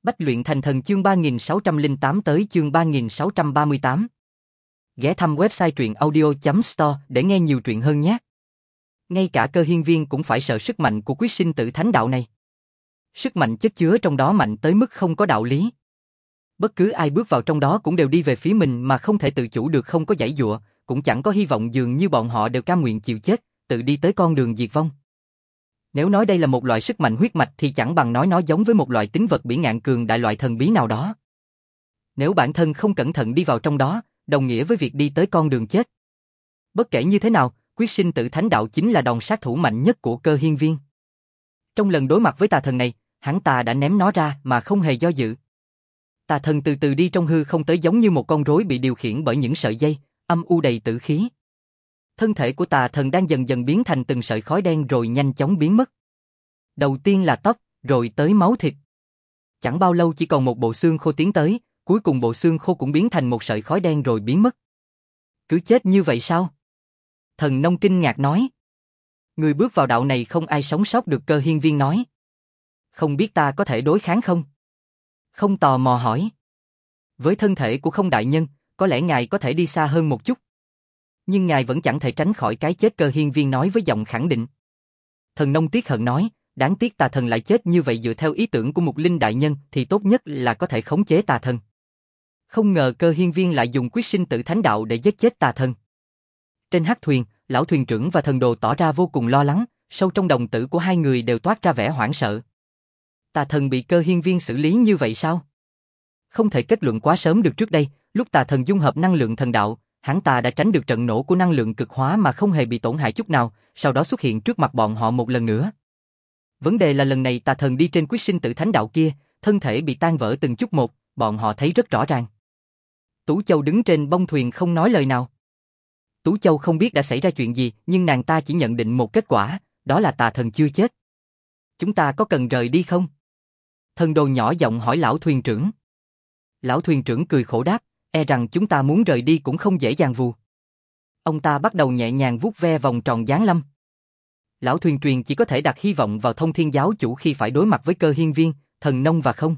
Bách luyện thành thần chương 3608 tới chương 3638. Ghé thăm website truyện audio.store để nghe nhiều truyện hơn nhé. Ngay cả Cơ Hiên Viên cũng phải sợ sức mạnh của quyết sinh tử thánh đạo này. Sức mạnh chất chứa trong đó mạnh tới mức không có đạo lý. Bất cứ ai bước vào trong đó cũng đều đi về phía mình mà không thể tự chủ được, không có giãy giụa, cũng chẳng có hy vọng, dường như bọn họ đều cam nguyện chịu chết, tự đi tới con đường diệt vong. Nếu nói đây là một loại sức mạnh huyết mạch thì chẳng bằng nói nó giống với một loại tính vật bỉ ngạn cường đại, loại thần bí nào đó. Nếu bản thân không cẩn thận đi vào trong đó, đồng nghĩa với việc đi tới con đường chết. Bất kể như thế nào, quyết sinh tử thánh đạo chính là đòn sát thủ mạnh nhất của Cơ Hiên Viên. Trong lần đối mặt với tà thần này, hắn ta đã ném nó ra mà không hề do dự. Tà thần từ từ đi trong hư không tới, giống như một con rối bị điều khiển bởi những sợi dây, âm u đầy tử khí. Thân thể của tà thần đang dần dần biến thành từng sợi khói đen rồi nhanh chóng biến mất. Đầu tiên là tóc, rồi tới máu thịt. Chẳng bao lâu chỉ còn một bộ xương khô tiến tới, cuối cùng bộ xương khô cũng biến thành một sợi khói đen rồi biến mất. Cứ chết như vậy sao? Thần nông kinh ngạc nói. Người bước vào đạo này không ai sống sót được, Cơ Hiên Viên nói. Không biết ta có thể đối kháng không? Không tò mò hỏi. Với thân thể của Không đại nhân, có lẽ ngài có thể đi xa hơn một chút. Nhưng ngài vẫn chẳng thể tránh khỏi cái chết, Cơ Hiên Viên nói với giọng khẳng định. Thần nông tiếc hận nói, đáng tiếc tà thần lại chết như vậy. Dựa theo ý tưởng của Mục Linh đại nhân thì tốt nhất là có thể khống chế tà thần. Không ngờ Cơ Hiên Viên lại dùng quyết sinh tử thánh đạo để giết chết tà thần. Trên hắc thuyền, lão thuyền trưởng và thần đồ tỏ ra vô cùng lo lắng, sâu trong đồng tử của hai người đều toát ra vẻ hoảng sợ. Tà thần bị Cơ Hiên Viên xử lý như vậy sao? Không thể kết luận quá sớm được. Trước đây, lúc tà thần dung hợp năng lượng thần đạo, hắn ta đã tránh được trận nổ của năng lượng cực hóa mà không hề bị tổn hại chút nào, sau đó xuất hiện trước mặt bọn họ một lần nữa. Vấn đề là lần này tà thần đi trên quyết sinh tử thánh đạo kia, thân thể bị tan vỡ từng chút một, bọn họ thấy rất rõ ràng. Tú Châu đứng trên bông thuyền không nói lời nào. Tú Châu không biết đã xảy ra chuyện gì, nhưng nàng ta chỉ nhận định một kết quả, đó là tà thần chưa chết. Chúng ta có cần rời đi không? Thần đồ nhỏ giọng hỏi lão thuyền trưởng. Lão thuyền trưởng cười khổ đáp, e rằng chúng ta muốn rời đi cũng không dễ dàng vù. Ông ta bắt đầu nhẹ nhàng vuốt ve vòng tròn giáng lâm. Lão thuyền truyền chỉ có thể đặt hy vọng vào Thông Thiên giáo chủ khi phải đối mặt với Cơ Hiên Viên, thần nông và không.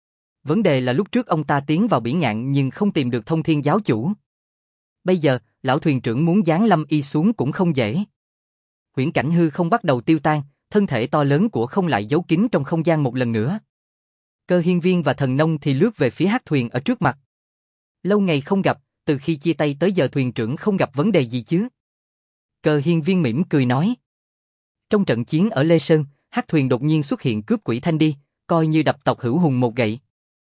Vấn đề là lúc trước ông ta tiến vào bỉ ngạn nhưng không tìm được Thông Thiên giáo chủ. Bây giờ, lão thuyền trưởng muốn giáng lâm y xuống cũng không dễ. Huyễn cảnh hư không bắt đầu tiêu tan, thân thể to lớn của không lại giấu kín trong không gian một lần nữa. Cơ Hiên Viên và thần nông thì lướt về phía hắc thuyền ở trước mặt. Lâu ngày không gặp, từ khi chia tay tới giờ thuyền trưởng không gặp vấn đề gì chứ? Cơ Hiên Viên mỉm cười nói. Trong trận chiến ở Lê Sơn, hắc thuyền đột nhiên xuất hiện cướp Quỷ Thanh đi, coi như đập tộc Hữu Hùng một gậy.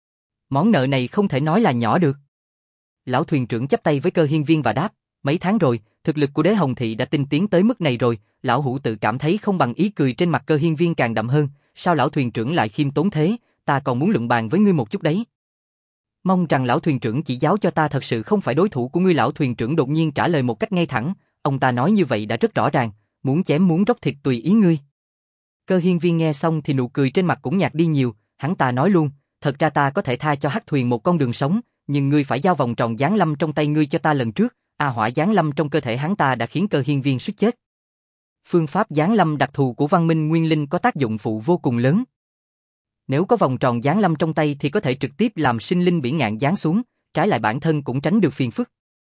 Món nợ này không thể nói là nhỏ được. Lão thuyền trưởng chắp tay với Cơ Hiên Viên và đáp, mấy tháng rồi, thực lực của Đế Hồng Thị đã tinh tiến tới mức này rồi. Lão hữu tự cảm thấy không bằng, ý cười trên mặt Cơ Hiên Viên càng đậm hơn. Sao lão thuyền trưởng lại khiêm tốn thế, ta còn muốn luận bàn với ngươi một chút đấy. Mong rằng lão thuyền trưởng chỉ giáo cho ta, thật sự không phải đối thủ của ngươi. Lão thuyền trưởng đột nhiên trả lời một cách ngay thẳng, ông ta nói như vậy đã rất rõ ràng, muốn chém muốn róc thịt tùy ý ngươi. Cơ Hiên Viên nghe xong thì nụ cười trên mặt cũng nhạt đi nhiều, hắn ta nói luôn, thật ra ta có thể tha cho hắc thuyền một con đường sống, nhưng ngươi phải giao vòng tròn giáng lâm trong tay ngươi cho ta. Lần trước, A Hỏa giáng lâm trong cơ thể hắn ta đã khiến Cơ Hiên Viên suýt chết. Phương pháp giáng lâm đặc thù của Văn Minh Nguyên Linh có tác dụng phụ vô cùng lớn. Nếu có vòng tròn giáng lâm trong tay thì có thể trực tiếp làm sinh linh bỉ ngạn giáng xuống, trái lại bản thân cũng tránh được phiền phức.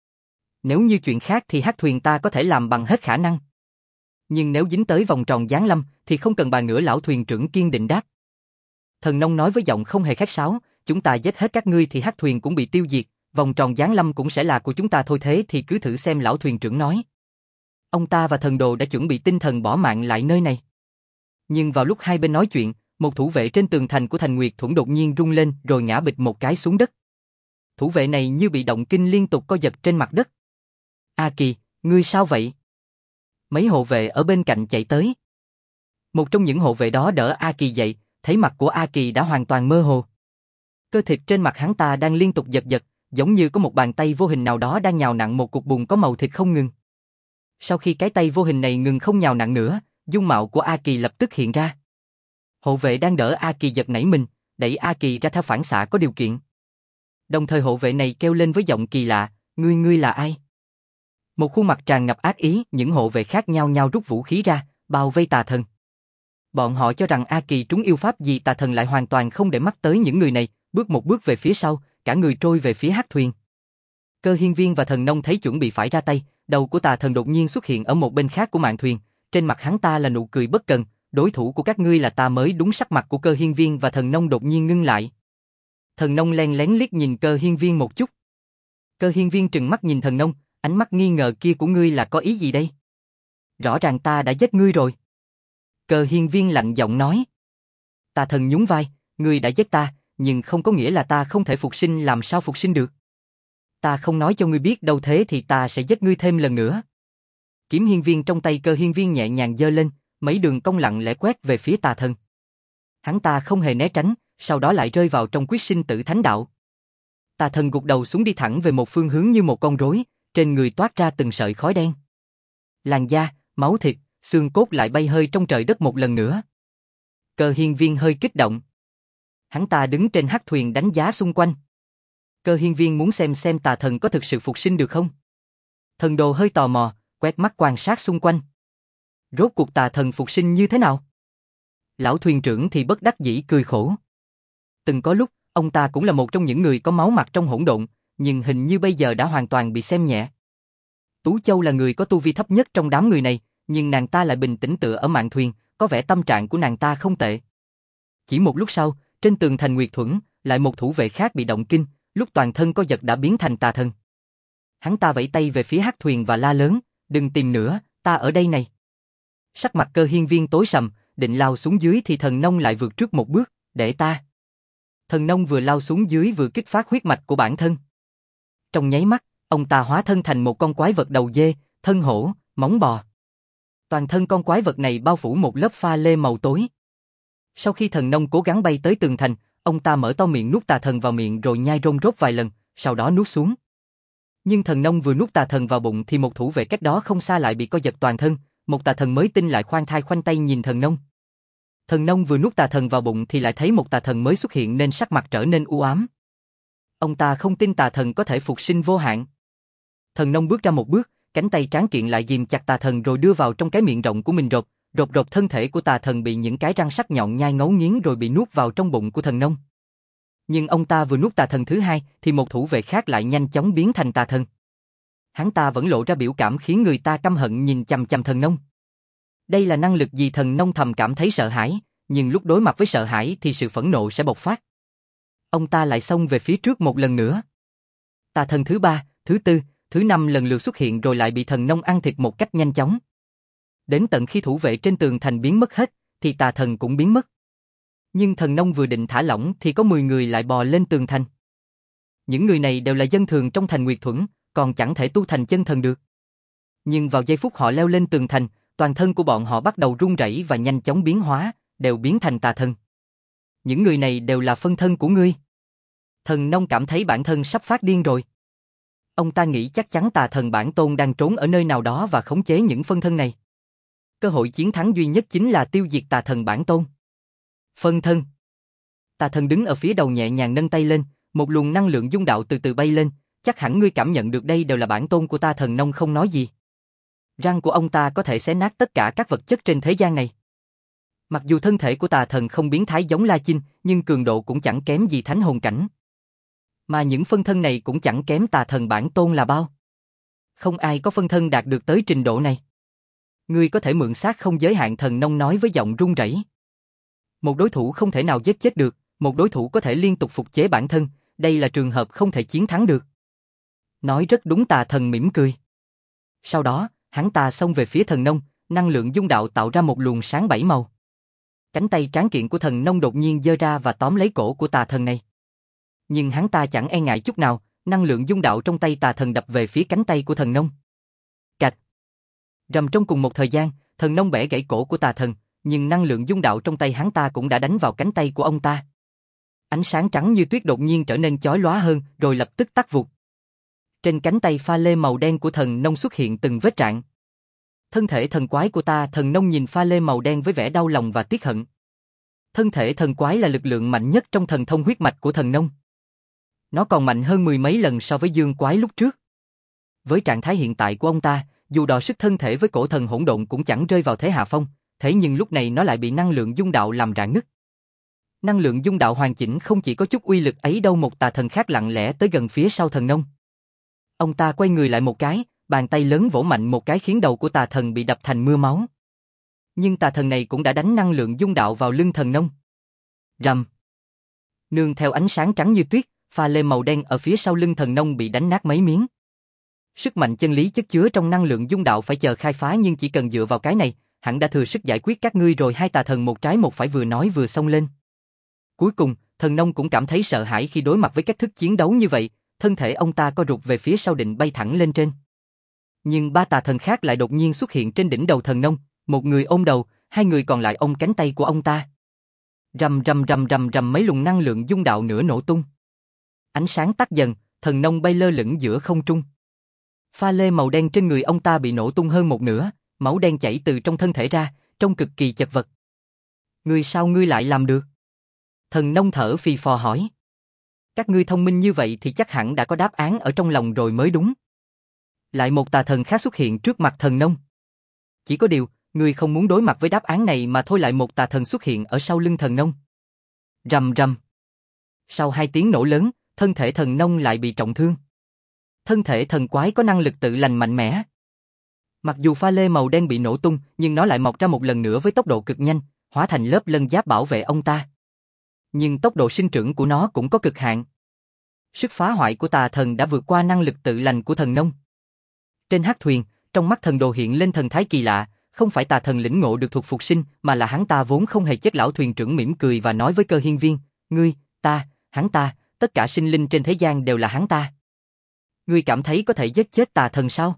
Nếu như chuyện khác thì hắc thuyền ta có thể làm bằng hết khả năng. Nhưng nếu dính tới vòng tròn giáng lâm thì không cần bàn nữa, lão thuyền trưởng kiên định đáp. Thần nông nói với giọng không hề khách sáo, chúng ta giết hết các ngươi thì hắc thuyền cũng bị tiêu diệt, vòng tròn giáng lâm cũng sẽ là của chúng ta thôi, thế thì cứ thử xem, lão thuyền trưởng nói. Ông ta và thần đồ đã chuẩn bị tinh thần bỏ mạng lại nơi này. Nhưng vào lúc hai bên nói chuyện, một thủ vệ trên tường thành của thành Nguyệt Thuẫn đột nhiên rung lên rồi ngã bịch một cái xuống đất. Thủ vệ này như bị động kinh liên tục co giật trên mặt đất. A Kỳ, ngươi sao vậy? Mấy hộ vệ ở bên cạnh chạy tới. Một trong những hộ vệ đó đỡ A Kỳ dậy, thấy mặt của A Kỳ đã hoàn toàn mơ hồ. Cơ thịt trên mặt hắn ta đang liên tục giật giật, giống như có một bàn tay vô hình nào đó đang nhào nặn một cục bùn có màu thịt không ngừng. Sau khi cái tay vô hình này ngừng không nhào nặn nữa, dung mạo của A Kỳ lập tức hiện ra. Hộ vệ đang đỡ A Kỳ giật nảy mình, đẩy A Kỳ ra theo phản xạ có điều kiện. Đồng thời hộ vệ này kêu lên với giọng kỳ lạ, ngươi là ai? Một khuôn mặt tràn ngập ác ý, những hộ vệ khác nhao nhao rút vũ khí ra, bao vây tà thần. Bọn họ cho rằng A Kỳ trúng yêu pháp gì, tà thần lại hoàn toàn không để mắt tới những người này, bước một bước về phía sau, cả người trôi về phía hắc thuyền. Cơ hiên viên và thần nông thấy chuẩn bị phải ra tay, đầu của tà thần đột nhiên xuất hiện ở một bên khác của mạn thuyền, trên mặt hắn ta là nụ cười bất cần, đối thủ của các ngươi là ta mới đúng. Sắc mặt của cơ hiên viên và thần nông đột nhiên ngưng lại. Thần nông len lén liếc nhìn cơ hiên viên một chút. Cơ hiên viên trừng mắt nhìn thần nông, ánh mắt nghi ngờ kia của ngươi là có ý gì đây? Rõ ràng ta đã giết ngươi rồi. Cơ hiên viên lạnh giọng nói. Tà thần nhún vai, ngươi đã giết ta, nhưng không có nghĩa là ta không thể phục sinh. Làm sao phục sinh được? Ta không nói cho ngươi biết đâu, thế thì ta sẽ giết ngươi thêm lần nữa. Kiếm hiên viên trong tay cơ hiên viên nhẹ nhàng giơ lên, mấy đường cong lặng lẽ quét về phía tà thần. Hắn ta không hề né tránh, sau đó lại rơi vào trong quyết sinh tử thánh đạo. Tà thần gục đầu xuống đi thẳng về một phương hướng như một con rối, trên người toát ra từng sợi khói đen. Làn da, máu thịt, xương cốt lại bay hơi trong trời đất một lần nữa. Cơ hiên viên hơi kích động. Hắn ta đứng trên hắc thuyền đánh giá xung quanh. Cơ hiên viên muốn xem tà thần có thực sự phục sinh được không. Thần đồ hơi tò mò, quét mắt quan sát xung quanh. Rốt cuộc tà thần phục sinh như thế nào? Lão thuyền trưởng thì bất đắc dĩ cười khổ. Từng có lúc, ông ta cũng là một trong những người có máu mặt trong hỗn độn, nhưng hình như bây giờ đã hoàn toàn bị xem nhẹ. Tú Châu là người có tu vi thấp nhất trong đám người này, nhưng nàng ta lại bình tĩnh tựa ở mạn thuyền, có vẻ tâm trạng của nàng ta không tệ. Chỉ một lúc sau, trên tường thành Nguyệt Thuẫn, lại một thủ vệ khác bị động kinh, lúc toàn thân co giật đã biến thành tà thần. Hắn ta vẫy tay về phía hắc thuyền và la lớn, đừng tìm nữa, ta ở đây này. Sắc mặt cơ hiên viên tối sầm, định lao xuống dưới thì thần nông lại vượt trước một bước, để ta. Thần nông vừa lao xuống dưới vừa kích phát huyết mạch của bản thân. Trong nháy mắt, ông ta hóa thân thành một con quái vật đầu dê, thân hổ, móng bò. Toàn thân con quái vật này bao phủ một lớp pha lê màu tối. Sau khi thần nông cố gắng bay tới tường thành, ông ta mở to miệng nuốt tà thần vào miệng rồi nhai rôn rốt vài lần, sau đó nuốt xuống. Nhưng thần nông vừa nuốt tà thần vào bụng thì một thủ vệ cách đó không xa lại bị co giật toàn thân, một tà thần mới tinh lại khoan thai khoanh tay nhìn thần nông. Thần nông vừa nuốt tà thần vào bụng thì lại thấy một tà thần mới xuất hiện nên sắc mặt trở nên u ám. Ông ta không tin tà thần có thể phục sinh vô hạn. Thần nông bước ra một bước, cánh tay tráng kiện lại ghim chặt tà thần rồi đưa vào trong cái miệng rộng của mình rột thân thể của tà thần bị những cái răng sắc nhọn nhai ngấu nghiến rồi bị nuốt vào trong bụng của thần nông. Nhưng ông ta vừa nuốt tà thần thứ hai thì một thủ vệ khác lại nhanh chóng biến thành tà thần. Hắn ta vẫn lộ ra biểu cảm khiến người ta căm hận nhìn chằm chằm thần nông. Đây là năng lực gì? Thần nông thầm cảm thấy sợ hãi, nhưng lúc đối mặt với sợ hãi thì sự phẫn nộ sẽ bộc phát. Ông ta lại xông về phía trước một lần nữa. Tà thần thứ ba, thứ tư, thứ năm lần lượt xuất hiện rồi lại bị thần nông ăn thịt một cách nhanh chóng. Đến tận khi thủ vệ trên tường thành biến mất hết, thì tà thần cũng biến mất. Nhưng thần nông vừa định thả lỏng thì có 10 người lại bò lên tường thành. Những người này đều là dân thường trong thành Nguyệt Thuẫn, còn chẳng thể tu thành chân thần được. Nhưng vào giây phút họ leo lên tường thành, toàn thân của bọn họ bắt đầu run rẩy và nhanh chóng biến hóa, đều biến thành tà thần. Những người này đều là phân thân của ngươi. Thần nông cảm thấy bản thân sắp phát điên rồi. Ông ta nghĩ chắc chắn tà thần bản tôn đang trốn ở nơi nào đó và khống chế những phân thân này. Cơ hội chiến thắng duy nhất chính là tiêu diệt tà thần bản tôn. Phân thân. Tà thần đứng ở phía đầu nhẹ nhàng nâng tay lên, một luồng năng lượng dung đạo từ từ bay lên, chắc hẳn ngươi cảm nhận được đây đều là bản tôn của ta. Thần nông không nói gì. Răng của ông ta có thể xé nát tất cả các vật chất trên thế gian này. Mặc dù thân thể của tà thần không biến thái giống La Chinh, nhưng cường độ cũng chẳng kém gì thánh hồn cảnh. Mà những phân thân này cũng chẳng kém tà thần bản tôn là bao. Không ai có phân thân đạt được tới trình độ này. Ngươi có thể mượn xác không giới hạn. Thần nông nói với giọng run rẩy. Một đối thủ không thể nào giết chết được, một đối thủ có thể liên tục phục chế bản thân, đây là trường hợp không thể chiến thắng được. Nói rất đúng. Tà thần mỉm cười. Sau đó, hắn ta xông về phía thần nông, năng lượng dung đạo tạo ra một luồng sáng 7 màu. Cánh tay tráng kiện của thần nông đột nhiên giơ ra và tóm lấy cổ của tà thần này. Nhưng hắn ta chẳng e ngại chút nào, năng lượng dung đạo trong tay tà thần đập về phía cánh tay của thần nông. Cạch. Rầm. Trong cùng một thời gian, thần nông bẻ gãy cổ của tà thần, nhưng năng lượng dung đạo trong tay hắn ta cũng đã đánh vào cánh tay của ông ta. Ánh sáng trắng như tuyết đột nhiên trở nên chói lóa hơn, rồi lập tức tắt vụt. Trên cánh tay pha lê màu đen của thần nông xuất hiện từng vết rạn. Thân thể thần quái của ta. Thần nông nhìn pha lê màu đen với vẻ đau lòng và tiếc hận. Thân thể thần quái là lực lượng mạnh nhất trong thần thông huyết mạch của thần nông. Nó còn mạnh hơn 10 mấy lần so với dương quái lúc trước. Với trạng thái hiện tại của ông ta, dù đọ sức thân thể với cổ thần hỗn độn cũng chẳng rơi vào thế hạ phong, thế nhưng lúc này nó lại bị năng lượng dung đạo làm rạn nứt. Năng lượng dung đạo hoàn chỉnh không chỉ có chút uy lực ấy đâu, một tà thần khác lặng lẽ tới gần phía sau thần nông. Ông ta quay người lại một cái, bàn tay lớn vỗ mạnh một cái khiến đầu của tà thần bị đập thành mưa máu. Nhưng tà thần này cũng đã đánh năng lượng dung đạo vào lưng thần nông. Rầm. Nương theo ánh sáng trắng như tuyết, pha lê màu đen ở phía sau lưng thần nông bị đánh nát mấy miếng. Sức mạnh chân lý chất chứa trong năng lượng dung đạo phải chờ khai phá, nhưng chỉ cần dựa vào cái này, hẳn đã thừa sức giải quyết các ngươi rồi. Hai tà thần một trái một phải vừa nói vừa xông lên. Cuối cùng, thần nông cũng cảm thấy sợ hãi khi đối mặt với cách thức chiến đấu như vậy, thân thể ông ta co rụt về phía sau định bay thẳng lên trên. Nhưng ba tà thần khác lại đột nhiên xuất hiện trên đỉnh đầu thần nông, một người ôm đầu, hai người còn lại ôm cánh tay của ông ta. Rầm rầm rầm rầm rầm, mấy luồng năng lượng dung đạo nửa nổ tung. Ánh sáng tắt dần, thần nông bay lơ lửng giữa không trung. Pha lê màu đen trên người ông ta bị nổ tung hơn một nửa, máu đen chảy từ trong thân thể ra, trông cực kỳ chật vật. Sao ngươi lại làm được? Thần nông thở phì phò hỏi. Các ngươi thông minh như vậy thì chắc hẳn đã có đáp án ở trong lòng rồi mới đúng. Lại một tà thần khác xuất hiện trước mặt thần nông. Chỉ có điều, ngươi không muốn đối mặt với đáp án này mà thôi. Lại một tà thần xuất hiện ở sau lưng thần nông. Rầm rầm. Sau hai tiếng nổ lớn, thân thể thần nông lại bị trọng thương. Thân thể thần quái có năng lực tự lành mạnh mẽ. Mặc dù pha lê màu đen bị nổ tung, nhưng nó lại mọc ra một lần nữa với tốc độ cực nhanh, hóa thành lớp lân giáp bảo vệ ông ta. Nhưng tốc độ sinh trưởng của nó cũng có cực hạn. Sức phá hoại của tà thần đã vượt qua năng lực tự lành của thần nông. Trên hắc thuyền, trong mắt thần đồ hiện lên thần thái kỳ lạ, không phải tà thần lĩnh ngộ được thuật phục sinh, mà là hắn ta vốn không hề chết. Lão thuyền trưởng mỉm cười và nói với Cơ Hiên Viên, ngươi, ta, hắn ta, tất cả sinh linh trên thế gian đều là hắn ta. Ngươi cảm thấy có thể giết chết tà thần sao?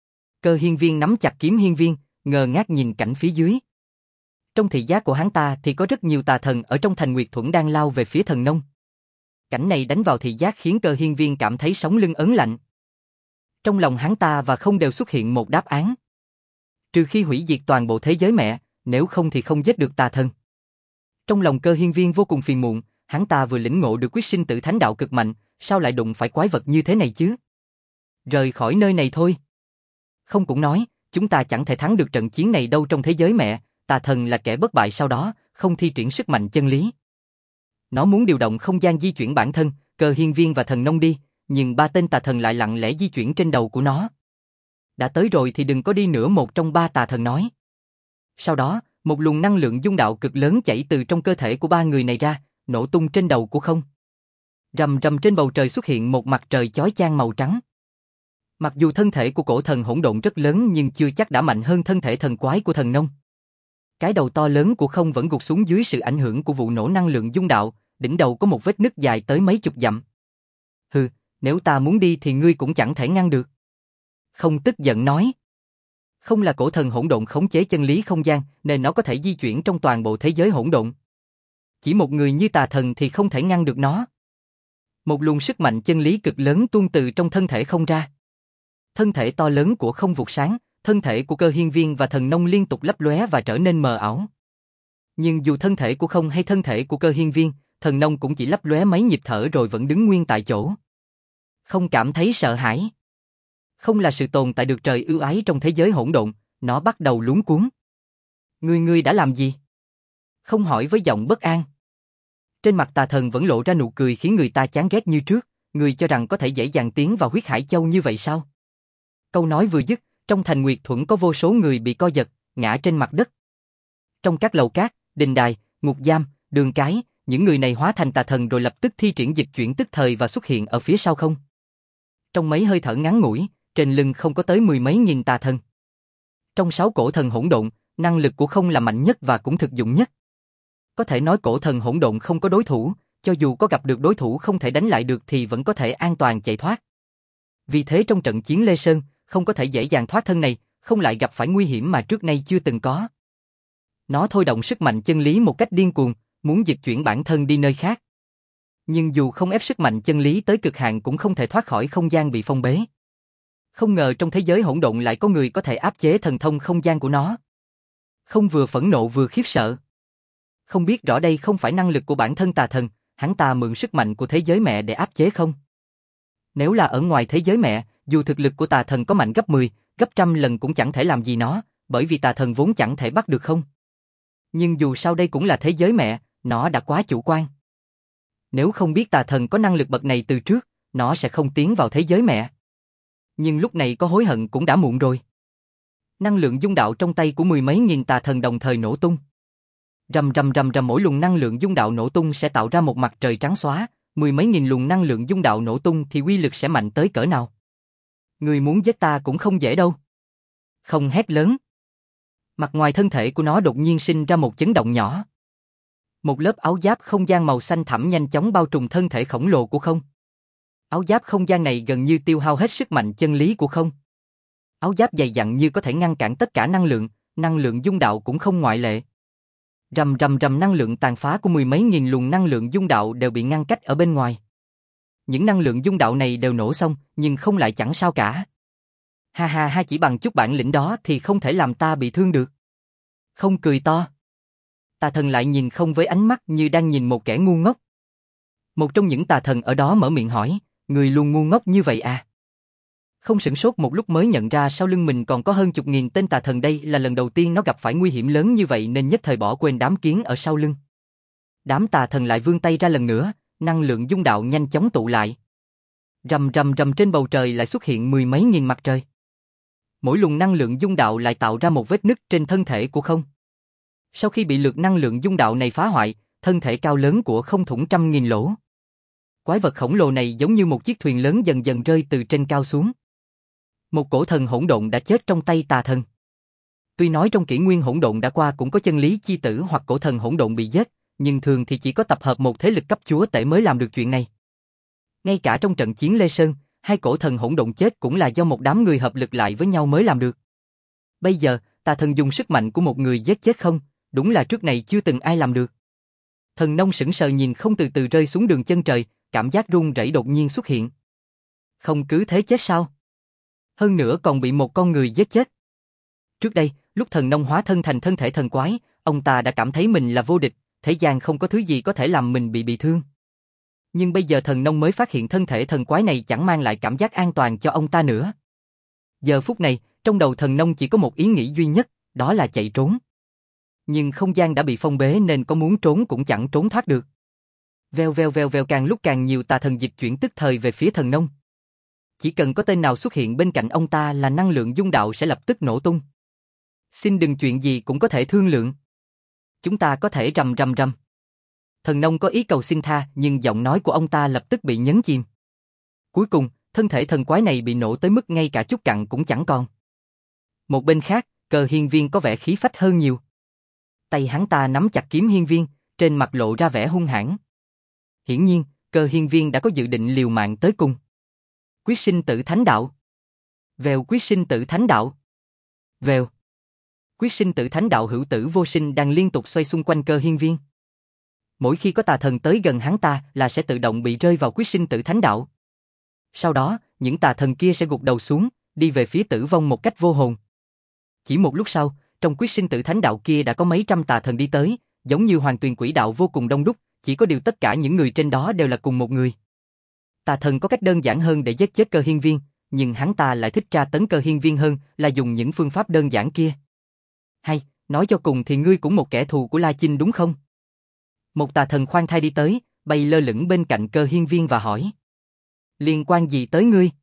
Cơ Hiên Viên nắm chặt kiếm hiên viên, ngơ ngác nhìn cảnh phía dưới. Trong thị giác của hắn ta thì có rất nhiều tà thần ở trong thành Nguyệt Thuẫn đang lao về phía thần nông. Cảnh này đánh vào thị giác khiến Cơ Hiên Viên cảm thấy sống lưng ớn lạnh. Trong lòng hắn ta và không đều xuất hiện một đáp án. Trừ khi hủy diệt toàn bộ thế giới mẹ, nếu không thì không giết được tà thần. Trong lòng Cơ Hiên Viên vô cùng phiền muộn, hắn ta vừa lĩnh ngộ được quyết sinh tử thánh đạo cực mạnh, sao lại đụng phải quái vật như thế này chứ? Rời khỏi nơi này thôi. Không cũng nói, chúng ta chẳng thể thắng được trận chiến này đâu. Trong thế giới mẹ, tà thần là kẻ bất bại, sau đó không thi triển sức mạnh chân lý. Nó muốn điều động không gian di chuyển bản thân, Cơ Hiên Viên và thần nông đi, nhưng ba tên tà thần lại lặng lẽ di chuyển trên đầu của nó. Đã tới rồi thì đừng có đi nữa, một trong ba tà thần nói. Sau đó, một luồng năng lượng dung đạo cực lớn chảy từ trong cơ thể của ba người này ra, nổ tung trên đầu của không. Rầm rầm, trên bầu trời xuất hiện một mặt trời chói chang màu trắng. Mặc dù thân thể của cổ thần hỗn độn rất lớn nhưng chưa chắc đã mạnh hơn thân thể thần quái của thần nông. Cái đầu to lớn của không vẫn gục xuống dưới sự ảnh hưởng của vụ nổ năng lượng dung đạo, đỉnh đầu có một vết nứt dài tới mấy chục dặm. Hừ, nếu ta muốn đi thì ngươi cũng chẳng thể ngăn được. Không tức giận nói. Không là cổ thần hỗn độn khống chế chân lý không gian nên nó có thể di chuyển trong toàn bộ thế giới hỗn độn. Chỉ một người như tà thần thì không thể ngăn được nó. Một luồng sức mạnh chân lý cực lớn tuôn từ trong thân thể không ra. Thân thể to lớn của không vụt sáng, thân thể của Cơ Hiên Viên và thần nông liên tục lấp lóe và trở nên mờ ảo. Nhưng dù thân thể của không hay thân thể của Cơ Hiên Viên, thần nông cũng chỉ lấp lóe mấy nhịp thở rồi vẫn đứng nguyên tại chỗ. Không cảm thấy sợ hãi. Không là sự tồn tại được trời ưu ái trong thế giới hỗn độn, nó bắt đầu luống cuống. Ngươi đã làm gì? Không hỏi với giọng bất an. Trên mặt tà thần vẫn lộ ra nụ cười khiến người ta chán ghét như trước. Ngươi cho rằng có thể dễ dàng tiến vào huyết hải châu như vậy sao? Câu nói vừa dứt, trong thành Nguyệt Thuẫn có vô số người bị co giật, ngã trên mặt đất. Trong các lầu cát, đình đài, ngục giam, đường cái, những người này hóa thành tà thần rồi lập tức thi triển dịch chuyển tức thời và xuất hiện ở phía sau không. Trong mấy hơi thở ngắn ngủi, trên lưng không có tới mười mấy nghìn tà thần. Trong 6 cổ thần hỗn độn, năng lực của không là mạnh nhất và cũng thực dụng nhất. Có thể nói cổ thần hỗn độn không có đối thủ, cho dù có gặp được đối thủ không thể đánh lại được thì vẫn có thể an toàn chạy thoát. Vì thế trong trận chiến Lê Sơn, không có thể dễ dàng thoát thân này, không lại gặp phải nguy hiểm mà trước nay chưa từng có. Nó thôi động sức mạnh chân lý một cách điên cuồng, muốn dịch chuyển bản thân đi nơi khác. Nhưng dù không ép sức mạnh chân lý tới cực hạn cũng không thể thoát khỏi không gian bị phong bế. Không ngờ trong thế giới hỗn độn lại có người có thể áp chế thần thông không gian của nó. Không vừa phẫn nộ vừa khiếp sợ. Không biết rõ đây không phải năng lực của bản thân tà thần, hắn ta mượn sức mạnh của thế giới mẹ để áp chế không? Nếu là ở ngoài thế giới mẹ, dù thực lực của tà thần có mạnh gấp 10, gấp trăm lần cũng chẳng thể làm gì nó, bởi vì tà thần vốn chẳng thể bắt được không. Nhưng dù sao đây cũng là thế giới mẹ, nó đã quá chủ quan. Nếu không biết tà thần có năng lực bậc này từ trước, nó sẽ không tiến vào thế giới mẹ. Nhưng lúc này có hối hận cũng đã muộn rồi. Năng lượng dung đạo trong tay của mười mấy nghìn tà thần đồng thời nổ tung. Rầm rầm rầm rầm, mỗi luồng năng lượng dung đạo nổ tung sẽ tạo ra một mặt trời trắng xóa, mười mấy nghìn luồng năng lượng dung đạo nổ tung thì uy lực sẽ mạnh tới cỡ nào. Người muốn giết ta cũng không dễ đâu. Không hét lớn. Mặt ngoài thân thể của nó đột nhiên sinh ra một chấn động nhỏ. Một lớp áo giáp không gian màu xanh thẳm nhanh chóng bao trùm thân thể khổng lồ của không. Áo giáp không gian này gần như tiêu hao hết sức mạnh chân lý của không. Áo giáp dày dặn như có thể ngăn cản tất cả năng lượng dung đạo cũng không ngoại lệ. Rầm rầm rầm, năng lượng tàn phá của mười mấy nghìn luồng năng lượng dung đạo đều bị ngăn cách ở bên ngoài. Những năng lượng dung đạo này đều nổ xong, nhưng không lại chẳng sao cả. Ha ha ha, chỉ bằng chút bản lĩnh đó thì không thể làm ta bị thương được. Không cười to. Tà thần lại nhìn không với ánh mắt như đang nhìn một kẻ ngu ngốc. Một trong những tà thần ở đó mở miệng hỏi, người luôn ngu ngốc như vậy à? Không sửng sốt một lúc mới nhận ra sau lưng mình còn có hơn chục nghìn tên tà thần, đây là lần đầu tiên nó gặp phải nguy hiểm lớn như vậy nên nhất thời bỏ quên đám kiến ở sau lưng. Đám tà thần lại vươn tay ra lần nữa, năng lượng dung đạo nhanh chóng tụ lại. Rầm rầm rầm, trên bầu trời lại xuất hiện mười mấy nghìn mặt trời. Mỗi luồng năng lượng dung đạo lại tạo ra một vết nứt trên thân thể của không. Sau khi bị lượt năng lượng dung đạo này phá hoại, thân thể cao lớn của không thủng trăm nghìn lỗ. Quái vật khổng lồ này giống như một chiếc thuyền lớn dần dần rơi từ trên cao xuống. Một cổ thần hỗn độn đã chết trong tay tà thần. Tuy nói trong kỷ nguyên hỗn độn đã qua cũng có chân lý chi tử hoặc cổ thần hỗn độn bị giết, nhưng thường thì chỉ có tập hợp một thế lực cấp chúa tể mới làm được chuyện này. Ngay cả trong trận chiến Lê Sơn, hai cổ thần hỗn độn chết cũng là do một đám người hợp lực lại với nhau mới làm được. Bây giờ, tà thần dùng sức mạnh của một người giết chết không, đúng là trước này chưa từng ai làm được. Thần nông sững sờ nhìn không từ từ rơi xuống đường chân trời, cảm giác run rẩy đột nhiên xuất hiện. Không cứ thế chết sao? Hơn nữa còn bị một con người giết chết. Trước đây, lúc thần nông hóa thân thành thân thể thần quái, ông ta đã cảm thấy mình là vô địch, thế gian không có thứ gì có thể làm mình bị thương. Nhưng bây giờ thần nông mới phát hiện thân thể thần quái này chẳng mang lại cảm giác an toàn cho ông ta nữa. Giờ phút này, trong đầu thần nông chỉ có một ý nghĩ duy nhất, đó là chạy trốn. Nhưng không gian đã bị phong bế nên có muốn trốn cũng chẳng trốn thoát được. Veo veo veo veo, càng lúc càng nhiều tà thần dịch chuyển tức thời về phía thần nông. Chỉ cần có tên nào xuất hiện bên cạnh ông ta là năng lượng dung đạo sẽ lập tức nổ tung. Xin đừng, chuyện gì cũng có thể thương lượng. Chúng ta có thể rầm rầm rầm. Thần nông có ý cầu xin tha nhưng giọng nói của ông ta lập tức bị nhấn chìm. Cuối cùng, thân thể thần quái này bị nổ tới mức ngay cả chút cặn cũng chẳng còn. Một bên khác, Cờ Hiên Viên có vẻ khí phách hơn nhiều. Tay hắn ta nắm chặt kiếm hiên viên, trên mặt lộ ra vẻ hung hãn. Hiển nhiên, Cờ Hiên Viên đã có dự định liều mạng tới cùng. Quyết sinh tử thánh đạo. Vèo, quyết sinh tử thánh đạo. Vèo. Quyết sinh tử thánh đạo hữu tử vô sinh đang liên tục xoay xung quanh Cờ Hiên Viên. Mỗi khi có tà thần tới gần hắn ta là sẽ tự động bị rơi vào quyết sinh tử thánh đạo. Sau đó, những tà thần kia sẽ gục đầu xuống, đi về phía tử vong một cách vô hồn. Chỉ một lúc sau, trong quyết sinh tử thánh đạo kia đã có mấy trăm tà thần đi tới, giống như hoàng tuyền quỷ đạo vô cùng đông đúc, chỉ có điều tất cả những người trên đó đều là cùng một người. Tà thần có cách đơn giản hơn để giết chết Cờ Hiên Viên, nhưng hắn ta lại thích tra tấn Cờ Hiên Viên hơn là dùng những phương pháp đơn giản kia. Hay, nói cho cùng thì ngươi cũng một kẻ thù của La Chinh đúng không? Một tà thần khoan thai đi tới, bay lơ lửng bên cạnh Cờ Hiên Viên và hỏi. Liên quan gì tới ngươi?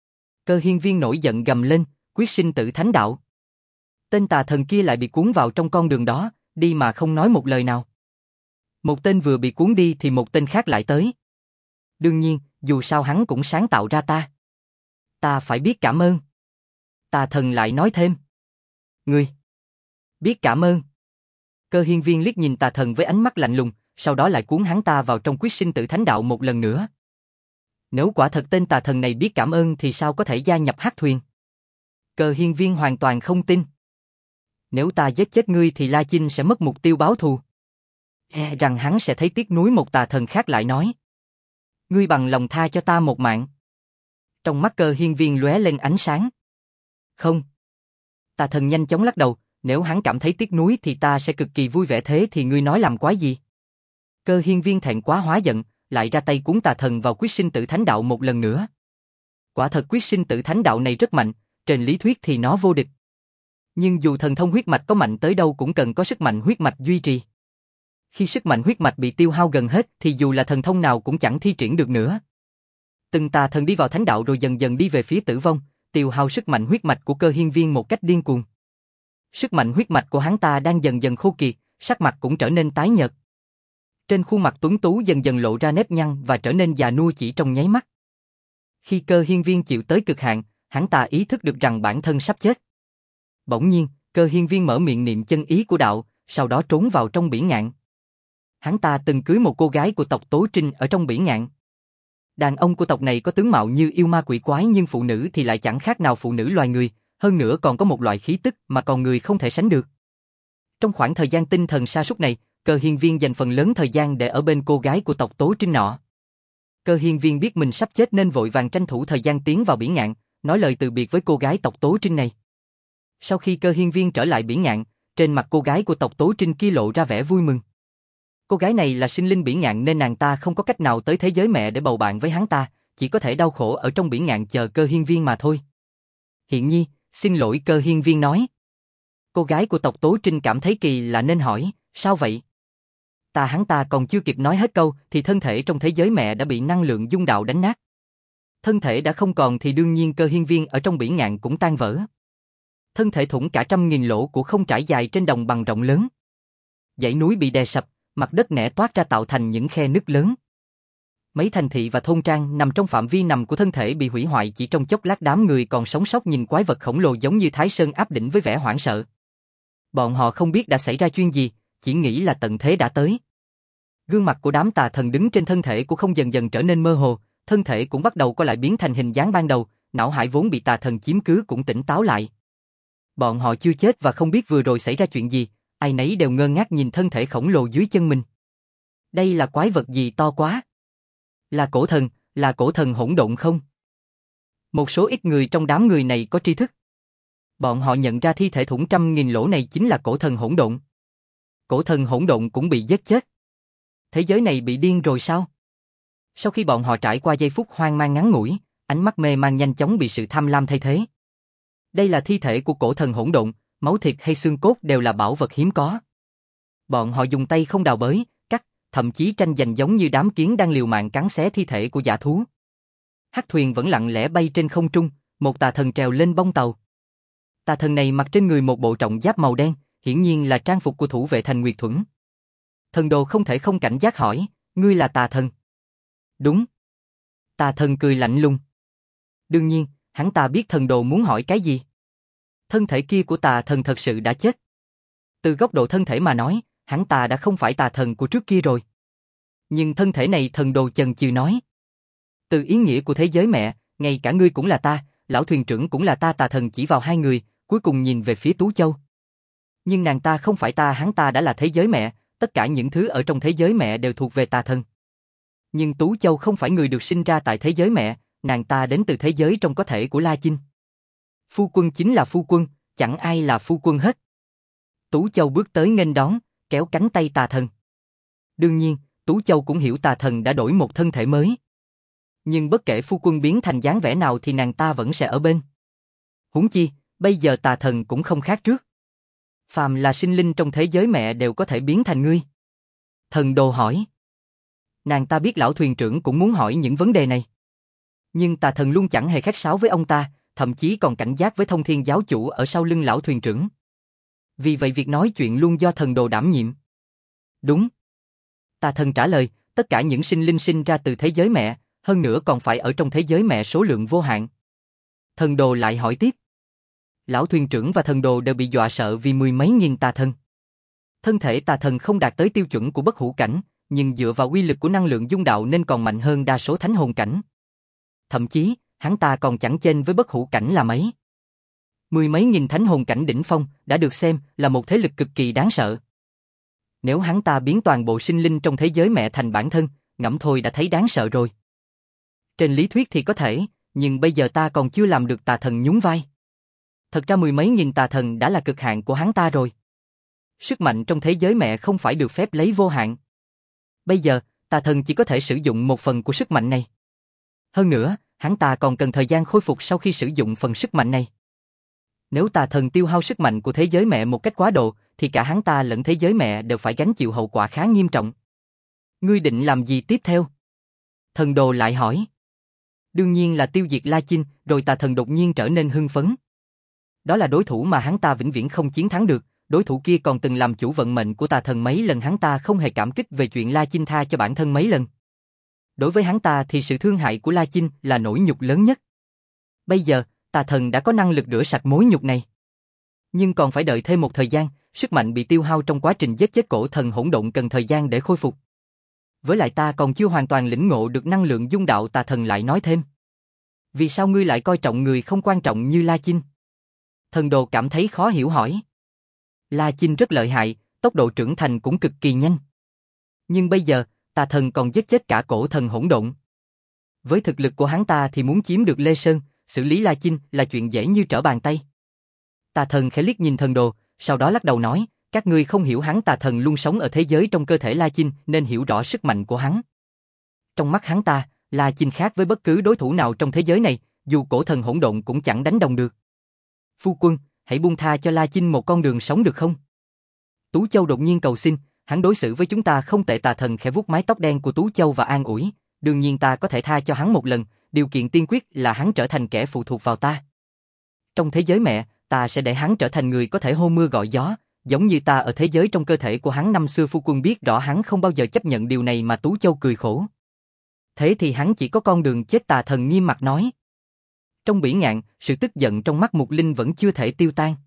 Cờ Hiên Viên nổi giận gầm lên, quyết sinh tử thánh đạo. Tên tà thần kia lại bị cuốn vào trong con đường đó, đi mà không nói một lời nào. Một tên vừa bị cuốn đi thì một tên khác lại tới. Đương nhiên, dù sao hắn cũng sáng tạo ra ta. Ta phải biết cảm ơn. Tà thần lại nói thêm. Ngươi biết cảm ơn. Cờ Hiên Viên liếc nhìn tà thần với ánh mắt lạnh lùng, sau đó lại cuốn hắn ta vào trong quyết sinh tử thánh đạo một lần nữa. Nếu quả thật tên tà thần này biết cảm ơn thì sao có thể gia nhập hắc thuyền? Cờ Hiên Viên hoàn toàn không tin. Nếu ta giết chết ngươi thì La Chinh sẽ mất mục tiêu báo thù. Rằng hắn sẽ thấy tiếc nuối. Một tà thần khác lại nói. Ngươi bằng lòng tha cho ta một mạng. Trong mắt Cờ Hiên Viên lóe lên ánh sáng. Không. Tà thần nhanh chóng lắc đầu, nếu hắn cảm thấy tiếc nuối thì ta sẽ cực kỳ vui vẻ, thế thì ngươi nói làm quái gì? Cờ Hiên Viên thẹn quá hóa giận, lại ra tay cuốn tà thần vào quyết sinh tử thánh đạo một lần nữa. Quả thật quyết sinh tử thánh đạo này rất mạnh, trên lý thuyết thì nó vô địch. Nhưng dù thần thông huyết mạch có mạnh tới đâu cũng cần có sức mạnh huyết mạch duy trì. Khi sức mạnh huyết mạch bị tiêu hao gần hết thì dù là thần thông nào cũng chẳng thi triển được nữa. Từng tà thần đi vào thánh đạo rồi dần dần đi về phía tử vong, tiêu hao sức mạnh huyết mạch của Cơ Hiên Viên một cách điên cuồng. Sức mạnh huyết mạch của hắn ta đang dần dần khô kiệt, sắc mặt cũng trở nên tái nhợt. Trên khuôn mặt tuấn tú dần dần lộ ra nếp nhăn và trở nên già nua chỉ trong nháy mắt. Khi Cơ Hiên Viên chịu tới cực hạn, hắn ta ý thức được rằng bản thân sắp chết. Bỗng nhiên, Cơ Hiên Viên mở miệng niệm chân ý của đạo, sau đó trốn vào trong bỉ ngạn. Hắn ta từng cưới một cô gái của tộc Tố Trinh ở trong bỉ ngạn. Đàn ông của tộc này có tướng mạo như yêu ma quỷ quái nhưng phụ nữ thì lại chẳng khác nào phụ nữ loài người, hơn nữa còn có một loại khí tức mà con người không thể sánh được. Trong khoảng thời gian tinh thần sa sút này, Cơ Hiên Viên dành phần lớn thời gian để ở bên cô gái của tộc Tố Trinh nọ. Cơ Hiên Viên biết mình sắp chết nên vội vàng tranh thủ thời gian tiến vào bỉ ngạn, nói lời từ biệt với cô gái tộc Tố Trinh này. Sau khi Cơ Hiên Viên trở lại bỉ ngạn, trên mặt cô gái của tộc Tố Trinh kia lộ ra vẻ vui mừng. Cô gái này là sinh linh bỉ ngạn nên nàng ta không có cách nào tới thế giới mẹ để bầu bạn với hắn ta, chỉ có thể đau khổ ở trong bỉ ngạn chờ Cơ Hiên Viên mà thôi. Hiện nhi, xin lỗi, Cơ Hiên Viên nói. Cô gái của tộc Tố Trinh cảm thấy kỳ lạ nên hỏi, sao vậy? Hắn ta còn chưa kịp nói hết câu thì thân thể trong thế giới mẹ đã bị năng lượng dung đạo đánh nát. Thân thể đã không còn thì đương nhiên Cơ Hiên Viên ở trong bỉ ngạn cũng tan vỡ. Thân thể thủng cả 100.000 lỗ của không trải dài trên đồng bằng rộng lớn. Dãy núi bị đè sập, mặt đất nẻ toát ra tạo thành những khe nứt lớn. Mấy thành thị và thôn trang nằm trong phạm vi nằm của thân thể bị hủy hoại chỉ trong chốc lát, đám người còn sống sót nhìn quái vật khổng lồ giống như Thái Sơn áp đỉnh với vẻ hoảng sợ. Bọn họ không biết đã xảy ra chuyện gì, chỉ nghĩ là tận thế đã tới. Gương mặt của đám tà thần đứng trên thân thể của không dần dần trở nên mơ hồ, thân thể cũng bắt đầu lại biến thành hình dáng ban đầu, não hải vốn bị tà thần chiếm cứ cũng tỉnh táo lại. Bọn họ chưa chết và không biết vừa rồi xảy ra chuyện gì, ai nấy đều ngơ ngác nhìn thân thể khổng lồ dưới chân mình. Đây là quái vật gì to quá? Là cổ thần hỗn độn không? Một số ít người trong đám người này có tri thức. Bọn họ nhận ra thi thể thủng 100.000 lỗ này chính là cổ thần hỗn độn. Cổ thần hỗn độn cũng bị giết chết. Thế giới này bị điên rồi sao? Sau khi bọn họ trải qua giây phút hoang mang ngắn ngủi, ánh mắt mê man nhanh chóng bị sự tham lam thay thế. Đây là thi thể của cổ thần hỗn độn, máu thịt hay xương cốt đều là bảo vật hiếm có. Bọn họ dùng tay không đào bới, cắt, thậm chí tranh giành giống như đám kiến đang liều mạng cắn xé thi thể của dã thú. Hắc thuyền vẫn lặng lẽ bay trên không trung, một tà thần trèo lên bông tàu. Tà thần này mặc trên người một bộ trọng giáp màu đen, hiển nhiên là trang phục của thủ vệ thành Nguyệt Thuẫn. Thần đồ không thể không cảnh giác hỏi, ngươi là tà thần? Đúng. Tà thần cười lạnh lùng. Đương nhiên, hắn ta biết thần đồ muốn hỏi cái gì. Thân thể kia của tà thần thật sự đã chết. Từ góc độ thân thể mà nói, hắn ta đã không phải tà thần của trước kia rồi. Nhưng thân thể này, thần đồ chần chừ nói. Từ ý nghĩa của thế giới mẹ, ngay cả ngươi cũng là ta, lão thuyền trưởng cũng là ta. Tà thần chỉ vào hai người, cuối cùng nhìn về phía Tú Châu. Nhưng nàng ta không phải ta, hắn ta đã là thế giới mẹ, tất cả những thứ ở trong thế giới mẹ đều thuộc về tà thần. Nhưng Tú Châu không phải người được sinh ra tại thế giới mẹ, nàng ta đến từ thế giới trong có thể của La Chinh. Phu quân chính là phu quân, chẳng ai là phu quân hết. Tú Châu bước tới nghênh đón, kéo cánh tay tà thần. Đương nhiên, Tú Châu cũng hiểu tà thần đã đổi một thân thể mới. Nhưng bất kể phu quân biến thành dáng vẻ nào thì nàng ta vẫn sẽ ở bên. Huống chi, bây giờ tà thần cũng không khác trước. Phàm là sinh linh trong thế giới mẹ đều có thể biến thành ngươi. Thần đồ hỏi. Nàng ta biết lão thuyền trưởng cũng muốn hỏi những vấn đề này. Nhưng tà thần luôn chẳng hề khách sáo với ông ta, thậm chí còn cảnh giác với Thông Thiên giáo chủ ở sau lưng lão thuyền trưởng. Vì vậy việc nói chuyện luôn do thần đồ đảm nhiệm. Đúng. Tà thần trả lời, tất cả những sinh linh sinh ra từ thế giới mẹ, hơn nữa còn phải ở trong thế giới mẹ số lượng vô hạn. Thần đồ lại hỏi tiếp. Lão thuyền trưởng và thần đồ đều bị dọa sợ vì mười mấy nghìn tà thần. Thân thể tà thần không đạt tới tiêu chuẩn của bất hủ cảnh, nhưng dựa vào uy lực của năng lượng dung đạo nên còn mạnh hơn đa số thánh hồn cảnh. Thậm chí, hắn ta còn chẳng chênh với bất hủ cảnh là mấy. Mười mấy nghìn thánh hồn cảnh đỉnh phong đã được xem là một thế lực cực kỳ đáng sợ. Nếu hắn ta biến toàn bộ sinh linh trong thế giới mẹ thành bản thân, ngẫm thôi đã thấy đáng sợ rồi. Trên lý thuyết thì có thể, nhưng bây giờ ta còn chưa làm được. Tà thần nhún vai. Thật ra mười mấy nghìn tà thần đã là cực hạn của hắn ta rồi. Sức mạnh trong thế giới mẹ không phải được phép lấy vô hạn. Bây giờ, tà thần chỉ có thể sử dụng một phần của sức mạnh này. Hơn nữa, hắn ta còn cần thời gian khôi phục sau khi sử dụng phần sức mạnh này. Nếu tà thần tiêu hao sức mạnh của thế giới mẹ một cách quá độ, thì cả hắn ta lẫn thế giới mẹ đều phải gánh chịu hậu quả khá nghiêm trọng. Ngươi định làm gì tiếp theo? Thần đồ lại hỏi. Đương nhiên là tiêu diệt La Chinh, rồi tà thần đột nhiên trở nên hưng phấn. Đó là đối thủ mà hắn ta vĩnh viễn không chiến thắng được, đối thủ kia còn từng làm chủ vận mệnh của tà thần mấy lần, hắn ta không hề cảm kích về chuyện La Chinh tha cho bản thân mấy lần. Đối với hắn ta thì sự thương hại của La Chinh là nỗi nhục lớn nhất. Bây giờ, tà thần đã có năng lực rửa sạch mối nhục này. Nhưng còn phải đợi thêm một thời gian, sức mạnh bị tiêu hao trong quá trình giết chết cổ thần hỗn độn cần thời gian để khôi phục. Với lại ta còn chưa hoàn toàn lĩnh ngộ được năng lượng dung đạo, tà thần lại nói thêm. Vì sao ngươi lại coi trọng người không quan trọng như La Chinh? Thần đồ cảm thấy khó hiểu hỏi. La Chinh rất lợi hại, tốc độ trưởng thành cũng cực kỳ nhanh. Nhưng bây giờ, tà thần còn giết chết cả cổ thần hỗn độn. Với thực lực của hắn ta thì muốn chiếm được Lê Sơn, xử lý La Chinh là chuyện dễ như trở bàn tay. Tà thần khẽ liếc nhìn thần đồ, sau đó lắc đầu nói, các ngươi không hiểu hắn, tà thần luôn sống ở thế giới trong cơ thể La Chinh nên hiểu rõ sức mạnh của hắn. Trong mắt hắn ta, La Chinh khác với bất cứ đối thủ nào trong thế giới này, dù cổ thần hỗn độn cũng chẳng đánh đồng được. Phu quân, hãy buông tha cho La Chinh một con đường sống được không? Tú Châu đột nhiên cầu xin, hắn đối xử với chúng ta không tệ. Tà thần khẽ vuốt mái tóc đen của Tú Châu và an ủi, đương nhiên ta có thể tha cho hắn một lần, điều kiện tiên quyết là hắn trở thành kẻ phụ thuộc vào ta. Trong thế giới mẹ, ta sẽ để hắn trở thành người có thể hô mưa gọi gió, giống như ta ở thế giới trong cơ thể của hắn năm xưa. Phu quân biết rõ hắn không bao giờ chấp nhận điều này mà. Tú Châu cười khổ. Thế thì hắn chỉ có con đường chết, tà thần nghiêm mặt nói. Trong bỉ ngạn, sự tức giận trong mắt Mục Linh vẫn chưa thể tiêu tan.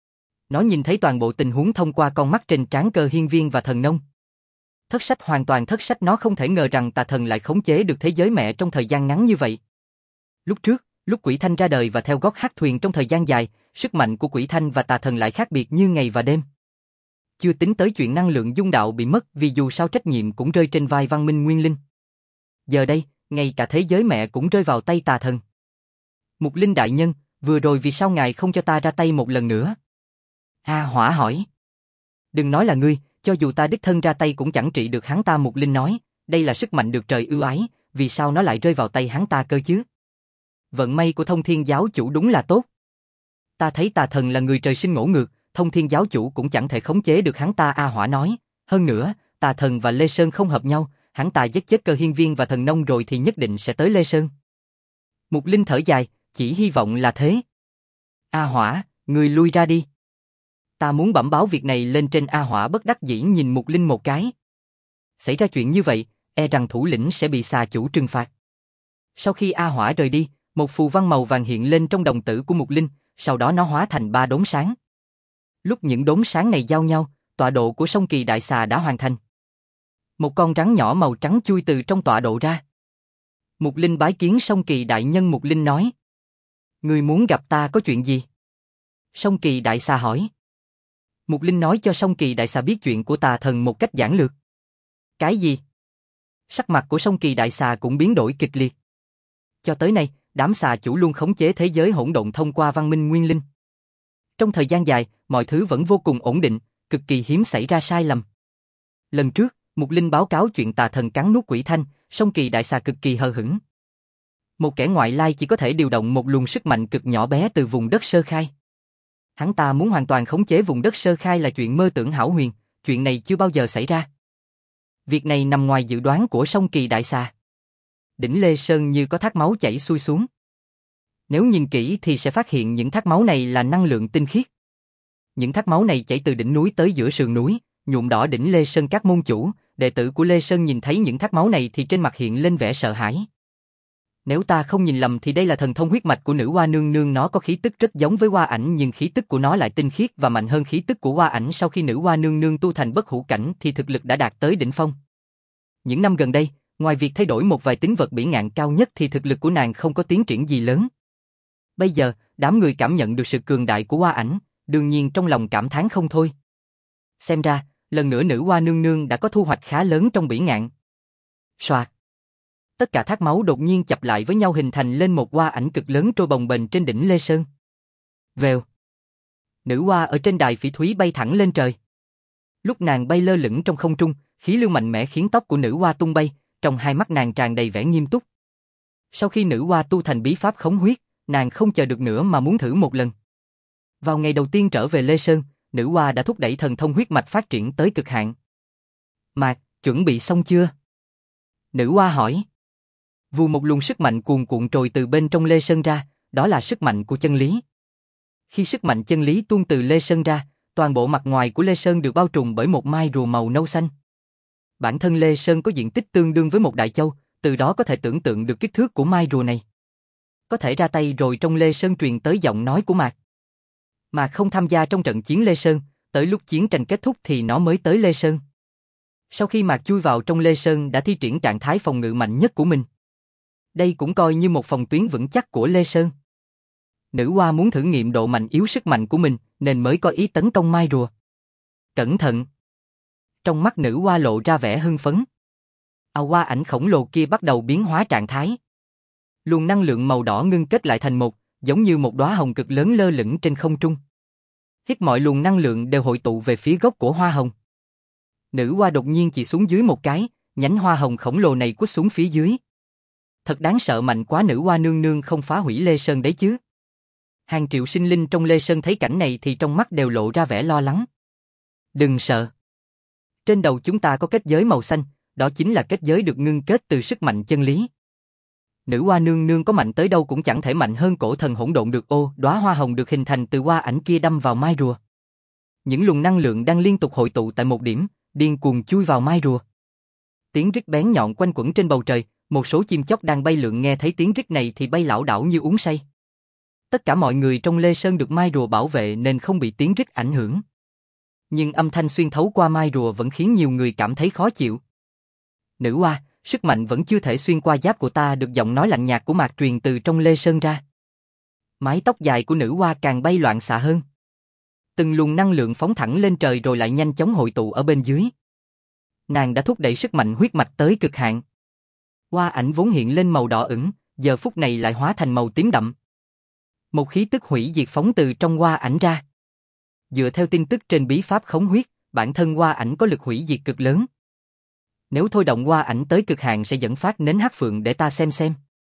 Nó nhìn thấy toàn bộ tình huống thông qua con mắt trên trán Cơ Hiên Viên và Thần Nông. Thất sách, hoàn toàn thất sách, nó không thể ngờ rằng tà thần lại khống chế được thế giới mẹ trong thời gian ngắn như vậy. Lúc trước, lúc Quỷ Thanh ra đời và theo gót Hắc Thuyền trong thời gian dài, sức mạnh của Quỷ Thanh và tà thần lại khác biệt như ngày và đêm. Chưa tính tới chuyện năng lượng dung đạo bị mất, vì dù sao trách nhiệm cũng rơi trên vai Văn Minh Nguyên Linh. Giờ đây, ngay cả thế giới mẹ cũng rơi vào tay tà thần. Mục Linh đại nhân, vừa rồi vì sao ngài không cho ta ra tay một lần nữa? A Hỏa hỏi. Đừng nói là ngươi, cho dù ta đích thân ra tay cũng chẳng trị được hắn ta. Mục Linh nói, đây là sức mạnh được trời ưu ái, vì sao nó lại rơi vào tay hắn ta cơ chứ? Vận may của Thông Thiên giáo chủ đúng là tốt. Ta thấy tà thần là người trời sinh ngỗ ngược, Thông Thiên giáo chủ cũng chẳng thể khống chế được hắn ta. A Hỏa nói, hơn nữa, tà thần và Lê Sơn không hợp nhau, hắn ta giết chết Cơ Hiên Viên và Thần Nông rồi thì nhất định sẽ tới Lê Sơn. Mục Linh thở dài, chỉ hy vọng là thế. A Hỏa, ngươi lui ra đi. Ta muốn bẩm báo việc này lên trên. A Hỏa bất đắc dĩ nhìn Mục Linh một cái. Xảy ra chuyện như vậy, e rằng thủ lĩnh sẽ bị xà chủ trừng phạt. Sau khi A Hỏa rời đi, một phù văn màu vàng hiện lên trong đồng tử của Mục Linh, sau đó nó hóa thành 3 đốm sáng. Lúc những đốm sáng này giao nhau, tọa độ của Song Kỳ Đại Xà đã hoàn thành. Một con rắn nhỏ màu trắng chui từ trong tọa độ ra. Mục Linh bái kiến Song Kỳ đại nhân. Mục Linh nói, ngươi muốn gặp ta có chuyện gì? Song Kỳ Đại Xà hỏi. Mục Linh nói cho Song Kỳ Đại Xà biết chuyện của tà thần một cách giản lược. Cái gì? Sắc mặt của Song Kỳ Đại Xà cũng biến đổi kịch liệt. Cho tới nay, đám xà chủ luôn khống chế thế giới hỗn độn thông qua Văn Minh Nguyên Linh. Trong thời gian dài, mọi thứ vẫn vô cùng ổn định, cực kỳ hiếm xảy ra sai lầm. Lần trước, Mục Linh báo cáo chuyện tà thần cắn nuốt Quỷ Thanh, Song Kỳ Đại Xà cực kỳ hờ hững. Một kẻ ngoại lai chỉ có thể điều động một luồng sức mạnh cực nhỏ bé từ vùng đất sơ khai. Hắn ta muốn hoàn toàn khống chế vùng đất sơ khai là chuyện mơ tưởng hão huyền, chuyện này chưa bao giờ xảy ra. Việc này nằm ngoài dự đoán của Song Kỳ Đại Xà. Đỉnh Lê Sơn như có thác máu chảy xuôi xuống. Nếu nhìn kỹ thì sẽ phát hiện những thác máu này là năng lượng tinh khiết. Những thác máu này chảy từ đỉnh núi tới giữa sườn núi, nhuộm đỏ đỉnh Lê Sơn. Các môn chủ, đệ tử của Lê Sơn nhìn thấy những thác máu này thì trên mặt hiện lên vẻ sợ hãi. Nếu ta không nhìn lầm thì đây là thần thông huyết mạch của nữ Hoa Nương Nương. Nó có khí tức rất giống với Hoa Ảnh, nhưng khí tức của nó lại tinh khiết và mạnh hơn khí tức của Hoa Ảnh. Sau khi nữ Hoa Nương Nương tu thành bất hủ cảnh thì thực lực đã đạt tới đỉnh phong. Những năm gần đây, ngoài việc thay đổi một vài tính vật bỉ ngạn cao nhất thì thực lực của nàng không có tiến triển gì lớn. Bây giờ, đám người cảm nhận được sự cường đại của Hoa Ảnh, đương nhiên trong lòng cảm thán không thôi. Xem ra, lần nữa nữ Hoa Nương Nương đã có thu hoạch khá lớn trong bỉ ngạn. Soạt. Tất cả thác máu đột nhiên chập lại với nhau hình thành lên một Hoa Ảnh cực lớn trôi bồng bềnh trên đỉnh Lê Sơn. Vèo. Nữ Hoa ở trên đài phỉ thúy bay thẳng lên trời. Lúc nàng bay lơ lửng trong không trung, khí lưu mạnh mẽ khiến tóc của nữ Hoa tung bay, trong hai mắt nàng tràn đầy vẻ nghiêm túc. Sau khi nữ Hoa tu thành bí pháp khống huyết, nàng không chờ được nữa mà muốn thử một lần. Vào ngày đầu tiên trở về Lê Sơn, nữ hoa đã thúc đẩy thần thông huyết mạch phát triển tới cực hạn. Mạc, chuẩn bị xong chưa? Nữ hoa hỏi. Vù một luồng sức mạnh cuồn cuộn trồi từ bên trong Lê Sơn ra, đó là sức mạnh của chân lý. Khi sức mạnh chân lý tuôn từ Lê Sơn ra, toàn bộ mặt ngoài của Lê Sơn được bao trùm bởi một mai rùa màu nâu xanh. Bản thân Lê Sơn có diện tích tương đương với một đại châu, từ đó có thể tưởng tượng được kích thước của mai rùa này. Có thể ra tay rồi trong Lê Sơn truyền tới giọng nói của Mạc. Mạc không tham gia trong trận chiến Lê Sơn, tới lúc chiến tranh kết thúc thì nó mới tới Lê Sơn. Sau khi Mạc chui vào trong Lê Sơn đã thi triển trạng thái phòng ngự mạnh nhất của mình. Đây cũng coi như một phòng tuyến vững chắc của Lê Sơn. Nữ hoa muốn thử nghiệm độ mạnh yếu sức mạnh của mình nên mới có ý tấn công mai rùa. Cẩn thận! Trong mắt nữ hoa lộ ra vẻ hưng phấn. Hoa ảnh khổng lồ kia bắt đầu biến hóa trạng thái. Luồng năng lượng màu đỏ ngưng kết lại thành một, giống như một đóa hồng cực lớn lơ lửng trên không trung. Hết mọi luồng năng lượng đều hội tụ về phía gốc của hoa hồng. Nữ hoa đột nhiên chỉ xuống dưới một cái, nhánh hoa hồng khổng lồ này quất xuống phía dưới. Thật đáng sợ, mạnh quá, nữ hoa nương nương không phá hủy Lê Sơn đấy chứ? Hàng triệu sinh linh trong Lê Sơn thấy cảnh này thì trong mắt đều lộ ra vẻ lo lắng. Đừng sợ. Trên đầu chúng ta có kết giới màu xanh, đó chính là kết giới được ngưng kết từ sức mạnh chân lý. Nữ hoa nương nương có mạnh tới đâu cũng chẳng thể mạnh hơn cổ thần hỗn độn được. Đóa hoa hồng được hình thành từ hoa ảnh kia đâm vào mai rùa. Những luồng năng lượng đang liên tục hội tụ tại một điểm, điên cuồng chui vào mai rùa. Tiếng rít bén nhọn quanh quẩn trên bầu trời, một số chim chóc đang bay lượn nghe thấy tiếng rít này thì bay lảo đảo như uống say. Tất cả mọi người trong Lê Sơn được mai rùa bảo vệ nên không bị tiếng rít ảnh hưởng. Nhưng âm thanh xuyên thấu qua mai rùa vẫn khiến nhiều người cảm thấy khó chịu. Nữ hoa, sức mạnh vẫn chưa thể xuyên qua giáp của ta được, giọng nói lạnh nhạt của Mạc truyền từ trong Lê Sơn ra. Mái tóc dài của nữ hoa càng bay loạn xạ hơn. Từng luồng năng lượng phóng thẳng lên trời rồi lại nhanh chóng hội tụ ở bên dưới. Nàng đã thúc đẩy sức mạnh huyết mạch tới cực hạn. Hoa ảnh vốn hiện lên màu đỏ ửng, giờ phút này lại hóa thành màu tím đậm. Một khí tức hủy diệt phóng từ trong hoa ảnh ra. Dựa theo tin tức trên bí pháp khống huyết, bản thân hoa ảnh có lực hủy diệt cực lớn. Nếu thôi động hoa ảnh tới cực hạn sẽ dẫn phát nến hắc phượng để ta xem.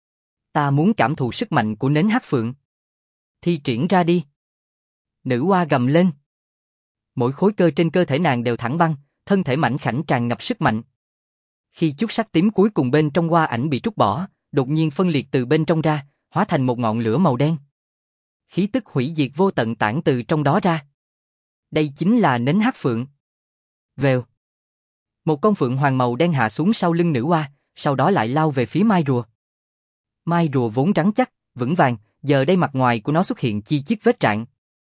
Ta muốn cảm thụ sức mạnh của nến hắc phượng. Thi triển ra đi. Nữ hoa gầm lên. Mỗi khối cơ trên cơ thể nàng đều thẳng băng, thân thể mảnh khảnh tràn ngập sức mạnh. Khi chút sắc tím cuối cùng bên trong hoa ảnh bị trút bỏ, đột nhiên phân liệt từ bên trong ra, hóa thành một ngọn lửa màu đen. Khí tức hủy diệt vô tận tản từ trong đó ra. Đây chính là nến hắc phượng. Vèo. Một con phượng hoàng màu đen hạ xuống sau lưng nữ hoa, sau đó lại lao về phía mai rùa. Mai rùa vốn rắn chắc, vững vàng, giờ đây mặt ngoài của nó xuất hiện chi chít vết rạn.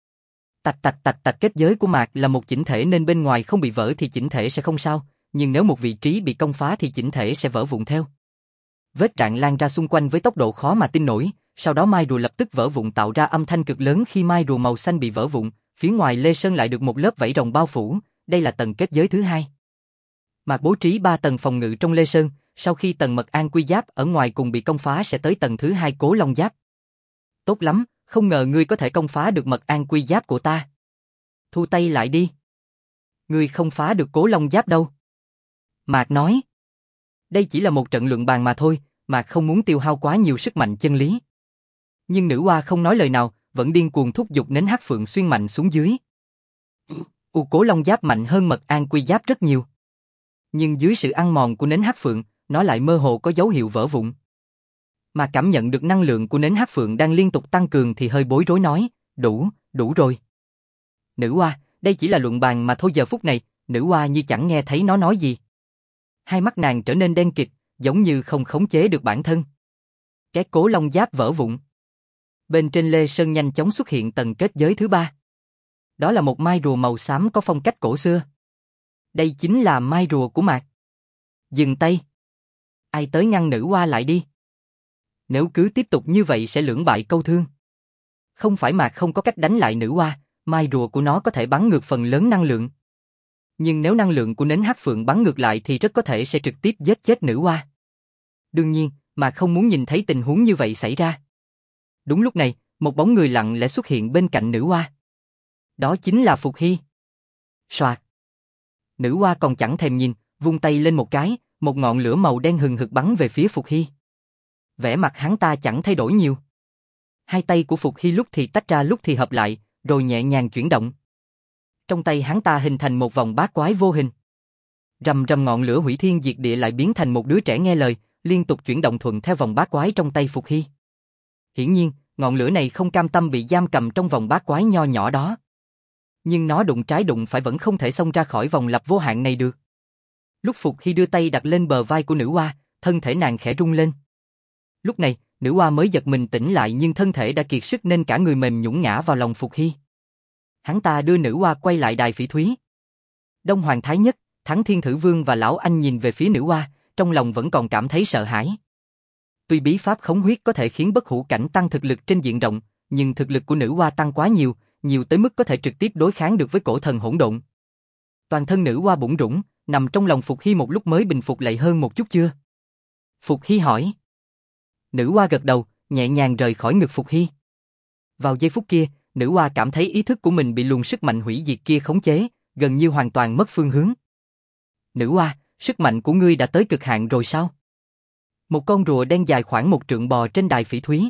Tạch, kết giới của Mạc là một chỉnh thể nên bên ngoài không bị vỡ thì chỉnh thể sẽ không sao, nhưng nếu một vị trí bị công phá thì chỉnh thể sẽ vỡ vụn theo. Vết rạn lan ra xung quanh với tốc độ khó mà tin nổi, sau đó mai rùa lập tức vỡ vụn tạo ra âm thanh cực lớn. Khi mai rùa màu xanh bị vỡ vụn, phía ngoài Lê Sơn lại được một lớp vảy rồng bao phủ, đây là tầng kết giới thứ hai. Mạc bố trí 3 tầng phòng ngự trong Lê Sơn, sau khi tầng Mật An Quy Giáp ở ngoài cùng bị công phá sẽ tới tầng thứ 2 Cố Long Giáp. Tốt lắm, không ngờ ngươi có thể công phá được Mật An Quy Giáp của ta. Thu tay lại đi. Ngươi không phá được Cố Long Giáp đâu. Mạc nói. Đây chỉ là một trận luận bàn mà thôi, Mạc không muốn tiêu hao quá nhiều sức mạnh chân lý. Nhưng nữ hoa không nói lời nào, vẫn điên cuồng thúc giục nến hắc phượng xuyên mạnh xuống dưới. Cố Long Giáp mạnh hơn Mật An Quy Giáp rất nhiều. Nhưng dưới sự ăn mòn của nến hắc phượng, nó lại mơ hồ có dấu hiệu vỡ vụn. Mà cảm nhận được năng lượng của nến hắc phượng đang liên tục tăng cường thì hơi bối rối nói, đủ rồi. Nữ hoa, đây chỉ là luận bàn mà thôi. Giờ phút này, nữ hoa như chẳng nghe thấy nó nói gì. Hai mắt nàng trở nên đen kịt, giống như không khống chế được bản thân. Cái Cố Long Giáp vỡ vụn. Bên trên Lê Sơn nhanh chóng xuất hiện tầng kết giới thứ 3. Đó là một mai rùa màu xám có phong cách cổ xưa. Đây chính là mai rùa của Mạc. Dừng tay. Ai tới ngăn nữ hoa lại đi. Nếu cứ tiếp tục như vậy sẽ lưỡng bại câu thương. Không phải Mạc không có cách đánh lại nữ hoa, mai rùa của nó có thể bắn ngược phần lớn năng lượng. Nhưng nếu năng lượng của nến hắc phượng bắn ngược lại thì rất có thể sẽ trực tiếp giết chết nữ hoa. Đương nhiên, Mạc không muốn nhìn thấy tình huống như vậy xảy ra. Đúng lúc này, một bóng người lặng lẽ xuất hiện bên cạnh nữ hoa. Đó chính là Phục Hy. Soạt. Nữ hoa còn chẳng thèm nhìn, vung tay lên một cái, một ngọn lửa màu đen hừng hực bắn về phía Phục Hy. Vẻ mặt hắn ta chẳng thay đổi nhiều. Hai tay của Phục Hy lúc thì tách ra lúc thì hợp lại, rồi nhẹ nhàng chuyển động. Trong tay hắn ta hình thành một vòng bát quái vô hình. Rầm rầm ngọn lửa hủy thiên diệt địa lại biến thành một đứa trẻ nghe lời, liên tục chuyển động thuận theo vòng bát quái trong tay Phục Hy. Hiển nhiên, ngọn lửa này không cam tâm bị giam cầm trong vòng bát quái nho nhỏ đó. Nhưng nó đụng trái đụng phải vẫn không thể xông ra khỏi vòng lặp vô hạn này được. Lúc Phục Hy đưa tay đặt lên bờ vai của nữ oa, thân thể nàng khẽ rung lên. Lúc này, nữ oa mới giật mình tỉnh lại nhưng thân thể đã kiệt sức nên cả người mềm nhũn ngã vào lòng Phục Hy. Hắn ta đưa nữ oa quay lại đài phỉ thúy. Đông Hoàng Thái Nhất, Thắng Thiên Thử Vương và Lão Anh nhìn về phía nữ oa, trong lòng vẫn còn cảm thấy sợ hãi. Tuy bí pháp khống huyết có thể khiến bất hủ cảnh tăng thực lực trên diện rộng, nhưng thực lực của nữ oa tăng quá nhiều, nhiều tới mức có thể trực tiếp đối kháng được với cổ thần hỗn độn. Toàn thân nữ oa bủn rủn, nằm trong lòng Phục Hy một lúc mới bình phục lại hơn một chút chưa? Phục Hy hỏi. Nữ oa gật đầu, nhẹ nhàng rời khỏi ngực Phục Hy. Vào giây phút kia, nữ oa cảm thấy ý thức của mình bị luồng sức mạnh hủy diệt kia khống chế, gần như hoàn toàn mất phương hướng. Nữ oa, sức mạnh của ngươi đã tới cực hạn rồi sao? Một con rùa đen dài khoảng 1 trượng bò trên đài phỉ thúy.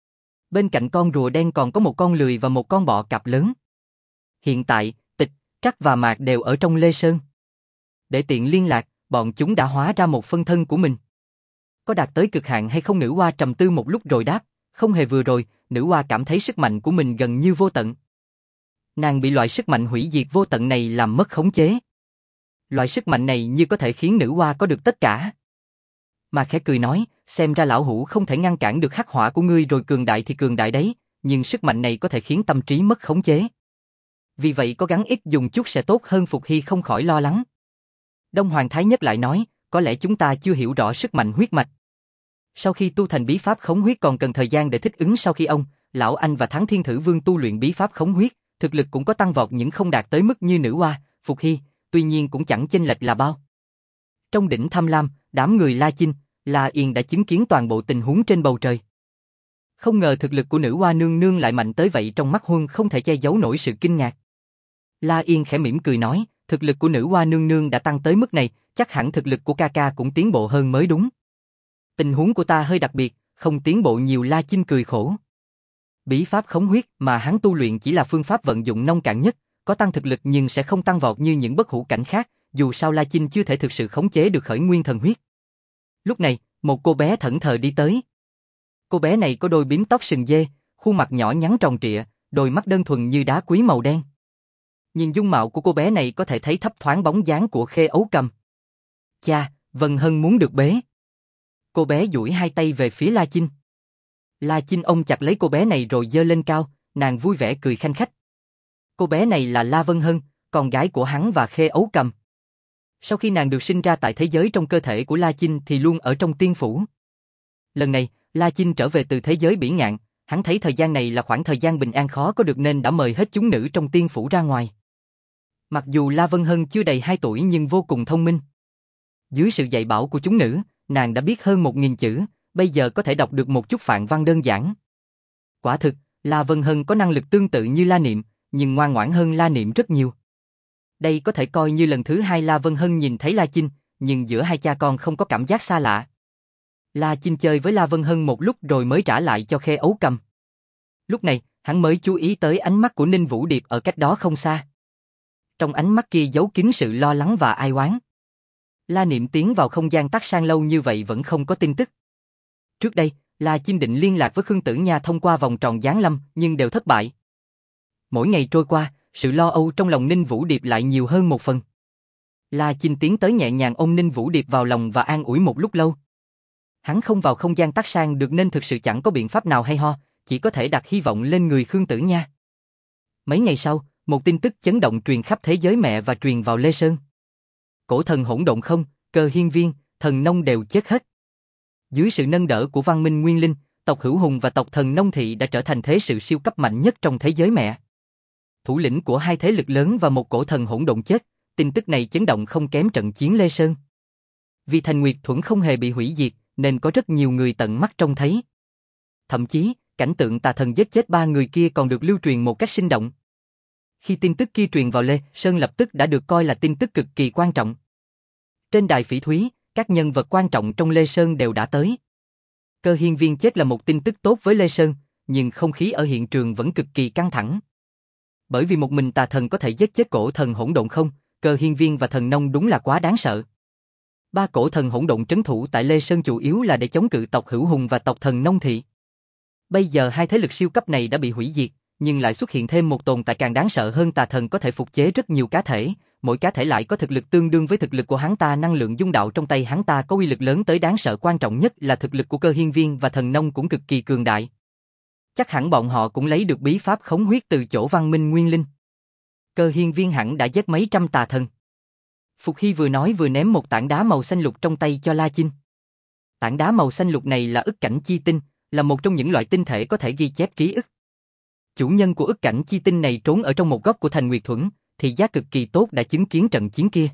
Bên cạnh con rùa đen còn có một con lười và một con bọ cạp lớn. Hiện tại, Tịch, Trắc và Mạc đều ở trong Lê Sơn. Để tiện liên lạc, bọn chúng đã hóa ra một phân thân của mình. Có đạt tới cực hạn hay không? Nữ oa trầm tư một lúc rồi đáp, không hề. Vừa rồi, nữ oa cảm thấy sức mạnh của mình gần như vô tận. Nàng bị loại sức mạnh hủy diệt vô tận này làm mất khống chế. Loại sức mạnh này như có thể khiến nữ oa có được tất cả. Mà khẽ cười nói, xem ra lão hủ không thể ngăn cản được hắc hỏa của ngươi rồi, cường đại thì cường đại đấy, nhưng sức mạnh này có thể khiến tâm trí mất khống chế. Vì vậy có gắng ít dùng chút sẽ tốt hơn. Phục Hy không khỏi lo lắng. Đông Hoàng Thái Nhất lại nói, có lẽ chúng ta chưa hiểu rõ sức mạnh huyết mạch. Sau khi tu thành bí pháp khống huyết còn cần thời gian để thích ứng. Sau khi ông, Lão Anh và Thắng Thiên Thử Vương tu luyện bí pháp khống huyết, thực lực cũng có tăng vọt nhưng không đạt tới mức như nữ oa, Phục Hy, tuy nhiên cũng chẳng chênh lệch là bao. Trong đỉnh Tham Lam, đám người La Chinh, La Yên đã chứng kiến toàn bộ tình huống trên bầu trời. Không ngờ thực lực của nữ oa nương nương lại mạnh tới vậy, trong mắt Huân không thể che giấu nổi sự kinh ngạc. La Yên khẽ mỉm cười nói, thực lực của nữ oa nương nương đã tăng tới mức này, chắc hẳn thực lực của ca ca cũng tiến bộ hơn mới đúng. Tình huống của ta hơi đặc biệt, không tiến bộ nhiều. La Chinh cười khổ. Bí pháp khống huyết mà hắn tu luyện chỉ là phương pháp vận dụng nông cạn nhất, có tăng thực lực nhưng sẽ không tăng vọt như những bất hủ cảnh khác, dù sao La Chinh chưa thể thực sự khống chế được khởi nguyên thần huyết. Lúc này, một cô bé thẫn thờ đi tới. Cô bé này có đôi bím tóc sừng dê, khuôn mặt nhỏ nhắn tròn trịa, đôi mắt đơn thuần như đá quý màu đen. Nhìn dung mạo của cô bé này có thể thấy thấp thoáng bóng dáng của Khê Ấu Cầm. Cha, Vân Hân muốn được bế. Cô bé duỗi hai tay về phía La Chinh. La Chinh ôm chặt lấy cô bé này rồi giơ lên cao, nàng vui vẻ cười khanh khách. Cô bé này là La Vân Hân, con gái của hắn và Khê Ấu Cầm. Sau khi nàng được sinh ra tại thế giới trong cơ thể của La Chinh thì luôn ở trong tiên phủ. Lần này, La Chinh trở về từ thế giới Bỉ Ngạn, hắn thấy thời gian này là khoảng thời gian bình an khó có được nên đã mời hết chúng nữ trong tiên phủ ra ngoài. Mặc dù La Vân Hân chưa đầy 2 tuổi nhưng vô cùng thông minh. Dưới sự dạy bảo của chúng nữ, nàng đã biết hơn 1000 chữ, bây giờ có thể đọc được một chút phạn văn đơn giản. Quả thực, La Vân Hân có năng lực tương tự như La Niệm, nhưng ngoan ngoãn hơn La Niệm rất nhiều. Đây có thể coi như lần thứ 2 La Vân Hân nhìn thấy La Chinh, nhưng giữa hai cha con không có cảm giác xa lạ. La Chinh chơi với La Vân Hân một lúc rồi mới trả lại cho Khê Ấu Cầm. Lúc này, hắn mới chú ý tới ánh mắt của Ninh Vũ Điệp ở cách đó không xa. Trong ánh mắt kia giấu kín sự lo lắng và ai oán. La Niệm tiến vào không gian tắt sang lâu như vậy vẫn không có tin tức. Trước đây, La Chinh định liên lạc với Khương Tử Nha thông qua vòng tròn giáng lâm nhưng đều thất bại. Mỗi ngày trôi qua, sự lo âu trong lòng Ninh Vũ Điệp lại nhiều hơn một phần. La Chinh tiến tới nhẹ nhàng ôm Ninh Vũ Điệp vào lòng và an ủi một lúc lâu. Hắn không vào không gian tắt sang được nên thực sự chẳng có biện pháp nào hay ho, chỉ có thể đặt hy vọng lên người Khương Tử Nha. Mấy ngày sau, một tin tức chấn động truyền khắp thế giới mẹ và truyền vào Lê Sơn. Cổ thần hỗn độn không, Cơ Hiên Viên, Thần Nông đều chết hết. Dưới sự nâng đỡ của Văn Minh Nguyên Linh, tộc Hữu Hùng và tộc Thần Nông Thị đã trở thành thế sự siêu cấp mạnh nhất trong thế giới mẹ. Thủ lĩnh của hai thế lực lớn và một cổ thần hỗn độn chết, tin tức này chấn động không kém trận chiến Lê Sơn. Vì Thành Nguyệt Thuẫn không hề bị hủy diệt, nên có rất nhiều người tận mắt trông thấy. Thậm chí, cảnh tượng tà thần giết chết 3 người kia còn được lưu truyền một cách sinh động. Khi tin tức kia truyền vào Lê Sơn lập tức đã được coi là tin tức cực kỳ quan trọng. Trên đài phỉ thúy, các nhân vật quan trọng trong Lê Sơn đều đã tới. Cơ Hiên Viên chết là một tin tức tốt với Lê Sơn, nhưng không khí ở hiện trường vẫn cực kỳ căng thẳng. Bởi vì một mình tà thần có thể giết chết cổ thần hỗn độn không, Cơ Hiên Viên và Thần Nông đúng là quá đáng sợ. Ba cổ thần hỗn độn trấn thủ tại Lê Sơn chủ yếu là để chống cự tộc Hữu Hùng và tộc Thần Nông Thị. Bây giờ hai thế lực siêu cấp này đã bị hủy diệt, nhưng lại xuất hiện thêm một tồn tại càng đáng sợ hơn. Tà thần có thể phục chế rất nhiều cá thể, mỗi cá thể lại có thực lực tương đương với thực lực của hắn ta. Năng lượng dung đạo trong tay hắn ta có uy lực lớn tới đáng sợ, quan trọng nhất là thực lực của Cơ Hiên Viên và Thần Nông cũng cực kỳ cường đại. Chắc hẳn bọn họ cũng lấy được bí pháp khống huyết từ chỗ Văn Minh Nguyên Linh. Cơ Hiên Viên hẳn đã giết mấy trăm tà thần. Phục Hy vừa nói vừa ném một tảng đá màu xanh lục trong tay cho La Chinh. Tảng đá màu xanh lục này là ức cảnh chi tinh, là một trong những loại tinh thể có thể ghi chép ký ức. Chủ nhân của ức cảnh chi tinh này trốn ở trong một góc của thành Nguyệt Thuẫn, thì giá cực kỳ tốt đã chứng kiến trận chiến kia.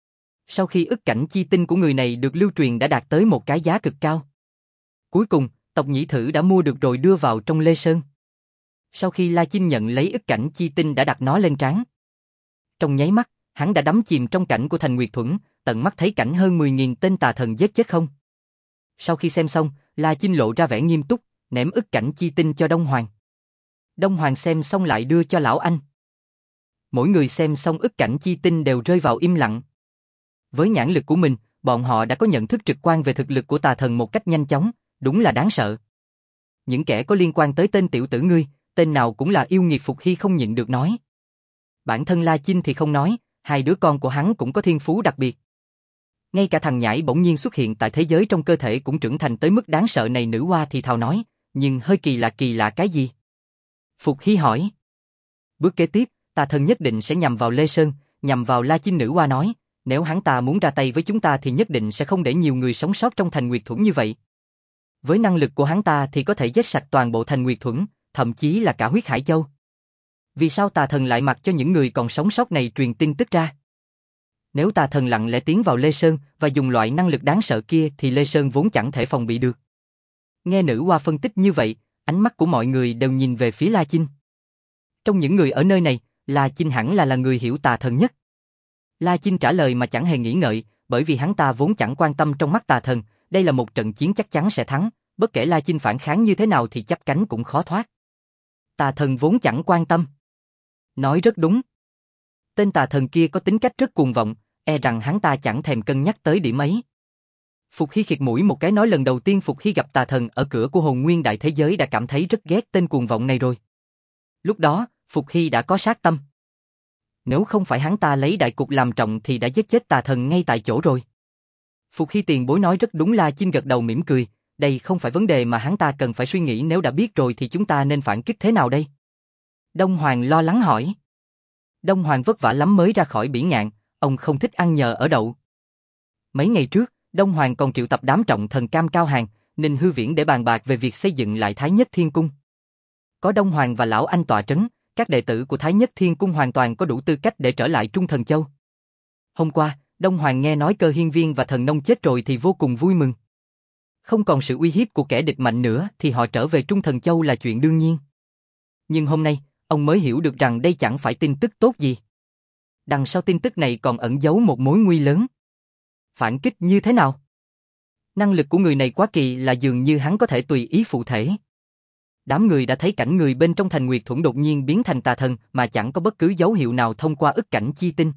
Sau khi ức cảnh chi tinh của người này được lưu truyền đã đạt tới một cái giá cực cao. Cuối cùng, tộc Nhĩ Thử đã mua được rồi đưa vào trong Lê Sơn. Sau khi La Chinh nhận lấy ức cảnh chi tinh đã đặt nó lên trán. Trong nháy mắt, hắn đã đắm chìm trong cảnh của thành Nguyệt Thuẫn, tận mắt thấy cảnh hơn 10.000 tên tà thần giết chết không. Sau khi xem xong, La Chinh lộ ra vẻ nghiêm túc, ném ức cảnh chi tinh cho Đông Hoàng. Đông Hoàng xem xong lại đưa cho Lão Anh. Mỗi người xem xong ức cảnh chi tinh đều rơi vào im lặng. Với nhãn lực của mình, bọn họ đã có nhận thức trực quan về thực lực của tà thần một cách nhanh chóng, đúng là đáng sợ. Những kẻ có liên quan tới tên tiểu tử ngươi, tên nào cũng là yêu nghiệt. Phục Hy không nhịn được nói. Bản thân La Chinh thì không nói, hai đứa con của hắn cũng có thiên phú đặc biệt. Ngay cả thằng nhãi bỗng nhiên xuất hiện tại thế giới trong cơ thể cũng trưởng thành tới mức đáng sợ này. Nữ hoa thì thào nói, nhưng hơi kỳ lạ cái gì? Phục Hy hỏi. Bước kế tiếp, tà thần nhất định sẽ nhằm vào Lê Sơn, nhằm vào La Chinh. Nữ hoa nói, nếu hắn ta muốn ra tay với chúng ta thì nhất định sẽ không để nhiều người sống sót trong thành Nguyệt Thuẫn như vậy. Với năng lực của hắn ta thì có thể giết sạch toàn bộ thành Nguyệt Thuẫn, thậm chí là cả Huyết Hải Châu. Vì sao tà thần lại mặc cho những người còn sống sót này truyền tin tức ra? Nếu tà thần lặng lẽ tiến vào Lê Sơn và dùng loại năng lực đáng sợ kia thì Lê Sơn vốn chẳng thể phòng bị được. Nghe nữ hoa phân tích như vậy, ánh mắt của mọi người đều nhìn về phía La Chinh. Trong những người ở nơi này, La Chinh hẳn là người hiểu tà thần nhất. La Chinh trả lời mà chẳng hề nghĩ ngợi, bởi vì hắn ta vốn chẳng quan tâm. Trong mắt tà thần, đây là một trận chiến chắc chắn sẽ thắng, bất kể La Chinh phản kháng như thế nào thì chắp cánh cũng khó thoát. Tà thần vốn chẳng quan tâm. Nói rất đúng. Tên tà thần kia có tính cách rất cuồng vọng, e rằng hắn ta chẳng thèm cân nhắc tới điểm ấy. Phục Hy khịt mũi một cái nói, lần đầu tiên Phục Hy gặp tà thần ở cửa của hồn nguyên đại thế giới đã cảm thấy rất ghét tên cuồng vọng này rồi. Lúc đó, Phục Hy đã có sát tâm. Nếu không phải hắn ta lấy đại cục làm trọng thì đã giết chết tà thần ngay tại chỗ rồi. Phục Hy tiền bối nói rất đúng. La Chinh gật đầu mỉm cười, đây không phải vấn đề mà hắn ta cần phải suy nghĩ. Nếu đã biết rồi thì chúng ta nên phản kích thế nào đây? Đông Hoàng lo lắng hỏi. Đông Hoàng vất vả lắm mới ra khỏi Bỉ Ngạn, ông không thích ăn nhờ ở đậu. Mấy ngày trước, Đông Hoàng còn triệu tập đám trọng thần Cam Cao Hàng, Ninh Hư Viễn để bàn bạc về việc xây dựng lại Thái Nhất Thiên Cung. Có Đông Hoàng và Lão Anh tọa trấn, các đệ tử của Thái Nhất Thiên Cung hoàn toàn có đủ tư cách để trở lại Trung Thần Châu. Hôm qua, Đông Hoàng nghe nói Cơ Hiên Viên và Thần Nông chết rồi thì vô cùng vui mừng. Không còn sự uy hiếp của kẻ địch mạnh nữa thì họ trở về Trung Thần Châu là chuyện đương nhiên. Nhưng hôm nay, ông mới hiểu được rằng đây chẳng phải tin tức tốt gì. Đằng sau tin tức này còn ẩn giấu một mối nguy lớn. Phản kích như thế nào? Năng lực của người này quá kỳ lạ, dường như hắn có thể tùy ý phụ thể. Đám người đã thấy cảnh người bên trong thành Nguyệt Thuẫn đột nhiên biến thành tà thần mà chẳng có bất cứ dấu hiệu nào thông qua ức cảnh chi tinh.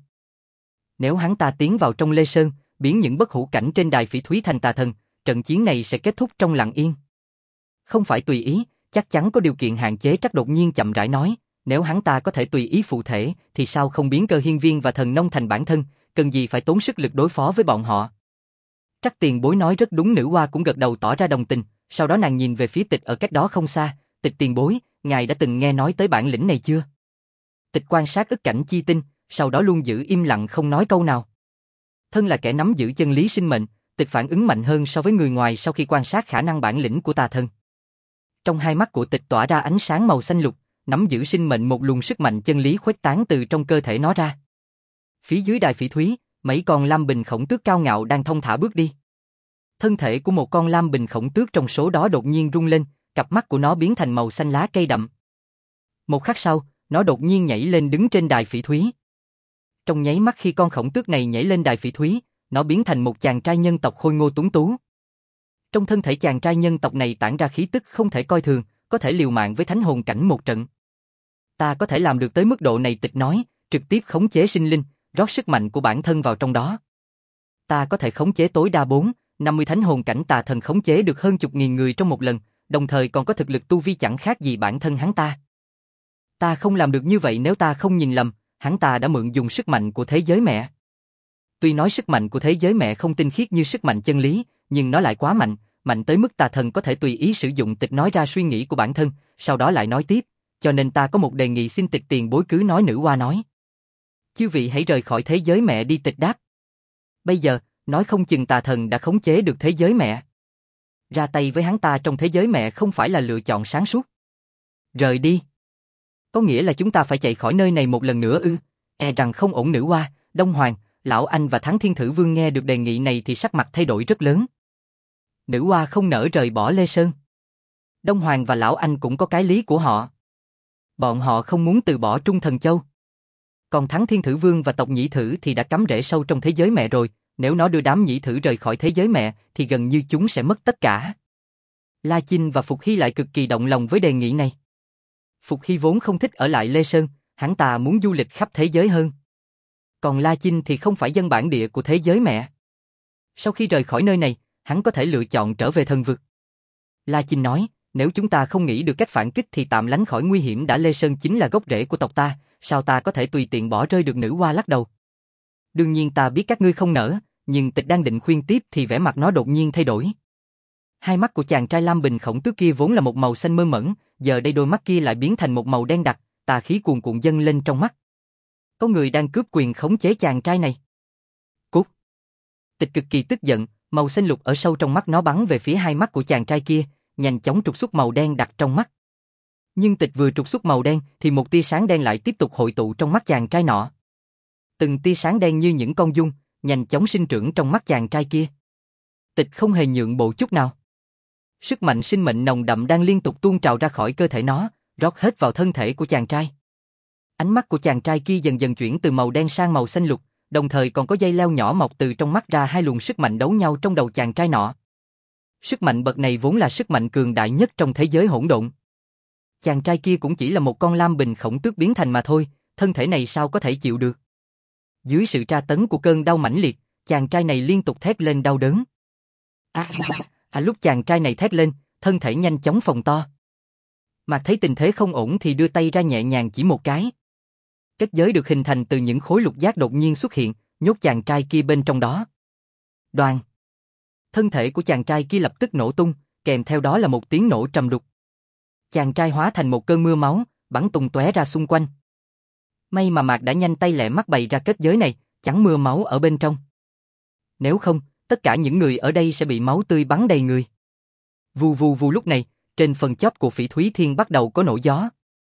Nếu hắn ta tiến vào trong Lê Sơn, biến những bất hủ cảnh trên đài phỉ thúy thành tà thần, trận chiến này sẽ kết thúc trong lặng yên. Không phải tùy ý, chắc chắn có điều kiện hạn chế. Trắc đột nhiên chậm rãi nói, nếu hắn ta có thể tùy ý phụ thể, thì sao không biến Cơ Hiên Viên và Thần Nông thành bản thân, cần gì phải tốn sức lực đối phó với bọn họ. Trắc tiền bối nói rất đúng. Nữ hoa cũng gật đầu tỏ ra đồng tình, sau đó nàng nhìn về phía Tịch ở cách đó không xa. Tịch tiền bối, ngài đã từng nghe nói tới bản lĩnh này chưa? Tịch quan sát ức cảnh chi tinh, sau đó luôn giữ im lặng không nói câu nào. Thân là kẻ nắm giữ chân lý sinh mệnh, Tịch phản ứng mạnh hơn so với người ngoài sau khi quan sát khả năng bản lĩnh của tà thần. Trong hai mắt của Tịch tỏa ra ánh sáng màu xanh lục, nắm giữ sinh mệnh một luồng sức mạnh chân lý khuếch tán từ trong cơ thể nó ra. Phía dưới đài phỉ thúy, mấy con lam bình khổng tước cao ngạo đang thong thả bước đi. Thân thể của một con lam bình khổng tước trong số đó đột nhiên rung lên, cặp mắt của nó biến thành màu xanh lá cây đậm. Một khắc sau, nó đột nhiên nhảy lên đứng trên đài phỉ thúy. Trong nháy mắt khi con khổng tước này nhảy lên đài phỉ thúy, nó biến thành một chàng trai nhân tộc khôi ngô tuấn tú. Trong thân thể chàng trai nhân tộc này tản ra khí tức không thể coi thường, có thể liều mạng với thánh hồn cảnh một trận. Ta có thể làm được tới mức độ này, Tịch nói, trực tiếp khống chế sinh linh, rót sức mạnh của bản thân vào trong đó. Ta có thể khống chế tối đa 50 thánh hồn cảnh tà thần, khống chế được hơn chục nghìn người trong một lần, đồng thời còn có thực lực tu vi chẳng khác gì bản thân hắn ta. Ta không làm được như vậy, nếu ta không nhìn lầm, hắn ta đã mượn dùng sức mạnh của thế giới mẹ. Tuy nói sức mạnh của thế giới mẹ không tinh khiết như sức mạnh chân lý, nhưng nó lại quá mạnh, mạnh tới mức tà thần có thể tùy ý sử dụng. Tịch nói ra suy nghĩ của bản thân, sau đó lại nói tiếp, cho nên ta có một đề nghị, xin Tịch tiền bối cứ nói. Nữ hoa nói. Chư vị hãy rời khỏi thế giới mẹ đi, Tịch đáp. Bây giờ, nói không chừng tà thần đã khống chế được thế giới mẹ. Ra tay với hắn ta trong thế giới mẹ không phải là lựa chọn sáng suốt. Rời đi. Có nghĩa là chúng ta phải chạy khỏi nơi này một lần nữa ư? E rằng không ổn. Nữ hoa, Đông Hoàng, Lão Anh và Thắng Thiên Thử Vương nghe được đề nghị này thì sắc mặt thay đổi rất lớn. Nữ hoa không nỡ rời bỏ Lê Sơn. Đông Hoàng và Lão Anh cũng có cái lý của họ. Bọn họ không muốn từ bỏ Trung Thần Châu. Còn Thắng Thiên Thử Vương và tộc Nhĩ Thử thì đã cắm rễ sâu trong thế giới mẹ rồi, nếu nó đưa đám Nhĩ Thử rời khỏi thế giới mẹ thì gần như chúng sẽ mất tất cả. La Chinh và Phục Hy lại cực kỳ động lòng với đề nghị này. Phục Hy vốn không thích ở lại Lê Sơn, hắn ta muốn du lịch khắp thế giới hơn. Còn La Chinh thì không phải dân bản địa của thế giới mẹ. Sau khi rời khỏi nơi này, hắn có thể lựa chọn trở về thần vực. La Chinh nói, nếu chúng ta không nghĩ được cách phản kích thì tạm lánh khỏi nguy hiểm đã. Lê Sơn chính là gốc rễ của tộc ta, sao ta có thể tùy tiện bỏ rơi được. Nữ hoa lắc đầu. Đương nhiên ta biết các ngươi không nỡ, nhưng Tịch đang định khuyên tiếp thì vẻ mặt nó đột nhiên thay đổi. Hai mắt của chàng trai Lam Bình Khổng Tước kia vốn là một màu xanh mơn mởn, giờ đây đôi mắt kia lại biến thành một màu đen đặc, tà khí cuồn cuộn dâng lên trong mắt. Có người đang cướp quyền khống chế chàng trai này. Cút. Tịch cực kỳ tức giận, màu xanh lục ở sâu trong mắt nó bắn về phía hai mắt của chàng trai kia, nhanh chóng trục xuất màu đen đặc trong mắt. Nhưng Tịch vừa trục xuất màu đen thì một tia sáng đen lại tiếp tục hội tụ trong mắt chàng trai nọ. Từng tia sáng đen như những con giun, nhanh chóng sinh trưởng trong mắt chàng trai kia. Tịch không hề nhượng bộ chút nào. Sức mạnh sinh mệnh nồng đậm đang liên tục tuôn trào ra khỏi cơ thể nó, rót hết vào thân thể của chàng trai. Ánh mắt của chàng trai kia dần dần chuyển từ màu đen sang màu xanh lục, đồng thời còn có dây leo nhỏ mọc từ trong mắt ra, hai luồng sức mạnh đấu nhau trong đầu chàng trai nọ. Sức mạnh bậc này vốn là sức mạnh cường đại nhất trong thế giới hỗn độn. Chàng trai kia cũng chỉ là một con Lam Bình Khổng Tước biến thành mà thôi, thân thể này sao có thể chịu được. Dưới sự tra tấn của cơn đau mãnh liệt, chàng trai này liên tục thét lên đau đớn. Lúc chàng trai này thét lên, thân thể nhanh chóng phồng to. Mạc thấy tình thế không ổn thì đưa tay ra nhẹ nhàng chỉ một cái. Kết giới được hình thành từ những khối lục giác đột nhiên xuất hiện, nhốt chàng trai kia bên trong đó. Đoàng. Thân thể của chàng trai kia lập tức nổ tung, kèm theo đó là một tiếng nổ trầm đục. Chàng trai hóa thành một cơn mưa máu, bắn tung tóe ra xung quanh. May mà Mạc đã nhanh tay lẹ mắt bày ra kết giới này, chắn mưa máu ở bên trong. Nếu không, tất cả những người ở đây sẽ bị máu tươi bắn đầy người. Vù vù vù. Lúc này, trên phần chóp của Phỉ Thúy Thiên bắt đầu có nổ gió.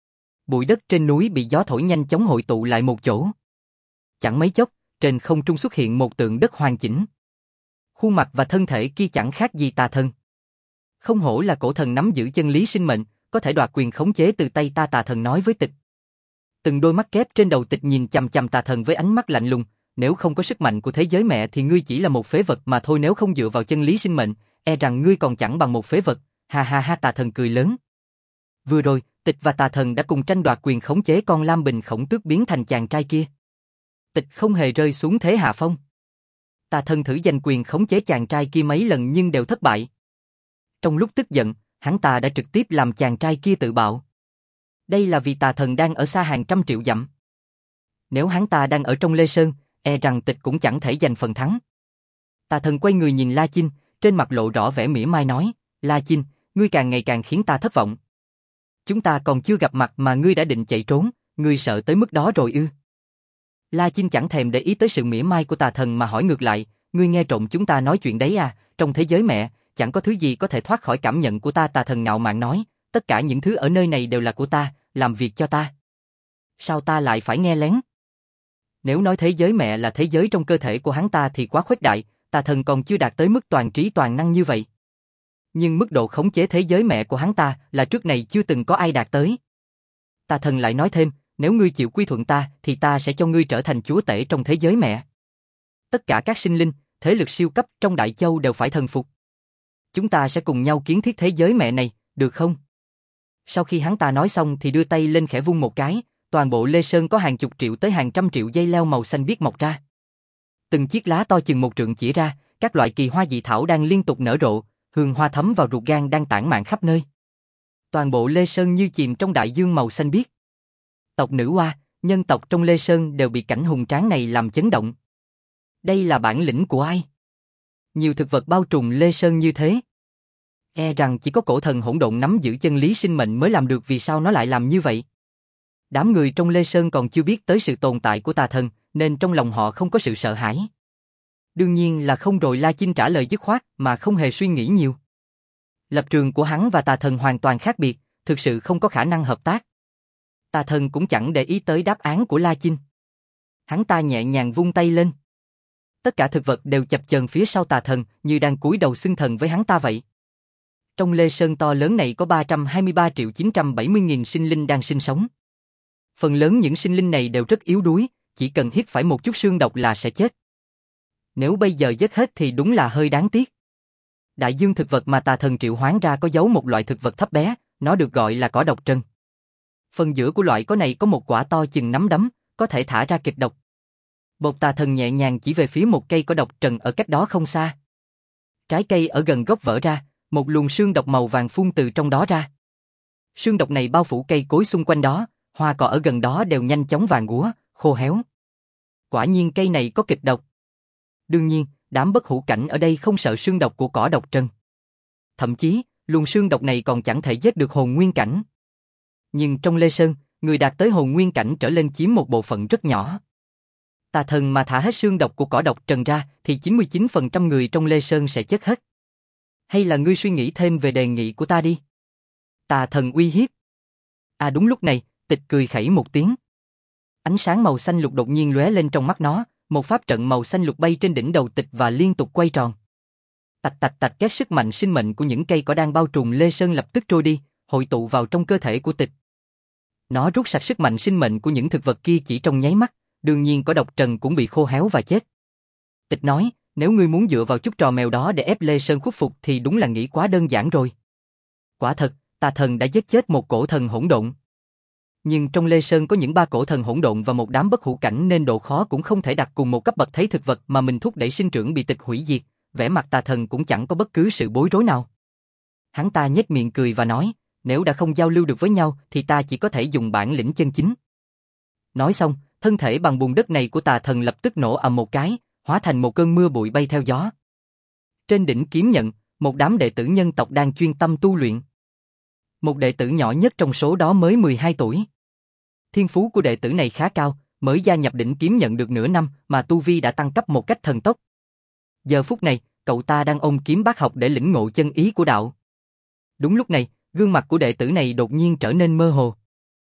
Bụi đất trên núi bị gió thổi nhanh chóng hội tụ lại một chỗ. Chẳng mấy chốc, trên không trung xuất hiện một tượng đất hoàn chỉnh. Khuôn mặt và thân thể kia chẳng khác gì tà thần. Không hổ là cổ thần nắm giữ chân lý sinh mệnh, có thể đoạt quyền khống chế từ tay ta. Tà thần nói với Tịch. Từng đôi mắt kép trên đầu Tịch nhìn chằm chằm tà thần với ánh mắt lạnh lùng. Nếu không có sức mạnh của thế giới mẹ thì ngươi chỉ là một phế vật mà thôi, nếu không dựa vào chân lý sinh mệnh, e rằng ngươi còn chẳng bằng một phế vật. Ha ha ha. Tà thần cười lớn. Vừa rồi, Tịch và tà thần đã cùng tranh đoạt quyền khống chế con Lam Bình Khổng Tước biến thành chàng trai kia. Tịch không hề rơi xuống thế hạ phong. Tà thần thử giành quyền khống chế chàng trai kia mấy lần nhưng đều thất bại. Trong lúc tức giận, hắn ta đã trực tiếp làm chàng trai kia tự bạo. Đây là vì tà thần đang ở xa hàng trăm triệu dặm. Nếu hắn ta đang ở trong Lê Sơn, e rằng Tịch cũng chẳng thể giành phần thắng. Tà thần quay người nhìn La Chinh, trên mặt lộ rõ vẻ mỉa mai nói, La Chinh, ngươi càng ngày càng khiến ta thất vọng. Chúng ta còn chưa gặp mặt mà ngươi đã định chạy trốn, ngươi sợ tới mức đó rồi ư? La Chinh chẳng thèm để ý tới sự mỉa mai của tà thần mà hỏi ngược lại, ngươi nghe trộm chúng ta nói chuyện đấy à? Trong thế giới mẹ, chẳng có thứ gì có thể thoát khỏi cảm nhận của ta. Tà thần ngạo mạn nói, tất cả những thứ ở nơi này đều là của ta, làm việc cho ta. Sao ta lại phải nghe lén? Nếu nói thế giới mẹ là thế giới trong cơ thể của hắn ta thì quá khuếch đại, tà thần còn chưa đạt tới mức toàn trí toàn năng như vậy. Nhưng mức độ khống chế thế giới mẹ của hắn ta là trước này chưa từng có ai đạt tới. Tà thần lại nói thêm, nếu ngươi chịu quy thuận ta thì ta sẽ cho ngươi trở thành chúa tể trong thế giới mẹ. Tất cả các sinh linh, thế lực siêu cấp trong Đại Châu đều phải thần phục. Chúng ta sẽ cùng nhau kiến thiết thế giới mẹ này, được không? Sau khi hắn ta nói xong thì đưa tay lên khẽ vung một cái, toàn bộ Lê Sơn có hàng chục triệu tới hàng trăm triệu dây leo màu xanh biếc mọc ra. Từng chiếc lá to chừng một trượng chĩa ra, các loại kỳ hoa dị thảo đang liên tục nở rộ, hương hoa thấm vào ruột gan đang tản mạn khắp nơi. Toàn bộ Lê Sơn như chìm trong đại dương màu xanh biếc. Tộc nữ hoa, nhân tộc trong Lê Sơn đều bị cảnh hùng tráng này làm chấn động. Đây là bản lĩnh của ai? Nhiều thực vật bao trùm Lê Sơn như thế. E rằng chỉ có cổ thần hỗn độn nắm giữ chân lý sinh mệnh mới làm được, vì sao nó lại làm như vậy? Đám người trong Lê Sơn còn chưa biết tới sự tồn tại của tà thần, nên trong lòng họ không có sự sợ hãi. Đương nhiên là không rồi. La Chinh trả lời dứt khoát mà không hề suy nghĩ nhiều. Lập trường của hắn và tà thần hoàn toàn khác biệt, thực sự không có khả năng hợp tác. Tà thần cũng chẳng để ý tới đáp án của La Chinh. Hắn ta nhẹ nhàng vung tay lên. Tất cả thực vật đều chập chờn phía sau tà thần, như đang cúi đầu xưng thần với hắn ta vậy. Trong Lê Sơn to lớn này có 323.970.000 sinh linh đang sinh sống. Phần lớn những sinh linh này đều rất yếu đuối, chỉ cần hít phải một chút xương độc là sẽ chết. Nếu bây giờ giết hết thì đúng là hơi đáng tiếc. Đại dương thực vật mà tà thần triệu hoán ra có giấu một loại thực vật thấp bé, nó được gọi là cỏ độc trần. Phần giữa của loại cỏ này có một quả to chừng nắm đấm, có thể thả ra kịch độc. Bột tà thần nhẹ nhàng chỉ về phía một cây cỏ độc trần ở cách đó không xa. Trái cây ở gần gốc vỡ ra, một luồng sương độc màu vàng phun từ trong đó ra. Sương độc này bao phủ cây cối xung quanh đó, hoa cỏ ở gần đó đều nhanh chóng vàng úa, khô héo. Quả nhiên cây này có kịch độc. Đương nhiên, đám bất hủ cảnh ở đây không sợ sương độc của cỏ độc trần. Thậm chí, luồng sương độc này còn chẳng thể giết được hồn nguyên cảnh. Nhưng trong Lê Sơn, người đạt tới hồn nguyên cảnh trở lên chiếm một bộ phận rất nhỏ. Tà thần mà thả hết sương độc của cỏ độc trần ra thì 99% người trong Lê Sơn sẽ chết hết. Hay là ngươi suy nghĩ thêm về đề nghị của ta đi? Tà thần uy hiếp. À đúng lúc này, Tịch cười khẩy một tiếng. Ánh sáng màu xanh lục đột nhiên lóe lên trong mắt nó, một pháp trận màu xanh lục bay trên đỉnh đầu Tịch và liên tục quay tròn. Tạch tạch tạch, các sức mạnh sinh mệnh của những cây cỏ đang bao trùm Lê Sơn lập tức trôi đi, hội tụ vào trong cơ thể của Tịch. Nó rút sạch sức mạnh sinh mệnh của những thực vật kia chỉ trong nháy mắt, đương nhiên cỏ độc trần cũng bị khô héo và chết. Tịch nói, nếu ngươi muốn dựa vào chút trò mèo đó để ép Lê Sơn khuất phục thì đúng là nghĩ quá đơn giản rồi. Quả thật, tà thần đã giết chết một cổ thần hỗn độn. Nhưng trong Lê Sơn có những 3 cổ thần hỗn độn và một đám bất hủ cảnh nên độ khó cũng không thể đặt cùng một cấp bậc. Thấy thực vật mà mình thúc đẩy sinh trưởng bị Tịch hủy diệt, vẻ mặt tà thần cũng chẳng có bất cứ sự bối rối nào. Hắn ta nhếch miệng cười và nói, nếu đã không giao lưu được với nhau thì ta chỉ có thể dùng bản lĩnh chân chính. Nói xong, thân thể bằng bùn đất này của tà thần lập tức nổ ầm một cái, hóa thành một cơn mưa bụi bay theo gió. Trên đỉnh kiếm nhận, một đám đệ tử nhân tộc đang chuyên tâm tu luyện. Một đệ tử nhỏ nhất trong số đó mới 12 tuổi. Thiên phú của đệ tử này khá cao, mới gia nhập đỉnh kiếm nhận được nửa năm mà tu vi đã tăng cấp một cách thần tốc. Giờ phút này, cậu ta đang ôm kiếm bát học để lĩnh ngộ chân ý của đạo. Đúng lúc này, gương mặt của đệ tử này đột nhiên trở nên mơ hồ.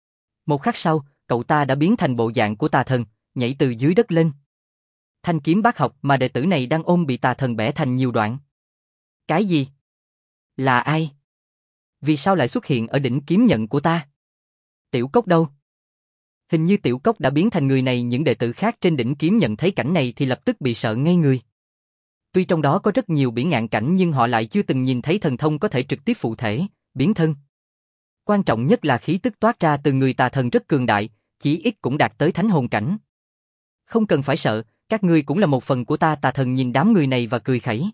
Một khắc sau, cậu ta đã biến thành bộ dạng của tà thần, nhảy từ dưới đất lên. Thanh kiếm bát học mà đệ tử này đang ôm bị tà thần bẻ thành nhiều đoạn. Cái gì? Là ai? Vì sao lại xuất hiện ở đỉnh kiếm nhận của ta? Tiểu Cốc đâu? Hình như Tiểu Cốc đã biến thành người này. Những đệ tử khác trên đỉnh kiếm nhận thấy cảnh này thì lập tức bị sợ ngây người. Tuy trong đó có rất nhiều bỉ ngạn cảnh nhưng họ lại chưa từng nhìn thấy thần thông có thể trực tiếp phụ thể, biến thân. Quan trọng nhất là khí tức toát ra từ người tà thần rất cường đại, chỉ ít cũng đạt tới thánh hồn cảnh. Không cần phải sợ, các ngươi cũng là một phần của ta. Tà thần nhìn đám người này và cười khẩy.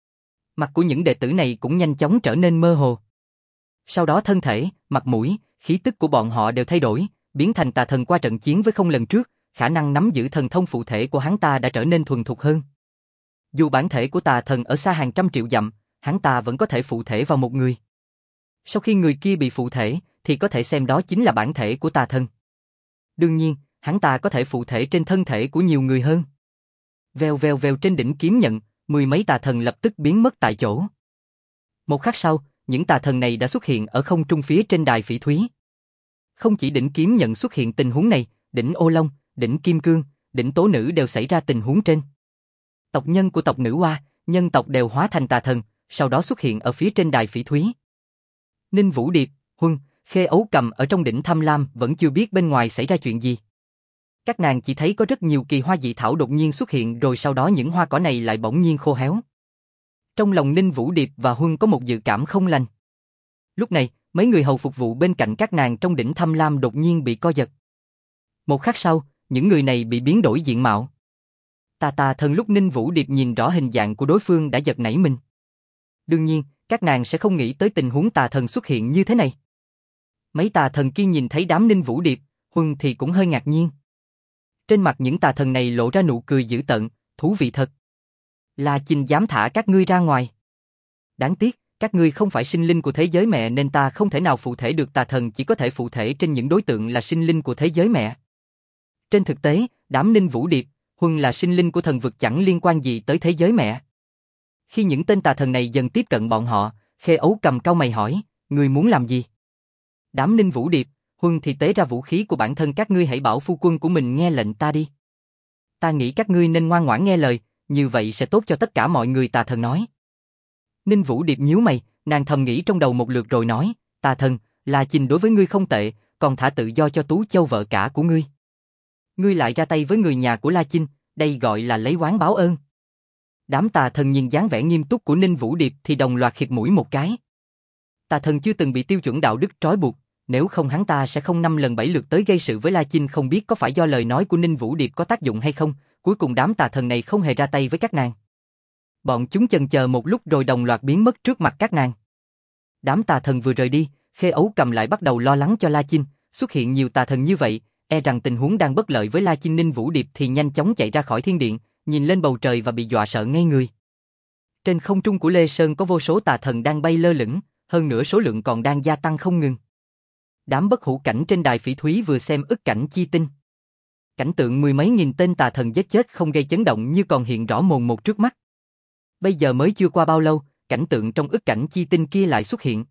Mặt của những đệ tử này cũng nhanh chóng trở nên mơ hồ. Sau đó thân thể, mặt mũi, khí tức của bọn họ đều thay đổi, biến thành tà thần qua trận chiến với không lần trước, khả năng nắm giữ thần thông phụ thể của hắn ta đã trở nên thuần thục hơn. Dù bản thể của tà thần ở xa hàng trăm triệu dặm, hắn ta vẫn có thể phụ thể vào một người. Sau khi người kia bị phụ thể, thì có thể xem đó chính là bản thể của tà thần. Đương nhiên, hắn ta có thể phụ thể trên thân thể của nhiều người hơn. Vèo vèo vèo, trên đỉnh kiếm nhận, 10 mấy tà thần lập tức biến mất tại chỗ. Một khắc sau, những tà thần này đã xuất hiện ở không trung phía trên đài phỉ thúy. Không chỉ đỉnh kiếm nhận xuất hiện tình huống này, đỉnh Ô Long, đỉnh Kim Cương, đỉnh Tố Nữ đều xảy ra tình huống trên. Tộc nhân của tộc nữ Hoa, nhân tộc đều hóa thành tà thần, sau đó xuất hiện ở phía trên đài phỉ thúy. Ninh Vũ Điệp, Huân, Khê Ấu Cầm ở trong đỉnh Tham Lam vẫn chưa biết bên ngoài xảy ra chuyện gì. Các nàng chỉ thấy có rất nhiều kỳ hoa dị thảo đột nhiên xuất hiện, rồi sau đó những hoa cỏ này lại bỗng nhiên khô héo. Trong lòng Ninh Vũ Điệp và Huân có một dự cảm không lành. Lúc này, Mấy người hầu phục vụ bên cạnh các nàng trong đỉnh Thâm Lam đột nhiên bị co giật. Một khắc sau, những người này bị biến đổi diện mạo. Tà thần lúc Ninh Vũ Điệp nhìn rõ hình dạng của đối phương đã giật nảy mình. Đương nhiên, các nàng sẽ không nghĩ tới tình huống tà thần xuất hiện như thế này. Mấy tà thần kia nhìn thấy đám Ninh Vũ Điệp, Huân thì cũng hơi ngạc nhiên. Trên mặt những tà thần này lộ ra nụ cười dữ tợn, thú vị thật. La Chinh dám thả các ngươi ra ngoài. Đáng tiếc, các ngươi không phải sinh linh của thế giới mẹ nên ta không thể nào phụ thể được, tà thần chỉ có thể phụ thể trên những đối tượng là sinh linh của thế giới mẹ. Trên thực tế, đám Ninh Vũ Điệp, Huân là sinh linh của thần vực chẳng liên quan gì tới thế giới mẹ. Khi những tên tà thần này dần tiếp cận bọn họ, Khê Ấu Cầm cau mày hỏi, ngươi muốn làm gì? Đám Ninh Vũ Điệp, Huân thì tế ra vũ khí của bản thân, các ngươi hãy bảo phu quân của mình nghe lệnh ta đi. Ta nghĩ các ngươi nên ngoan ngoãn nghe lời, như vậy sẽ tốt cho tất cả mọi người, tà thần nói. Ninh Vũ Điệp nhíu mày, nàng thầm nghĩ trong đầu một lượt rồi nói, tà thần, La Chinh đối với ngươi không tệ, còn thả tự do cho Tú Châu vợ cả của ngươi. Ngươi lại ra tay với người nhà của La Chinh, đây gọi là lấy oán báo ơn. Đám tà thần nhìn dáng vẻ nghiêm túc của Ninh Vũ Điệp thì đồng loạt khịt mũi một cái. Tà thần chưa từng bị tiêu chuẩn đạo đức trói buộc, nếu không hắn ta sẽ không 5 lần 7 lượt tới gây sự với La Chinh, không biết có phải do lời nói của Ninh Vũ Điệp có tác dụng hay không, cuối cùng đám tà thần này không hề ra tay với các nàng. Bọn chúng chần chờ một lúc rồi đồng loạt biến mất trước mặt các nàng. Đám tà thần vừa rời đi, Khê Ấu Cầm lại bắt đầu lo lắng cho La Chinh, xuất hiện nhiều tà thần như vậy, e rằng tình huống đang bất lợi với La Chinh. Ninh Vũ Điệp thì nhanh chóng chạy ra khỏi thiên điện, nhìn lên bầu trời và bị dọa sợ ngây người. Trên không trung của Lê Sơn có vô số tà thần đang bay lơ lửng, hơn nữa số lượng còn đang gia tăng không ngừng. Đám bất hủ cảnh trên đài phỉ thúy vừa xem ức cảnh chi tinh. Cảnh tượng mười mấy nghìn tên tà thần giết chết không gây chấn động như còn hiện rõ mồn một trước mắt. Bây giờ mới chưa qua bao lâu, cảnh tượng trong ức cảnh chi tinh kia lại xuất hiện.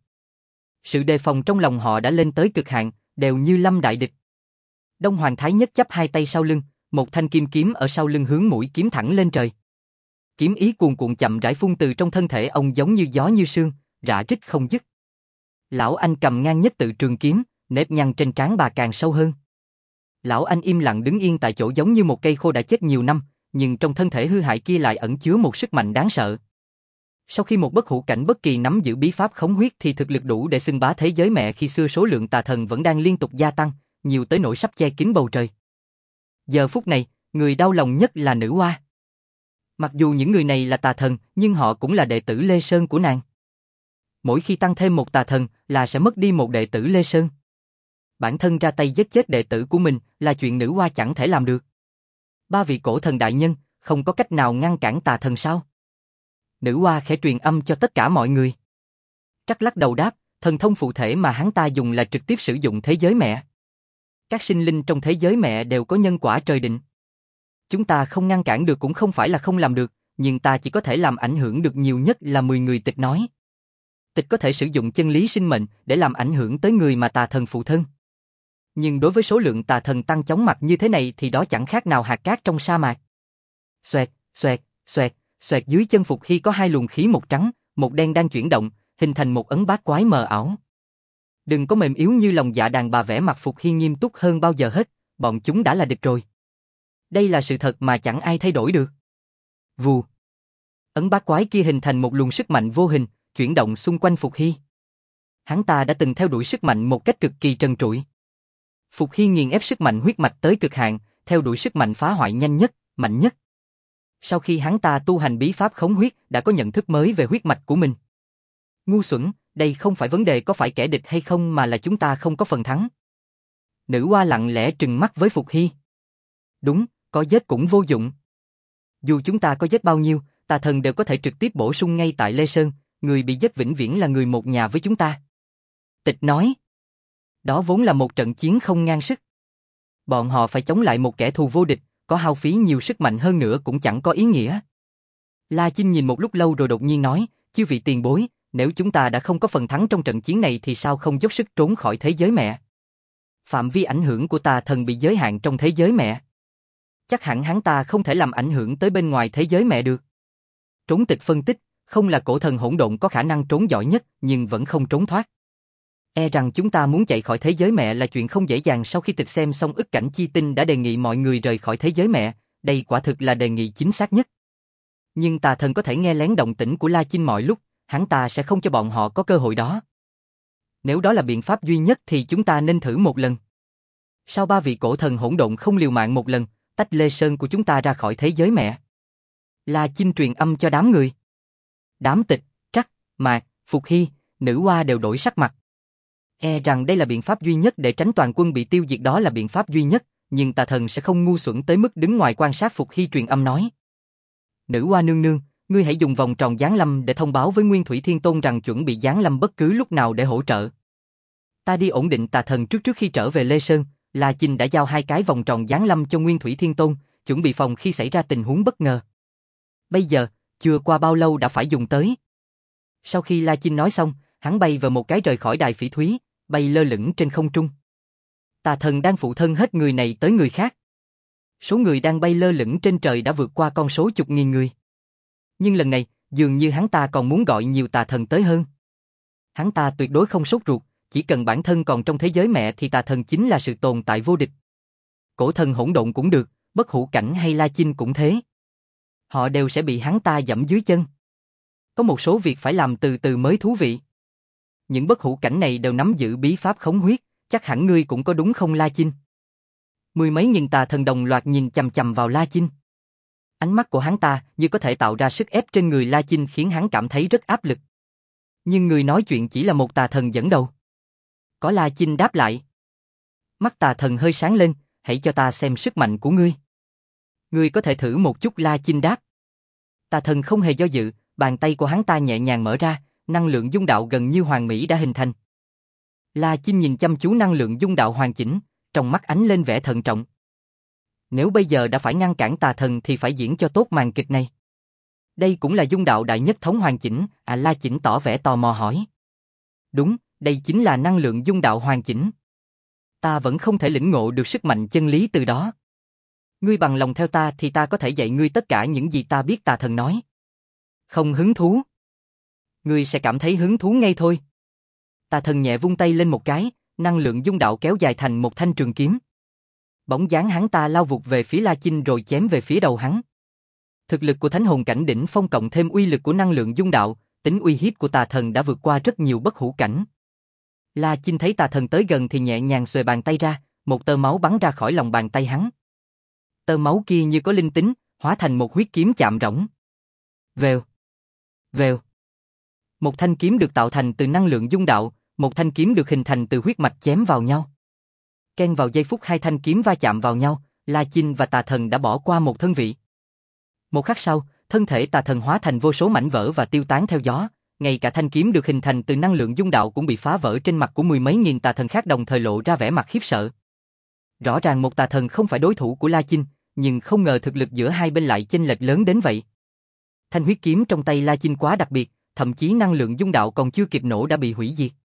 Sự đề phòng trong lòng họ đã lên tới cực hạn, đều như lâm đại địch. Đông Hoàng Thái Nhất chắp hai tay sau lưng, một thanh kim kiếm ở sau lưng hướng mũi kiếm thẳng lên trời. Kiếm ý cuồn cuộn chậm rãi phun từ trong thân thể ông giống như gió như sương, rã rít không dứt. Lão Anh cầm ngang nhất tự trường kiếm, nếp nhăn trên trán bà càng sâu hơn. Lão Anh im lặng đứng yên tại chỗ giống như một cây khô đã chết nhiều năm, nhưng trong thân thể hư hại kia lại ẩn chứa một sức mạnh đáng sợ. Sau khi một bất hủ cảnh bất kỳ nắm giữ bí pháp khống huyết thì thực lực đủ để xưng bá thế giới mẹ, khi xưa số lượng tà thần vẫn đang liên tục gia tăng, nhiều tới nỗi sắp che kín bầu trời. Giờ phút này, người đau lòng nhất là nữ oa. Mặc dù những người này là tà thần, nhưng họ cũng là đệ tử Lê Sơn của nàng. Mỗi khi tăng thêm một tà thần là sẽ mất đi một đệ tử Lê Sơn. Bản thân ra tay giết chết đệ tử của mình là chuyện nữ oa chẳng thể làm được. Ba vị cổ thần đại nhân, không có cách nào ngăn cản tà thần sao? Nữ oa khẽ truyền âm cho tất cả mọi người. Trắc lắc đầu đáp, thần thông phụ thể mà hắn ta dùng là trực tiếp sử dụng thế giới mẹ. Các sinh linh trong thế giới mẹ đều có nhân quả trời định. Chúng ta không ngăn cản được cũng không phải là không làm được, nhưng ta chỉ có thể làm ảnh hưởng được nhiều nhất là 10 người. Tịch nói. Tịch có thể sử dụng chân lý sinh mệnh để làm ảnh hưởng tới người mà tà thần phụ thân. Nhưng đối với số lượng tà thần tăng chóng mặt như thế này thì đó chẳng khác nào hạt cát trong sa mạc. Xoẹt, xoẹt, xoẹt, xoẹt, dưới chân Phục Hy có hai luồng khí, một trắng, một đen đang chuyển động, hình thành một ấn bát quái mờ ảo. Đừng có mềm yếu như lòng dạ đàn bà, vẻ mặt Phục Hy nghiêm túc hơn bao giờ hết, bọn chúng đã là địch rồi. Đây là sự thật mà chẳng ai thay đổi được. Vù. Ấn bát quái kia hình thành một luồng sức mạnh vô hình, chuyển động xung quanh Phục Hy. Hắn ta đã từng theo đuổi sức mạnh một cách cực kỳ trần trụi. Phục Hy nghiền ép sức mạnh huyết mạch tới cực hạn, theo đuổi sức mạnh phá hoại nhanh nhất, mạnh nhất. Sau khi hắn ta tu hành bí pháp khống huyết, đã có nhận thức mới về huyết mạch của mình. Ngu xuẩn, đây không phải vấn đề có phải kẻ địch hay không mà là chúng ta không có phần thắng. Nữ oa lặng lẽ trừng mắt với Phục Hy. Đúng, có giết cũng vô dụng. Dù chúng ta có giết bao nhiêu, tà thần đều có thể trực tiếp bổ sung ngay tại Lê Sơn, người bị giết vĩnh viễn là người một nhà với chúng ta. Tịch nói. Đó vốn là một trận chiến không ngang sức. Bọn họ phải chống lại một kẻ thù vô địch, có hao phí nhiều sức mạnh hơn nữa cũng chẳng có ý nghĩa. La Chinh nhìn một lúc lâu rồi đột nhiên nói, chư vị tiền bối, nếu chúng ta đã không có phần thắng trong trận chiến này thì sao không dốc sức trốn khỏi thế giới mẹ? Phạm vi ảnh hưởng của tà thần bị giới hạn trong thế giới mẹ. Chắc hẳn hắn ta không thể làm ảnh hưởng tới bên ngoài thế giới mẹ được. Trốn. Tịch phân tích, không là cổ thần hỗn độn có khả năng trốn giỏi nhất nhưng vẫn không trốn thoát. E rằng chúng ta muốn chạy khỏi thế giới mẹ là chuyện không dễ dàng. Sau khi Tịch xem xong ức cảnh chi tinh đã đề nghị mọi người rời khỏi thế giới mẹ, đây quả thực là đề nghị chính xác nhất. Nhưng tà thần có thể nghe lén động tĩnh của La Chinh mọi lúc, hắn ta sẽ không cho bọn họ có cơ hội đó. Nếu đó là biện pháp duy nhất thì chúng ta nên thử một lần. Sao ba vị cổ thần hỗn độn không liều mạng một lần, tách Lê Sơn của chúng ta ra khỏi thế giới mẹ? La Chinh truyền âm cho đám người. Đám Tịch, Trắc, Mạc, Phục Hy, Nữ Hoa đều đổi sắc mặt. E rằng đây là biện pháp duy nhất để tránh toàn quân bị tiêu diệt, đó là biện pháp duy nhất, nhưng tà thần sẽ không ngu xuẩn tới mức đứng ngoài quan sát. Phục Hy truyền âm nói. Nữ Hoa nương nương, ngươi hãy dùng vòng tròn giáng lâm để thông báo với Nguyên Thủy Thiên Tôn rằng chuẩn bị giáng lâm bất cứ lúc nào để hỗ trợ. Ta đi ổn định tà thần trước khi trở về Lê Sơn. La Chinh đã giao 2 cái vòng tròn giáng lâm cho Nguyên Thủy Thiên Tôn, chuẩn bị phòng khi xảy ra tình huống bất ngờ. Bây giờ, chưa qua bao lâu đã phải dùng tới. Sau khi La Chinh nói xong, hắn bay vào một cái rời khỏi đài phỉ thúy, bay lơ lửng trên không trung. Tà thần đang phụ thân hết người này tới người khác. Số người đang bay lơ lửng trên trời đã vượt qua con số chục nghìn người. Nhưng lần này, dường như hắn ta còn muốn gọi nhiều tà thần tới hơn. Hắn ta tuyệt đối không sốt ruột, chỉ cần bản thân còn trong thế giới mẹ thì tà thần chính là sự tồn tại vô địch. Cổ thần hỗn độn cũng được, bất hủ cảnh hay La Chinh cũng thế. Họ đều sẽ bị hắn ta dẫm dưới chân. Có một số việc phải làm từ từ mới thú vị. Những bất hủ cảnh này đều nắm giữ bí pháp khống huyết, chắc hẳn ngươi cũng có đúng không La Chinh? Mười mấy nghìn tà thần đồng loạt nhìn chằm chằm vào La Chinh. Ánh mắt của hắn ta như có thể tạo ra sức ép trên người La Chinh khiến hắn cảm thấy rất áp lực. Nhưng người nói chuyện chỉ là một tà thần dẫn đầu. Có La Chinh đáp lại. Mắt tà thần hơi sáng lên, hãy cho ta xem sức mạnh của ngươi. Ngươi có thể thử một chút, La Chinh đáp. Tà thần không hề do dự, bàn tay của hắn ta nhẹ nhàng mở ra, năng lượng dung đạo gần như hoàn mỹ đã hình thành. La Chinh nhìn chăm chú năng lượng dung đạo hoàn chỉnh, trong mắt ánh lên vẻ thận trọng. Nếu bây giờ đã phải ngăn cản tà thần thì phải diễn cho tốt màn kịch này. Đây cũng là dung đạo đại nhất thống hoàn chỉnh, La Chinh tỏ vẻ tò mò hỏi. Đúng, đây chính là năng lượng dung đạo hoàn chỉnh. Ta vẫn không thể lĩnh ngộ được sức mạnh chân lý từ đó. Ngươi bằng lòng theo ta thì ta có thể dạy ngươi tất cả những gì ta biết, tà thần nói. Không hứng thú. Ngươi sẽ cảm thấy hứng thú ngay thôi. Tà thần nhẹ vung tay lên một cái, năng lượng dung đạo kéo dài thành một thanh trường kiếm. Bóng dáng hắn ta lao vụt về phía La Chinh rồi chém về phía đầu hắn. Thực lực của thánh hồn cảnh đỉnh phong cộng thêm uy lực của năng lượng dung đạo, tính uy hiếp của tà thần đã vượt qua rất nhiều bất hủ cảnh. La Chinh thấy tà thần tới gần thì nhẹ nhàng xuề bàn tay ra, một tơ máu bắn ra khỏi lòng bàn tay hắn. Tơ máu kia như có linh tính, hóa thành một huyết kiếm chạm rỗng. Vèo, vèo. Một thanh kiếm được tạo thành từ năng lượng dung đạo, một thanh kiếm được hình thành từ huyết mạch chém vào nhau. Ken vào giây phút hai thanh kiếm va chạm vào nhau, La Chinh và tà thần đã bỏ qua một thân vị. Một khắc sau, thân thể tà thần hóa thành vô số mảnh vỡ và tiêu tán theo gió, ngay cả thanh kiếm được hình thành từ năng lượng dung đạo cũng bị phá vỡ. Trên mặt của mười mấy nghìn tà thần khác đồng thời lộ ra vẻ mặt khiếp sợ. Rõ ràng một tà thần không phải đối thủ của La Chinh, nhưng không ngờ thực lực giữa hai bên lại chênh lệch lớn đến vậy. Thanh huyết kiếm trong tay La Chinh quá đặc biệt, thậm chí năng lượng dung đạo còn chưa kịp nổ đã bị hủy diệt.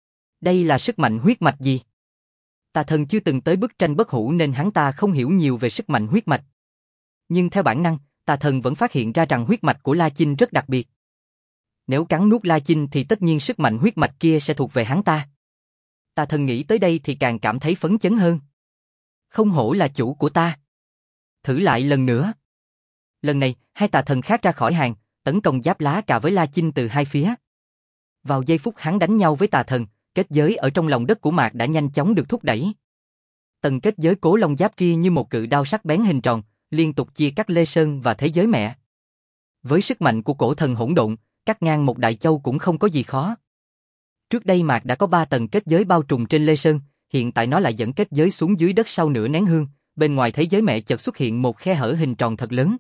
Đây là sức mạnh huyết mạch gì? Tà thần chưa từng tới bức tranh bất hủ nên hắn ta không hiểu nhiều về sức mạnh huyết mạch. Nhưng theo bản năng, tà thần vẫn phát hiện ra rằng huyết mạch của La Chinh rất đặc biệt. Nếu cắn nuốt La Chinh thì tất nhiên sức mạnh huyết mạch kia sẽ thuộc về hắn ta. Tà thần nghĩ tới đây thì càng cảm thấy phấn chấn hơn. Không hổ là chủ của ta. Thử lại lần nữa. Lần này, hai tà thần khác ra khỏi hàng, tấn công giáp lá cà với La Chinh từ hai phía. Vào giây phút hắn đánh nhau với tà thần, kết giới ở trong lòng đất của Mạc đã nhanh chóng được thúc đẩy. Tầng kết giới Cố Long Giáp kia như một cự đao sắc bén hình tròn, liên tục chia cắt Lê Sơn và thế giới mẹ. Với sức mạnh của cổ thần hỗn độn, cắt ngang một đại châu cũng không có gì khó. Trước đây Mạc đã có 3 tầng kết giới bao trùm trên Lê Sơn, hiện tại nó lại dẫn kết giới xuống dưới đất sau nửa nén hương, bên ngoài thế giới mẹ chợt xuất hiện một khe hở hình tròn thật lớn.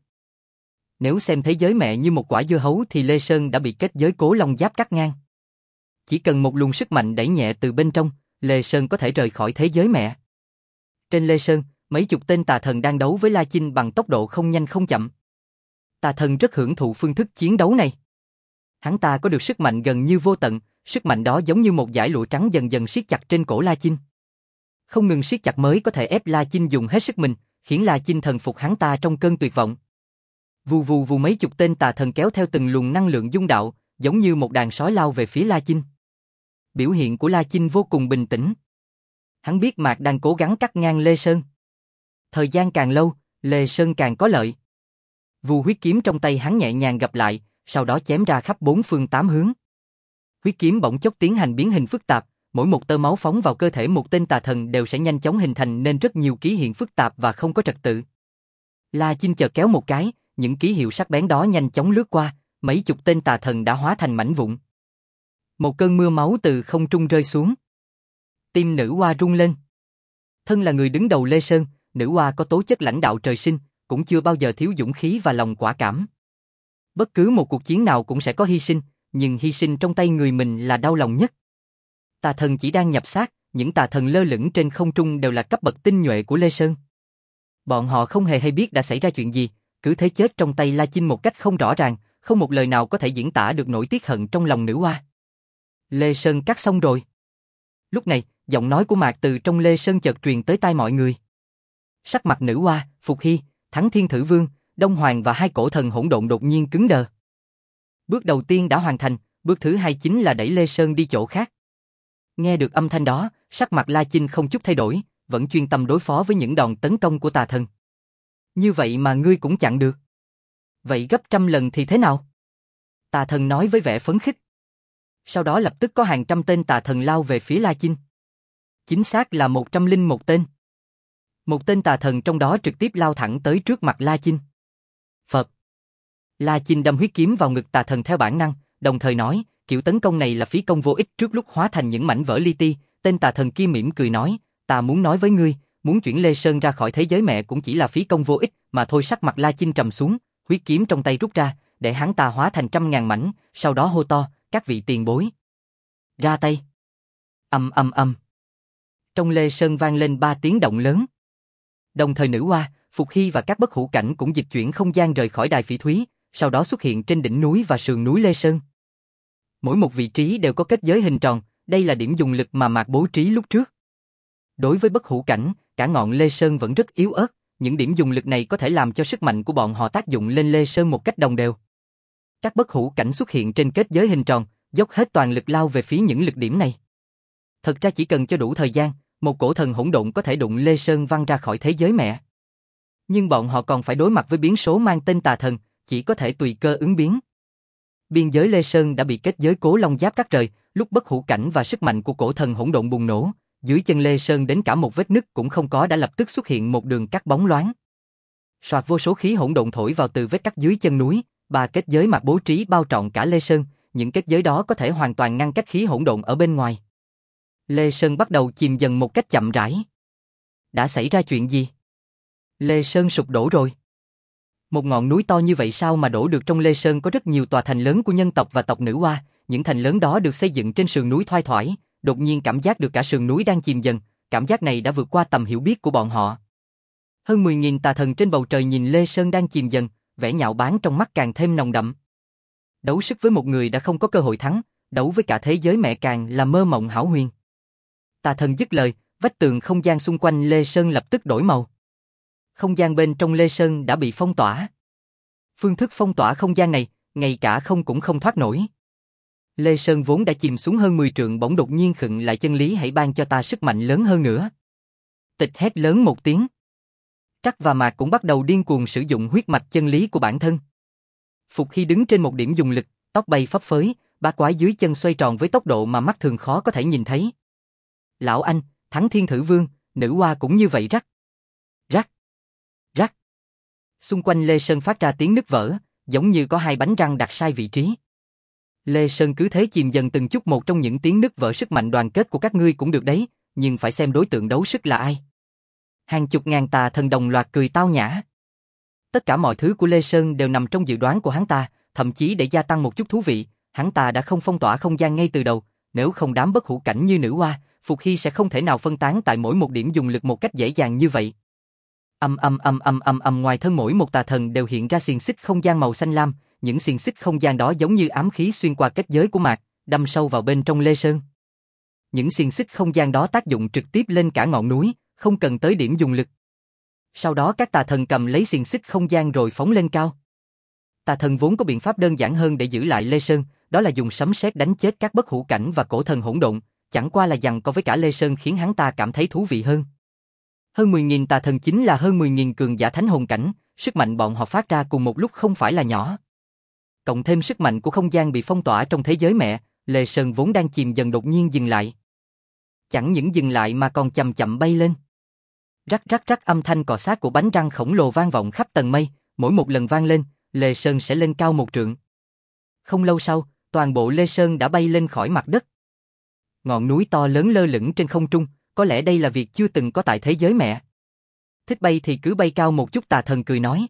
Nếu xem thế giới mẹ như một quả dưa hấu thì Lê Sơn đã bị kết giới Cố Long Giáp cắt ngang. Chỉ cần một luồng sức mạnh đẩy nhẹ từ bên trong, Lê Sơn có thể rời khỏi thế giới mẹ. Trên Lê Sơn, mấy chục tên tà thần đang đấu với La Chinh bằng tốc độ không nhanh không chậm. Tà thần rất hưởng thụ phương thức chiến đấu này. Hắn ta có được sức mạnh gần như vô tận, sức mạnh đó giống như một dải lụa trắng dần dần siết chặt trên cổ La Chinh. Không ngừng siết chặt mới có thể ép La Chinh dùng hết sức mình, khiến La Chinh thần phục hắn ta trong cơn tuyệt vọng. Vù vù vù, mấy chục tên tà thần kéo theo từng luồng năng lượng dung đạo, giống như một đàn sói lao về phía La Chinh. Biểu hiện của La Chinh vô cùng bình tĩnh. Hắn biết Mạc đang cố gắng cắt ngang Lê Sơn. Thời gian càng lâu, Lê Sơn càng có lợi. Vù huyết kiếm trong tay hắn nhẹ nhàng gập lại, sau đó chém ra khắp 4 phương 8 hướng. Huyết kiếm bỗng chốc tiến hành biến hình phức tạp, mỗi một tơ máu phóng vào cơ thể một tên tà thần đều sẽ nhanh chóng hình thành nên rất nhiều ký hiệu phức tạp và không có trật tự. La Chinh chợt kéo một cái, những ký hiệu sắc bén đó nhanh chóng lướt qua, mấy chục tên tà thần đã hóa thành mảnh vụn. Một cơn mưa máu từ không trung rơi xuống. Tim nữ hoa rung lên. Thân là người đứng đầu Lê Sơn, nữ hoa có tố chất lãnh đạo trời sinh, cũng chưa bao giờ thiếu dũng khí và lòng quả cảm. Bất cứ một cuộc chiến nào cũng sẽ có hy sinh, nhưng hy sinh trong tay người mình là đau lòng nhất. Tà thần chỉ đang nhập xác, những tà thần lơ lửng trên không trung đều là cấp bậc tinh nhuệ của Lê Sơn. Bọn họ không hề hay biết đã xảy ra chuyện gì, cứ thế chết trong tay La Chinh một cách không rõ ràng, không một lời nào có thể diễn tả được nỗi tiếc hận trong lòng nữ hoa. Lê Sơn cắt xong rồi. Lúc này, giọng nói của Mạc từ trong Lê Sơn chợt truyền tới tai mọi người. Sắc mặt nữ hoa, Phục Hy, Thắng Thiên Thử Vương, Đông Hoàng và hai cổ thần hỗn độn đột nhiên cứng đờ. Bước đầu tiên đã hoàn thành, bước thứ hai chính là đẩy Lê Sơn đi chỗ khác. Nghe được âm thanh đó, sắc mặt La Chinh không chút thay đổi, vẫn chuyên tâm đối phó với những đòn tấn công của tà thần. Như vậy mà ngươi cũng chặn được. Vậy gấp trăm lần thì thế nào? Tà thần nói với vẻ phấn khích. Sau đó lập tức có hàng trăm tên tà thần lao về phía La Chinh. Chính xác là 101 tên. Một tên tà thần trong đó trực tiếp lao thẳng tới trước mặt La Chinh. Phật. La Chinh đâm huyết kiếm vào ngực tà thần theo bản năng, đồng thời nói, kiểu tấn công này là phí công vô ích. Trước lúc hóa thành những mảnh vỡ li ti, tên tà thần kia mỉm cười nói, ta muốn nói với ngươi, muốn chuyển Lê Sơn ra khỏi thế giới mẹ cũng chỉ là phí công vô ích, mà thôi. Sắc mặt La Chinh trầm xuống, huyết kiếm trong tay rút ra, để hắn ta hóa thành trăm ngàn mảnh, sau đó hô to, các vị tiền bối. Ra tay. Ầm ầm ầm. Trong Lê Sơn vang lên 3 tiếng động lớn. Đồng thời nữ hoa, Phục Hy và các bất hủ cảnh cũng dịch chuyển không gian rời khỏi đài phỉ thúy, sau đó xuất hiện trên đỉnh núi và sườn núi Lê Sơn. Mỗi một vị trí đều có kết giới hình tròn, đây là điểm dùng lực mà Mạc bố trí lúc trước. Đối với bất hủ cảnh, cả ngọn Lê Sơn vẫn rất yếu ớt, những điểm dùng lực này có thể làm cho sức mạnh của bọn họ tác dụng lên Lê Sơn một cách đồng đều. Các bất hủ cảnh xuất hiện trên kết giới hình tròn, dốc hết toàn lực lao về phía những lực điểm này. Thật ra chỉ cần cho đủ thời gian, một cổ thần hỗn độn có thể đụng Lê Sơn văng ra khỏi thế giới mẹ. Nhưng bọn họ còn phải đối mặt với biến số mang tên tà thần, chỉ có thể tùy cơ ứng biến. Biên giới Lê Sơn đã bị kết giới Cố Long Giáp cắt rời, lúc bất hủ cảnh và sức mạnh của cổ thần hỗn độn bùng nổ, dưới chân Lê Sơn đến cả một vết nứt cũng không có đã lập tức xuất hiện một đường cắt bóng loáng. Soạt vô số khí hỗn độn thổi vào từ vết cắt dưới chân núi, 3 kết giới Mạc bố trí bao trọn cả Lê Sơn, những kết giới đó có thể hoàn toàn ngăn cách khí hỗn độn ở bên ngoài. Lê Sơn bắt đầu chìm dần một cách chậm rãi. Đã xảy ra chuyện gì? Lê Sơn sụp đổ rồi. Một ngọn núi to như vậy sao mà đổ được? Trong Lê Sơn có rất nhiều tòa thành lớn của nhân tộc và tộc nữ hoa, những thành lớn đó được xây dựng trên sườn núi thoai thoải, đột nhiên cảm giác được cả sườn núi đang chìm dần, cảm giác này đã vượt qua tầm hiểu biết của bọn họ. Hơn 10.000 tà thần trên bầu trời nhìn Lê Sơn đang chìm dần, vẻ nhạo báng trong mắt càng thêm nồng đậm. Đấu sức với một người đã không có cơ hội thắng, đấu với cả thế giới mẹ càng là mơ mộng hão huyền. Tà thần dứt lời, vách tường không gian xung quanh Lê Sơn lập tức đổi màu. Không gian bên trong Lê Sơn đã bị phong tỏa. Phương thức phong tỏa không gian này, ngay cả không cũng không thoát nổi. Lê Sơn vốn đã chìm xuống hơn 10 trượng bỗng đột nhiên khựng lại. Chân lý hãy ban cho ta sức mạnh lớn hơn nữa. Tịch hét lớn một tiếng. Trắc và Mạc cũng bắt đầu điên cuồng sử dụng huyết mạch chân lý của bản thân. Phục Hy đứng trên một điểm dùng lực, tóc bay phấp phới, bá quái dưới chân xoay tròn với tốc độ mà mắt thường khó có thể nhìn thấy. Lão Anh, Thắng Thiên Thử Vương, nữ hoa cũng như vậy. Rắc, rắc, rắc. Xung quanh Lê Sơn phát ra tiếng nứt vỡ, giống như có hai bánh răng đặt sai vị trí. Lê Sơn cứ thế chìm dần từng chút một trong những tiếng nứt vỡ. Sức mạnh đoàn kết của các ngươi cũng được đấy, nhưng phải xem đối tượng đấu sức là ai. Hàng chục ngàn tà thần đồng loạt cười tao nhã. Tất cả mọi thứ của Lê Sơn đều nằm trong dự đoán của hắn ta, thậm chí để gia tăng một chút thú vị, hắn ta đã không phong tỏa không gian ngay từ đầu, nếu không đám bất hủ cảnh như nữ hoa, Phục Hy sẽ không thể nào phân tán tại mỗi một điểm dùng lực một cách dễ dàng như vậy. Ngoài thân mỗi một tà thần đều hiện ra xiềng xích không gian màu xanh lam, những xiềng xích không gian đó giống như ám khí xuyên qua kết giới của Mạc, đâm sâu vào bên trong Lê Sơn. Những xiềng xích không gian đó tác dụng trực tiếp lên cả ngọn núi, không cần tới điểm dùng lực. Sau đó các tà thần cầm lấy xiềng xích không gian rồi phóng lên cao. Tà thần vốn có biện pháp đơn giản hơn để giữ lại Lê Sơn, đó là dùng sấm sét đánh chết các bất hủ cảnh và cổ thần hỗn độn, chẳng qua là giằng co với cả Lê Sơn khiến hắn ta cảm thấy thú vị hơn. Hơn 10.000 tà thần chính là hơn 10.000 cường giả thánh hồn cảnh, sức mạnh bọn họ phát ra cùng một lúc không phải là nhỏ. Cộng thêm sức mạnh của không gian bị phong tỏa trong thế giới mẹ, Lê Sơn vốn đang chìm dần đột nhiên dừng lại. chẳng những dừng lại mà còn chậm chậm bay lên. Rắc rắc rắc, âm thanh cọ xát của bánh răng khổng lồ vang vọng khắp tầng mây, mỗi một lần vang lên, Lê Sơn sẽ lên cao 1 trượng. Không lâu sau, toàn bộ Lê Sơn đã bay lên khỏi mặt đất. Ngọn núi to lớn lơ lửng trên không trung, có lẽ đây là việc chưa từng có tại thế giới mẹ. Thích bay thì cứ bay cao một chút, tà thần cười nói.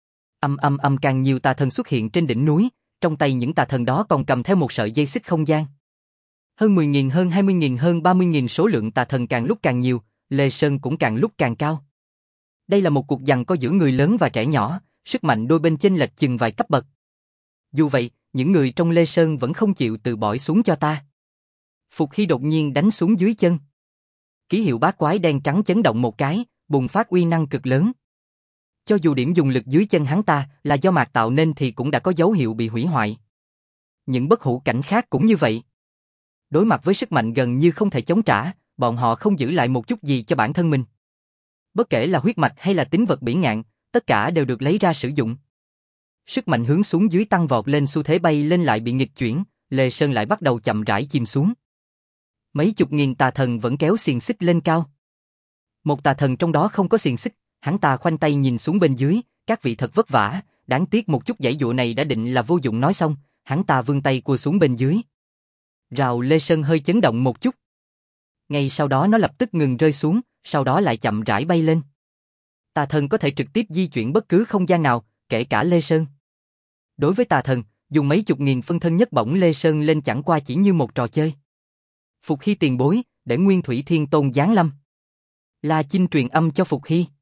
Càng nhiều tà thần xuất hiện trên đỉnh núi, trong tay những tà thần đó còn cầm theo một sợi dây xích không gian. Hơn 10.000, hơn 20.000, hơn 30.000, số lượng tà thần càng lúc càng nhiều, Lê Sơn cũng càng lúc càng cao. Đây là một cuộc giằng co giữa người lớn và trẻ nhỏ, sức mạnh đôi bên chênh lệch chừng vài cấp bậc. Dù vậy, những người trong Lê Sơn vẫn không chịu từ bỏ xuống cho ta. Phục Hy đột nhiên đánh xuống dưới chân. Ký hiệu bát quái đen trắng chấn động một cái, bùng phát uy năng cực lớn. Cho dù điểm dùng lực dưới chân hắn ta là do mạc tạo nên thì cũng đã có dấu hiệu bị hủy hoại. Những bất hủ cảnh khác cũng như vậy. Đối mặt với sức mạnh gần như không thể chống trả, bọn họ không giữ lại một chút gì cho bản thân mình. Bất kể là huyết mạch hay là tính vật bỉ ngạn, tất cả đều được lấy ra sử dụng. Sức mạnh hướng xuống dưới tăng vọt lên, xu thế bay lên lại bị nghịch chuyển, Lê Sơn lại bắt đầu chậm rãi chìm xuống. Mấy chục nghìn tà thần vẫn kéo xiềng xích lên cao. Một tà thần trong đó không có xiềng xích, hắn ta khoanh tay nhìn xuống bên dưới, các vị thật vất vả, đáng tiếc một chút giãy giụa này đã định là vô dụng. Nói xong, hắn ta vươn tay cua xuống bên dưới. Rào Lê Sơn hơi chấn động một chút. Ngay sau đó nó lập tức ngừng rơi xuống, sau đó lại chậm rãi bay lên. Tà thần có thể trực tiếp di chuyển bất cứ không gian nào, kể cả Lê Sơn. Đối với tà thần, dùng mấy chục nghìn phân thân nhất bổng Lê Sơn lên chẳng qua chỉ như một trò chơi. Phục Hy tiền bối, để Nguyên Thủy Thiên Tôn giáng lâm. La Chinh truyền âm cho Phục Hy.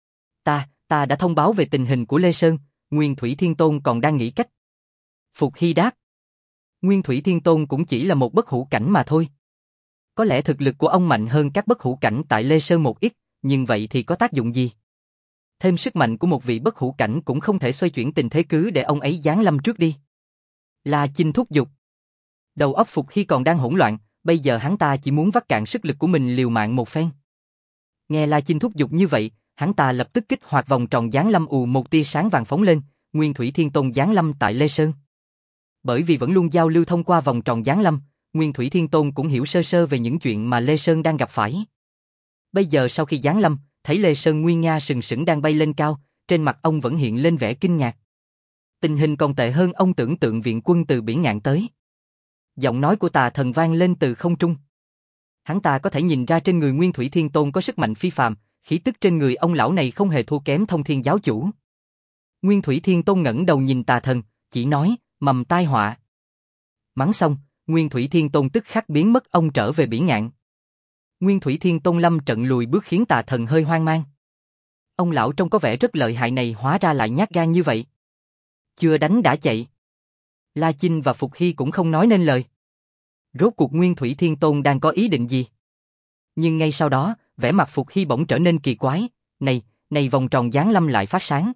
Ta đã thông báo về tình hình của Lê Sơn, Nguyên Thủy Thiên Tôn còn đang nghĩ cách. Phục Hy đáp. Nguyên Thủy Thiên Tôn cũng chỉ là một bất hủ cảnh mà thôi. Có lẽ thực lực của ông mạnh hơn các bất hủ cảnh tại Lê Sơn một ít, nhưng vậy thì có tác dụng gì? Thêm sức mạnh của một vị bất hủ cảnh cũng không thể xoay chuyển tình thế, cứ để ông ấy giáng lâm trước đi. La Chinh thúc giục. Đầu óc Phục Hy còn đang hỗn loạn, bây giờ hắn ta chỉ muốn vắt cạn sức lực của mình liều mạng một phen. Nghe La Chinh thúc giục như vậy, hắn ta lập tức kích hoạt vòng tròn giáng lâm, một tia sáng vàng phóng lên, Nguyên Thủy Thiên Tôn giáng lâm tại Lê Sơn. Bởi vì vẫn luôn giao lưu thông qua vòng tròn giáng lâm, Nguyên Thủy Thiên Tôn cũng hiểu sơ sơ về những chuyện mà Lê Sơn đang gặp phải. Bây giờ sau khi giáng lâm, thấy Lê Sơn nguy nga sừng sững đang bay lên cao, trên mặt ông vẫn hiện lên vẻ kinh ngạc. Tình hình còn tệ hơn ông tưởng tượng, viện quân từ biển ngạn tới. Giọng nói của tà thần vang lên từ không trung. Hắn ta có thể nhìn ra trên người Nguyên Thủy Thiên Tôn có sức mạnh phi phàm, khí tức trên người ông lão này không hề thua kém Thông Thiên giáo chủ. Nguyên Thủy Thiên Tôn ngẩng đầu nhìn tà thần, chỉ nói, mầm tai họa. Mắng xong, Nguyên Thủy Thiên Tôn tức khắc biến mất, ông trở về biển ngạn. Nguyên Thủy Thiên Tôn lâm trận lùi bước khiến tà thần hơi hoang mang. Ông lão trông có vẻ rất lợi hại này hóa ra lại nhát gan như vậy. Chưa đánh đã chạy. La Chinh và Phục Hy cũng không nói nên lời. Rốt cuộc Nguyên Thủy Thiên Tôn đang có ý định gì? Nhưng ngay sau đó, vẻ mặt Phục Hy bỗng trở nên kỳ quái. Này vòng tròn giáng lâm lại phát sáng.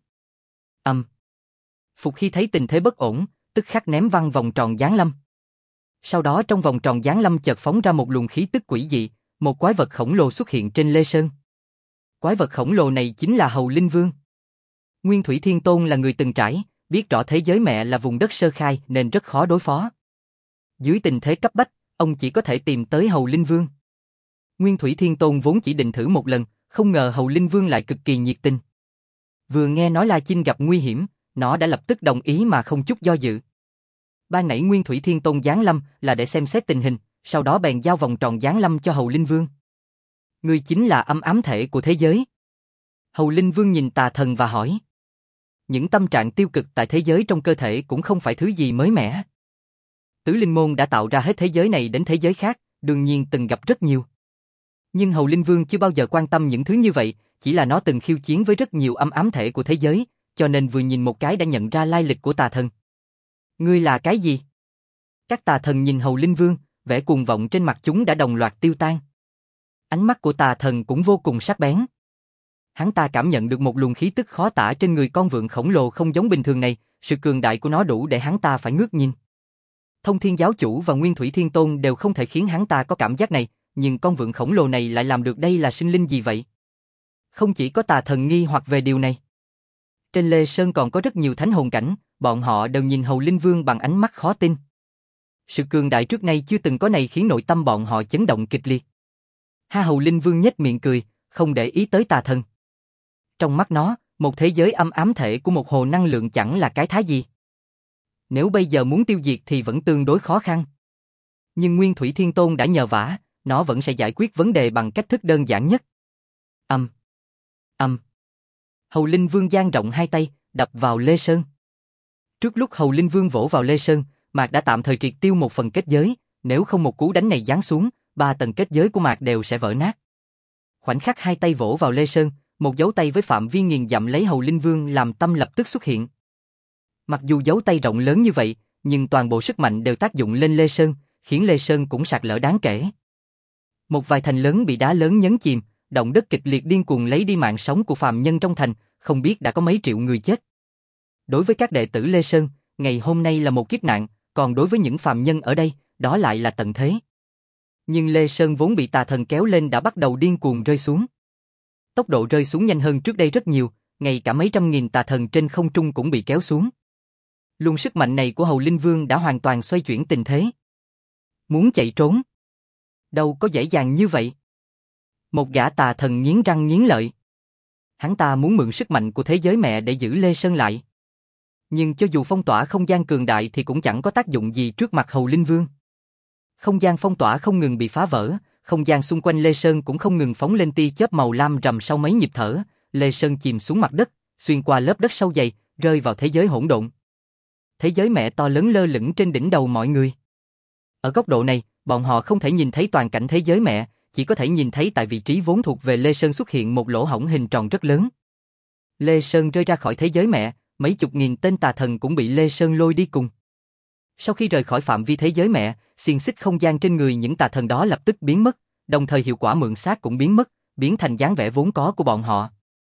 Phục Hy thấy tình thế bất ổn, tức khắc ném văng vòng tròn giáng lâm. Sau đó trong vòng tròn giáng lâm chợt phóng ra một luồng khí tức quỷ dị, một quái vật khổng lồ xuất hiện trên Lê Sơn. Quái vật khổng lồ này chính là Hầu Linh Vương. Nguyên Thủy Thiên Tôn là người từng trải, biết rõ thế giới mẹ là vùng đất sơ khai nên rất khó đối phó. Dưới tình thế cấp bách, ông chỉ có thể tìm tới Hầu Linh Vương. Nguyên Thủy Thiên Tôn vốn chỉ định thử một lần, không ngờ Hầu Linh Vương lại cực kỳ nhiệt tình. Vừa nghe nói La Chinh gặp nguy hiểm, nó đã lập tức đồng ý mà không chút do dự. Ban nãy Nguyên Thủy Thiên Tôn giáng lâm là để xem xét tình hình, sau đó bèn giao vòng tròn giáng lâm cho Hầu Linh Vương. Ngươi chính là âm ám thể của thế giới. Hầu Linh Vương nhìn tà thần và hỏi. Những tâm trạng tiêu cực tại thế giới trong cơ thể cũng không phải thứ gì mới mẻ. Tứ Linh Môn đã tạo ra hết thế giới này đến thế giới khác, đương nhiên từng gặp rất nhiều. Nhưng Hầu Linh Vương chưa bao giờ quan tâm những thứ như vậy, chỉ là nó từng khiêu chiến với rất nhiều âm ám thể của thế giới, cho nên vừa nhìn một cái đã nhận ra lai lịch của tà thần. Ngươi là cái gì? Các tà thần nhìn Hầu Linh Vương, vẻ cuồng vọng trên mặt chúng đã đồng loạt tiêu tan. Ánh mắt của tà thần cũng vô cùng sắc bén. Hắn ta cảm nhận được một luồng khí tức khó tả trên người con vượn khổng lồ không giống bình thường này, sự cường đại của nó đủ để hắn ta phải ngước nhìn. Thông Thiên giáo chủ và Nguyên Thủy Thiên Tôn đều không thể khiến hắn ta có cảm giác này, nhưng con vượn khổng lồ này lại làm được. Đây là sinh linh gì vậy? Không chỉ có tà thần nghi hoặc về điều này. Trên Lê Sơn còn có rất nhiều thánh hồn cảnh, bọn họ đều nhìn Hầu Linh Vương bằng ánh mắt khó tin. Sự cường đại trước nay chưa từng có này khiến nội tâm bọn họ chấn động kịch liệt. Ha Hầu Linh Vương nhếch miệng cười, không để ý tới tà thần. Trong mắt nó, một thế giới âm ám thể của một hồ năng lượng chẳng là cái thá gì. Nếu bây giờ muốn tiêu diệt thì vẫn tương đối khó khăn. Nhưng Nguyên Thủy Thiên Tôn đã nhờ vả, nó vẫn sẽ giải quyết vấn đề bằng cách thức đơn giản nhất. Hầu Linh Vương dang rộng hai tay, đập vào Lê Sơn. Trước lúc Hầu Linh Vương vỗ vào Lê Sơn, Mạc đã tạm thời triệt tiêu một phần kết giới, nếu không một cú đánh này giáng xuống, 3 tầng kết giới của Mạc đều sẽ vỡ nát. Khoảnh khắc hai tay vỗ vào Lê Sơn, một dấu tay với phạm vi nghìn dặm lấy Hầu Linh Vương làm tâm lập tức xuất hiện. Mặc dù dấu tay rộng lớn như vậy, nhưng toàn bộ sức mạnh đều tác dụng lên Lê Sơn, khiến Lê Sơn cũng sạt lở đáng kể. Một vài thành lớn bị đá lớn nhấn chìm, động đất kịch liệt điên cuồng lấy đi mạng sống của phàm nhân trong thành, không biết đã có mấy triệu người chết. Đối với các đệ tử Lê Sơn, ngày hôm nay là một kiếp nạn, còn đối với những phàm nhân ở đây, đó lại là tận thế. Nhưng Lê Sơn vốn bị tà thần kéo lên đã bắt đầu điên cuồng rơi xuống. Tốc độ rơi xuống nhanh hơn trước đây rất nhiều, ngay cả mấy trăm nghìn tà thần trên không trung cũng bị kéo xuống. Luồng sức mạnh này của Hầu Linh Vương đã hoàn toàn xoay chuyển tình thế. Muốn chạy trốn? Đâu có dễ dàng như vậy. Một gã tà thần nghiến răng nghiến lợi. Hắn ta muốn mượn sức mạnh của thế giới mẹ để giữ Lê Sơn lại. Nhưng cho dù phong tỏa không gian cường đại thì cũng chẳng có tác dụng gì trước mặt Hầu Linh Vương. Không gian phong tỏa không ngừng bị phá vỡ, không gian xung quanh Lê Sơn cũng không ngừng phóng lên tia chớp màu lam rầm sau mấy nhịp thở, Lê Sơn chìm xuống mặt đất, xuyên qua lớp đất sâu dày, rơi vào thế giới hỗn độn. Thế giới mẹ to lớn lơ lửng trên đỉnh đầu mọi người. Ở góc độ này, bọn họ không thể nhìn thấy toàn cảnh thế giới mẹ, chỉ có thể nhìn thấy tại vị trí vốn thuộc về Lê Sơn xuất hiện một lỗ hổng hình tròn rất lớn. Lê Sơn rơi ra khỏi thế giới mẹ, mấy chục nghìn tên tà thần cũng bị Lê Sơn lôi đi cùng. Sau khi rời khỏi phạm vi thế giới mẹ, xiềng xích không gian trên người những tà thần đó lập tức biến mất, đồng thời hiệu quả mượn xác cũng biến mất, biến thành dáng vẻ vốn có của bọn họ.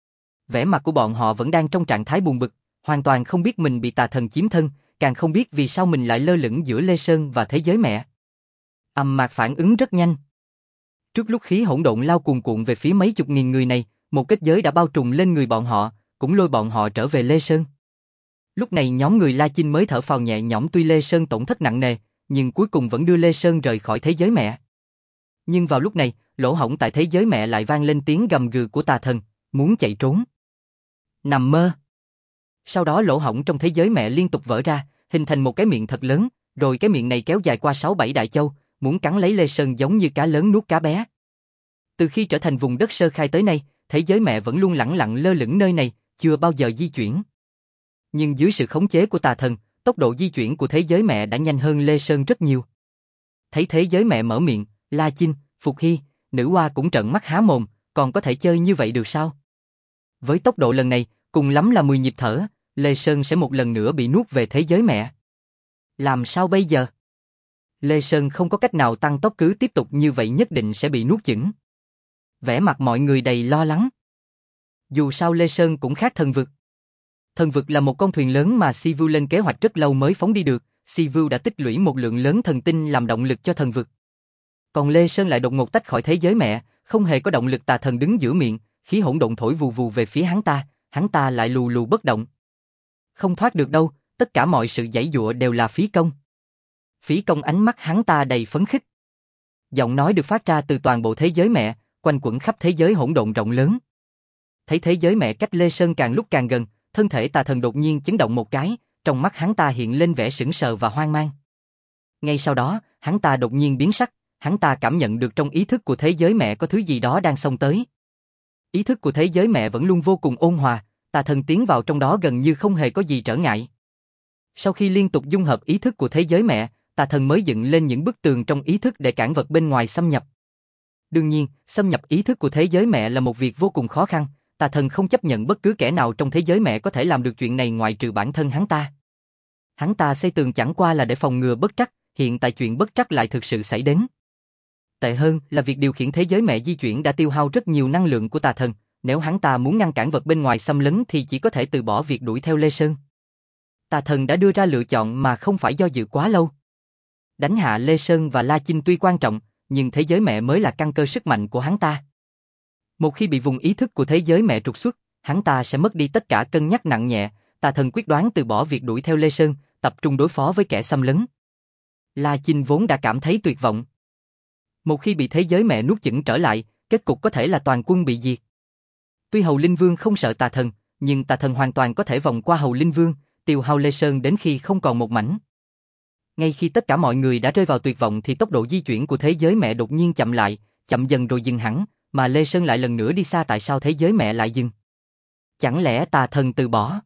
Vẻ mặt của bọn họ vẫn đang trong trạng thái buồn bực, hoàn toàn không biết mình bị tà thần chiếm thân, càng không biết vì sao mình lại lơ lửng giữa Lê Sơn và thế giới mẹ. Mạc phản ứng rất nhanh. Trước lúc khí hỗn độn lao cuồn cuộn về phía mấy chục nghìn người này, một kết giới đã bao trùm lên người bọn họ, cũng lôi bọn họ trở về Lê Sơn. Lúc này nhóm người La Chinh mới thở phào nhẹ nhõm, tuy Lê Sơn tổn thất nặng nề, nhưng cuối cùng vẫn đưa Lê Sơn rời khỏi thế giới mẹ. Nhưng vào lúc này, lỗ hổng tại thế giới mẹ lại vang lên tiếng gầm gừ của tà thần, muốn chạy trốn. Nằm mơ. Sau đó lỗ hổng trong thế giới mẹ liên tục vỡ ra, hình thành một cái miệng thật lớn, rồi cái miệng này kéo dài qua 6-7 đại châu, muốn cắn lấy Lê Sơn giống như cá lớn nuốt cá bé. Từ khi trở thành vùng đất sơ khai tới nay, thế giới mẹ vẫn luôn lẳng lặng lơ lửng nơi này, chưa bao giờ di chuyển. Nhưng dưới sự khống chế của tà thần, tốc độ di chuyển của thế giới mẹ đã nhanh hơn Lê Sơn rất nhiều. Thấy thế giới mẹ mở miệng, La Chinh, Phục Hy, Nữ Hoa cũng trợn mắt há mồm, còn có thể chơi như vậy được sao? Với tốc độ lần này, cùng lắm là 10 nhịp thở, Lê Sơn sẽ một lần nữa bị nuốt về thế giới mẹ. Làm sao bây giờ? Lê Sơn không có cách nào tăng tốc, cứ tiếp tục như vậy nhất định sẽ bị nuốt chửng. Vẻ mặt mọi người đầy lo lắng. Dù sao Lê Sơn cũng khác thần vực. Thần vực là một con thuyền lớn mà Sivu lên kế hoạch rất lâu mới phóng đi được, Sivu đã tích lũy một lượng lớn thần tinh làm động lực cho thần vực. Còn Lê Sơn lại đột ngột tách khỏi thế giới mẹ, không hề có động lực, tà thần đứng giữa miệng, khí hỗn độn thổi vù vù về phía hắn ta lại lù lù bất động. Không thoát được đâu, tất cả mọi sự giãy giụa đều là phí công. Phí công. Ánh mắt hắn ta đầy phấn khích. Giọng nói được phát ra từ toàn bộ thế giới mẹ, quanh quẩn khắp thế giới hỗn độn rộng lớn. Thấy thế giới mẹ cách Lê Sơn càng lúc càng gần, thân thể tà thần đột nhiên chấn động một cái, trong mắt hắn ta hiện lên vẻ sững sờ và hoang mang. Ngay sau đó, hắn ta đột nhiên biến sắc, hắn ta cảm nhận được trong ý thức của thế giới mẹ có thứ gì đó đang xông tới. Ý thức của thế giới mẹ vẫn luôn vô cùng ôn hòa, tà thần tiến vào trong đó gần như không hề có gì trở ngại. Sau khi liên tục dung hợp ý thức của thế giới mẹ, tà thần mới dựng lên những bức tường trong ý thức để cản vật bên ngoài xâm nhập. Đương nhiên, xâm nhập ý thức của thế giới mẹ là một việc vô cùng khó khăn, tà thần không chấp nhận bất cứ kẻ nào trong thế giới mẹ có thể làm được chuyện này ngoại trừ bản thân hắn ta. Hắn ta xây tường chẳng qua là để phòng ngừa bất trắc, hiện tại chuyện bất trắc lại thực sự xảy đến. Tệ hơn là việc điều khiển thế giới mẹ di chuyển đã tiêu hao rất nhiều năng lượng của tà thần, nếu hắn ta muốn ngăn cản vật bên ngoài xâm lấn thì chỉ có thể từ bỏ việc đuổi theo Lê Sơn. Tà thần đã đưa ra lựa chọn mà không phải do dự quá lâu. Đánh hạ Lê Sơn và La Chinh tuy quan trọng, nhưng thế giới mẹ mới là căn cơ sức mạnh của hắn ta. Một khi bị vùng ý thức của thế giới mẹ trục xuất, hắn ta sẽ mất đi tất cả cân nhắc nặng nhẹ, tà thần quyết đoán từ bỏ việc đuổi theo Lê Sơn, tập trung đối phó với kẻ xâm lấn. La Chinh vốn đã cảm thấy tuyệt vọng. Một khi bị thế giới mẹ nuốt chửng trở lại, kết cục có thể là toàn quân bị diệt. Tuy Hầu Linh Vương không sợ tà thần, nhưng tà thần hoàn toàn có thể vòng qua Hầu Linh Vương, tiêu hao Lê Sơn đến khi không còn một mảnh. Ngay khi tất cả mọi người đã rơi vào tuyệt vọng thì tốc độ di chuyển của thế giới mẹ đột nhiên chậm lại, chậm dần rồi dừng hẳn, mà Lê Sơn lại lần nữa đi xa. Tại sao thế giới mẹ lại dừng? Chẳng lẽ tà thần từ bỏ?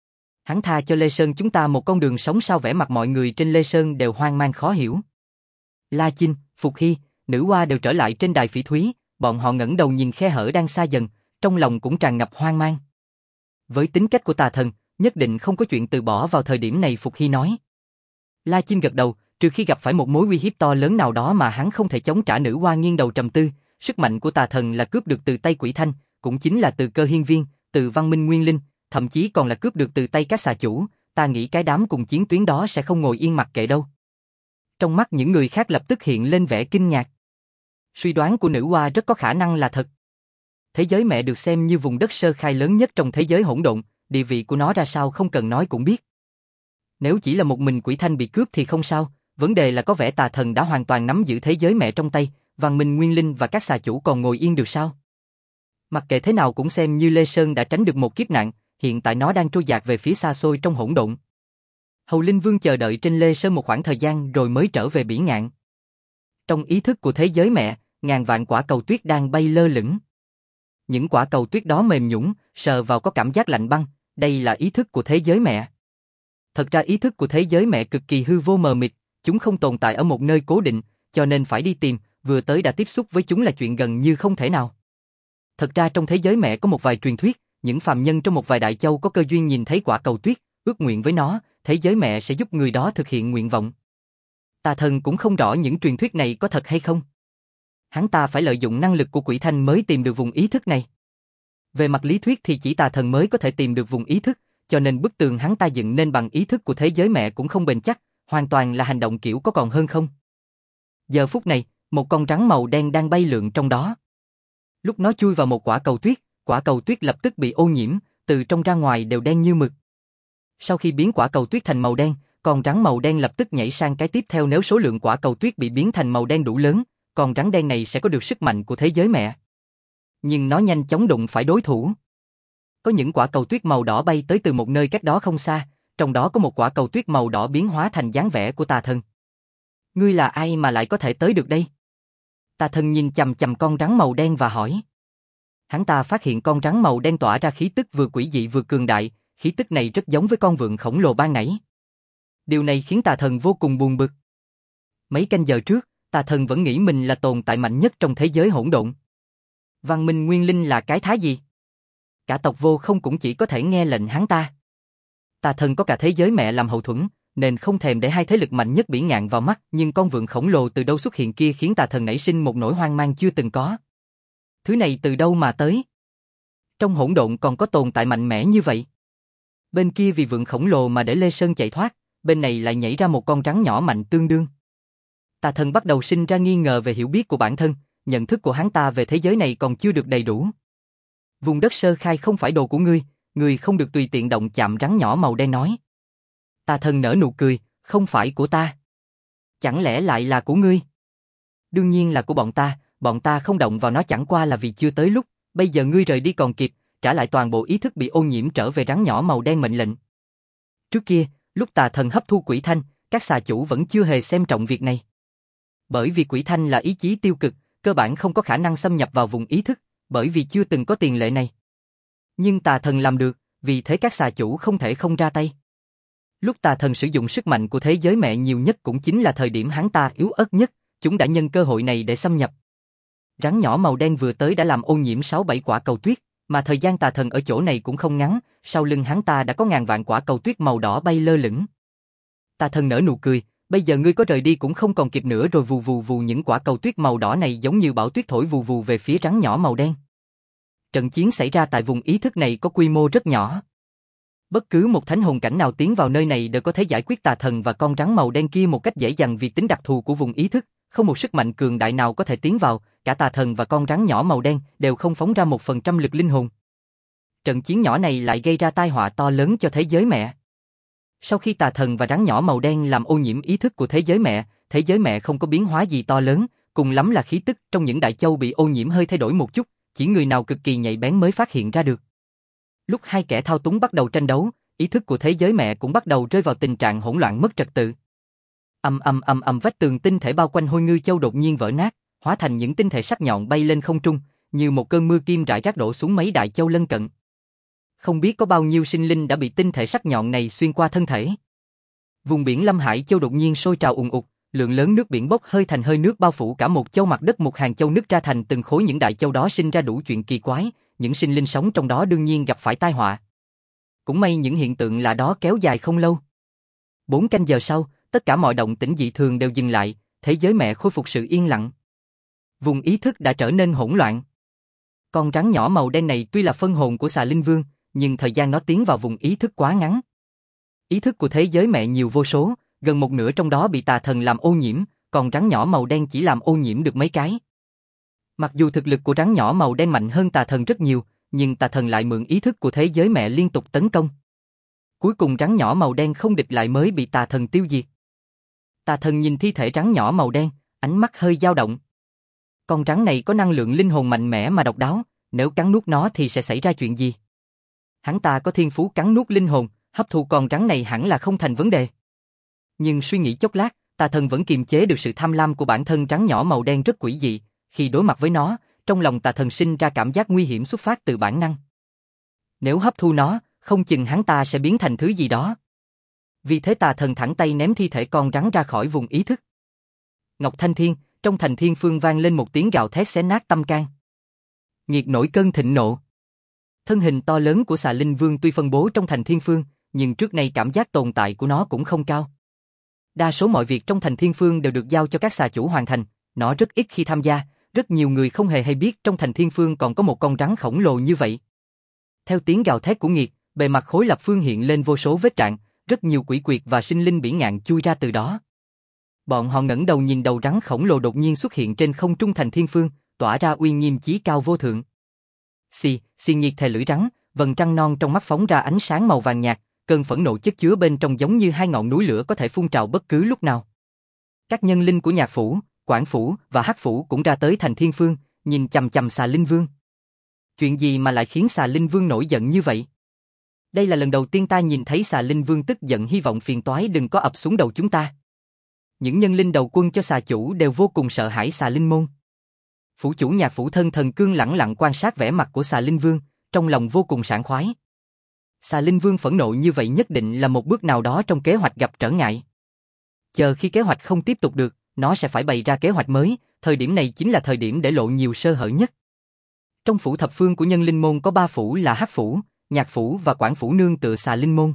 Hắn tha cho Lê Sơn chúng ta một con đường sống sao? Vẻ mặt mọi người trên Lê Sơn đều hoang mang khó hiểu. La Chinh, Phục Hy, Nữ Hoa đều trở lại trên đài phỉ thúy, bọn họ ngẩng đầu nhìn khe hở đang xa dần, trong lòng cũng tràn ngập hoang mang. Với tính cách của tà thần, nhất định không có chuyện từ bỏ vào thời điểm này, Phục Hy nói. La Chinh gật đầu, trừ khi gặp phải một mối uy hiếp to lớn nào đó mà hắn không thể chống trả. Nữ Hoa nghiêng đầu trầm tư, sức mạnh của tà thần là cướp được từ tay Quỷ Thanh, cũng chính là từ Cơ Hiên Viên, từ Văn Minh Nguyên Linh, thậm chí còn là cướp được từ tay các xà chủ, ta nghĩ cái đám cùng chiến tuyến đó sẽ không ngồi yên mặc kệ đâu. Trong mắt những người khác lập tức hiện lên vẻ kinh ngạc. Suy đoán của Nữ Hoa rất có khả năng là thật. Thế giới mẹ được xem như vùng đất sơ khai lớn nhất trong thế giới hỗn độn, địa vị của nó ra sao không cần nói cũng biết. Nếu chỉ là một mình Quỷ Thanh bị cướp thì không sao, vấn đề là có vẻ tà thần đã hoàn toàn nắm giữ thế giới mẹ trong tay, Văn Minh Nguyên Linh và các xà chủ còn ngồi yên được sao? Mặc kệ thế nào cũng xem như Lê Sơn đã tránh được một kiếp nạn, hiện tại nó đang trôi dạt về phía xa xôi trong hỗn độn. Hầu Linh Vương chờ đợi trên Lê Sơn một khoảng thời gian rồi mới trở về Bỉ Ngạn. Trong ý thức của thế giới mẹ, ngàn vạn quả cầu tuyết đang bay lơ lửng. Những quả cầu tuyết đó mềm nhũn, sờ vào có cảm giác lạnh băng, đây là ý thức của thế giới mẹ. Thật ra ý thức của thế giới mẹ cực kỳ hư vô mờ mịt, chúng không tồn tại ở một nơi cố định, cho nên phải đi tìm, vừa tới đã tiếp xúc với chúng là chuyện gần như không thể nào. Thật ra trong thế giới mẹ có một vài truyền thuyết, những phàm nhân trong một vài đại châu có cơ duyên nhìn thấy quả cầu tuyết, ước nguyện với nó, thế giới mẹ sẽ giúp người đó thực hiện nguyện vọng. Tà thần cũng không rõ những truyền thuyết này có thật hay không. Hắn ta phải lợi dụng năng lực của Quỷ Thanh mới tìm được vùng ý thức này. Về mặt lý thuyết thì chỉ tà thần mới có thể tìm được vùng ý thức, cho nên bức tường hắn ta dựng nên bằng ý thức của thế giới mẹ cũng không bền chắc, hoàn toàn là hành động kiểu có còn hơn không. Giờ phút này, một con rắn màu đen đang bay lượn trong đó. Lúc nó chui vào một quả cầu tuyết lập tức bị ô nhiễm, từ trong ra ngoài đều đen như mực. Sau khi biến quả cầu tuyết thành màu đen, con rắn màu đen lập tức nhảy sang cái tiếp theo. Nếu số lượng quả cầu tuyết bị biến thành màu đen đủ lớn, con rắn đen này sẽ có được sức mạnh của thế giới mẹ. Nhưng nó nhanh chóng đụng phải đối thủ. Có những quả cầu tuyết màu đỏ bay tới từ một nơi cách đó không xa, trong đó có một quả cầu tuyết màu đỏ biến hóa thành dáng vẻ của tà thần. Ngươi là ai mà lại có thể tới được đây? Tà thần nhìn chằm chằm con rắn màu đen và hỏi. Hắn ta phát hiện con rắn màu đen tỏa ra khí tức vừa quỷ dị vừa cường đại, khí tức này rất giống với con vượn khổng lồ ban nãy. Điều này khiến tà thần vô cùng buồn bực. Mấy canh giờ trước, tà thần vẫn nghĩ mình là tồn tại mạnh nhất trong thế giới hỗn độn. Văn Minh Nguyên Linh là cái thá gì? Cả tộc Vô Không cũng chỉ có thể nghe lệnh hắn ta. Tà thần có cả thế giới mẹ làm hậu thuẫn, nên không thèm để hai thế lực mạnh nhất Bỉ Ngạn vào mắt, nhưng con vượn khổng lồ từ đâu xuất hiện kia khiến tà thần nảy sinh một nỗi hoang mang chưa từng có. Thứ này từ đâu mà tới? Trong hỗn độn còn có tồn tại mạnh mẽ như vậy. Bên kia vì vượn khổng lồ mà để Lê Sơn chạy thoát, bên này lại nhảy ra một con rắn nhỏ mạnh tương đương. Tà thần bắt đầu sinh ra nghi ngờ về hiểu biết của bản thân, nhận thức của hắn ta về thế giới này còn chưa được đầy đủ. Vùng đất sơ khai không phải đồ của ngươi không được tùy tiện động chạm, rắn nhỏ màu đen nói. Tà thần nở nụ cười, không phải của ta. Chẳng lẽ lại là của ngươi? Đương nhiên là của bọn ta không động vào nó chẳng qua là vì chưa tới lúc, bây giờ ngươi rời đi còn kịp, trả lại toàn bộ ý thức bị ô nhiễm trở về. Rắn nhỏ màu đen mệnh lệnh. Trước kia, lúc tà thần hấp thu Quỷ Thanh, các xà chủ vẫn chưa hề xem trọng việc này. Bởi vì Quỷ Thanh là ý chí tiêu cực, cơ bản không có khả năng xâm nhập vào vùng ý thức, bởi vì chưa từng có tiền lệ này. Nhưng tà thần làm được, vì thế các xà chủ không thể không ra tay. Lúc tà thần sử dụng sức mạnh của thế giới mẹ nhiều nhất cũng chính là thời điểm hắn ta yếu ớt nhất, chúng đã nhân cơ hội này để xâm nhập. Rắn nhỏ màu đen vừa tới đã làm ô nhiễm 6-7 quả cầu tuyết, mà thời gian tà thần ở chỗ này cũng không ngắn, sau lưng hắn ta đã có ngàn vạn quả cầu tuyết màu đỏ bay lơ lửng. Tà thần nở nụ cười, bây giờ ngươi có rời đi cũng không còn kịp nữa rồi. Vù vù vù, những quả cầu tuyết màu đỏ này giống như bão tuyết thổi vù vù về phía rắn nhỏ màu đen. Trận chiến xảy ra tại vùng ý thức này có quy mô rất nhỏ. Bất cứ một thánh hồn cảnh nào tiến vào nơi này đều có thể giải quyết tà thần và con rắn màu đen kia một cách dễ dàng vì tính đặc thù của vùng ý thức, không một sức mạnh cường đại nào có thể tiến vào, cả tà thần và con rắn nhỏ màu đen đều không phóng ra 1% lực linh hồn. Trận chiến nhỏ này lại gây ra tai họa to lớn cho thế giới mẹ. Sau khi tà thần và rắn nhỏ màu đen làm ô nhiễm ý thức của thế giới mẹ không có biến hóa gì to lớn, cùng lắm là khí tức trong những đại châu bị ô nhiễm hơi thay đổi một chút, chỉ người nào cực kỳ nhạy bén mới phát hiện ra được. Lúc hai kẻ thao túng bắt đầu tranh đấu, ý thức của thế giới mẹ cũng bắt đầu rơi vào tình trạng hỗn loạn mất trật tự. Vách tường tinh thể bao quanh Hôi Ngư Châu đột nhiên vỡ nát, hóa thành những tinh thể sắc nhọn bay lên không trung, như một cơn mưa kim rải rác đổ xuống mấy đại châu lân cận. Không biết có bao nhiêu sinh linh đã bị tinh thể sắc nhọn này xuyên qua thân thể. Vùng biển Lâm Hải Châu đột nhiên sôi trào ùn ùn, lượng lớn nước biển bốc hơi thành hơi nước bao phủ cả một châu, mặt đất một hàng châu nứt ra thành từng khối, những đại châu đó sinh ra đủ chuyện kỳ quái, những sinh linh sống trong đó đương nhiên gặp phải tai họa. Cũng may những hiện tượng lạ đó kéo dài không lâu. 4 canh giờ sau, tất cả mọi động tĩnh dị thường đều dừng lại, thế giới mẹ khôi phục sự yên lặng. Vùng ý thức đã trở nên hỗn loạn. Con rắn nhỏ màu đen này tuy là phân hồn của Xà Linh Vương, nhưng thời gian nó tiến vào vùng ý thức quá ngắn. Ý thức của thế giới mẹ nhiều vô số, gần một nửa trong đó bị tà thần làm ô nhiễm, còn rắn nhỏ màu đen chỉ làm ô nhiễm được mấy cái. Mặc dù thực lực của rắn nhỏ màu đen mạnh hơn tà thần rất nhiều, nhưng tà thần lại mượn ý thức của thế giới mẹ liên tục tấn công. Cuối cùng rắn nhỏ màu đen không địch lại mới bị tà thần tiêu diệt. Tà thần nhìn thi thể rắn nhỏ màu đen, ánh mắt hơi dao động. Con rắn này có năng lượng linh hồn mạnh mẽ mà độc đáo, nếu cắn nuốt nó thì sẽ xảy ra chuyện gì? Hắn ta có thiên phú cắn nuốt linh hồn, hấp thụ con rắn này hẳn là không thành vấn đề. Nhưng suy nghĩ chốc lát, tà thần vẫn kiềm chế được sự tham lam của bản thân. Rắn nhỏ màu đen rất quỷ dị, khi đối mặt với nó, trong lòng tà thần sinh ra cảm giác nguy hiểm xuất phát từ bản năng. Nếu hấp thu nó, không chừng hắn ta sẽ biến thành thứ gì đó. Vì thế tà thần thẳng tay ném thi thể con rắn ra khỏi vùng ý thức. Ngọc Thanh Thiên, trong Thành Thiên Phương vang lên một tiếng gào thét xé nát tâm can. Nghiệt nổi cơn thịnh nộ. Thân hình to lớn của Xà Linh Vương tuy phân bố trong Thành Thiên Phương, nhưng trước nay cảm giác tồn tại của nó cũng không cao. Đa số mọi việc trong Thành Thiên Phương đều được giao cho các xà chủ hoàn thành, nó rất ít khi tham gia, rất nhiều người không hề hay biết trong Thành Thiên Phương còn có một con rắn khổng lồ như vậy. Theo tiếng gào thét của nghiệt, bề mặt khối lập phương hiện lên vô số vết rạn, rất nhiều quỷ quyệt và sinh linh bỉ ngạn chui ra từ đó. Bọn họ ngẩng đầu nhìn đầu rắn khổng lồ đột nhiên xuất hiện trên không trung Thành Thiên Phương, tỏa ra uy nghiêm chí cao vô thượng. Xì nghiệt thè lưỡi rắn, vầng trăng non trong mắt phóng ra ánh sáng màu vàng nhạt, cơn phẫn nộ chất chứa bên trong giống như hai ngọn núi lửa có thể phun trào bất cứ lúc nào. Các nhân linh của Nhạc Phủ, Quản Phủ và Hắc Phủ cũng ra tới Thành Thiên Phương, nhìn chằm chằm Xà Linh Vương. Chuyện gì mà lại khiến Xà Linh Vương nổi giận như vậy? Đây là lần đầu tiên ta nhìn thấy Xà Linh Vương tức giận, hy vọng phiền toái đừng có ập xuống đầu chúng ta. Những nhân linh đầu quân cho xà chủ đều vô cùng sợ hãi Xà Linh Môn. Phủ chủ Nhạc Phủ thân thần cương lẳng lặng quan sát vẻ mặt của Xà Linh Vương, trong lòng vô cùng sảng khoái. Xà Linh Vương phẫn nộ như vậy nhất định là một bước nào đó trong kế hoạch gặp trở ngại. Chờ khi kế hoạch không tiếp tục được, nó sẽ phải bày ra kế hoạch mới, thời điểm này chính là thời điểm để lộ nhiều sơ hở nhất. Trong phủ thập phương của nhân linh môn có 3 phủ là Hắc Phủ, Nhạc Phủ và Quản Phủ nương tựa Xà Linh Môn.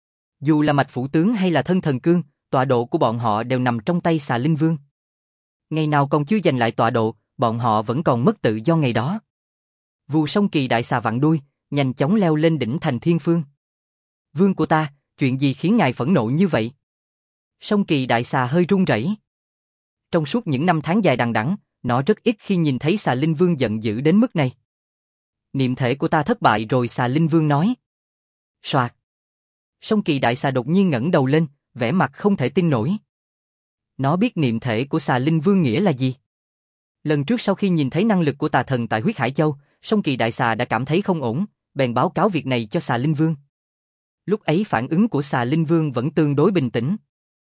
Dù là mạch phủ tướng hay là thân thần cương, tọa độ của bọn họ đều nằm trong tay Xà Linh Vương. Ngày nào còn chưa giành lại tọa độ, bọn họ vẫn còn mất tự do ngày đó. Vù Song Kỳ đại xà vặn đuôi, nhanh chóng leo lên đỉnh Thành Thiên Phương. Vương của ta, chuyện gì khiến ngài phẫn nộ như vậy? Song Kỳ đại xà hơi run rẩy. Trong suốt những năm tháng dài đằng đẵng, nó rất ít khi nhìn thấy Xà Linh Vương giận dữ đến mức này. Niệm thể của ta thất bại rồi, Xà Linh Vương nói. Soạt. Song Kỳ đại xà đột nhiên ngẩng đầu lên, vẻ mặt không thể tin nổi. Nó biết niệm thể của Xà Linh Vương nghĩa là gì. Lần trước sau khi nhìn thấy năng lực của tà thần tại Huyết Hải Châu, Song Kỳ đại xà đã cảm thấy không ổn, bèn báo cáo việc này cho Xà Linh Vương. Lúc ấy phản ứng của Xà Linh Vương vẫn tương đối bình tĩnh.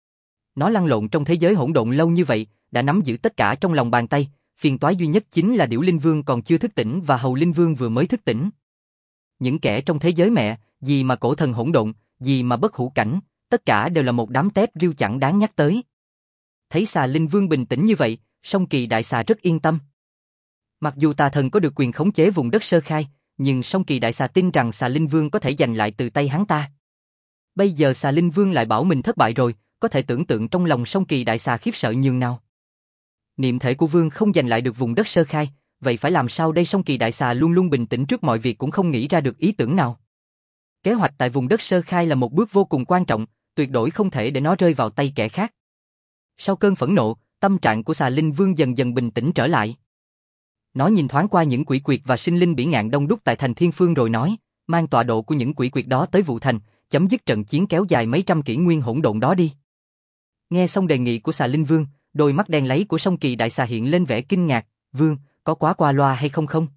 Nó lăn lộn trong thế giới hỗn độn lâu như vậy, đã nắm giữ tất cả trong lòng bàn tay, phiền toái duy nhất chính là Điểu Linh Vương còn chưa thức tỉnh và Hầu Linh Vương vừa mới thức tỉnh. Những kẻ trong thế giới mẹ, gì mà cổ thần hỗn độn, gì mà bất hủ cảnh, tất cả đều là một đám tép riêu chẳng đáng nhắc tới. Thấy Xà Linh Vương bình tĩnh như vậy, Song Kỳ đại xà rất yên tâm. Mặc dù tà thần có được quyền khống chế vùng đất sơ khai, nhưng Song Kỳ đại xà tin rằng Xà Linh Vương có thể giành lại từ tay hắn ta. Bây giờ Xà Linh Vương lại bảo mình thất bại rồi, có thể tưởng tượng trong lòng Song Kỳ đại xà khiếp sợ nhường nào. Niệm thể của Vương không giành lại được vùng đất sơ khai, vậy phải làm sao đây? Song Kỳ đại xà luôn luôn bình tĩnh trước mọi việc cũng không nghĩ ra được ý tưởng nào. Kế hoạch tại vùng đất sơ khai là một bước vô cùng quan trọng, tuyệt đối không thể để nó rơi vào tay kẻ khác. Sau cơn phẫn nộ, tâm trạng của Xà Linh Vương dần dần bình tĩnh trở lại. Nó nhìn thoáng qua những quỷ quyệt và sinh linh bỉ ngạn đông đúc tại Thành Thiên Phương rồi nói, mang tọa độ của những quỷ quyệt đó tới Vũ Thành, chấm dứt trận chiến kéo dài mấy trăm kỷ nguyên hỗn độn đó đi. Nghe xong đề nghị của Xà Linh Vương, Đôi mắt đen láy của Song Kỳ Đại Xà hiện lên vẻ kinh ngạc, "Vương, có quá qua loa hay không không?"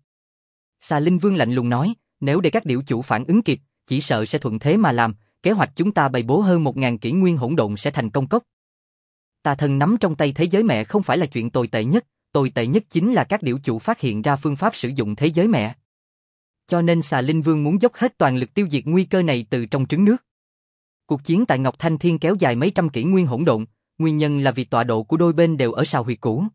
Xà Linh Vương lạnh lùng nói, "Nếu để các điểu chủ phản ứng kịp, chỉ sợ sẽ thuận thế mà làm, kế hoạch chúng ta bày bố hơn 1000 kỷ nguyên hỗn độn sẽ thành công cốc. Tà thần nắm trong tay thế giới mẹ không phải là chuyện tồi tệ nhất chính là các điểu chủ phát hiện ra phương pháp sử dụng thế giới mẹ. Cho nên Xà Linh Vương muốn dốc hết toàn lực tiêu diệt nguy cơ này từ trong trứng nước." Cuộc chiến tại Ngọc Thanh Thiên kéo dài mấy trăm kỷ nguyên hỗn độn, nguyên nhân là vì tọa độ của đôi bên đều ở sào huyệt cũ.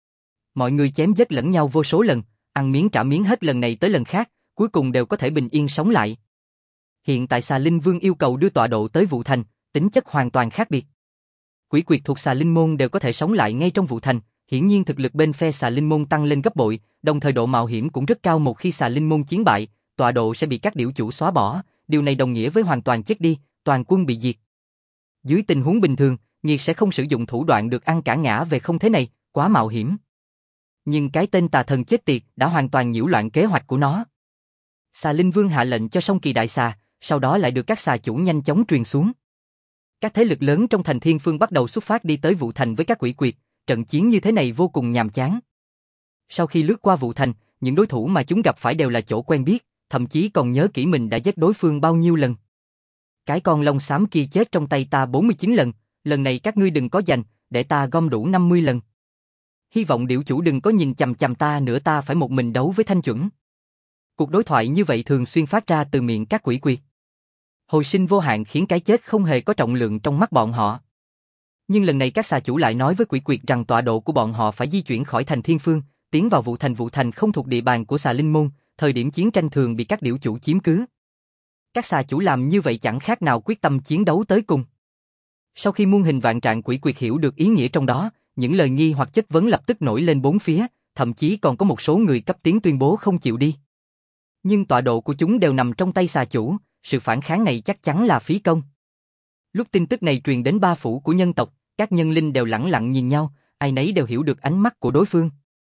Mọi người chém giết lẫn nhau vô số lần, ăn miếng trả miếng hết lần này tới lần khác, cuối cùng đều có thể bình yên sống lại. Hiện tại Xà Linh Vương yêu cầu đưa tọa độ tới Vũ Thành, tính chất hoàn toàn khác biệt. Quỷ quyệt thuộc Xà Linh môn đều có thể sống lại ngay trong Vũ Thành, hiển nhiên thực lực bên phe Xà Linh môn tăng lên gấp bội, đồng thời độ mạo hiểm cũng rất cao. Một khi Xà Linh môn chiến bại, tọa độ sẽ bị các điểu chủ xóa bỏ, điều này đồng nghĩa với hoàn toàn chết đi, toàn quân bị diệt. Dưới tình huống bình thường, Nghiệt sẽ không sử dụng thủ đoạn được ăn cả ngã về không thế này, quá mạo hiểm. Nhưng cái tên tà thần chết tiệt đã hoàn toàn nhiễu loạn kế hoạch của nó. Xà Linh Vương hạ lệnh cho Song Kỳ Đại Xà, sau đó lại được các xà chủ nhanh chóng truyền xuống. Các thế lực lớn trong thành Thiên Phương bắt đầu xuất phát đi tới Vũ Thành với các quỷ quyệt, trận chiến như thế này vô cùng nhàm chán. Sau khi lướt qua Vũ Thành, những đối thủ mà chúng gặp phải đều là chỗ quen biết, thậm chí còn nhớ kỹ mình đã giết đối phương bao nhiêu lần. Cái con lông xám kia chết trong tay ta 49 lần, lần này các ngươi đừng có giành, để ta gom đủ 50 lần. Hy vọng điểu chủ đừng có nhìn chằm chằm ta nữa, ta phải một mình đấu với Thanh Chuẩn. Cuộc đối thoại như vậy thường xuyên phát ra từ miệng các quỷ quyệt. Hồi sinh vô hạn khiến cái chết không hề có trọng lượng trong mắt bọn họ. Nhưng lần này các xà chủ lại nói với quỷ quyệt rằng tọa độ của bọn họ phải di chuyển khỏi thành Thiên Phương, tiến vào Vũ Thành. Vũ Thành không thuộc địa bàn của Xà Linh môn, thời điểm chiến tranh thường bị các điểu chủ chiếm cứ. Các xà chủ làm như vậy chẳng khác nào quyết tâm chiến đấu tới cùng. Sau khi muôn hình vạn trạng quỷ quyệt hiểu được ý nghĩa trong đó, những lời nghi hoặc chất vấn lập tức nổi lên bốn phía, thậm chí còn có một số người cấp tiến tuyên bố không chịu đi. Nhưng tọa độ của chúng đều nằm trong tay xà chủ, sự phản kháng này chắc chắn là phí công. Lúc tin tức này truyền đến ba phủ của nhân tộc, các nhân linh đều lẳng lặng nhìn nhau, ai nấy đều hiểu được ánh mắt của đối phương.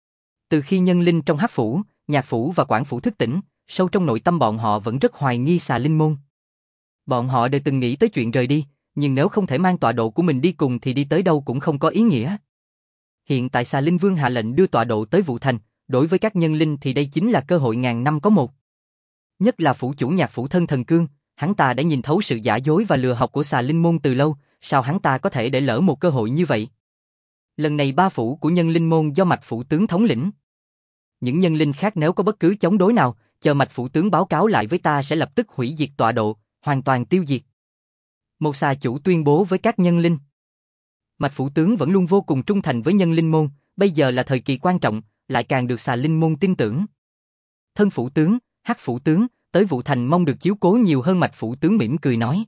Từ khi nhân linh trong Hắc phủ, Nhạc phủ và Quản phủ thức tỉnh, sâu trong nội tâm bọn họ vẫn rất hoài nghi Xà Linh môn. Bọn họ đều từng nghĩ tới chuyện rời đi, nhưng nếu không thể mang tọa độ của mình đi cùng thì đi tới đâu cũng không có ý nghĩa. Hiện tại Xà Linh Vương hạ lệnh đưa tọa độ tới Vũ Thành, đối với các nhân linh thì đây chính là cơ hội ngàn năm có một. Nhất là phủ chủ Nhạc phủ Thân Thần Cương, hắn ta đã nhìn thấu sự giả dối và lừa học của Xà Linh môn từ lâu, sao hắn ta có thể để lỡ một cơ hội như vậy? Lần này ba phủ của nhân linh môn do Mạch phủ tướng thống lĩnh. Những nhân linh khác nếu có bất cứ chống đối nào, chờ Mạch phủ tướng báo cáo lại với ta sẽ lập tức hủy diệt tọa độ, hoàn toàn tiêu diệt. Một xà chủ tuyên bố với các nhân linh. Mạch phủ tướng vẫn luôn vô cùng trung thành với nhân linh môn, bây giờ là thời kỳ quan trọng, lại càng được Xà Linh môn tin tưởng. Thân phủ tướng, Hắc phủ tướng, tới Vũ Thành mong được chiếu cố nhiều hơn. Mạch phủ tướng mỉm cười nói.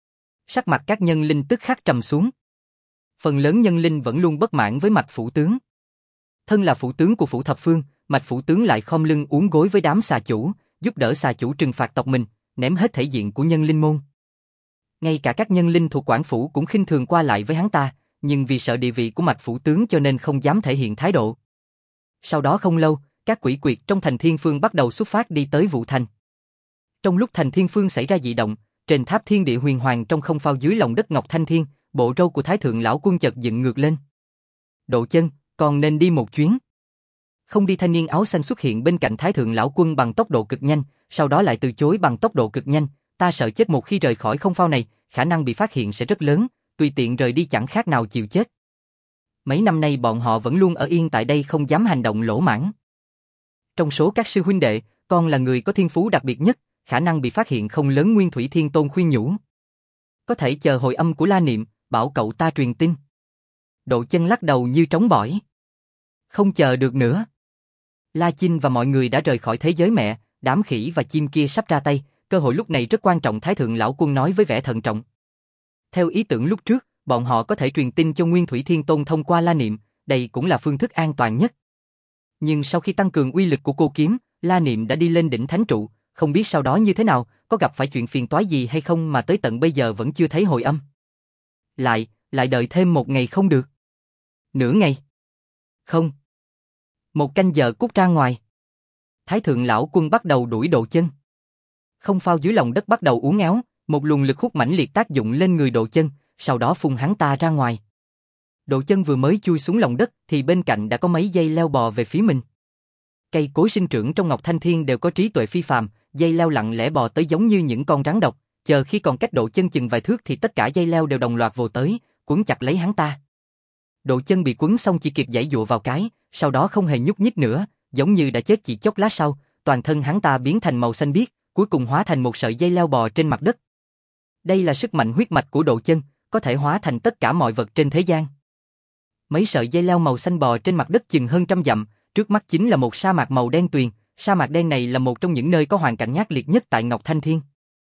Sắc mặt các nhân linh tức khắc trầm xuống. Phần lớn nhân linh vẫn luôn bất mãn với Mạch phủ tướng. Thân là phủ tướng của phủ thập phương, Mạch phủ tướng lại khom lưng uốn gối với đám xà chủ, giúp đỡ xà chủ trừng phạt tộc mình, ném hết thể diện của nhân linh môn. Ngay cả các nhân linh thuộc Quản phủ cũng khinh thường qua lại với hắn ta, nhưng vì sợ địa vị của Mạch phủ tướng cho nên không dám thể hiện thái độ. Sau đó không lâu, các quỷ quyệt trong thành Thiên Phương bắt đầu xuất phát đi tới Vũ Thành. Trong lúc thành Thiên Phương xảy ra dị động, trên tháp thiên địa huyền hoàng trong không phao dưới lòng đất Ngọc Thanh Thiên, bộ râu của Thái thượng lão quân chợt dựng ngược lên. Độ Chân, còn nên đi một chuyến. Không đi, thanh niên áo xanh xuất hiện bên cạnh Thái thượng lão quân bằng tốc độ cực nhanh, sau đó lại từ chối bằng tốc độ cực nhanh. Ta sợ chết, một khi rời khỏi không phao này, khả năng bị phát hiện sẽ rất lớn, tùy tiện rời đi chẳng khác nào chịu chết. Mấy năm nay bọn họ vẫn luôn ở yên tại đây, không dám hành động lỗ mãng. Trong số các sư huynh đệ, con là người có thiên phú đặc biệt nhất, khả năng bị phát hiện không lớn. Nguyên Thủy Thiên Tôn khuyên nhủ. Có thể chờ hồi âm của La Niệm, bảo cậu ta truyền tin. Độ Chân lắc đầu như trống bỏi. Không chờ được nữa. La Chinh và mọi người đã rời khỏi thế giới mẹ, đám khỉ và chim kia sắp ra tay, cơ hội lúc này rất quan trọng. Thái thượng lão quân nói với vẻ thận trọng. Theo ý tưởng lúc trước, bọn họ có thể truyền tin cho Nguyên Thủy Thiên Tôn thông qua La Niệm, đây cũng là phương thức an toàn nhất. Nhưng sau khi tăng cường uy lực của cô kiếm, La Niệm đã đi lên đỉnh thánh trụ, không biết sau đó như thế nào, có gặp phải chuyện phiền toái gì hay không mà tới tận bây giờ vẫn chưa thấy hồi âm. Lại đợi thêm một ngày không được. Nửa ngày. Không. Một canh giờ cút ra ngoài. Thái thượng lão quân bắt đầu đuổi Độ Chân. Không phao dưới lòng đất bắt đầu uốn éo, một luồng lực hút mãnh liệt tác dụng lên người Độ Chân, sau đó phun hắn ta ra ngoài. Độ Chân vừa mới chui xuống lòng đất thì bên cạnh đã có mấy dây leo bò về phía mình. Cây cối sinh trưởng trong Ngọc Thanh Thiên đều có trí tuệ phi phàm, dây leo lặng lẽ bò tới giống như những con rắn độc, chờ khi còn cách Độ Chân chừng vài thước thì tất cả dây leo đều đồng loạt vồ tới, quấn chặt lấy hắn ta. Độ Chân bị quấn xong chỉ kịp giãy giụa vào cái, sau đó không hề nhúc nhích nữa, giống như đã chết chỉ chốc lát sau, toàn thân hắn ta biến thành màu xanh biếc, cuối cùng hóa thành một sợi dây leo bò trên mặt đất. Đây là sức mạnh huyết mạch của Độ Chân, có thể hóa thành tất cả mọi vật trên thế gian. Mấy sợi dây leo màu xanh bò trên mặt đất chừng hơn 100 dặm, trước mắt chính là một sa mạc màu đen tuyền, sa mạc đen này là một trong những nơi có hoàn cảnh ác liệt nhất tại Ngọc Thanh Thiên.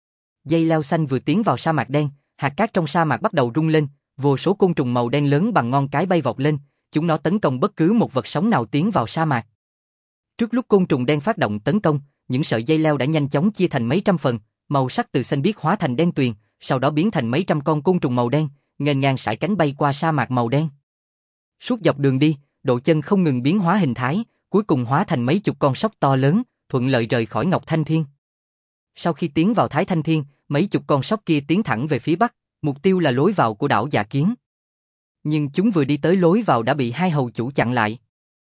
Dây leo xanh vừa tiến vào sa mạc đen, hạt cát trong sa mạc bắt đầu rung lên, vô số côn trùng màu đen lớn bằng ngón cái bay vọt lên, chúng nó tấn công bất cứ một vật sống nào tiến vào sa mạc. Trước lúc côn trùng đen phát động tấn công, những sợi dây leo đã nhanh chóng chia thành mấy trăm phần, màu sắc từ xanh biếc hóa thành đen tuyền, sau đó biến thành mấy trăm con côn trùng màu đen, nghênh ngang sải cánh bay qua sa mạc màu đen. Suốt dọc đường đi, Độ Chân không ngừng biến hóa hình thái, cuối cùng hóa thành mấy chục con sóc to lớn, thuận lợi rời khỏi Ngọc Thanh Thiên. Sau khi tiến vào Thái Thanh Thiên, mấy chục con sóc kia tiến thẳng về phía bắc, mục tiêu là lối vào của đảo Dạ Kiến. Nhưng chúng vừa đi tới lối vào đã bị hai hầu chủ chặn lại.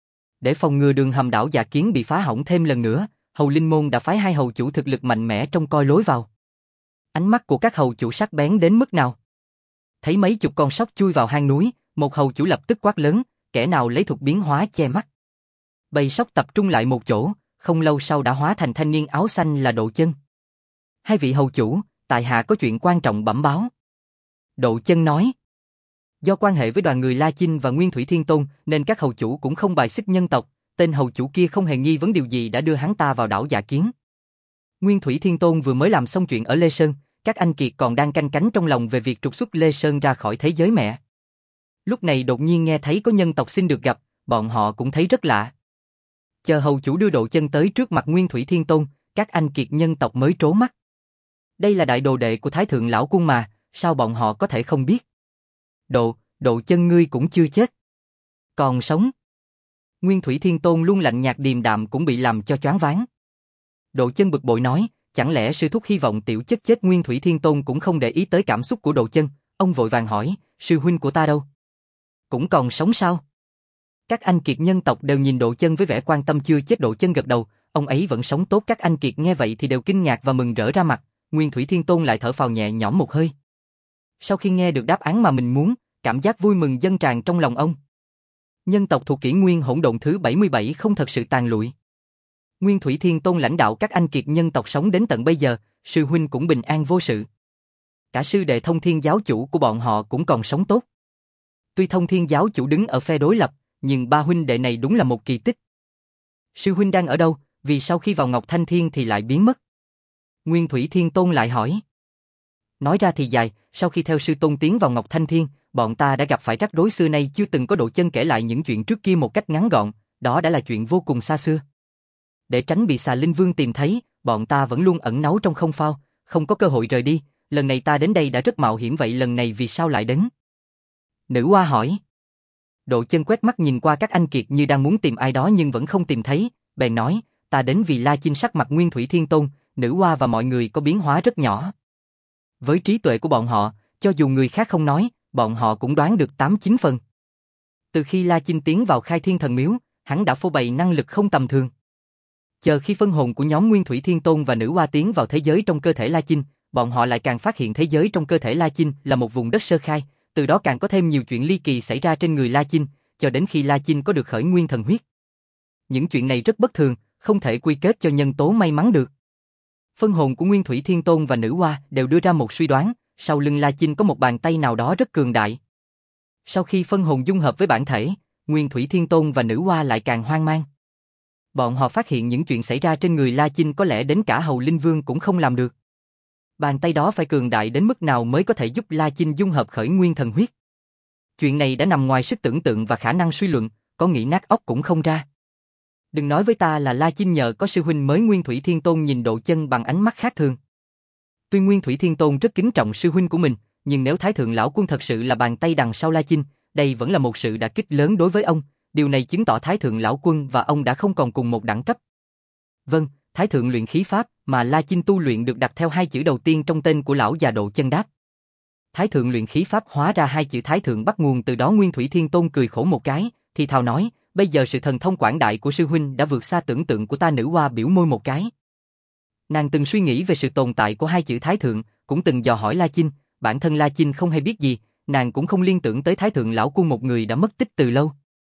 Để phòng ngừa đường hầm đảo Dạ Kiến bị phá hỏng thêm lần nữa, Hầu Linh Môn đã phái hai hầu chủ thực lực mạnh mẽ trông coi lối vào. Ánh mắt của các hầu chủ sắc bén đến mức nào? Thấy mấy chục con sóc chui vào hang núi, một hầu chủ lập tức quát lớn, kẻ nào lấy thuật biến hóa che mắt. Bầy sóc tập trung lại một chỗ, không lâu sau đã hóa thành thanh niên áo xanh là Độ Chân. Hai vị hầu chủ, tại hạ có chuyện quan trọng bẩm báo. Độ Chân nói. Do quan hệ với đoàn người La Chinh và Nguyên Thủy Thiên Tôn nên các hầu chủ cũng không bài xích nhân tộc, tên hầu chủ kia không hề nghi vấn điều gì đã đưa hắn ta vào đảo Dạ Kiến. Nguyên Thủy Thiên Tôn vừa mới làm xong chuyện ở Lê Sơn, các anh kiệt còn đang canh cánh trong lòng về việc trục xuất Lê Sơn ra khỏi thế giới mẹ. Lúc này đột nhiên nghe thấy có nhân tộc xin được gặp, bọn họ cũng thấy rất lạ. Chờ hầu chủ đưa Độ Chân tới trước mặt Nguyên Thủy Thiên Tôn, các anh kiệt nhân tộc mới trố mắt. Đây là đại đồ đệ của Thái Thượng Lão Quân mà, sao bọn họ có thể không biết? Độ Chân ngươi cũng chưa chết. Còn sống. Nguyên Thủy Thiên Tôn luôn lạnh nhạt điềm đạm cũng bị làm cho choáng váng. Độ Chân bực bội nói, chẳng lẽ sư thúc hy vọng tiểu chất chết? Nguyên Thủy Thiên Tôn cũng không để ý tới cảm xúc của Độ Chân, ông vội vàng hỏi, sư huynh của ta đâu? Cũng còn sống sao? Các anh kiệt nhân tộc đều nhìn Độ Chân với vẻ quan tâm. Chưa chết. Độ Chân gật đầu, ông ấy vẫn sống tốt. Các anh kiệt nghe vậy thì đều kinh ngạc và mừng rỡ ra mặt. Nguyên Thủy Thiên Tôn lại thở phào nhẹ nhõm một hơi. Sau khi nghe được đáp án mà mình muốn, cảm giác vui mừng dâng tràn trong lòng ông. Nhân tộc thuộc kỷ nguyên hỗn độn thứ 77 không thật sự tàn lụi. Nguyên Thủy Thiên Tôn lãnh đạo các anh kiệt nhân tộc sống đến tận bây giờ, sư huynh cũng bình an vô sự. Cả sư đệ Thông Thiên giáo chủ của bọn họ cũng còn sống tốt. Tuy Thông Thiên giáo chủ đứng ở phe đối lập, nhưng ba huynh đệ này đúng là một kỳ tích. Sư huynh đang ở đâu, vì sau khi vào Ngọc Thanh Thiên thì lại biến mất? Nguyên Thủy Thiên Tôn lại hỏi. Nói ra thì dài, sau khi theo sư tôn tiến vào Ngọc Thanh Thiên, bọn ta đã gặp phải rắc rối xưa nay chưa từng có. Độ Chân kể lại những chuyện trước kia một cách ngắn gọn, đó đã là chuyện vô cùng xa xưa. Để tránh bị Xà Linh Vương tìm thấy, bọn ta vẫn luôn ẩn náu trong không phao, không có cơ hội rời đi. Lần này ta đến đây đã rất mạo hiểm, vậy lần này vì sao lại đến? Nữ Hoa hỏi. Độ Chân quét mắt nhìn qua các anh kiệt như đang muốn tìm ai đó nhưng vẫn không tìm thấy, bèn nói, ta đến vì La Chinh. Sắc mặt Nguyên Thủy Thiên Tôn, Nữ Hoa và mọi người có biến hóa rất nhỏ. Với trí tuệ của bọn họ, cho dù người khác không nói, bọn họ cũng đoán được 8-9 phần. Từ khi La Chinh tiến vào Khai Thiên Thần Miếu, hắn đã phô bày năng lực không tầm thường. Chờ khi phân hồn của nhóm Nguyên Thủy Thiên Tôn và Nữ Hoa tiến vào thế giới trong cơ thể La Chinh, bọn họ lại càng phát hiện thế giới trong cơ thể La Chinh là một vùng đất sơ khai, từ đó càng có thêm nhiều chuyện ly kỳ xảy ra trên người La Chinh, cho đến khi La Chinh có được khởi nguyên thần huyết. Những chuyện này rất bất thường, không thể quy kết cho nhân tố may mắn được. Phân hồn của Nguyên Thủy Thiên Tôn và Nữ Hoa đều đưa ra một suy đoán, sau lưng La Chinh có một bàn tay nào đó rất cường đại. Sau khi phân hồn dung hợp với bản thể, Nguyên Thủy Thiên Tôn và Nữ Hoa lại càng hoang mang. Bọn họ phát hiện những chuyện xảy ra trên người La Chinh có lẽ đến cả Hầu Linh Vương cũng không làm được. Bàn tay đó phải cường đại đến mức nào mới có thể giúp La Chinh dung hợp khởi nguyên thần huyết? Chuyện này đã nằm ngoài sức tưởng tượng và khả năng suy luận, có nghĩ nát óc cũng không ra. Đừng nói với ta là La Chinh nhờ có sư huynh mới. Nguyên Thủy Thiên Tôn nhìn Độ Chân bằng ánh mắt khác thường. Tuy Nguyên Thủy Thiên Tôn rất kính trọng sư huynh của mình, nhưng nếu Thái Thượng Lão Quân thật sự là bàn tay đằng sau La Chinh, đây vẫn là một sự đả kích lớn đối với ông. Điều này chứng tỏ Thái Thượng Lão Quân và ông đã không còn cùng một đẳng cấp. Vâng, Thái Thượng luyện khí pháp mà La Chinh tu luyện được đặt theo hai chữ đầu tiên trong tên của lão già. Độ Chân đáp. Thái thượng luyện khí pháp hóa ra hai chữ Thái thượng bắt nguồn từ đó. Nguyên Thủy Thiên Tôn cười khổ một cái, thì thào nói, bây giờ sự thần thông quảng đại của sư huynh đã vượt xa tưởng tượng của ta. Nữ hoa biểu môi một cái. Nàng từng suy nghĩ về sự tồn tại của hai chữ Thái thượng, cũng từng dò hỏi La Chinh, bản thân La Chinh không hay biết gì, nàng cũng không liên tưởng tới Thái thượng lão quân một người đã mất tích từ lâu.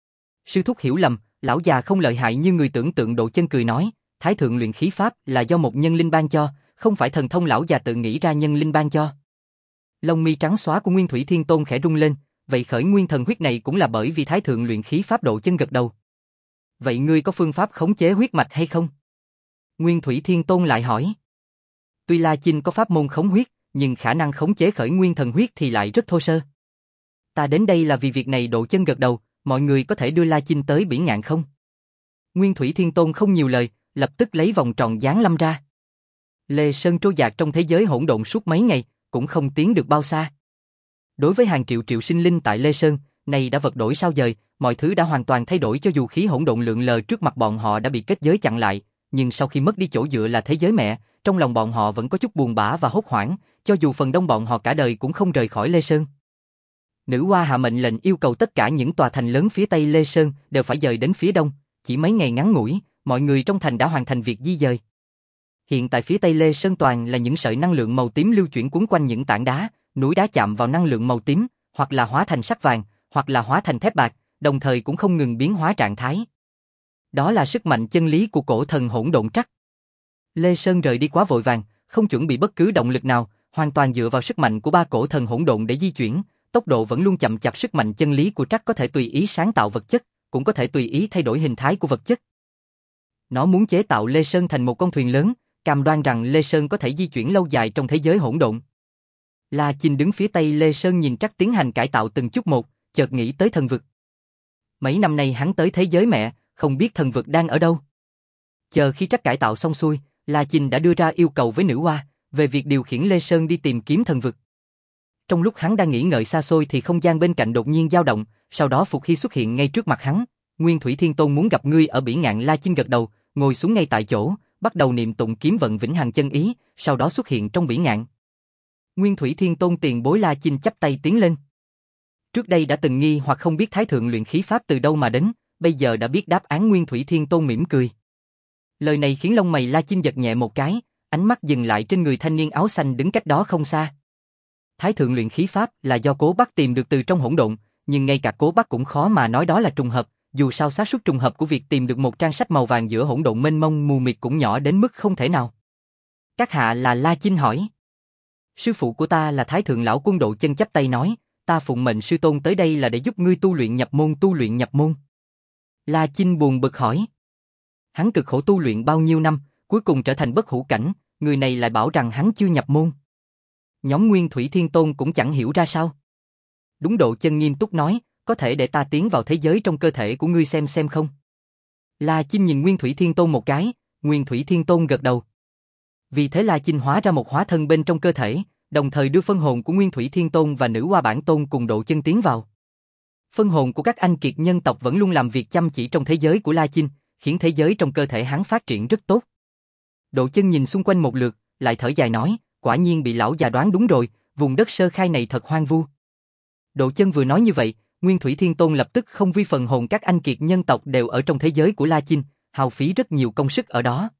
Sư thúc hiểu lầm, lão già không lợi hại như người tưởng tượng. Độ Chân cười nói, Thái thượng luyện khí pháp là do một nhân linh ban cho, không phải thần thông lão già tự nghĩ ra nhân linh ban cho. Lông mi trắng xóa của Nguyên Thủy Thiên Tôn khẽ rung lên, vậy khởi nguyên thần huyết này cũng là bởi vì Thái thượng luyện khí pháp. Độ Chân gật đầu. Vậy ngươi có phương pháp khống chế huyết mạch hay không? Nguyên Thủy Thiên Tôn lại hỏi. Tuy La Chinh có pháp môn khống huyết, nhưng khả năng khống chế khởi nguyên thần huyết thì lại rất thô sơ. Ta đến đây là vì việc này. Độ Chân gật đầu, mọi người có thể đưa La Chinh tới Bỉ Ngạn không? Nguyên Thủy Thiên Tôn không nhiều lời, lập tức lấy vòng tròn giáng lâm ra. Lê Sơn trôi dạt trong thế giới hỗn độn suốt mấy ngày, cũng không tiến được bao xa. Đối với hàng triệu triệu sinh linh tại Lê Sơn, này đã vật đổi sao dời, mọi thứ đã hoàn toàn thay đổi. Cho dù khí hỗn độn lượn lờ trước mặt bọn họ đã bị kết giới chặn lại, nhưng sau khi mất đi chỗ dựa là thế giới mẹ, trong lòng bọn họ vẫn có chút buồn bã và hốt hoảng, cho dù phần đông bọn họ cả đời cũng không rời khỏi Lê Sơn. Nữ hoa hạ mệnh lệnh yêu cầu tất cả những tòa thành lớn phía tây Lê Sơn đều phải dời đến phía đông, chỉ mấy ngày ngắn ngủi, mọi người trong thành đã hoàn thành việc di dời. Hiện tại phía tây Lê Sơn toàn là những sợi năng lượng màu tím lưu chuyển quấn quanh những tảng đá, núi đá chạm vào năng lượng màu tím, hoặc là hóa thành sắt vàng, hoặc là hóa thành thép bạc, đồng thời cũng không ngừng biến hóa trạng thái. Đó là sức mạnh chân lý của cổ thần hỗn độn trắc. Lê Sơn rời đi quá vội vàng, không chuẩn bị bất cứ động lực nào, hoàn toàn dựa vào sức mạnh của ba cổ thần hỗn độn để di chuyển, tốc độ vẫn luôn chậm chạp. Sức mạnh chân lý của trắc có thể tùy ý sáng tạo vật chất, cũng có thể tùy ý thay đổi hình thái của vật chất. Nó muốn chế tạo Lê Sơn thành một con thuyền lớn, cam đoan rằng Lê Sơn có thể di chuyển lâu dài trong thế giới hỗn độn. La Chinh đứng phía tây Lê Sơn nhìn trắc tiến hành cải tạo từng chút một, chợt nghĩ tới thần vực. Mấy năm nay hắn tới thế giới mẹ, không biết thần vực đang ở đâu. Chờ khi trắc cải tạo xong xuôi, La Chinh đã đưa ra yêu cầu với nữ hoa về việc điều khiển Lê Sơn đi tìm kiếm thần vực. Trong lúc hắn đang nghĩ ngợi xa xôi thì không gian bên cạnh đột nhiên dao động, sau đó Phục Hy xuất hiện ngay trước mặt hắn. Nguyên Thủy Thiên Tôn muốn gặp ngươi ở Bỉ Ngạn. La Chinh gật đầu, ngồi xuống ngay tại chỗ, bắt đầu niệm tụng kiếm vận vĩnh hằng chân ý, sau đó xuất hiện trong Bỉ Ngạn. Nguyên Thủy Thiên Tôn tiền bối. La Chinh chắp tay tiến lên. Trước đây đã từng nghi hoặc không biết Thái thượng luyện khí pháp từ đâu mà đến, bây giờ đã biết đáp án. Nguyên Thủy Thiên Tôn mỉm cười. Lời này khiến lông mày La Chinh giật nhẹ một cái, ánh mắt dừng lại trên người thanh niên áo xanh đứng cách đó không xa. Thái thượng luyện khí pháp là do Cố Bắc tìm được từ trong hỗn độn, nhưng ngay cả Cố Bắc cũng khó mà nói đó là trùng hợp, dù sao xác suất trùng hợp của việc tìm được một trang sách màu vàng giữa hỗn độn mênh mông mù mịt cũng nhỏ đến mức không thể nào. Các hạ là? La Chinh hỏi. Sư phụ của ta là Thái thượng lão quân. Độ Chân chắp tay nói, ta phụng mệnh sư tôn tới đây là để giúp ngươi tu luyện nhập môn. La Chinh buồn bực hỏi. Hắn cực khổ tu luyện bao nhiêu năm, cuối cùng trở thành bất hủ cảnh, người này lại bảo rằng hắn chưa nhập môn. Nhóm Nguyên Thủy Thiên Tôn cũng chẳng hiểu ra sao. Đúng. Độ Chân nghiêm túc nói, có thể để ta tiến vào thế giới trong cơ thể của ngươi xem không? La Chinh nhìn Nguyên Thủy Thiên Tôn một cái, Nguyên Thủy Thiên Tôn gật đầu. Vì thế La Chinh hóa ra một hóa thân bên trong cơ thể, đồng thời đưa phân hồn của Nguyên Thủy Thiên Tôn và Nữ Hoa Bản Tôn cùng Độ Chân tiến vào. Phân hồn của các anh kiệt nhân tộc vẫn luôn làm việc chăm chỉ trong thế giới của La Chinh, khiến thế giới trong cơ thể hắn phát triển rất tốt. Độ Chân nhìn xung quanh một lượt, lại thở dài nói, quả nhiên bị lão già đoán đúng rồi, vùng đất sơ khai này thật hoang vu. Độ Chân vừa nói như vậy, Nguyên Thủy Thiên Tôn lập tức không vi phần hồn các anh kiệt nhân tộc đều ở trong thế giới của La Chinh, hao phí rất nhiều công sức ở đó.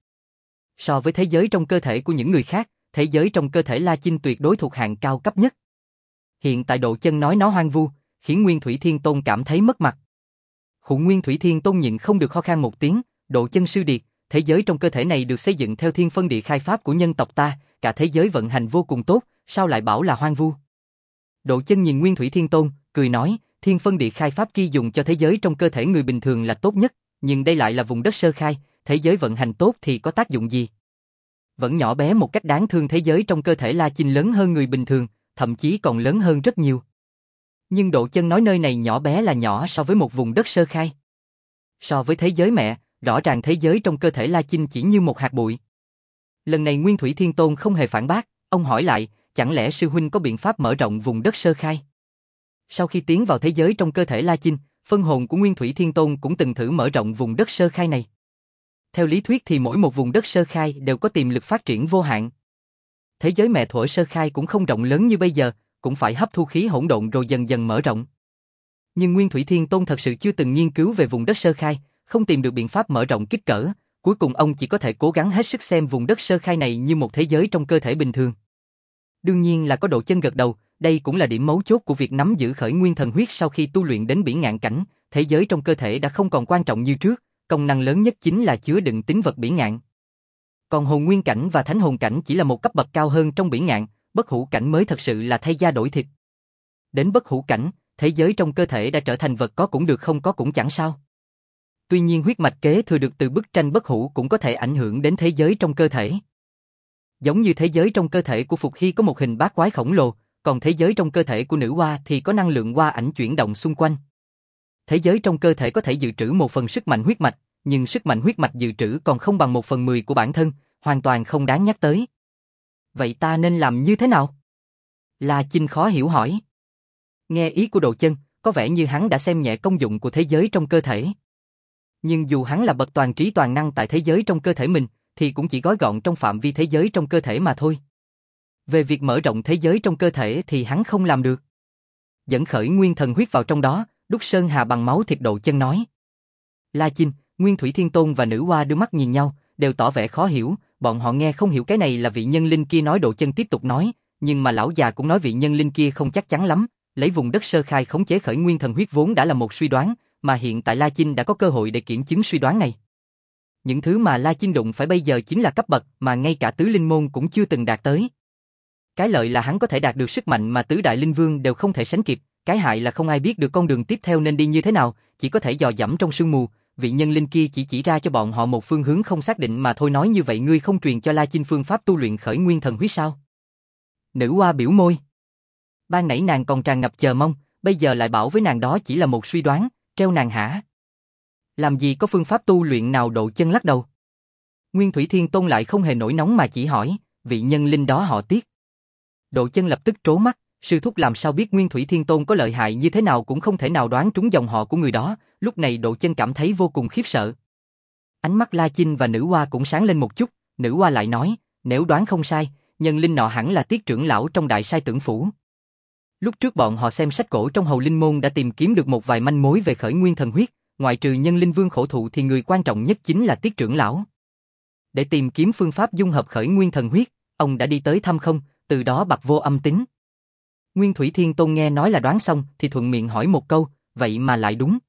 So với thế giới trong cơ thể của những người khác, thế giới trong cơ thể La Chinh tuyệt đối thuộc hạng cao cấp nhất. Hiện tại Độ Chân nói nó hoang vu, khiến Nguyên Thủy Thiên Tôn cảm thấy mất mặt. Khụ. Nguyên Thủy Thiên Tôn nhịn không được ho khan một tiếng, Độ Chân sư điệt, thế giới trong cơ thể này được xây dựng theo thiên phân địa khai pháp của nhân tộc ta, cả thế giới vận hành vô cùng tốt, sao lại bảo là hoang vu? Độ Chân nhìn Nguyên Thủy Thiên Tôn, cười nói, thiên phân địa khai pháp kia dùng cho thế giới trong cơ thể người bình thường là tốt nhất, nhưng đây lại là vùng đất sơ khai, thế giới vận hành tốt thì có tác dụng gì? Vẫn nhỏ bé một cách đáng thương. Thế giới trong cơ thể La Chinh lớn hơn người bình thường, thậm chí còn lớn hơn rất nhiều. Nhưng Độ Chân nói nơi này nhỏ bé là nhỏ so với một vùng đất sơ khai. So với thế giới mẹ, rõ ràng thế giới trong cơ thể La Chinh chỉ như một hạt bụi. Lần này Nguyên Thủy Thiên Tôn không hề phản bác, ông hỏi lại, chẳng lẽ sư huynh có biện pháp mở rộng vùng đất sơ khai? Sau khi tiến vào thế giới trong cơ thể La Chinh, phân hồn của Nguyên Thủy Thiên Tôn cũng từng thử mở rộng vùng đất sơ khai này. Theo lý thuyết thì mỗi một vùng đất sơ khai đều có tiềm lực phát triển vô hạn. Thế giới mẹ thuở sơ khai cũng không rộng lớn như bây giờ, cũng phải hấp thu khí hỗn độn rồi dần dần mở rộng. Nhưng Nguyên Thủy Thiên Tôn thật sự chưa từng nghiên cứu về vùng đất sơ khai, không tìm được biện pháp mở rộng kích cỡ, cuối cùng ông chỉ có thể cố gắng hết sức xem vùng đất sơ khai này như một thế giới trong cơ thể bình thường. Đương nhiên là có Độ Chân gật đầu, đây cũng là điểm mấu chốt của việc nắm giữ khởi nguyên thần huyết sau khi tu luyện đến bỉ ngạn cảnh, thế giới trong cơ thể đã không còn quan trọng như trước, công năng lớn nhất chính là chứa đựng tín vật bỉ ngạn. Còn hồn nguyên cảnh và thánh hồn cảnh chỉ là một cấp bậc cao hơn trong bỉ ngạn, bất hủ cảnh mới thật sự là thay da đổi thịt. Đến bất hủ cảnh, thế giới trong cơ thể đã trở thành vật có cũng được không có cũng chẳng sao. Tuy nhiên huyết mạch kế thừa được từ bức tranh bất hủ cũng có thể ảnh hưởng đến thế giới trong cơ thể. Giống như thế giới trong cơ thể của Phục Hy có một hình bát quái khổng lồ, còn thế giới trong cơ thể của nữ hoa thì có năng lượng hoa ảnh chuyển động xung quanh. Thế giới trong cơ thể có thể dự trữ một phần sức mạnh huyết mạch, nhưng sức mạnh huyết mạch dự trữ còn không bằng 1/10 của bản thân, hoàn toàn không đáng nhắc tới. Vậy ta nên làm như thế nào? La Chinh khó hiểu hỏi. Nghe ý của Độ Chân, có vẻ như hắn đã xem nhẹ công dụng của thế giới trong cơ thể. Nhưng dù hắn là bậc toàn trí toàn năng tại thế giới trong cơ thể mình, thì cũng chỉ gói gọn trong phạm vi thế giới trong cơ thể mà thôi. Về việc mở rộng thế giới trong cơ thể thì hắn không làm được. Dẫn khởi nguyên thần huyết vào trong đó, đúc sơn hà bằng máu thịt. Độ Chân nói. La Chinh, Nguyên Thủy Thiên Tôn và nữ hoa đưa mắt nhìn nhau, đều tỏ vẻ khó hiểu, bọn họ nghe không hiểu cái này là vị nhân linh kia nói. Độ Chân tiếp tục nói, nhưng mà lão già cũng nói vị nhân linh kia không chắc chắn lắm, lấy vùng đất sơ khai khống chế khởi nguyên thần huyết vốn đã là một suy đoán, mà hiện tại La Chinh đã có cơ hội để kiểm chứng suy đoán này. Những thứ mà La Chinh đụng phải bây giờ chính là cấp bậc mà ngay cả tứ linh môn cũng chưa từng đạt tới. Cái lợi là hắn có thể đạt được sức mạnh mà tứ đại linh vương đều không thể sánh kịp, cái hại là không ai biết được con đường tiếp theo nên đi như thế nào, chỉ có thể dò dẫm trong sương mù. Vị nhân linh kia chỉ ra cho bọn họ một phương hướng không xác định mà thôi. Nói như vậy ngươi không truyền cho La Chinh phương pháp tu luyện khởi nguyên thần huyết sao? Nữ hoa biểu môi. Ban nãy nàng còn tràn ngập chờ mong, bây giờ lại bảo với nàng đó chỉ là một suy đoán, treo nàng hả? Làm gì có phương pháp tu luyện nào? Độ Chân lắc đầu. Nguyên Thủy Thiên Tôn lại không hề nổi nóng mà chỉ hỏi, vị nhân linh đó họ Tiết. Độ Chân lập tức trố mắt, sư thúc làm sao biết Nguyên Thủy Thiên Tôn có lợi hại như thế nào cũng không thể nào đoán trúng dòng họ của người đó. Lúc này Độ Chân cảm thấy vô cùng khiếp sợ. Ánh mắt La Chinh và nữ hoa cũng sáng lên một chút, nữ hoa lại nói, nếu đoán không sai, nhân linh nọ hẳn là Tiết trưởng lão trong Đại Sai Tưởng Phủ. Lúc trước bọn họ xem sách cổ trong Hầu Linh Môn đã tìm kiếm được một vài manh mối về khởi nguyên thần huyết, ngoại trừ nhân linh vương khổ thụ thì người quan trọng nhất chính là Tiết trưởng lão. Để tìm kiếm phương pháp dung hợp khởi nguyên thần huyết, ông đã đi tới Thâm Không, từ đó bặt vô âm tín. Nguyên Thủy Thiên Tôn nghe nói là đoán xong thì thuận miệng hỏi một câu, vậy mà lại đúng.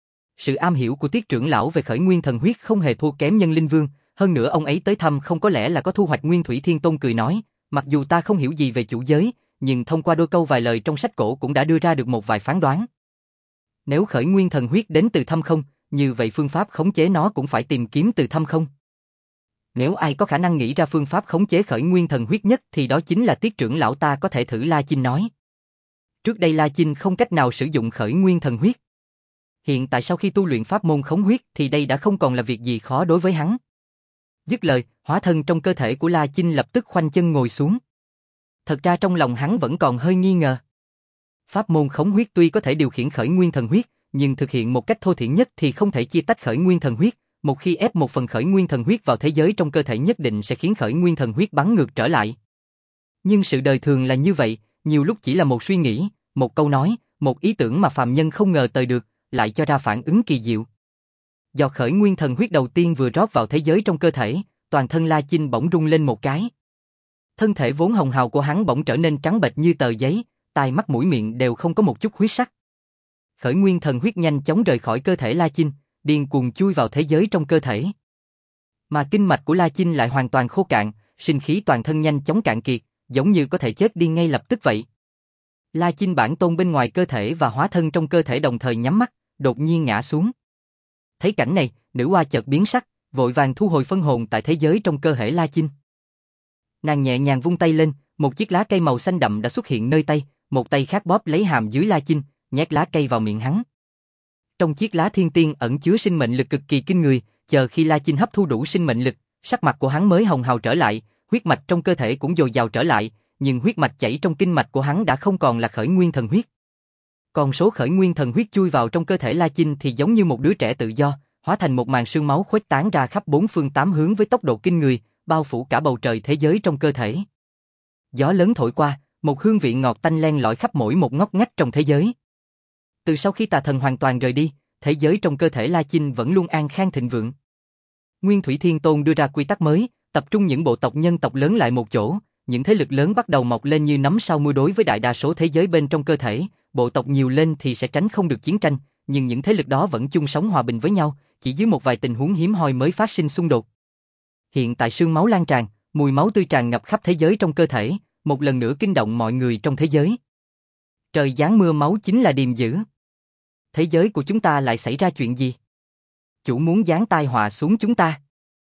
Sự am hiểu của Tiết trưởng lão về khởi nguyên thần huyết không hề thua kém nhân linh vương, hơn nữa ông ấy tới thăm không có lẽ là có thu hoạch. Nguyên Thủy Thiên Tôn cười nói, mặc dù ta không hiểu gì về chủ giới, nhưng thông qua đôi câu vài lời trong sách cổ cũng đã đưa ra được một vài phán đoán. Nếu khởi nguyên thần huyết đến từ Thâm Không, như vậy phương pháp khống chế nó cũng phải tìm kiếm từ Thâm Không. Nếu ai có khả năng nghĩ ra phương pháp khống chế khởi nguyên thần huyết nhất thì đó chính là Tiết trưởng lão. Ta có thể thử. La Chinh nói. Trước đây La Chinh không cách nào sử dụng khởi nguyên thần huyết. Hiện tại sau khi tu luyện pháp môn khống huyết thì đây đã không còn là việc gì khó đối với hắn. Dứt lời, hóa thân trong cơ thể của La Chinh lập tức khoanh chân ngồi xuống. Thật ra trong lòng hắn vẫn còn hơi nghi ngờ. Pháp môn khống huyết tuy có thể điều khiển khởi nguyên thần huyết, nhưng thực hiện một cách thô thiển nhất thì không thể chia tách khởi nguyên thần huyết. Một khi ép một phần khởi nguyên thần huyết vào thế giới trong cơ thể nhất định sẽ khiến khởi nguyên thần huyết bắn ngược trở lại. Nhưng sự đời thường là như vậy, nhiều lúc chỉ là một suy nghĩ, một câu nói, một ý tưởng mà phàm nhân không ngờ tới được, lại cho ra phản ứng kỳ diệu. Giọt khởi nguyên thần huyết đầu tiên vừa rót vào thế giới trong cơ thể, toàn thân La Chinh bỗng rung lên một cái. Thân thể vốn hồng hào của hắn bỗng trở nên trắng bệch như tờ giấy, tai mắt mũi miệng đều không có một chút huyết sắc. Khởi nguyên thần huyết nhanh chóng rời khỏi cơ thể La Chinh, điên cuồng chui vào thế giới trong cơ thể. Mà kinh mạch của La Chinh lại hoàn toàn khô cạn, sinh khí toàn thân nhanh chóng cạn kiệt, giống như có thể chết đi ngay lập tức vậy. La Chinh bản tôn bên ngoài cơ thể và hóa thân trong cơ thể đồng thời nhắm mắt, đột nhiên ngã xuống. Thấy cảnh này, nữ hoa chợt biến sắc, vội vàng thu hồi phân hồn tại thế giới trong cơ thể La Chinh. Nàng nhẹ nhàng vung tay lên, một chiếc lá cây màu xanh đậm đã xuất hiện nơi tay, một tay khác bóp lấy hàm dưới La Chinh, nhét lá cây vào miệng hắn. Trong chiếc lá thiên tiên ẩn chứa sinh mệnh lực cực kỳ kinh người, chờ khi La Chinh hấp thu đủ sinh mệnh lực, sắc mặt của hắn mới hồng hào trở lại, huyết mạch trong cơ thể cũng dồi dào trở lại, nhưng huyết mạch chảy trong kinh mạch của hắn đã không còn là khởi nguyên thần huyết. Còn số khởi nguyên thần huyết chui vào trong cơ thể La Chinh thì giống như một đứa trẻ tự do, hóa thành một màn sương máu khuếch tán ra khắp bốn phương tám hướng với tốc độ kinh người, bao phủ cả bầu trời thế giới trong cơ thể. Gió lớn thổi qua, một hương vị ngọt tanh len lỏi khắp mỗi một ngóc ngách trong thế giới. Từ sau khi tà thần hoàn toàn rời đi, thế giới trong cơ thể La Chinh vẫn luôn an khang thịnh vượng. Nguyên Thủy Thiên Tôn đưa ra quy tắc mới, tập trung những bộ tộc nhân tộc lớn lại một chỗ, những thế lực lớn bắt đầu mọc lên như nấm sau mưa đối với đại đa số thế giới bên trong cơ thể, bộ tộc nhiều lên thì sẽ tránh không được chiến tranh, nhưng những thế lực đó vẫn chung sống hòa bình với nhau, chỉ dưới một vài tình huống hiếm hoi mới phát sinh xung đột. Hiện tại sương máu lan tràn, mùi máu tươi tràn ngập khắp thế giới trong cơ thể, một lần nữa kinh động mọi người trong thế giới. Trời giáng mưa máu chính là điềm dữ. Thế giới của chúng ta lại xảy ra chuyện gì? Chủ muốn giáng tai họa xuống chúng ta.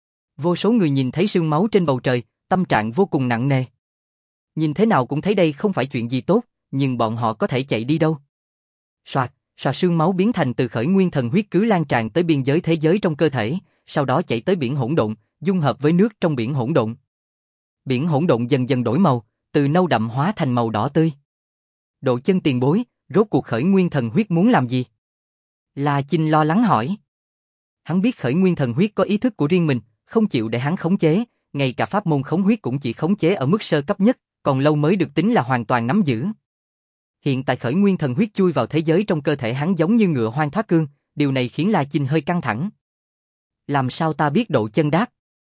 Vô số người nhìn thấy sương máu trên bầu trời, tâm trạng vô cùng nặng nề. Nhìn thế nào cũng thấy đây không phải chuyện gì tốt, nhưng bọn họ có thể chạy đi đâu? Soạt, soạt sương máu biến thành từ khởi nguyên thần huyết cứ lan tràn tới biên giới thế giới trong cơ thể, sau đó chạy tới biển hỗn độn, dung hợp với nước trong biển hỗn độn. Biển hỗn độn dần dần đổi màu, từ nâu đậm hóa thành màu đỏ tươi. Độ Chân tiền bối, rốt cuộc khởi nguyên thần huyết muốn làm gì? La Chinh lo lắng hỏi. Hắn biết khởi nguyên thần huyết có ý thức của riêng mình, không chịu để hắn khống chế, ngay cả pháp môn khống huyết cũng chỉ khống chế ở mức sơ cấp nhất, còn lâu mới được tính là hoàn toàn nắm giữ. Hiện tại khởi nguyên thần huyết chui vào thế giới trong cơ thể hắn giống như ngựa hoang thoát cương, điều này khiến La Chinh hơi căng thẳng. Làm sao ta biết? Độ Chân đáp.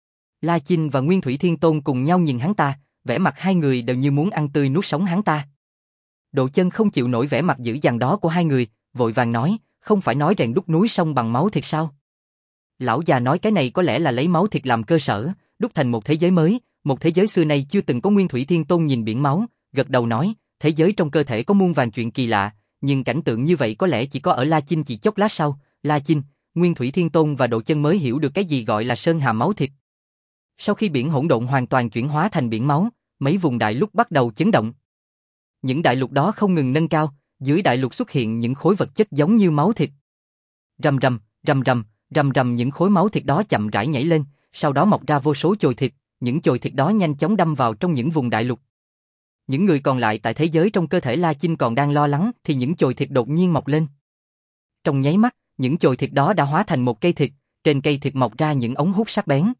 La Chinh và Nguyên Thủy Thiên Tôn cùng nhau nhìn hắn ta, vẻ mặt hai người đều như muốn ăn tươi nuốt sống hắn ta. Độ Chân không chịu nổi vẻ mặt dữ dằn đó của hai người, vội vàng nói, không phải nói rèn đúc núi sông bằng máu thịt sao? Lão già nói cái này có lẽ là lấy máu thịt làm cơ sở, đúc thành một thế giới mới, một thế giới xưa nay chưa từng có. Nguyên Thủy Thiên Tôn nhìn biển máu, gật đầu nói, thế giới trong cơ thể có muôn vàn chuyện kỳ lạ, nhưng cảnh tượng như vậy có lẽ chỉ có ở La Chinh. Chỉ chốc lát sau, La Chinh, Nguyên Thủy Thiên Tôn và Độ Chân mới hiểu được cái gì gọi là sơn hà máu thịt. Sau khi biển hỗn độn hoàn toàn chuyển hóa thành biển máu, mấy vùng đại lục bắt đầu chấn động. Những đại lục đó không ngừng nâng cao, dưới đại lục xuất hiện những khối vật chất giống như máu thịt. Rầm rầm, rầm rầm, rầm rầm, những khối máu thịt đó chậm rãi nhảy lên, sau đó mọc ra vô số chồi thịt, những chồi thịt đó nhanh chóng đâm vào trong những vùng đại lục. Những người còn lại tại thế giới trong cơ thể La Chinh còn đang lo lắng thì những chồi thịt đột nhiên mọc lên. Trong nháy mắt, những chồi thịt đó đã hóa thành một cây thịt, trên cây thịt mọc ra những ống hút sắc bén.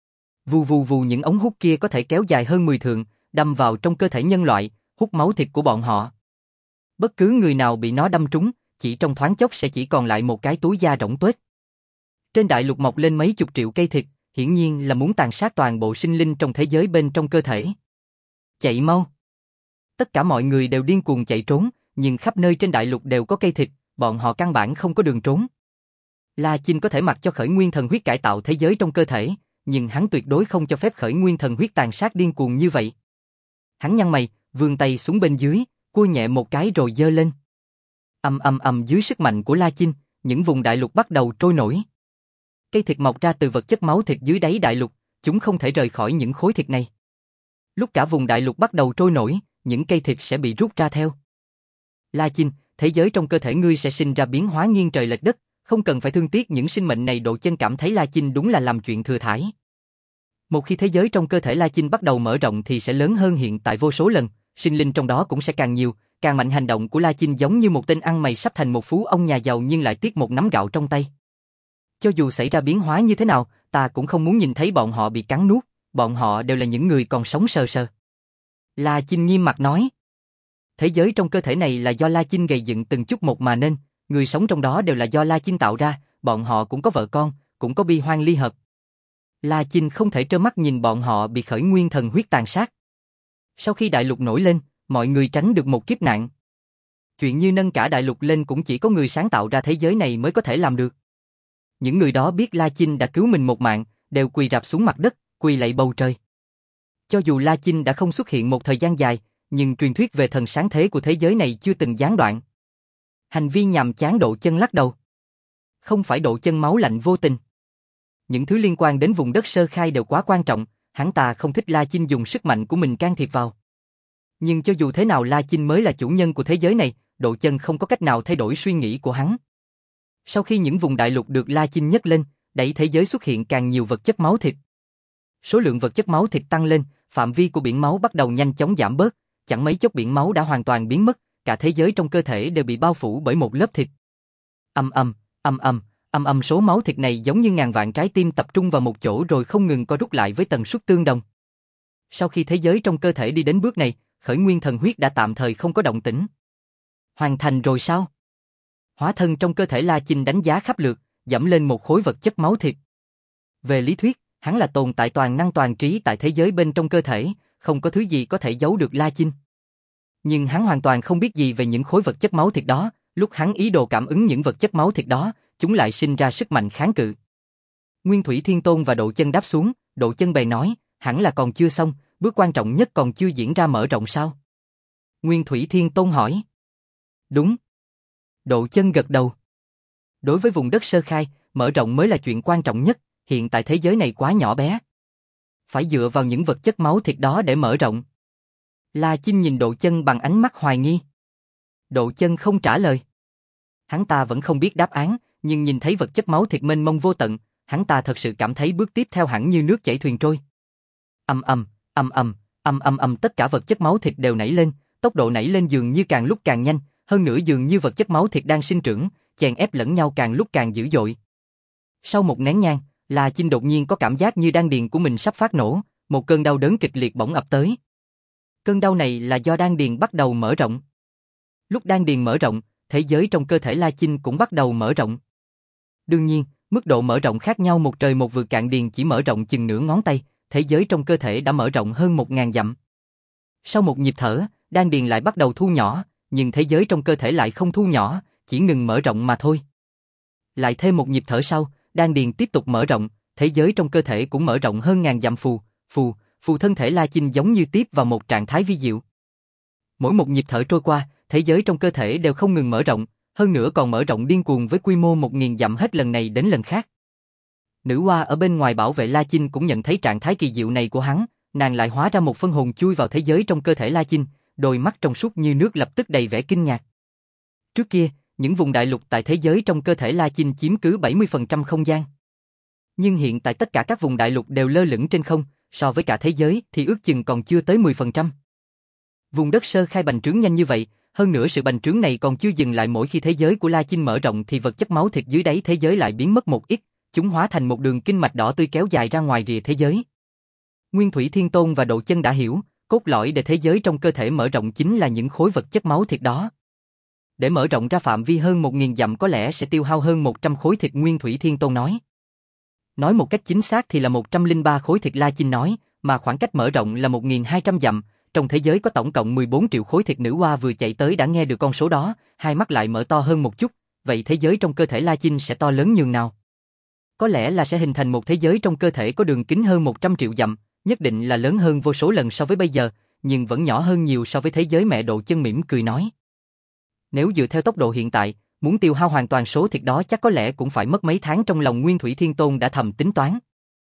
Vù vù vù, những ống hút kia có thể kéo dài hơn 10 thượng, đâm vào trong cơ thể nhân loại, hút máu thịt của bọn họ. Bất cứ người nào bị nó đâm trúng, chỉ trong thoáng chốc sẽ chỉ còn lại một cái túi da rỗng tuếch. Trên đại lục mọc lên mấy chục triệu cây thịt, hiển nhiên là muốn tàn sát toàn bộ sinh linh trong thế giới bên trong cơ thể. Chạy mau! Tất cả mọi người đều điên cuồng chạy trốn, nhưng khắp nơi trên đại lục đều có cây thịt, bọn họ căn bản không có đường trốn. La Chinh có thể mặc cho khởi nguyên thần huyết cải tạo thế giới trong cơ thể, nhưng hắn tuyệt đối không cho phép khởi nguyên thần huyết tàn sát điên cuồng như vậy. Hắn nhăn mày, vươn tay xuống bên dưới, cua nhẹ một cái rồi giơ lên. Ầm ầm ầm, dưới sức mạnh của La Chinh, những vùng đại lục bắt đầu trôi nổi. Cây thịt mọc ra từ vật chất máu thịt dưới đáy đại lục, chúng không thể rời khỏi những khối thịt này. Lúc cả vùng đại lục bắt đầu trôi nổi, những cây thịt sẽ bị rút ra theo. La Chinh, thế giới trong cơ thể ngươi sẽ sinh ra biến hóa nghiêng trời lệch đất, không cần phải thương tiếc những sinh mệnh này. Độ Chân cảm thấy La Chinh đúng là làm chuyện thừa thãi. Một khi thế giới trong cơ thể La Chinh bắt đầu mở rộng thì sẽ lớn hơn hiện tại vô số lần, sinh linh trong đó cũng sẽ càng nhiều, càng mạnh. Hành động của La Chinh giống như một tên ăn mày sắp thành một phú ông nhà giàu nhưng lại tiếc một nắm gạo trong tay. Cho dù xảy ra biến hóa như thế nào, ta cũng không muốn nhìn thấy bọn họ bị cắn nuốt, bọn họ đều là những người còn sống sờ sờ. La Chinh nghiêm mặt nói. Thế giới trong cơ thể này là do La Chinh gầy dựng từng chút một mà nên, người sống trong đó đều là do La Chinh tạo ra, bọn họ cũng có vợ con, cũng có bi hoang ly hợp. La Chinh không thể trơ mắt nhìn bọn họ bị khởi nguyên thần huyết tàn sát. Sau khi đại lục nổi lên, mọi người tránh được một kiếp nạn. Chuyện như nâng cả đại lục lên cũng chỉ có người sáng tạo ra thế giới này mới có thể làm được. Những người đó biết La Chinh đã cứu mình một mạng, đều quỳ rạp xuống mặt đất, quỳ lạy bầu trời. Cho dù La Chinh đã không xuất hiện một thời gian dài, nhưng truyền thuyết về thần sáng thế của thế giới này chưa từng gián đoạn. Hành vi nhàm chán. Độ Chân lắc đầu. Không phải Độ Chân máu lạnh vô tình. Những thứ liên quan đến vùng đất sơ khai đều quá quan trọng, hắn ta không thích La Chinh dùng sức mạnh của mình can thiệp vào. Nhưng cho dù thế nào La Chinh mới là chủ nhân của thế giới này, Độ Chân không có cách nào thay đổi suy nghĩ của hắn. Sau khi những vùng đại lục được La Chinh nhấc lên, đẩy thế giới xuất hiện càng nhiều vật chất máu thịt. Số lượng vật chất máu thịt tăng lên, phạm vi của biển máu bắt đầu nhanh chóng giảm bớt, chẳng mấy chốc biển máu đã hoàn toàn biến mất, cả thế giới trong cơ thể đều bị bao phủ bởi một lớp thịt. Ầm ầm, ầm ầm, ầm ầm, số máu thịt này giống như ngàn vạn trái tim tập trung vào một chỗ rồi không ngừng co rút lại với tần suất tương đồng. Sau khi thế giới trong cơ thể đi đến bước này, khởi nguyên thần huyết đã tạm thời không có động tĩnh. Hoàn thành rồi sao? Hóa thân trong cơ thể La Chinh đánh giá khắp lượt, dẫm lên một khối vật chất máu thịt. Về lý thuyết, hắn là tồn tại toàn năng toàn trí tại thế giới bên trong cơ thể, không có thứ gì có thể giấu được La Chinh. Nhưng hắn hoàn toàn không biết gì về những khối vật chất máu thịt đó, lúc hắn ý đồ cảm ứng những vật chất máu thịt đó, chúng lại sinh ra sức mạnh kháng cự. Nguyên Thủy Thiên Tôn và Độ Chân đáp xuống, Độ Chân bèn nói, hẳn là còn chưa xong, bước quan trọng nhất còn chưa diễn ra mở rộng sao? Nguyên Thủy Thiên Tôn hỏi. Đúng. Độ Chân gật đầu. Đối với vùng đất sơ khai, mở rộng mới là chuyện quan trọng nhất, hiện tại thế giới này quá nhỏ bé. Phải dựa vào những vật chất máu thịt đó để mở rộng. La Chinh nhìn Độ Chân bằng ánh mắt hoài nghi. Độ Chân không trả lời. Hắn ta vẫn không biết đáp án, nhưng nhìn thấy vật chất máu thịt mênh mông vô tận, hắn ta thật sự cảm thấy bước tiếp theo hẳn như nước chảy thuyền trôi. Ầm ầm, ầm ầm, ầm ầm ầm, tất cả vật chất máu thịt đều nảy lên, tốc độ nảy lên dường như càng lúc càng nhanh, hơn nữa dường như vật chất máu thịt đang sinh trưởng, chèn ép lẫn nhau càng lúc càng dữ dội. Sau một nén nhang, La Chinh đột nhiên có cảm giác như đan điền của mình sắp phát nổ, một cơn đau đớn kịch liệt bỗng ập tới. Cơn đau này là do đan điền bắt đầu mở rộng. Lúc đan điền mở rộng, thế giới trong cơ thể La Chinh cũng bắt đầu mở rộng. Đương nhiên, mức độ mở rộng khác nhau một trời một vực, cạn điền chỉ mở rộng chừng nửa ngón tay, thế giới trong cơ thể đã mở rộng hơn 1000 dặm. Sau một nhịp thở, đan điền lại bắt đầu thu nhỏ, nhưng thế giới trong cơ thể lại không thu nhỏ, chỉ ngừng mở rộng mà thôi. Lại thêm một nhịp thở sau, đan điền tiếp tục mở rộng, thế giới trong cơ thể cũng mở rộng hơn ngàn dặm. Phù thân thể La Chinh giống như tiếp vào một trạng thái vi diệu. Mỗi một nhịp thở trôi qua, thế giới trong cơ thể đều không ngừng mở rộng, hơn nữa còn mở rộng điên cuồng với quy mô 1000 dặm hết lần này đến lần khác. Nữ hoa ở bên ngoài bảo vệ La Chinh cũng nhận thấy trạng thái kỳ diệu này của hắn, nàng lại hóa ra một phân hồn chui vào thế giới trong cơ thể La Chinh, đôi mắt trong suốt như nước lập tức đầy vẻ kinh ngạc. Trước kia, những vùng đại lục tại thế giới trong cơ thể La Chinh chiếm cứ 70% không gian. Nhưng hiện tại tất cả các vùng đại lục đều lơ lửng trên không, so với cả thế giới thì ước chừng còn chưa tới 10%. Vùng đất sơ khai bành trướng nhanh như vậy, hơn nữa sự bành trướng này còn chưa dừng lại, mỗi khi thế giới của La Chinh mở rộng thì vật chất máu thịt dưới đáy thế giới lại biến mất một ít, chúng hóa thành một đường kinh mạch đỏ tươi kéo dài ra ngoài rìa thế giới. Nguyên Thủy Thiên Tôn và Độ Chân đã hiểu, cốt lõi để thế giới trong cơ thể mở rộng chính là những khối vật chất máu thịt đó. Để mở rộng ra phạm vi hơn 1000 dặm có lẽ sẽ tiêu hao hơn 100 khối thịt, Nguyên Thủy Thiên Tôn nói. Nói một cách chính xác thì là 103 khối thịt, La Chinh nói, mà khoảng cách mở rộng là 1200 dặm, trong thế giới có tổng cộng 14 triệu khối thịt. Nữ hoa vừa chạy tới đã nghe được con số đó, hai mắt lại mở to hơn một chút, vậy thế giới trong cơ thể La Chinh sẽ to lớn nhường nào? Có lẽ là sẽ hình thành một thế giới trong cơ thể có đường kính hơn 100 triệu dặm, nhất định là lớn hơn vô số lần so với bây giờ, nhưng vẫn nhỏ hơn nhiều so với thế giới mẹ. Độ Chân mỉm cười nói. Nếu dựa theo tốc độ hiện tại, muốn tiêu hao hoàn toàn số thịt đó chắc có lẽ cũng phải mất mấy tháng. Trong lòng Nguyên Thủy Thiên Tôn đã thầm tính toán.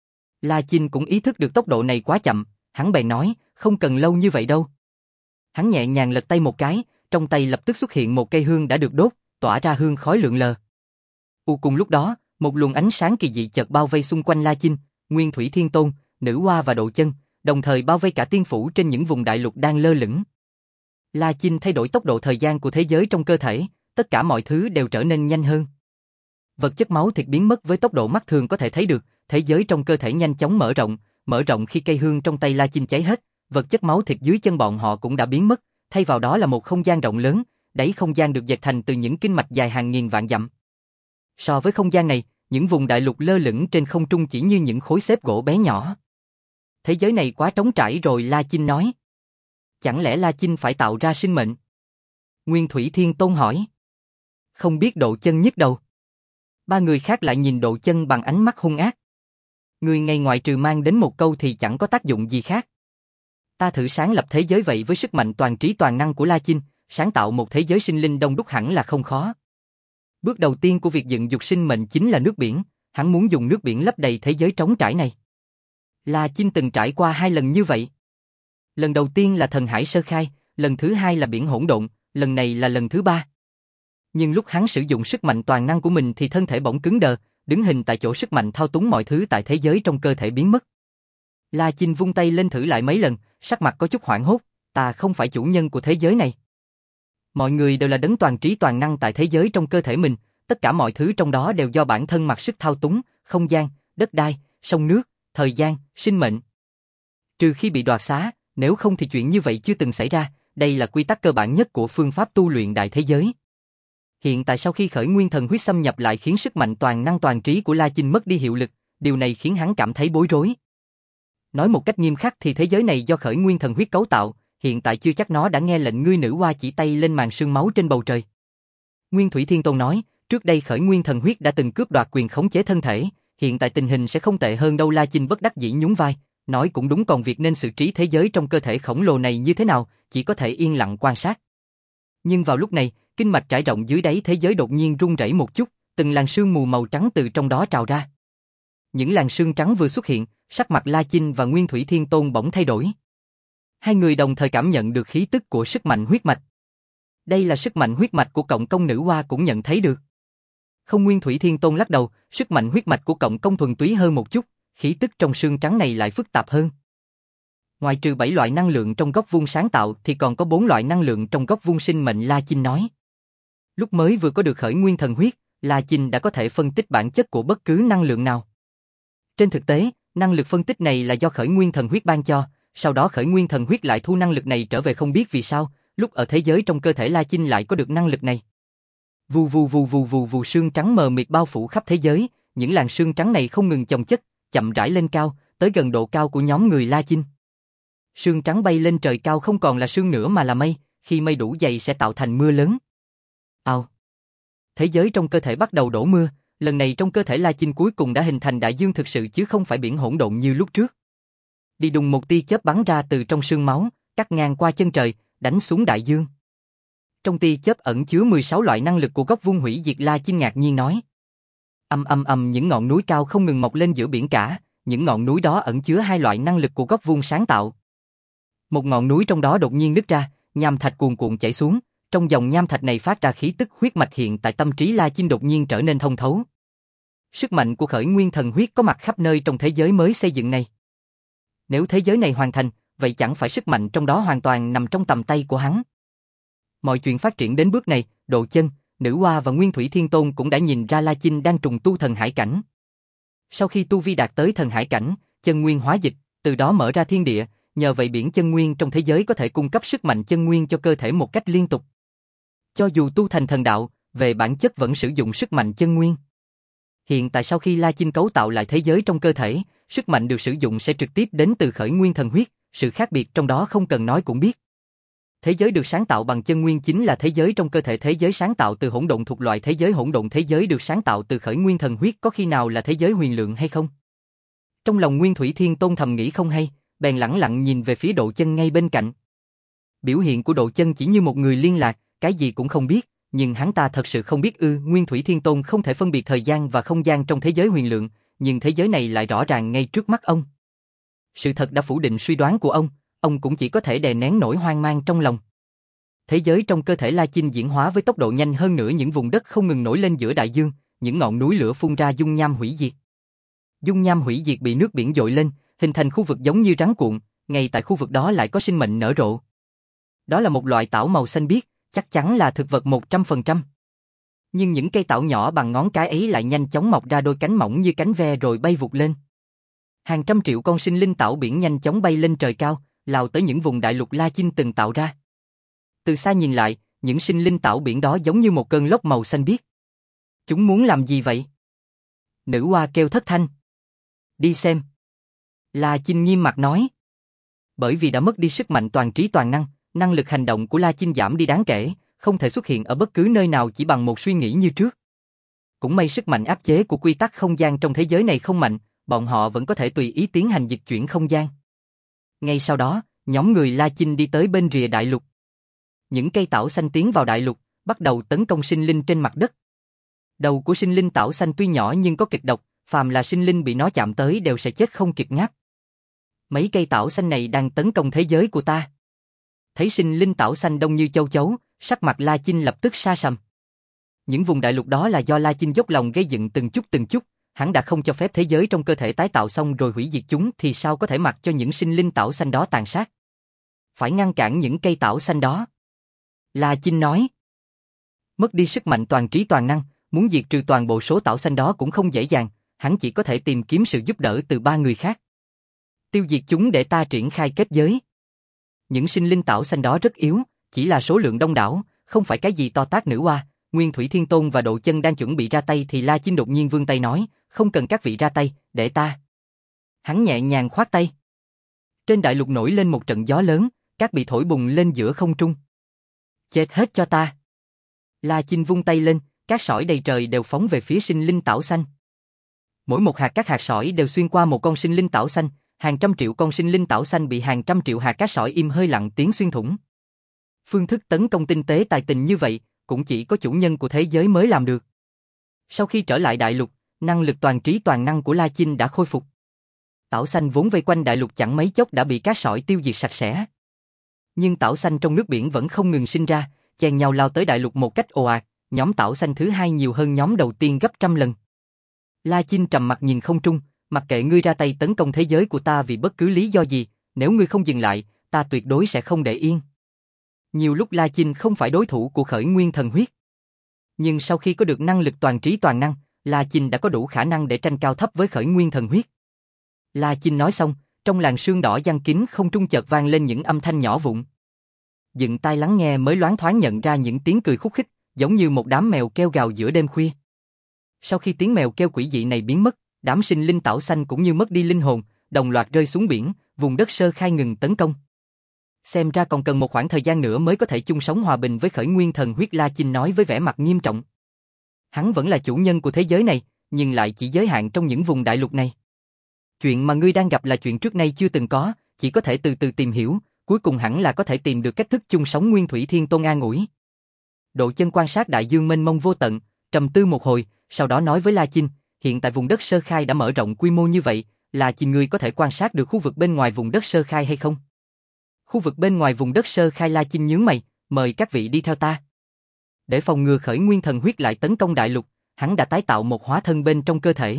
La Chinh cũng ý thức được tốc độ này quá chậm, hắn bèn nói, không cần lâu như vậy đâu. Hắn nhẹ nhàng lật tay một cái, trong tay lập tức xuất hiện một cây hương đã được đốt, tỏa ra hương khói lượn lờ. Cùng lúc đó, một luồng ánh sáng kỳ dị chợt bao vây xung quanh La Chinh, Nguyên Thủy Thiên Tôn, Nữ hoa và Độ Chân, đồng thời bao vây cả tiên phủ trên những vùng đại lục đang lơ lửng. La Chinh thay đổi tốc độ thời gian của thế giới trong cơ thể, tất cả mọi thứ đều trở nên nhanh hơn. Vật chất máu thịt biến mất với tốc độ mắt thường có thể thấy được, thế giới trong cơ thể nhanh chóng mở rộng khi cây hương trong tay La Chinh cháy hết, vật chất máu thịt dưới chân bọn họ cũng đã biến mất, thay vào đó là một không gian rộng lớn, đáy không gian được dệt thành từ những kinh mạch dài hàng nghìn vạn dặm. So với không gian này, những vùng đại lục lơ lửng trên không trung chỉ như những khối xếp gỗ bé nhỏ. Thế giới này quá trống trải rồi, La Chinh nói. Chẳng lẽ La Chinh phải tạo ra sinh mệnh? Nguyên Thủy Thiên Tôn hỏi. Không biết. Độ Chân nhức đầu. Ba người khác lại nhìn Độ Chân bằng ánh mắt hung ác. Người ngay ngoại trừ mang đến một câu thì chẳng có tác dụng gì khác. Ta thử sáng lập thế giới vậy với sức mạnh toàn trí toàn năng của La Chinh, sáng tạo một thế giới sinh linh đông đúc hẳn là không khó. Bước đầu tiên của việc dựng dục sinh mệnh chính là nước biển, hắn muốn dùng nước biển lấp đầy thế giới trống trải này. La Chinh từng trải qua 2 lần như vậy. Lần đầu tiên là thần hải sơ khai, lần thứ 2 là biển hỗn độn, lần này là lần thứ 3. Nhưng lúc hắn sử dụng sức mạnh toàn năng của mình thì thân thể bỗng cứng đờ, đứng hình tại chỗ, sức mạnh thao túng mọi thứ tại thế giới trong cơ thể biến mất. La Chinh vung tay lên thử lại mấy lần, sắc mặt có chút hoảng hốt, ta không phải chủ nhân của thế giới này. Mọi người đều là đấng toàn trí toàn năng tại thế giới trong cơ thể mình, tất cả mọi thứ trong đó đều do bản thân mặc sức thao túng, không gian, đất đai, sông nước, thời gian, sinh mệnh. Trừ khi bị đoạt xá, Nếu không thì chuyện như vậy chưa từng xảy ra, đây là quy tắc cơ bản nhất của phương pháp tu luyện đại thế giới. Hiện tại sau khi khởi nguyên thần huyết xâm nhập lại khiến sức mạnh toàn năng toàn trí của La Chinh mất đi hiệu lực, điều này khiến hắn cảm thấy bối rối. Nói một cách nghiêm khắc thì thế giới này do khởi nguyên thần huyết cấu tạo, hiện tại chưa chắc nó đã nghe lệnh ngươi nữ hoa chỉ tay lên màn sương máu trên bầu trời. Nguyên Thủy Thiên Tôn nói, trước đây khởi nguyên thần huyết đã từng cướp đoạt quyền khống chế thân thể, hiện tại tình hình sẽ không tệ hơn đâu. La Chinh bất đắc dĩ nhún vai, nói cũng đúng, còn việc nên xử trí thế giới trong cơ thể khổng lồ này như thế nào, chỉ có thể yên lặng quan sát. Nhưng vào lúc này, kinh mạch trải rộng dưới đáy thế giới đột nhiên rung rẩy một chút, từng làn sương mù màu trắng từ trong đó trào ra. Những làn sương trắng vừa xuất hiện, sắc mặt La Chinh và Nguyên Thủy Thiên Tôn bỗng thay đổi. Hai người đồng thời cảm nhận được khí tức của sức mạnh huyết mạch. Đây là sức mạnh huyết mạch của Cộng Công nữ hoa cũng nhận thấy được. Không, Nguyên Thủy Thiên Tôn lắc đầu, sức mạnh huyết mạch của Cộng Công thuần túy hơn một chút, khí tức trong sương trắng này lại phức tạp hơn. Ngoài trừ 7 loại năng lượng trong góc vuông sáng tạo thì còn có 4 loại năng lượng trong góc vuông sinh mệnh, La Chinh nói. Lúc mới vừa có được khởi nguyên thần huyết, La Chinh đã có thể phân tích bản chất của bất cứ năng lượng nào. Trên thực tế, năng lực phân tích này là do khởi nguyên thần huyết ban cho, sau đó khởi nguyên thần huyết lại thu năng lực này trở về, không biết vì sao, lúc ở thế giới trong cơ thể La Chinh lại có được năng lực này. Vù vù vù vù vù vù, sương trắng mờ mịt bao phủ khắp thế giới, những làn sương trắng này không ngừng chồng chất, chậm rãi lên cao, tới gần độ cao của nhóm người La Chinh. Sương trắng bay lên trời cao không còn là sương nữa mà là mây, khi mây đủ dày sẽ tạo thành mưa lớn. Ào. Thế giới trong cơ thể bắt đầu đổ mưa, lần này trong cơ thể La Chinh cuối cùng đã hình thành đại dương thực sự chứ không phải biển hỗn độn như lúc trước. Đi đùng, một tia chớp bắn ra từ trong sương máu, cắt ngang qua chân trời, đánh xuống đại dương. Trong tia chớp ẩn chứa 16 loại năng lực của góc vuông hủy diệt. La Chinh ngạc nhiên nói. Những ngọn núi cao không ngừng mọc lên giữa biển cả, những ngọn núi đó ẩn chứa 2 loại năng lực của góc vuông sáng tạo. Một ngọn núi trong đó đột nhiên nứt ra, nham thạch cuồn cuộn chảy xuống, trong dòng nham thạch này phát ra khí tức huyết mạch. Hiện tại tâm trí La Chinh đột nhiên trở nên thông thấu. Sức mạnh của khởi nguyên thần huyết có mặt khắp nơi trong thế giới mới xây dựng này. Nếu thế giới này hoàn thành, vậy chẳng phải sức mạnh trong đó hoàn toàn nằm trong tầm tay của hắn. Mọi chuyện phát triển đến bước này, Độ Chân, Nữ Hoa và Nguyên Thủy Thiên Tôn cũng đã nhìn ra La Chinh đang trùng tu thần hải cảnh. Sau khi tu vi đạt tới thần hải cảnh, chân nguyên hóa dịch, từ đó mở ra thiên địa, nhờ vậy biển chân nguyên trong thế giới có thể cung cấp sức mạnh chân nguyên cho cơ thể một cách liên tục. Cho dù tu thành thần đạo, về bản chất vẫn sử dụng sức mạnh chân nguyên. Hiện tại sau khi La Chinh cấu tạo lại thế giới trong cơ thể, sức mạnh được sử dụng sẽ trực tiếp đến từ khởi nguyên thần huyết, sự khác biệt trong đó không cần nói cũng biết. Thế giới được sáng tạo bằng chân nguyên chính là thế giới trong cơ thể, thế giới sáng tạo từ hỗn độn thuộc loại thế giới hỗn độn, thế giới được sáng tạo từ khởi nguyên thần huyết có khi nào là thế giới huyền lượng hay không? Trong lòng Nguyên Thủy Thiên Tôn thầm nghĩ không hay, bèn lẳng lặng nhìn về phía Độ Chân ngay bên cạnh. Biểu hiện của Độ Chân chỉ như một người liên lạc, cái gì cũng không biết, nhưng hắn ta thật sự không biết ư? Nguyên Thủy Thiên Tôn không thể phân biệt thời gian và không gian trong thế giới huyền lượng, nhưng thế giới này lại rõ ràng ngay trước mắt ông. Sự thật đã phủ định suy đoán của ông cũng chỉ có thể đè nén nỗi hoang mang trong lòng. Thế giới trong cơ thể La Chinh diễn hóa với tốc độ nhanh hơn nữa, những vùng đất không ngừng nổi lên giữa đại dương, những ngọn núi lửa phun ra dung nham hủy diệt. Dung nham hủy diệt bị nước biển dội lên, hình thành khu vực giống như rắn cuộn, ngay tại khu vực đó lại có sinh mệnh nở rộ. Đó là một loại tảo màu xanh biếc, chắc chắn là thực vật 100%. Nhưng những cây tảo nhỏ bằng ngón cái ấy lại nhanh chóng mọc ra đôi cánh mỏng như cánh ve rồi bay vụt lên. Hàng trăm triệu con sinh linh tảo biển nhanh chóng bay lên trời cao, lao tới những vùng đại lục La Chinh từng tạo ra. Từ xa nhìn lại, những sinh linh tảo biển đó giống như một cơn lốc màu xanh biếc. Chúng muốn làm gì vậy? Nữ Hoa kêu thất thanh. Đi xem. La Chinh nghiêm mặt nói. Bởi vì đã mất đi sức mạnh toàn trí toàn năng, năng lực hành động của La Chinh giảm đi đáng kể, không thể xuất hiện ở bất cứ nơi nào chỉ bằng một suy nghĩ như trước. Cũng may sức mạnh áp chế của quy tắc không gian trong thế giới này không mạnh, bọn họ vẫn có thể tùy ý tiến hành dịch chuyển không gian. Ngay sau đó, nhóm người La Chinh đi tới bên rìa đại lục. Những cây tảo xanh tiến vào đại lục, bắt đầu tấn công sinh linh trên mặt đất. Đầu của sinh linh tảo xanh tuy nhỏ nhưng có kịch độc, phàm là sinh linh bị nó chạm tới đều sẽ chết không kịp ngáp. Mấy cây tảo xanh này đang tấn công thế giới của ta. Thấy sinh linh tảo xanh đông như châu chấu, sắc mặt La Chinh lập tức sa sầm. Những vùng đại lục đó là do La Chinh dốc lòng gây dựng từng chút, hắn đã không cho phép thế giới trong cơ thể tái tạo xong rồi hủy diệt chúng thì sao có thể mặc cho những sinh linh tảo xanh đó tàn sát. Phải ngăn cản những cây tảo xanh đó. La Chinh nói. Mất đi sức mạnh toàn trí toàn năng, muốn diệt trừ toàn bộ số tảo xanh đó cũng không dễ dàng, hắn chỉ có thể tìm kiếm sự giúp đỡ từ 3 người khác. Tiêu diệt chúng để ta triển khai kết giới. Những sinh linh tảo xanh đó rất yếu, chỉ là số lượng đông đảo, không phải cái gì to tát nữ oa. Nguyên Thủy Thiên Tôn và Độ Chân đang chuẩn bị ra tay thì La Chinh đột nhiên vươn tay nói, không cần các vị ra tay, để ta. Hắn nhẹ nhàng khoát tay. Trên đại lục nổi lên một trận gió lớn, cát bị thổi bùng lên giữa không trung. Chết hết cho ta. La Chinh vung tay lên, cát sỏi đầy trời đều phóng về phía sinh linh tảo xanh. Mỗi một hạt các hạt sỏi đều xuyên qua một con sinh linh tảo xanh, hàng trăm triệu con sinh linh tảo xanh bị hàng trăm triệu hạt cát sỏi im hơi lặng tiếng xuyên thủng. Phương thức tấn công tinh tế tài tình như vậy, cũng chỉ có chủ nhân của thế giới mới làm được. Sau khi trở lại đại lục, năng lực toàn trí toàn năng của La Chinh đã khôi phục. Tảo xanh vốn vây quanh đại lục chẳng mấy chốc đã bị cát sỏi tiêu diệt sạch sẽ. Nhưng tảo xanh trong nước biển vẫn không ngừng sinh ra, chèn nhau lao tới đại lục một cách ồ ạt, nhóm tảo xanh thứ hai nhiều hơn nhóm đầu tiên gấp trăm lần. La Chinh trầm mặt nhìn không trung, mặc kệ ngươi ra tay tấn công thế giới của ta vì bất cứ lý do gì, nếu ngươi không dừng lại, ta tuyệt đối sẽ không để yên. Nhiều lúc La Chinh không phải đối thủ của Khởi Nguyên Thần Huyết. Nhưng sau khi có được năng lực toàn trí toàn năng, La Chinh đã có đủ khả năng để tranh cao thấp với Khởi Nguyên Thần Huyết. La Chinh nói xong, trong làn sương đỏ giăng kín không trung chợt vang lên những âm thanh nhỏ vụn. Dựng tai lắng nghe mới loáng thoáng nhận ra những tiếng cười khúc khích, giống như một đám mèo kêu gào giữa đêm khuya. Sau khi tiếng mèo kêu quỷ dị này biến mất, đám sinh linh tảo xanh cũng như mất đi linh hồn, đồng loạt rơi xuống biển, vùng đất sơ khai ngừng tấn công. Xem ra còn cần một khoảng thời gian nữa mới có thể chung sống hòa bình với Khởi Nguyên Thần Huyết, La Chinh nói với vẻ mặt nghiêm trọng. Hắn vẫn là chủ nhân của thế giới này, nhưng lại chỉ giới hạn trong những vùng đại lục này. Chuyện mà ngươi đang gặp là chuyện trước nay chưa từng có, chỉ có thể từ từ tìm hiểu, cuối cùng hẳn là có thể tìm được cách thức chung sống. Nguyên Thủy Thiên Tôn an ủi. Độ Chân quan sát đại dương mênh mông vô tận, trầm tư một hồi, sau đó nói với La Chinh, hiện tại vùng đất sơ khai đã mở rộng quy mô như vậy, La Chinh ngươi có thể quan sát được khu vực bên ngoài vùng đất sơ khai hay không? Khu vực bên ngoài vùng đất sơ khai. La Chinh nhướng mày, mời các vị đi theo ta. Để phòng ngừa Khởi Nguyên Thần Huyết lại tấn công đại lục, hắn đã tái tạo một hóa thân bên trong cơ thể.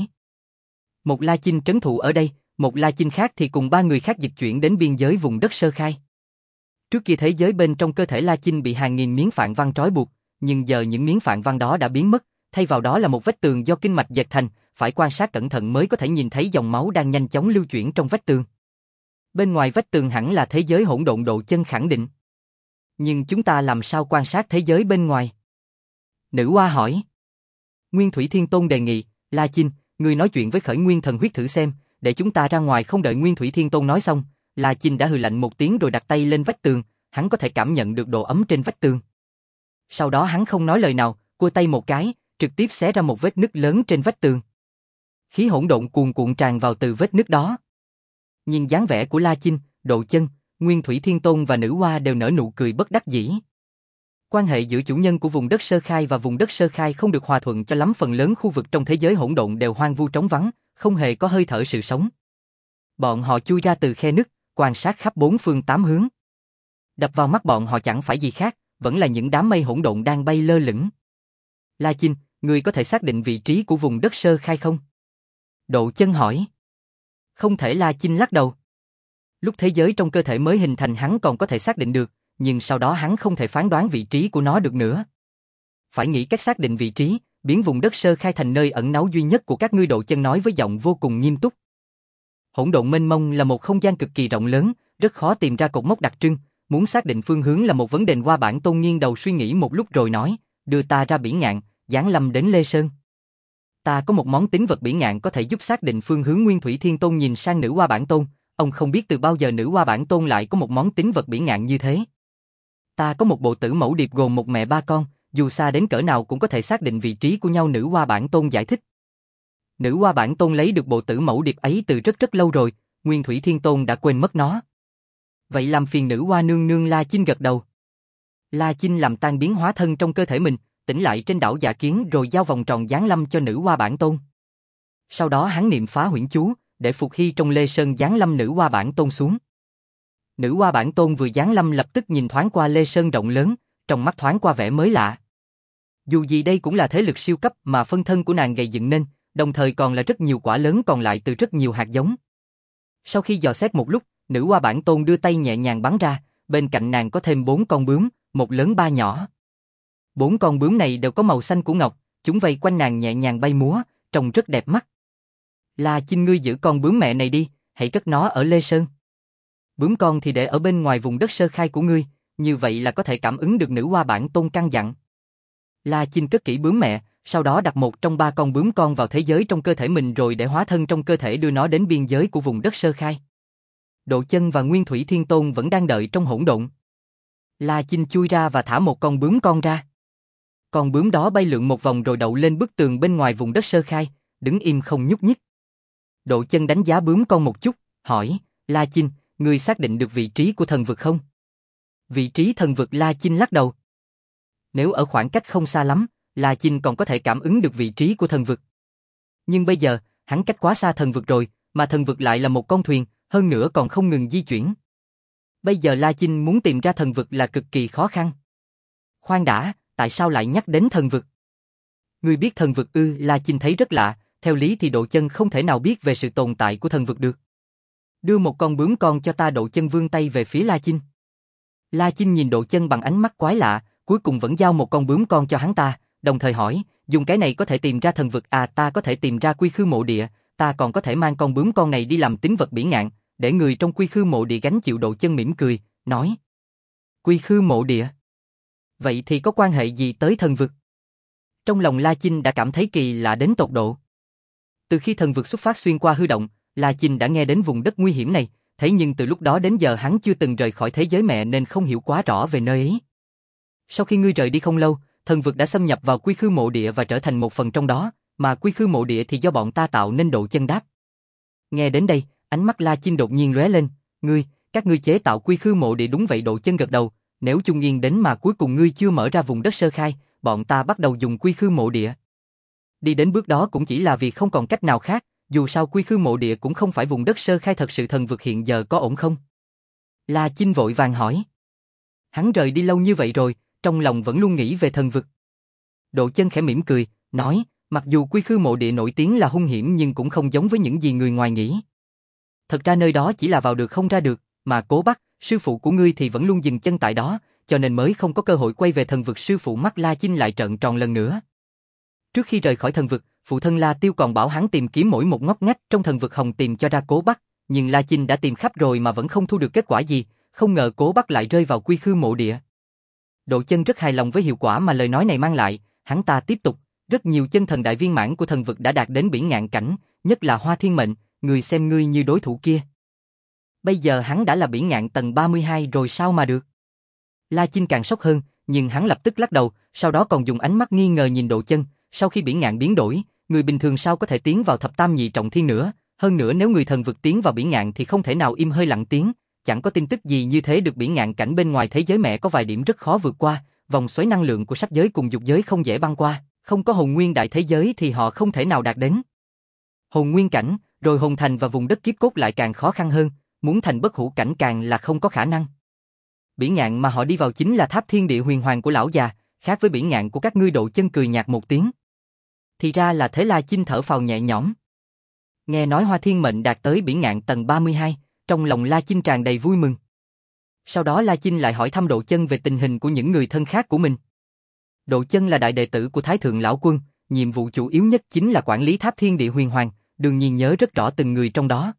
Một La Chinh trấn thủ ở đây, một La Chinh khác thì cùng ba người khác dịch chuyển đến biên giới vùng đất sơ khai. Trước kia thế giới bên trong cơ thể La Chinh bị hàng nghìn miếng phạn văn trói buộc, nhưng giờ những miếng phạn văn đó đã biến mất, thay vào đó là một vách tường do kinh mạch dệt thành, phải quan sát cẩn thận mới có thể nhìn thấy dòng máu đang nhanh chóng lưu chuyển trong vách tường. Bên ngoài vách tường hẳn là thế giới hỗn độn, Độ Chân khẳng định. Nhưng chúng ta làm sao quan sát thế giới bên ngoài? Nữ oa hỏi. Nguyên Thủy Thiên Tôn đề nghị, La Chinh, ngươi nói chuyện với Khởi Nguyên Thần Huyết thử xem, để chúng ta ra ngoài. Không đợi Nguyên Thủy Thiên Tôn nói xong, La Chinh đã hừ lạnh một tiếng rồi đặt tay lên vách tường, hắn có thể cảm nhận được độ ấm trên vách tường. Sau đó hắn không nói lời nào, cua tay một cái, trực tiếp xé ra một vết nứt lớn trên vách tường. Khí hỗn độn cuồn cuộn tràn vào từ vết nứt đó. Nhìn dáng vẻ của La Chinh, Độ Chân, Nguyên Thủy Thiên Tôn và nữ oa đều nở nụ cười bất đắc dĩ. Quan hệ giữa chủ nhân của vùng đất sơ khai và vùng đất sơ khai không được hòa thuận cho lắm, phần lớn khu vực trong thế giới hỗn độn đều hoang vu trống vắng, không hề có hơi thở sự sống. Bọn họ chui ra từ khe nứt, quan sát khắp bốn phương tám hướng. Đập vào mắt bọn họ chẳng phải gì khác, vẫn là những đám mây hỗn độn đang bay lơ lửng. La Chinh, ngươi có thể xác định vị trí của vùng đất sơ khai không? Độ Chân hỏi. Không thể. La Chinh lắc đầu. Lúc thế giới trong cơ thể mới hình thành hắn còn có thể xác định được, nhưng sau đó hắn không thể phán đoán vị trí của nó được nữa. Phải nghĩ cách xác định vị trí, biến vùng đất sơ khai thành nơi ẩn náu duy nhất của các ngươi. Độ Chân nói với giọng vô cùng nghiêm túc. Hỗn độn mênh mông là một không gian cực kỳ rộng lớn, rất khó tìm ra cột mốc đặc trưng, muốn xác định phương hướng là một vấn đề. Hoa Bản Tôn nghiêng đầu suy nghĩ một lúc rồi nói, đưa ta ra Bỉ Ngạn, giáng lâm đến Lê Sơn. Ta có một món tín vật Bỉ Ngạn có thể giúp xác định phương hướng. Nguyên Thủy Thiên Tôn nhìn sang nữ Hoa Bản Tôn, ông không biết từ bao giờ nữ Hoa Bản Tôn lại có một món tín vật Bỉ Ngạn như thế. Ta có một bộ tử mẫu điệp gồm một mẹ ba con, dù xa đến cỡ nào cũng có thể xác định vị trí của nhau. Nữ Hoa Bản Tôn giải thích. Nữ Hoa Bản Tôn lấy được bộ tử mẫu điệp ấy từ rất rất lâu rồi, Nguyên Thủy Thiên Tôn đã quên mất nó. Vậy làm phiền nữ Hoa nương nương. La Chinh gật đầu. La Chinh làm tan biến hóa thân trong cơ thể mình, tỉnh lại trên đảo Dạ Kiến rồi giao vòng tròn giáng lâm cho nữ Hoa Bản Tôn. Sau đó hắn niệm phá huyễn chú, để Phục Hy trong Lê Sơn giáng lâm nữ Hoa Bản Tôn xuống. Nữ Hoa Bản Tôn vừa giáng lâm lập tức nhìn thoáng qua Lê Sơn rộng lớn, trong mắt thoáng qua vẻ mới lạ. Dù gì đây cũng là thế lực siêu cấp mà phân thân của nàng gây dựng nên, đồng thời còn là rất nhiều quả lớn còn lại từ rất nhiều hạt giống. Sau khi dò xét một lúc, nữ Hoa Bản Tôn đưa tay nhẹ nhàng bắn ra, bên cạnh nàng có thêm 4 con bướm, một lớn ba nhỏ. 4 con bướm này đều có màu xanh của ngọc, chúng vây quanh nàng nhẹ nhàng bay múa, trông rất đẹp mắt. La Chinh, ngươi giữ con bướm mẹ này đi, hãy cất nó ở Lê Sơn. Bướm con thì để ở bên ngoài vùng đất sơ khai của ngươi, như vậy là có thể cảm ứng được nữ hoa bản tôn căn dặn. La Chinh cất kỹ bướm mẹ, sau đó đặt một trong ba con bướm con vào thế giới trong cơ thể mình rồi để hóa thân trong cơ thể đưa nó đến biên giới của vùng đất sơ khai. Độ Chân và Nguyên Thủy Thiên Tôn vẫn đang đợi trong hỗn độn. La Chinh chui ra và thả một con bướm con ra. Con bướm đó bay lượn một vòng rồi đậu lên bức tường bên ngoài vùng đất sơ khai, đứng im không nhúc nhích. Độ Chân đánh giá bướm con một chút, hỏi, La Chinh, ngươi xác định được vị trí của thần vực không? Vị trí thần vực? La Chinh lắc đầu. Nếu ở khoảng cách không xa lắm, La Chinh còn có thể cảm ứng được vị trí của thần vực. Nhưng bây giờ, hắn cách quá xa thần vực rồi, mà thần vực lại là một con thuyền, hơn nữa còn không ngừng di chuyển. Bây giờ La Chinh muốn tìm ra thần vực là cực kỳ khó khăn. Khoan đã, tại sao lại nhắc đến thần vực? Ngươi biết thần vực ư? La Chinh thấy rất lạ, theo lý thì Độ Chân không thể nào biết về sự tồn tại của thần vực được. Đưa một con bướm con cho ta. Độ Chân vươn tay về phía La Chinh. La Chinh nhìn Độ Chân bằng ánh mắt quái lạ, cuối cùng vẫn giao một con bướm con cho hắn ta, đồng thời hỏi, dùng cái này có thể tìm ra thần vực à? Ta có thể tìm ra quy khư mộ địa, ta còn có thể mang con bướm con này đi làm tín vật bỉ ngạn, để người trong quy khư mộ địa gánh chịu. Độ Chân mỉm cười, nói, quy khư mộ địa? Vậy thì có quan hệ gì tới thần vực? Trong lòng La Chinh đã cảm thấy kỳ lạ đến tột độ. Từ khi thần vực xuất phát xuyên qua hư động, La Chinh đã nghe đến vùng đất nguy hiểm này, thế nhưng từ lúc đó đến giờ hắn chưa từng rời khỏi thế giới mẹ nên không hiểu quá rõ về nơi ấy. Sau khi ngươi rời đi không lâu, thần vực đã xâm nhập vào quy khư mộ địa và trở thành một phần trong đó, mà quy khư mộ địa thì do bọn ta tạo nên. Độ Chân đáp. Nghe đến đây, ánh mắt La Chinh đột nhiên lóe lên, các ngươi chế tạo quy khư mộ địa? Đúng vậy. Độ Chân gật đầu, nếu Trung Yên đến mà cuối cùng ngươi chưa mở ra vùng đất sơ khai, bọn ta bắt đầu dùng quy khư mộ địa. Đi đến bước đó cũng chỉ là vì không còn cách nào khác, dù sao quy khư mộ địa cũng không phải vùng đất sơ khai thật sự. Thần vực hiện giờ có ổn không? La Chinh vội vàng hỏi. Hắn rời đi lâu như vậy rồi, trong lòng vẫn luôn nghĩ về thần vực. Độ Chân khẽ mỉm cười, nói, mặc dù quy khư mộ địa nổi tiếng là hung hiểm nhưng cũng không giống với những gì người ngoài nghĩ. Thật ra nơi đó chỉ là vào được không ra được, mà Cố Bắc, sư phụ của ngươi thì vẫn luôn dừng chân tại đó, cho nên mới không có cơ hội quay về thần vực. Sư phụ? Mắt La Chinh lại trợn tròn lần nữa. Trước khi rời khỏi thần vực, phụ thân La Tiêu còn bảo hắn tìm kiếm mỗi một ngóc ngách trong thần vực hồng tìm cho ra Cố Bắc, nhưng La Chinh đã tìm khắp rồi mà vẫn không thu được kết quả gì, không ngờ Cố Bắc lại rơi vào quy khư mộ địa. Độ Chân rất hài lòng với hiệu quả mà lời nói này mang lại, hắn ta tiếp tục, rất nhiều chân thần đại viên mãn của thần vực đã đạt đến bỉ ngạn cảnh, nhất là Hoa Thiên Mệnh, người xem ngươi như đối thủ kia. Bây giờ hắn đã là bỉ ngạn tầng 32 rồi sao mà được? La Chinh càng sốc hơn, nhưng hắn lập tức lắc đầu, sau đó còn dùng ánh mắt nghi ngờ nhìn Độ Chân, sau khi bỉ ngạn biến đổi, người bình thường sao có thể tiến vào thập tam nhị trọng thiên nữa, hơn nữa nếu người thần vực tiến vào bỉ ngạn thì không thể nào im hơi lặng tiếng, chẳng có tin tức gì như thế được. Bỉ ngạn cảnh bên ngoài thế giới mẹ có vài điểm rất khó vượt qua, vòng xoáy năng lượng của sắc giới cùng dục giới không dễ băng qua, không có hồn nguyên đại thế giới thì họ không thể nào đạt đến. Hồn nguyên cảnh, rồi hồn thành và vùng đất kiếp cốt lại càng khó khăn hơn, muốn thành bất hủ cảnh càng là không có khả năng. Bỉ ngạn mà họ đi vào chính là tháp thiên địa huyền hoàng của lão già, khác với bỉ ngạn của các ngươi. Độ Chân cười nhạt một tiếng. Thì ra là thế. La Chinh thở phào nhẹ nhõm. Nghe nói Hoa Thiên Mệnh đạt tới bỉ ngạn tầng 32, trong lòng La Chinh tràn đầy vui mừng. Sau đó La Chinh lại hỏi thăm Độ Chân về tình hình của những người thân khác của mình. Độ Chân là đại đệ tử của Thái Thượng Lão Quân, nhiệm vụ chủ yếu nhất chính là quản lý tháp thiên địa huyền hoàng, đương nhiên nhớ rất rõ từng người trong đó.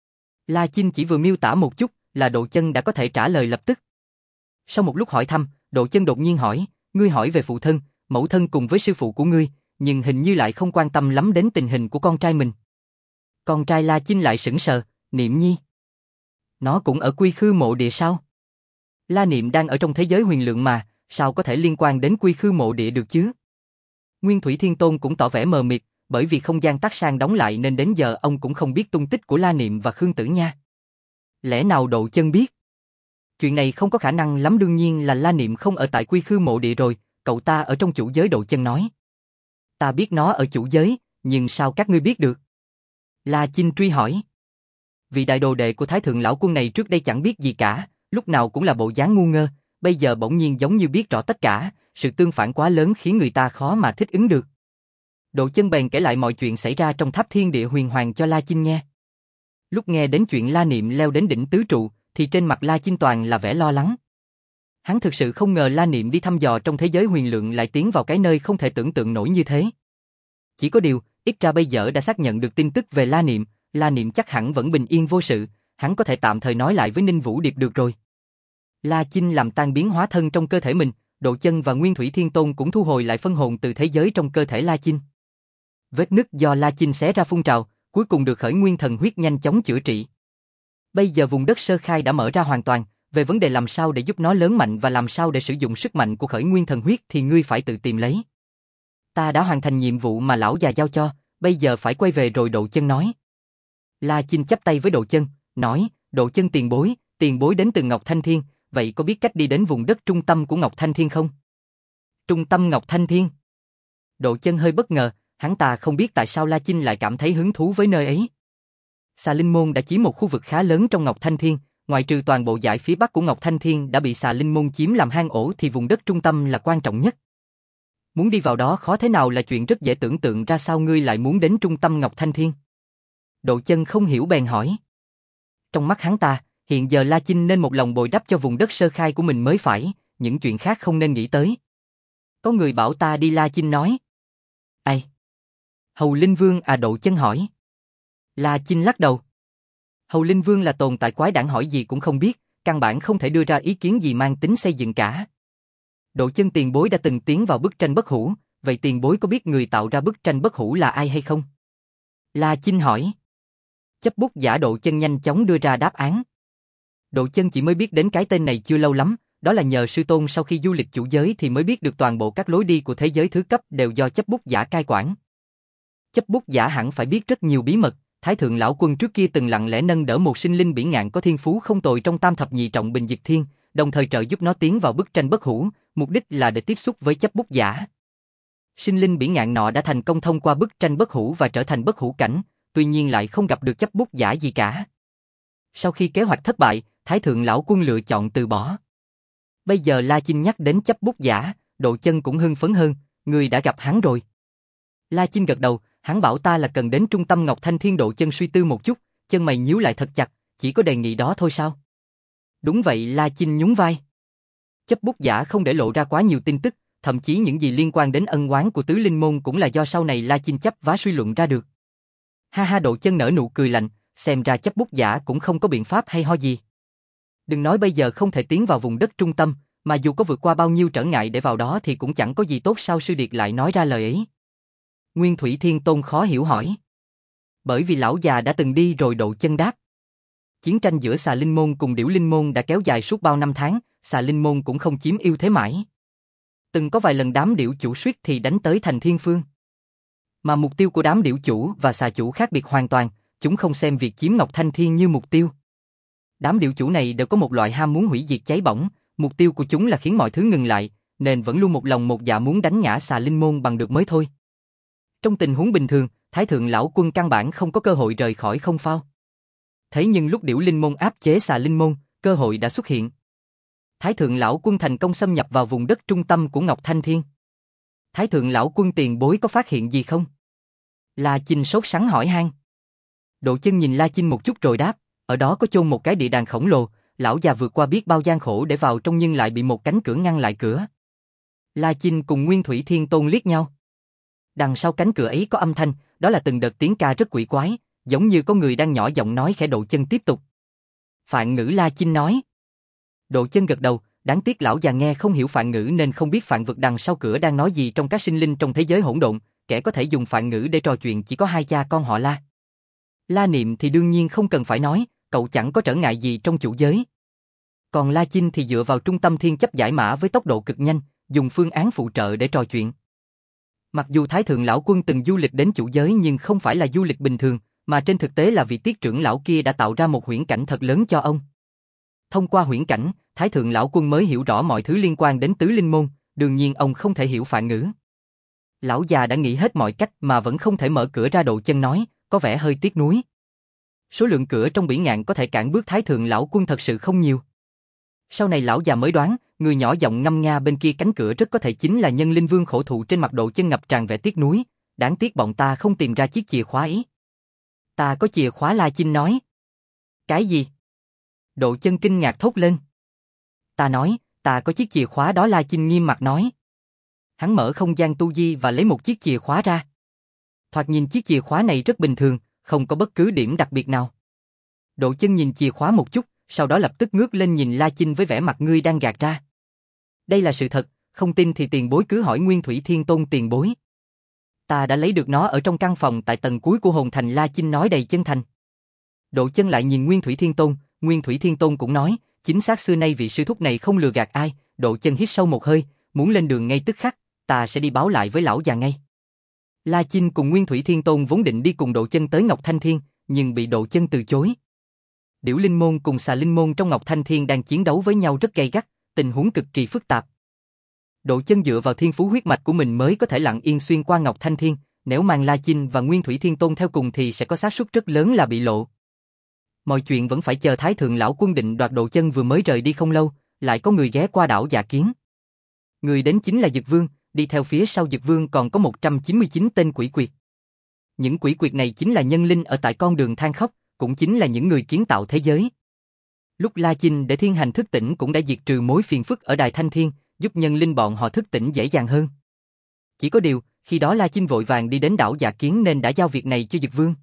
La Chinh chỉ vừa miêu tả một chút là Độ Chân đã có thể trả lời lập tức. Sau một lúc hỏi thăm, Độ Chân đột nhiên hỏi, ngươi hỏi về phụ thân, mẫu thân cùng với sư phụ của ngươi, nhưng hình như lại không quan tâm lắm đến tình hình của con trai mình. Con trai? La Chinh lại sững sờ, Niệm Nhi. Nó cũng ở quy khư mộ địa sao? La Niệm đang ở trong thế giới huyền lượng mà, sao có thể liên quan đến quy khư mộ địa được chứ? Nguyên Thủy Thiên Tôn cũng tỏ vẻ mờ mịt, bởi vì không gian tắc sang đóng lại nên đến giờ ông cũng không biết tung tích của La Niệm và Khương Tử Nha. Lẽ nào Độ Chân biết? Chuyện này không có khả năng lắm, đương nhiên là La Niệm không ở tại quy khư mộ địa rồi, cậu ta ở trong chủ giới. Độ Chân nói. Ta biết nó ở chủ giới, nhưng sao các ngươi biết được? La Chinh truy hỏi. Vị đại đồ đệ của Thái Thượng Lão Quân này trước đây chẳng biết gì cả, lúc nào cũng là bộ dáng ngu ngơ, bây giờ bỗng nhiên giống như biết rõ tất cả, sự tương phản quá lớn khiến người ta khó mà thích ứng được. Độ Chân bèn kể lại mọi chuyện xảy ra trong tháp thiên địa huyền hoàng cho La Chinh nghe. Lúc nghe đến chuyện La Niệm leo đến đỉnh tứ trụ, thì trên mặt La Chinh toàn là vẻ lo lắng. Hắn thực sự không ngờ La Niệm đi thăm dò trong thế giới huyền lượng lại tiến vào cái nơi không thể tưởng tượng nổi như thế. Chỉ có điều, ít ra bây giờ đã xác nhận được tin tức về La Niệm chắc hẳn vẫn bình yên vô sự, hắn có thể tạm thời nói lại với Ninh Vũ Điệp được rồi. La Chinh làm tan biến hóa thân trong cơ thể mình, Độ Chân và Nguyên Thủy Thiên Tôn cũng thu hồi lại phân hồn từ thế giới trong cơ thể La Chinh. Vết nứt do La Chinh xé ra phun trào, cuối cùng được Khởi Nguyên Thần Huyết nhanh chóng chữa trị. Bây giờ vùng đất sơ khai đã mở ra hoàn toàn, về vấn đề làm sao để giúp nó lớn mạnh và làm sao để sử dụng sức mạnh của Khởi Nguyên Thần Huyết thì ngươi phải tự tìm lấy. Ta đã hoàn thành nhiệm vụ mà lão già giao cho, bây giờ phải quay về rồi, Độ Chân nói. La Chinh chắp tay với Độ Chân, nói, Độ Chân tiền bối đến từ Ngọc Thanh Thiên, vậy có biết cách đi đến vùng đất trung tâm của Ngọc Thanh Thiên không? Trung tâm Ngọc Thanh Thiên? Độ Chân hơi bất ngờ, hắn ta không biết tại sao La Chinh lại cảm thấy hứng thú với nơi ấy. Xà Linh Môn đã chiếm một khu vực khá lớn trong Ngọc Thanh Thiên, ngoại trừ toàn bộ dải phía bắc của Ngọc Thanh Thiên đã bị Xà Linh Môn chiếm làm hang ổ thì vùng đất trung tâm là quan trọng nhất. Muốn đi vào đó khó thế nào là chuyện rất dễ tưởng tượng ra, sao ngươi lại muốn đến trung tâm Ngọc Thanh Thiên? Độ Chân không hiểu bèn hỏi. Trong mắt hắn ta, hiện giờ La Chinh nên một lòng bồi đắp cho vùng đất sơ khai của mình mới phải, những chuyện khác không nên nghĩ tới. Có người bảo ta đi, La Chinh nói. Ai? Hầu Linh Vương à, Độ Chân hỏi. La Chinh lắc đầu. Hầu Linh Vương là tồn tại quái đản, hỏi gì cũng không biết, căn bản không thể đưa ra ý kiến gì mang tính xây dựng cả. Độ Chân tiền bối đã từng tiến vào bức tranh bất hủ, vậy tiền bối có biết người tạo ra bức tranh bất hủ là ai hay không? La Chinh hỏi. Chấp bút giả Độ Chân nhanh chóng đưa ra đáp án. Độ Chân chỉ mới biết đến cái tên này chưa lâu lắm, đó là nhờ sư tôn sau khi du lịch chủ giới thì mới biết được toàn bộ các lối đi của thế giới thứ cấp đều do chấp bút giả cai quản. Chấp bút giả hẳn phải biết rất nhiều bí mật, Thái Thượng Lão Quân trước kia từng lặng lẽ nâng đỡ một sinh linh bỉ ngạn có thiên phú không tồi trong Tam Thập Nhị Trọng Bình Diệt Thiên, đồng thời trợ giúp nó tiến vào bức tranh bất hủ, mục đích là để tiếp xúc với chấp bút giả. Sinh linh bỉ ngạn nọ đã thành công thông qua bức tranh bất hủ và trở thành bất hủ cảnh, tuy nhiên lại không gặp được chấp bút giả gì cả. Sau khi kế hoạch thất bại, Thái Thượng Lão Quân lựa chọn từ bỏ. Bây giờ La Chinh nhắc đến chấp bút giả, Độ Chân cũng hưng phấn hơn, người đã gặp hắn rồi. La Chinh gật đầu, hắn bảo ta là cần đến trung tâm Ngọc Thanh Thiên. Độ Chân suy tư một chút, chân mày nhíu lại thật chặt, chỉ có đề nghị đó thôi sao? Đúng vậy, La Chinh nhún vai. Chấp bút giả không để lộ ra quá nhiều tin tức, thậm chí những gì liên quan đến ân oán của Tứ Linh Môn cũng là do sau này La Chinh chấp vá suy luận ra được. Ha ha, Độ Chân nở nụ cười lạnh, xem ra chấp bút giả cũng không có biện pháp hay ho gì. Đừng nói bây giờ không thể tiến vào vùng đất trung tâm, mà dù có vượt qua bao nhiêu trở ngại để vào đó thì cũng chẳng có gì tốt, sao sư điệt lại nói ra lời ấy? Nguyên Thủy Thiên Tôn khó hiểu hỏi. Bởi vì lão già đã từng đi rồi, Độ Chân đáp. Chiến tranh giữa Xà Linh Môn cùng Điểu Linh Môn đã kéo dài suốt bao năm tháng, Xà Linh Môn cũng không chiếm ưu thế mãi. Từng có vài lần đám điểu chủ suýt thì đánh tới thành Thiên Phương. Mà mục tiêu của đám điểu chủ và xà chủ khác biệt hoàn toàn, chúng không xem việc chiếm Ngọc Thanh Thiên như mục tiêu. Đám điểu chủ này đều có một loại ham muốn hủy diệt cháy bỏng, mục tiêu của chúng là khiến mọi thứ ngừng lại, nên vẫn luôn một lòng một dạ muốn đánh ngã Xà Linh Môn bằng được mới thôi. Trong tình huống bình thường, Thái Thượng Lão Quân căn bản không có cơ hội rời khỏi không phao. Thế nhưng lúc Điểu Linh Môn áp chế Xà Linh Môn, cơ hội đã xuất hiện. Thái Thượng Lão Quân thành công xâm nhập vào vùng đất trung tâm của Ngọc Thanh Thiên. Thái Thượng Lão Quân tiền bối có phát hiện gì không? La Chinh sốt sắng hỏi han. Độ Chân nhìn La Chinh một chút rồi đáp, ở đó có chôn một cái địa đàng khổng lồ, lão già vượt qua biết bao gian khổ để vào trong nhưng lại bị một cánh cửa ngăn lại cửa. La Chinh cùng Nguyên Thủy Thiên Tôn liếc nhau. Đằng sau cánh cửa ấy có âm thanh, đó là từng đợt tiếng ca rất quỷ quái, giống như có người đang nhỏ giọng nói khẽ. Độ Chân tiếp tục. Phạn ngữ, La Chinh nói. Độ Chân gật đầu, đáng tiếc lão già nghe không hiểu phạn ngữ nên không biết phạn vực đằng sau cửa đang nói gì. Trong các sinh linh trong thế giới hỗn độn, kẻ có thể dùng phạn ngữ để trò chuyện chỉ có hai cha con họ La. La Niệm thì đương nhiên không cần phải nói, cậu chẳng có trở ngại gì trong chủ giới. Còn La Chinh thì dựa vào trung tâm thiên chấp giải mã với tốc độ cực nhanh, dùng phương án phụ trợ để trò chuyện. Mặc dù Thái Thượng Lão Quân từng du lịch đến chủ giới nhưng không phải là du lịch bình thường, mà trên thực tế là vị tiết trưởng lão kia đã tạo ra một huyễn cảnh thật lớn cho ông. Thông qua huyễn cảnh, Thái Thượng Lão Quân mới hiểu rõ mọi thứ liên quan đến Tứ Linh Môn, đương nhiên ông không thể hiểu phạn ngữ. Lão già đã nghĩ hết mọi cách mà vẫn không thể mở cửa ra. Độ Chân nói, có vẻ hơi tiếc nuối. Số lượng cửa trong bỉ ngạn có thể cản bước Thái Thượng Lão Quân thật sự không nhiều. Sau này lão già mới đoán, người nhỏ giọng ngâm nga bên kia cánh cửa rất có thể chính là Nhân Linh Vương khổ thụ. Trên mặt Độ Chân ngập tràn vẻ tiếc nuối, đáng tiếc bọn ta không tìm ra chiếc chìa khóa ấy. Ta có chìa khóa, La Chinh nói. Cái gì? Độ Chân kinh ngạc thốt lên. Ta nói, ta có chiếc chìa khóa đó, La Chinh nghiêm mặt nói. Hắn mở không gian tu di và lấy một chiếc chìa khóa ra. Thoạt nhìn chiếc chìa khóa này rất bình thường, không có bất cứ điểm đặc biệt nào. Độ Chân nhìn chìa khóa một chút, sau đó lập tức ngước lên nhìn La Chinh với vẻ mặt ngươi đang gạt ra. Đây là sự thật, không tin thì tiền bối cứ hỏi Nguyên Thủy Thiên Tôn tiền bối. Ta đã lấy được nó ở trong căn phòng tại tầng cuối của hồn thành, La Chinh nói đầy chân thành. Độ Chân lại nhìn Nguyên Thủy Thiên Tôn, Nguyên Thủy Thiên Tôn cũng nói, chính xác xưa nay vị sư thúc này không lừa gạt ai. Độ Chân hít sâu một hơi, muốn lên đường ngay tức khắc, ta sẽ đi báo lại với lão già ngay. La Chinh cùng Nguyên Thủy Thiên Tôn vốn định đi cùng Độ Chân tới Ngọc Thanh Thiên, nhưng bị Độ Chân từ chối. Điểu Linh Môn cùng Xà Linh Môn trong Ngọc Thanh Thiên đang chiến đấu với nhau rất gay gắt, tình huống cực kỳ phức tạp. Độ Chân dựa vào thiên phú huyết mạch của mình mới có thể lặng yên xuyên qua Ngọc Thanh Thiên, nếu mang La Chinh và Nguyên Thủy Thiên Tôn theo cùng thì sẽ có xác suất rất lớn là bị lộ. Mọi chuyện vẫn phải chờ Thái Thượng lão quân định đoạt. Độ Chân vừa mới rời đi không lâu, lại có người ghé qua đảo Dạ Kiến. Người đến chính là Dực Vương, đi theo phía sau Dực Vương còn có 199 tên quỷ quyệt. Những quỷ quyệt này chính là nhân linh ở tại con đường than khóc, cũng chính là những người kiến tạo thế giới. Lúc La Chinh để thiên hành thức tỉnh cũng đã diệt trừ mối phiền phức ở Đài Thanh Thiên, giúp nhân linh bọn họ thức tỉnh dễ dàng hơn. Chỉ có điều, khi đó La Chinh vội vàng đi đến đảo Dạ Kiến nên đã giao việc này cho Dực Vương.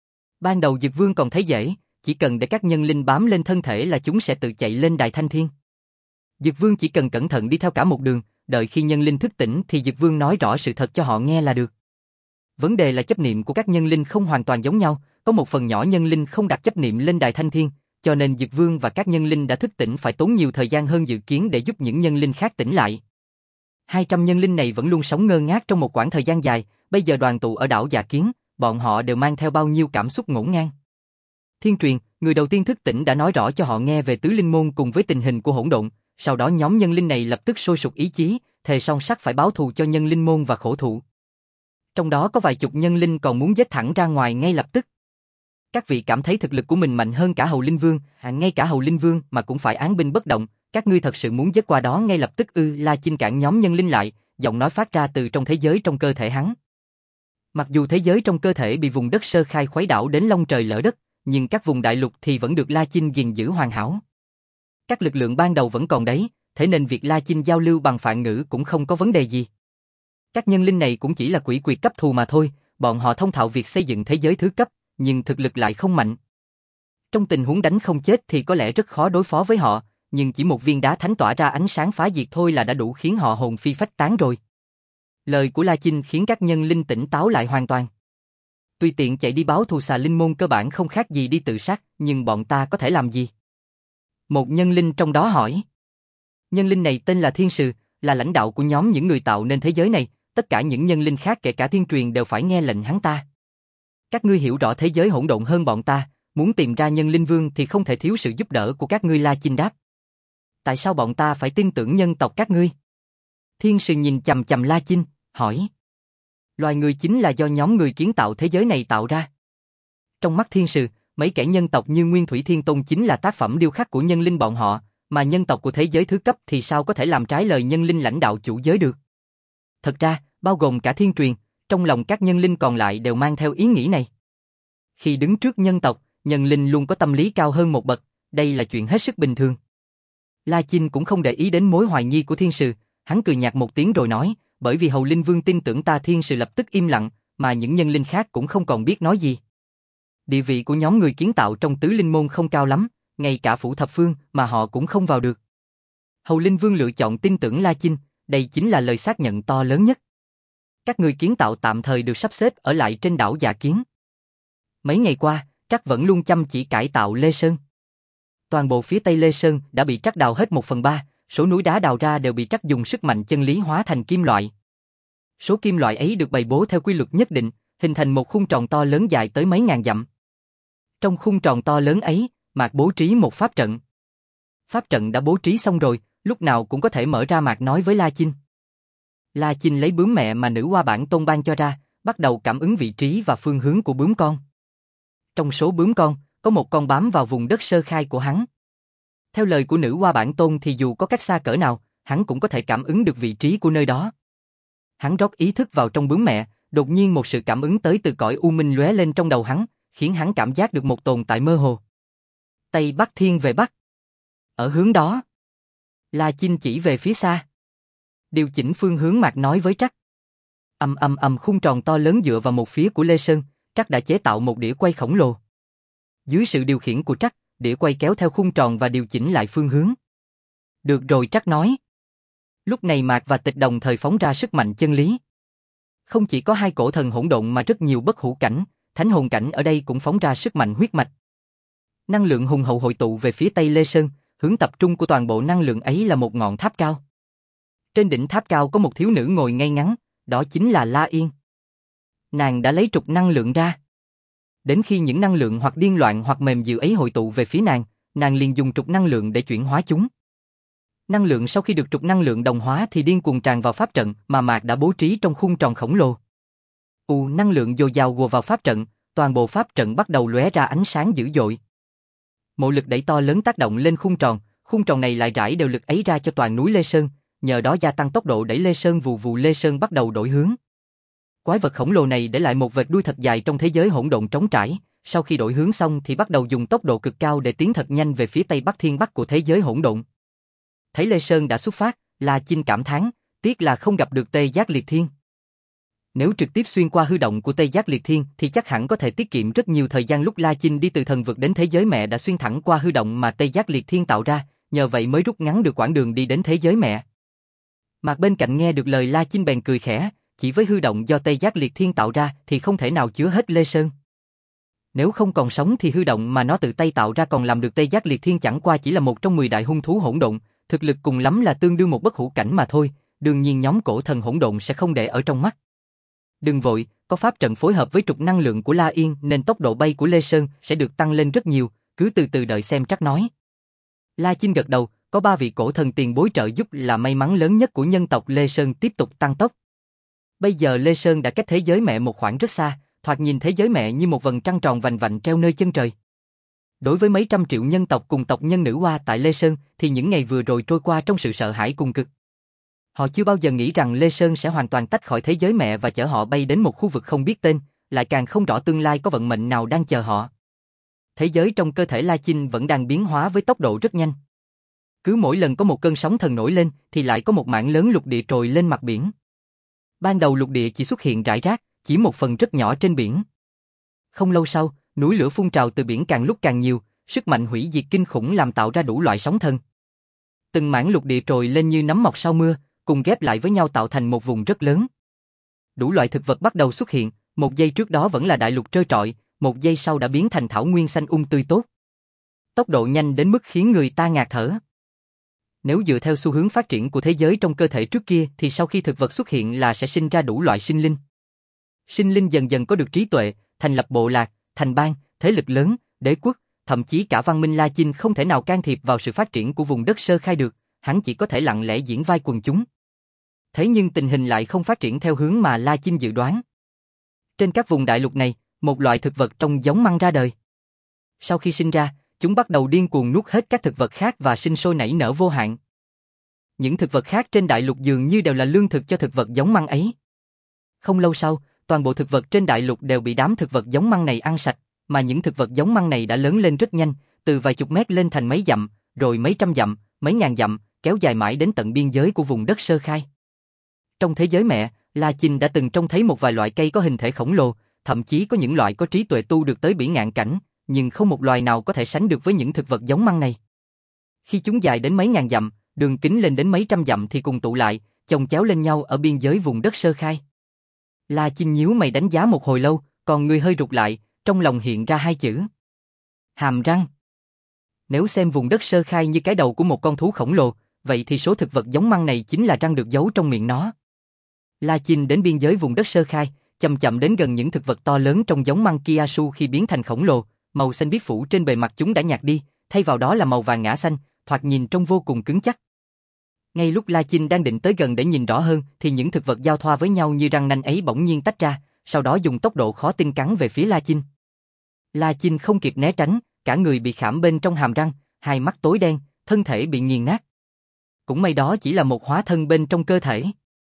Ban đầu Dực Vương còn thấy dễ, chỉ cần để các nhân linh bám lên thân thể là chúng sẽ tự chạy lên Đài Thanh Thiên. Dực Vương chỉ cần cẩn thận đi theo cả một đường, đợi khi nhân linh thức tỉnh thì Dực Vương nói rõ sự thật cho họ nghe là được. Vấn đề là chấp niệm của các nhân linh không hoàn toàn giống nhau, có một phần nhỏ nhân linh không đặt chấp niệm lên Đài Thanh Thiên, cho nên Dực Vương và các nhân linh đã thức tỉnh phải tốn nhiều thời gian hơn dự kiến để giúp những nhân linh khác tỉnh lại. 200 nhân linh này vẫn luôn sống ngơ ngác trong một quãng thời gian dài, bây giờ đoàn tụ ở đảo Dạ Kiến, bọn họ đều mang theo bao nhiêu cảm xúc ngổn ngang. Thiên Truyền, người đầu tiên thức tỉnh đã nói rõ cho họ nghe về tứ linh môn cùng với tình hình của hỗn độn, sau đó nhóm nhân linh này lập tức sôi sục ý chí, thề song sắt phải báo thù cho nhân linh môn và khổ thụ. Trong đó có vài chục nhân linh còn muốn giết thẳng ra ngoài ngay lập tức. Các vị cảm thấy thực lực của mình mạnh hơn cả Hầu Linh Vương, ngay cả Hầu Linh Vương mà cũng phải án binh bất động, các ngươi thật sự muốn giết qua đó ngay lập tức ư? La Chinh cản nhóm nhân linh lại, giọng nói phát ra từ trong thế giới trong cơ thể hắn. Mặc dù thế giới trong cơ thể bị vùng đất sơ khai khuấy đảo đến long trời lở đất, nhưng các vùng đại lục thì vẫn được La Chinh gìn giữ hoàn hảo. Các lực lượng ban đầu vẫn còn đấy, thế nên việc La Chinh giao lưu bằng phạn ngữ cũng không có vấn đề gì. Các nhân linh này cũng chỉ là quỷ quyệt cấp thù mà thôi, bọn họ thông thạo việc xây dựng thế giới thứ cấp, nhưng thực lực lại không mạnh. Trong tình huống đánh không chết thì có lẽ rất khó đối phó với họ, nhưng chỉ một viên đá thánh tỏa ra ánh sáng phá diệt thôi là đã đủ khiến họ hồn phi phách tán rồi. Lời của La Chinh khiến các nhân linh tỉnh táo lại hoàn toàn. Tuy tiện chạy đi báo thù Xà Linh Môn cơ bản không khác gì đi tự sát, nhưng bọn ta có thể làm gì? Một nhân linh trong đó hỏi. Nhân linh này tên là Thiên Sừ, là lãnh đạo của nhóm những người tạo nên thế giới này, tất cả những nhân linh khác kể cả Thiên Truyền đều phải nghe lệnh hắn ta. Các ngươi hiểu rõ thế giới hỗn độn hơn bọn ta, muốn tìm ra nhân linh vương thì không thể thiếu sự giúp đỡ của các ngươi. La Chinh đáp. Tại sao bọn ta phải tin tưởng nhân tộc các ngươi? Thiên Sừ nhìn chằm chằm La Chinh, hỏi. Loài người chính là do nhóm người kiến tạo thế giới này tạo ra. Trong mắt Thiên Sừ, mấy kẻ nhân tộc như Nguyên Thủy Thiên Tôn chính là tác phẩm điêu khắc của nhân linh bọn họ, mà nhân tộc của thế giới thứ cấp thì sao có thể làm trái lời nhân linh lãnh đạo chủ giới được. Thật ra, bao gồm cả Thiên Truyền, trong lòng các nhân linh còn lại đều mang theo ý nghĩ này. Khi đứng trước nhân tộc, nhân linh luôn có tâm lý cao hơn một bậc, đây là chuyện hết sức bình thường. La Chinh cũng không để ý đến mối hoài nghi của Thiên Sừ, hắn cười nhạt một tiếng rồi nói, bởi vì Hầu Linh Vương tin tưởng ta. Thiên Sừ lập tức im lặng, mà những nhân linh khác cũng không còn biết nói gì. Địa vị của nhóm người kiến tạo trong tứ linh môn không cao lắm, ngay cả phủ thập phương mà họ cũng không vào được. Hầu Linh Vương lựa chọn tin tưởng La Chinh, đây chính là lời xác nhận to lớn nhất. Các người kiến tạo tạm thời được sắp xếp ở lại trên đảo Dạ Kiến. Mấy ngày qua, Trắc vẫn luôn chăm chỉ cải tạo Lê Sơn. Toàn bộ phía tây Lê Sơn đã bị Trắc đào hết 1/3, số núi đá đào ra đều bị Trắc dùng sức mạnh chân lý hóa thành kim loại. Số kim loại ấy được bày bố theo quy luật nhất định, hình thành một khung tròn to lớn dài tới mấy ngàn dặm. Trong khung tròn to lớn ấy, Mạc bố trí một pháp trận. Pháp trận đã bố trí xong rồi, lúc nào cũng có thể mở ra. Mạc nói với La Chinh. La Chinh lấy bướm mẹ mà Nữ Hoa Bản Tôn ban cho ra, bắt đầu cảm ứng vị trí và phương hướng của bướm con. Trong số bướm con, có một con bám vào vùng đất sơ khai của hắn. Theo lời của Nữ Hoa Bản Tôn thì dù có cách xa cỡ nào, hắn cũng có thể cảm ứng được vị trí của nơi đó. Hắn rót ý thức vào trong bướm mẹ, đột nhiên một sự cảm ứng tới từ cõi u minh lóe lên trong đầu hắn, khiến hắn cảm giác được một tồn tại mơ hồ. Tây Bắc thiên về Bắc. Ở hướng đó. La Chinh chỉ về phía xa. Điều chỉnh phương hướng. Mạc nói với Trắc. Khung tròn to lớn dựa vào một phía của Lê Sơn, Trắc đã chế tạo một đĩa quay khổng lồ. Dưới sự điều khiển của Trắc, đĩa quay kéo theo khung tròn và điều chỉnh lại phương hướng. Được rồi, Trắc nói. Lúc này Mạc và Tịch đồng thời phóng ra sức mạnh chân lý. Không chỉ có hai cổ thần hỗn độn mà rất nhiều bất hủ cảnh, thánh hồn cảnh ở đây cũng phóng ra sức mạnh huyết mạch. Năng lượng hùng hậu hội tụ về phía Tây Lê Sơn, hướng tập trung của toàn bộ năng lượng ấy là một ngọn tháp cao. Trên đỉnh tháp cao có một thiếu nữ ngồi ngay ngắn, đó chính là La Yên. Nàng đã lấy trục năng lượng ra. Đến khi những năng lượng hoặc điên loạn hoặc mềm dịu ấy hội tụ về phía nàng liền dùng trục năng lượng để chuyển hóa chúng. Năng lượng sau khi được trục năng lượng đồng hóa thì điên cuồng tràn vào pháp trận mà Mạc đã bố trí trong khung tròn khổng lồ. Năng lượng dồi dào ùa vào pháp trận, toàn bộ pháp trận bắt đầu lóe ra ánh sáng dữ dội. Mộ lực đẩy to lớn tác động lên khung tròn này lại rải đều lực ấy ra cho toàn núi Lê Sơn, nhờ đó gia tăng tốc độ đẩy Lê Sơn vù vù. Lê Sơn bắt đầu đổi hướng. Quái vật khổng lồ này để lại một vệt đuôi thật dài trong thế giới hỗn độn trống trải, sau khi đổi hướng xong thì bắt đầu dùng tốc độ cực cao để tiến thật nhanh về phía Tây Bắc Thiên Bắc của thế giới hỗn độn. Thấy Lê Sơn đã xuất phát, La Chinh cảm thán, tiếc là không gặp được Tê Giác Liệt Thiên. Nếu trực tiếp xuyên qua hư động của Tê Giác Liệt Thiên thì chắc hẳn có thể tiết kiệm rất nhiều thời gian. Lúc La Chinh đi từ thần vực đến thế giới mẹ đã xuyên thẳng qua hư động mà Tê Giác Liệt Thiên tạo ra, nhờ vậy mới rút ngắn được quãng đường đi đến thế giới mẹ. Mạc bên cạnh nghe được lời La Chinh bèn cười khẽ, chỉ với hư động do Tê Giác Liệt Thiên tạo ra thì không thể nào chứa hết Lê Sơn. Nếu không còn sống thì hư động mà nó tự tay tạo ra còn làm được. Tê Giác Liệt Thiên chẳng qua chỉ là một trong 10 đại hung thú hỗn độn, thực lực cùng lắm là tương đương một bất hủ cảnh mà thôi, đương nhiên nhóm cổ thần hỗn độn sẽ không để ở trong mắt. Đừng vội, có pháp trận phối hợp với trục năng lượng của La Yên nên tốc độ bay của Lê Sơn sẽ được tăng lên rất nhiều, cứ từ từ đợi xem, Trắc nói. La Chinh gật đầu, có 3 vị cổ thần tiền bối trợ giúp là may mắn lớn nhất của nhân tộc Lê Sơn tiếp tục tăng tốc. Bây giờ Lê Sơn đã cách thế giới mẹ một khoảng rất xa, thoạt nhìn thế giới mẹ như một vầng trăng tròn vành vạnh treo nơi chân trời. Đối với mấy trăm triệu nhân tộc cùng tộc nhân nữ hoa tại Lê Sơn thì những ngày vừa rồi trôi qua trong sự sợ hãi cùng cực. Họ chưa bao giờ nghĩ rằng Lê Sơn sẽ hoàn toàn tách khỏi thế giới mẹ và chở họ bay đến một khu vực không biết tên, lại càng không rõ tương lai có vận mệnh nào đang chờ họ. Thế giới trong cơ thể La Chinh vẫn đang biến hóa với tốc độ rất nhanh. Cứ mỗi lần có một cơn sóng thần nổi lên thì lại có một mảng lớn lục địa trồi lên mặt biển. Ban đầu lục địa chỉ xuất hiện rải rác, chỉ một phần rất nhỏ trên biển. Không lâu sau, núi lửa phun trào từ biển càng lúc càng nhiều, sức mạnh hủy diệt kinh khủng làm tạo ra đủ loại sóng thần. Từng mảng lục địa trồi lên như nấm mọc sau mưa, cùng ghép lại với nhau tạo thành một vùng rất lớn. Đủ loại thực vật bắt đầu xuất hiện, một giây trước đó vẫn là đại lục trơ trọi, một giây sau đã biến thành thảo nguyên xanh tươi tốt. Tốc độ nhanh đến mức khiến người ta ngạt thở. Nếu dựa theo xu hướng phát triển của thế giới trong cơ thể trước kia thì sau khi thực vật xuất hiện là sẽ sinh ra đủ loại sinh linh. Sinh linh dần dần có được trí tuệ, thành lập bộ lạc, thành bang, thế lực lớn, đế quốc, thậm chí cả văn minh. La Chinh không thể nào can thiệp vào sự phát triển của vùng đất sơ khai được, hắn chỉ có thể lặng lẽ diễn vai quần chúng. Thế nhưng tình hình lại không phát triển theo hướng mà La Chinh dự đoán. Trên các vùng đại lục này, một loại thực vật trông giống măng ra đời. Sau khi sinh ra, chúng bắt đầu điên cuồng nuốt hết các thực vật khác và sinh sôi nảy nở vô hạn. Những thực vật khác trên đại lục dường như đều là lương thực cho thực vật giống măng ấy. Không lâu sau, toàn bộ thực vật trên đại lục đều bị đám thực vật giống măng này ăn sạch, mà những thực vật giống măng này đã lớn lên rất nhanh, từ vài chục mét lên thành mấy dặm, rồi mấy trăm dặm, mấy ngàn dặm, kéo dài mãi đến tận biên giới của vùng đất sơ khai. Trong thế giới mẹ, La Chinh đã từng trông thấy một vài loại cây có hình thể khổng lồ, thậm chí có những loại có trí tuệ tu được tới bỉ ngạn cảnh, nhưng không một loài nào có thể sánh được với những thực vật giống măng này. Khi chúng dài đến mấy ngàn dặm, đường kính lên đến mấy trăm dặm thì cùng tụ lại, chồng chéo lên nhau ở biên giới vùng đất sơ khai. La Chinh nhíu mày đánh giá một hồi lâu, còn người hơi rụt lại, trong lòng hiện ra hai chữ: hàm răng. Nếu xem vùng đất sơ khai như cái đầu của một con thú khổng lồ, vậy thì số thực vật giống măng này chính là răng được giấu trong miệng nó. La Chinh đến biên giới vùng đất sơ khai, chậm chậm đến gần những thực vật to lớn trong giống măng Kiasu. Khi biến thành khổng lồ, màu xanh biếc phủ trên bề mặt chúng đã nhạt đi, thay vào đó là màu vàng ngã xanh, thoạt nhìn trông vô cùng cứng chắc. Ngay lúc La Chinh đang định tới gần để nhìn rõ hơn thì những thực vật giao thoa với nhau như răng nanh ấy bỗng nhiên tách ra, sau đó dùng tốc độ khó tin cắn về phía La Chinh. La Chinh không kịp né tránh, cả người bị khảm bên trong hàm răng, hai mắt tối đen, thân thể bị nghiền nát. Cũng may đó chỉ là một hóa thân bên trong cơ thể.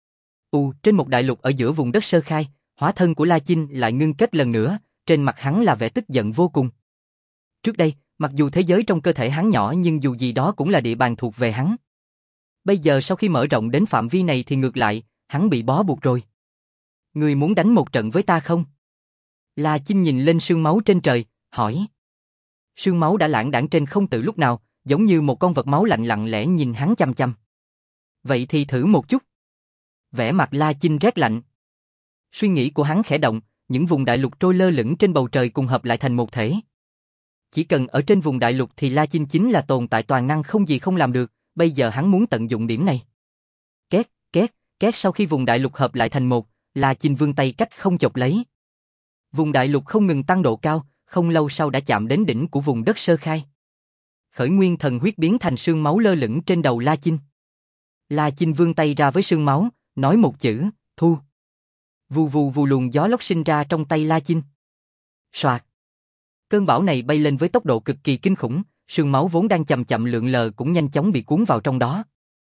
Trên một đại lục ở giữa vùng đất sơ khai, hóa thân của La Chinh lại ngưng kết lần nữa, trên mặt hắn là vẻ tức giận vô cùng. Trước đây, mặc dù thế giới trong cơ thể hắn nhỏ nhưng dù gì đó cũng là địa bàn thuộc về hắn. Bây giờ sau khi mở rộng đến phạm vi này thì ngược lại, hắn bị bó buộc rồi. Ngươi muốn đánh một trận với ta không? La Chinh nhìn lên sương máu trên trời, hỏi. Sương máu đã lãng đãng trên không từ lúc nào, giống như một con vật máu lạnh lặng lẽ nhìn hắn chăm chăm. Vậy thì thử một chút. Vẻ mặt La Chinh rét lạnh. Suy nghĩ của hắn khẽ động, những vùng đại lục trôi lơ lửng trên bầu trời cùng hợp lại thành một thể. Chỉ cần ở trên vùng đại lục thì La Chinh chính là tồn tại toàn năng không gì không làm được, bây giờ hắn muốn tận dụng điểm này. Két, két, két sau khi vùng đại lục hợp lại thành một, La Chinh vươn tay cách không chộp lấy. Vùng đại lục không ngừng tăng độ cao, không lâu sau đã chạm đến đỉnh của vùng đất sơ khai. Khởi nguyên thần huyết biến thành sương máu lơ lửng trên đầu La Chinh. La Chinh vươn tay ra với sương máu, nói một chữ, thu. Vù vù vù luồng gió lốc sinh ra trong tay La Chinh. Soạt. Cơn bão này bay lên với tốc độ cực kỳ kinh khủng, sương máu vốn đang chậm chậm lượn lờ cũng nhanh chóng bị cuốn vào trong đó.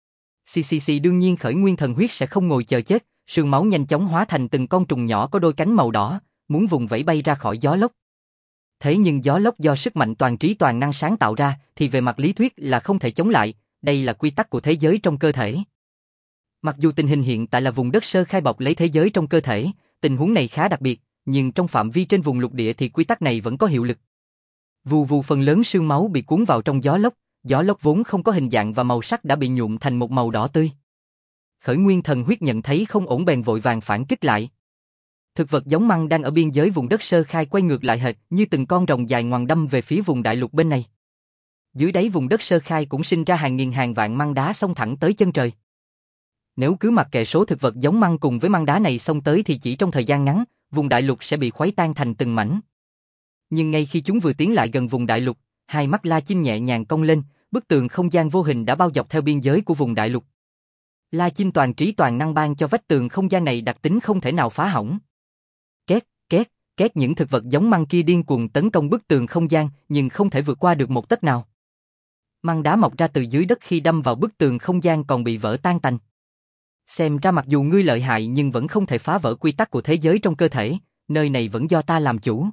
Xì đương nhiên khởi nguyên thần huyết sẽ không ngồi chờ chết, sương máu nhanh chóng hóa thành từng con trùng nhỏ có đôi cánh màu đỏ, muốn vùng vẫy bay ra khỏi gió lốc. Thế nhưng gió lốc do sức mạnh toàn trí toàn năng sáng tạo ra thì về mặt lý thuyết là không thể chống lại, đây là quy tắc của thế giới trong cơ thể. Mặc dù tình hình hiện tại là vùng đất sơ khai bọc lấy thế giới trong cơ thể, tình huống này khá đặc biệt, nhưng trong phạm vi trên vùng lục địa thì quy tắc này vẫn có hiệu lực. Vù vù phần lớn sương máu bị cuốn vào trong gió lốc vốn không có hình dạng và màu sắc đã bị nhuộm thành một màu đỏ tươi. Khởi nguyên thần huyết nhận thấy không ổn bèn vội vàng phản kích lại. Thực vật giống măng đang ở biên giới vùng đất sơ khai quay ngược lại hệt như từng con rồng dài ngoằng đâm về phía vùng đại lục bên này. Dưới đáy vùng đất sơ khai cũng sinh ra hàng nghìn hàng vạn măng đá xông thẳng tới chân trời. Nếu cứ mặc kệ số thực vật giống măng cùng với măng đá này xông tới thì chỉ trong thời gian ngắn, vùng đại lục sẽ bị khuấy tan thành từng mảnh. Nhưng ngay khi chúng vừa tiến lại gần vùng đại lục, hai mắt La Chinh nhẹ nhàng cong lên, bức tường không gian vô hình đã bao dọc theo biên giới của vùng đại lục. La Chinh toàn trí toàn năng ban cho vách tường không gian này đặc tính không thể nào phá hỏng. Két, két, két những thực vật giống măng kia điên cuồng tấn công bức tường không gian nhưng không thể vượt qua được một tấc nào. Măng đá mọc ra từ dưới đất khi đâm vào bức tường không gian còn bị vỡ tan tành. Xem ra mặc dù ngươi lợi hại nhưng vẫn không thể phá vỡ quy tắc của thế giới trong cơ thể, nơi này vẫn do ta làm chủ.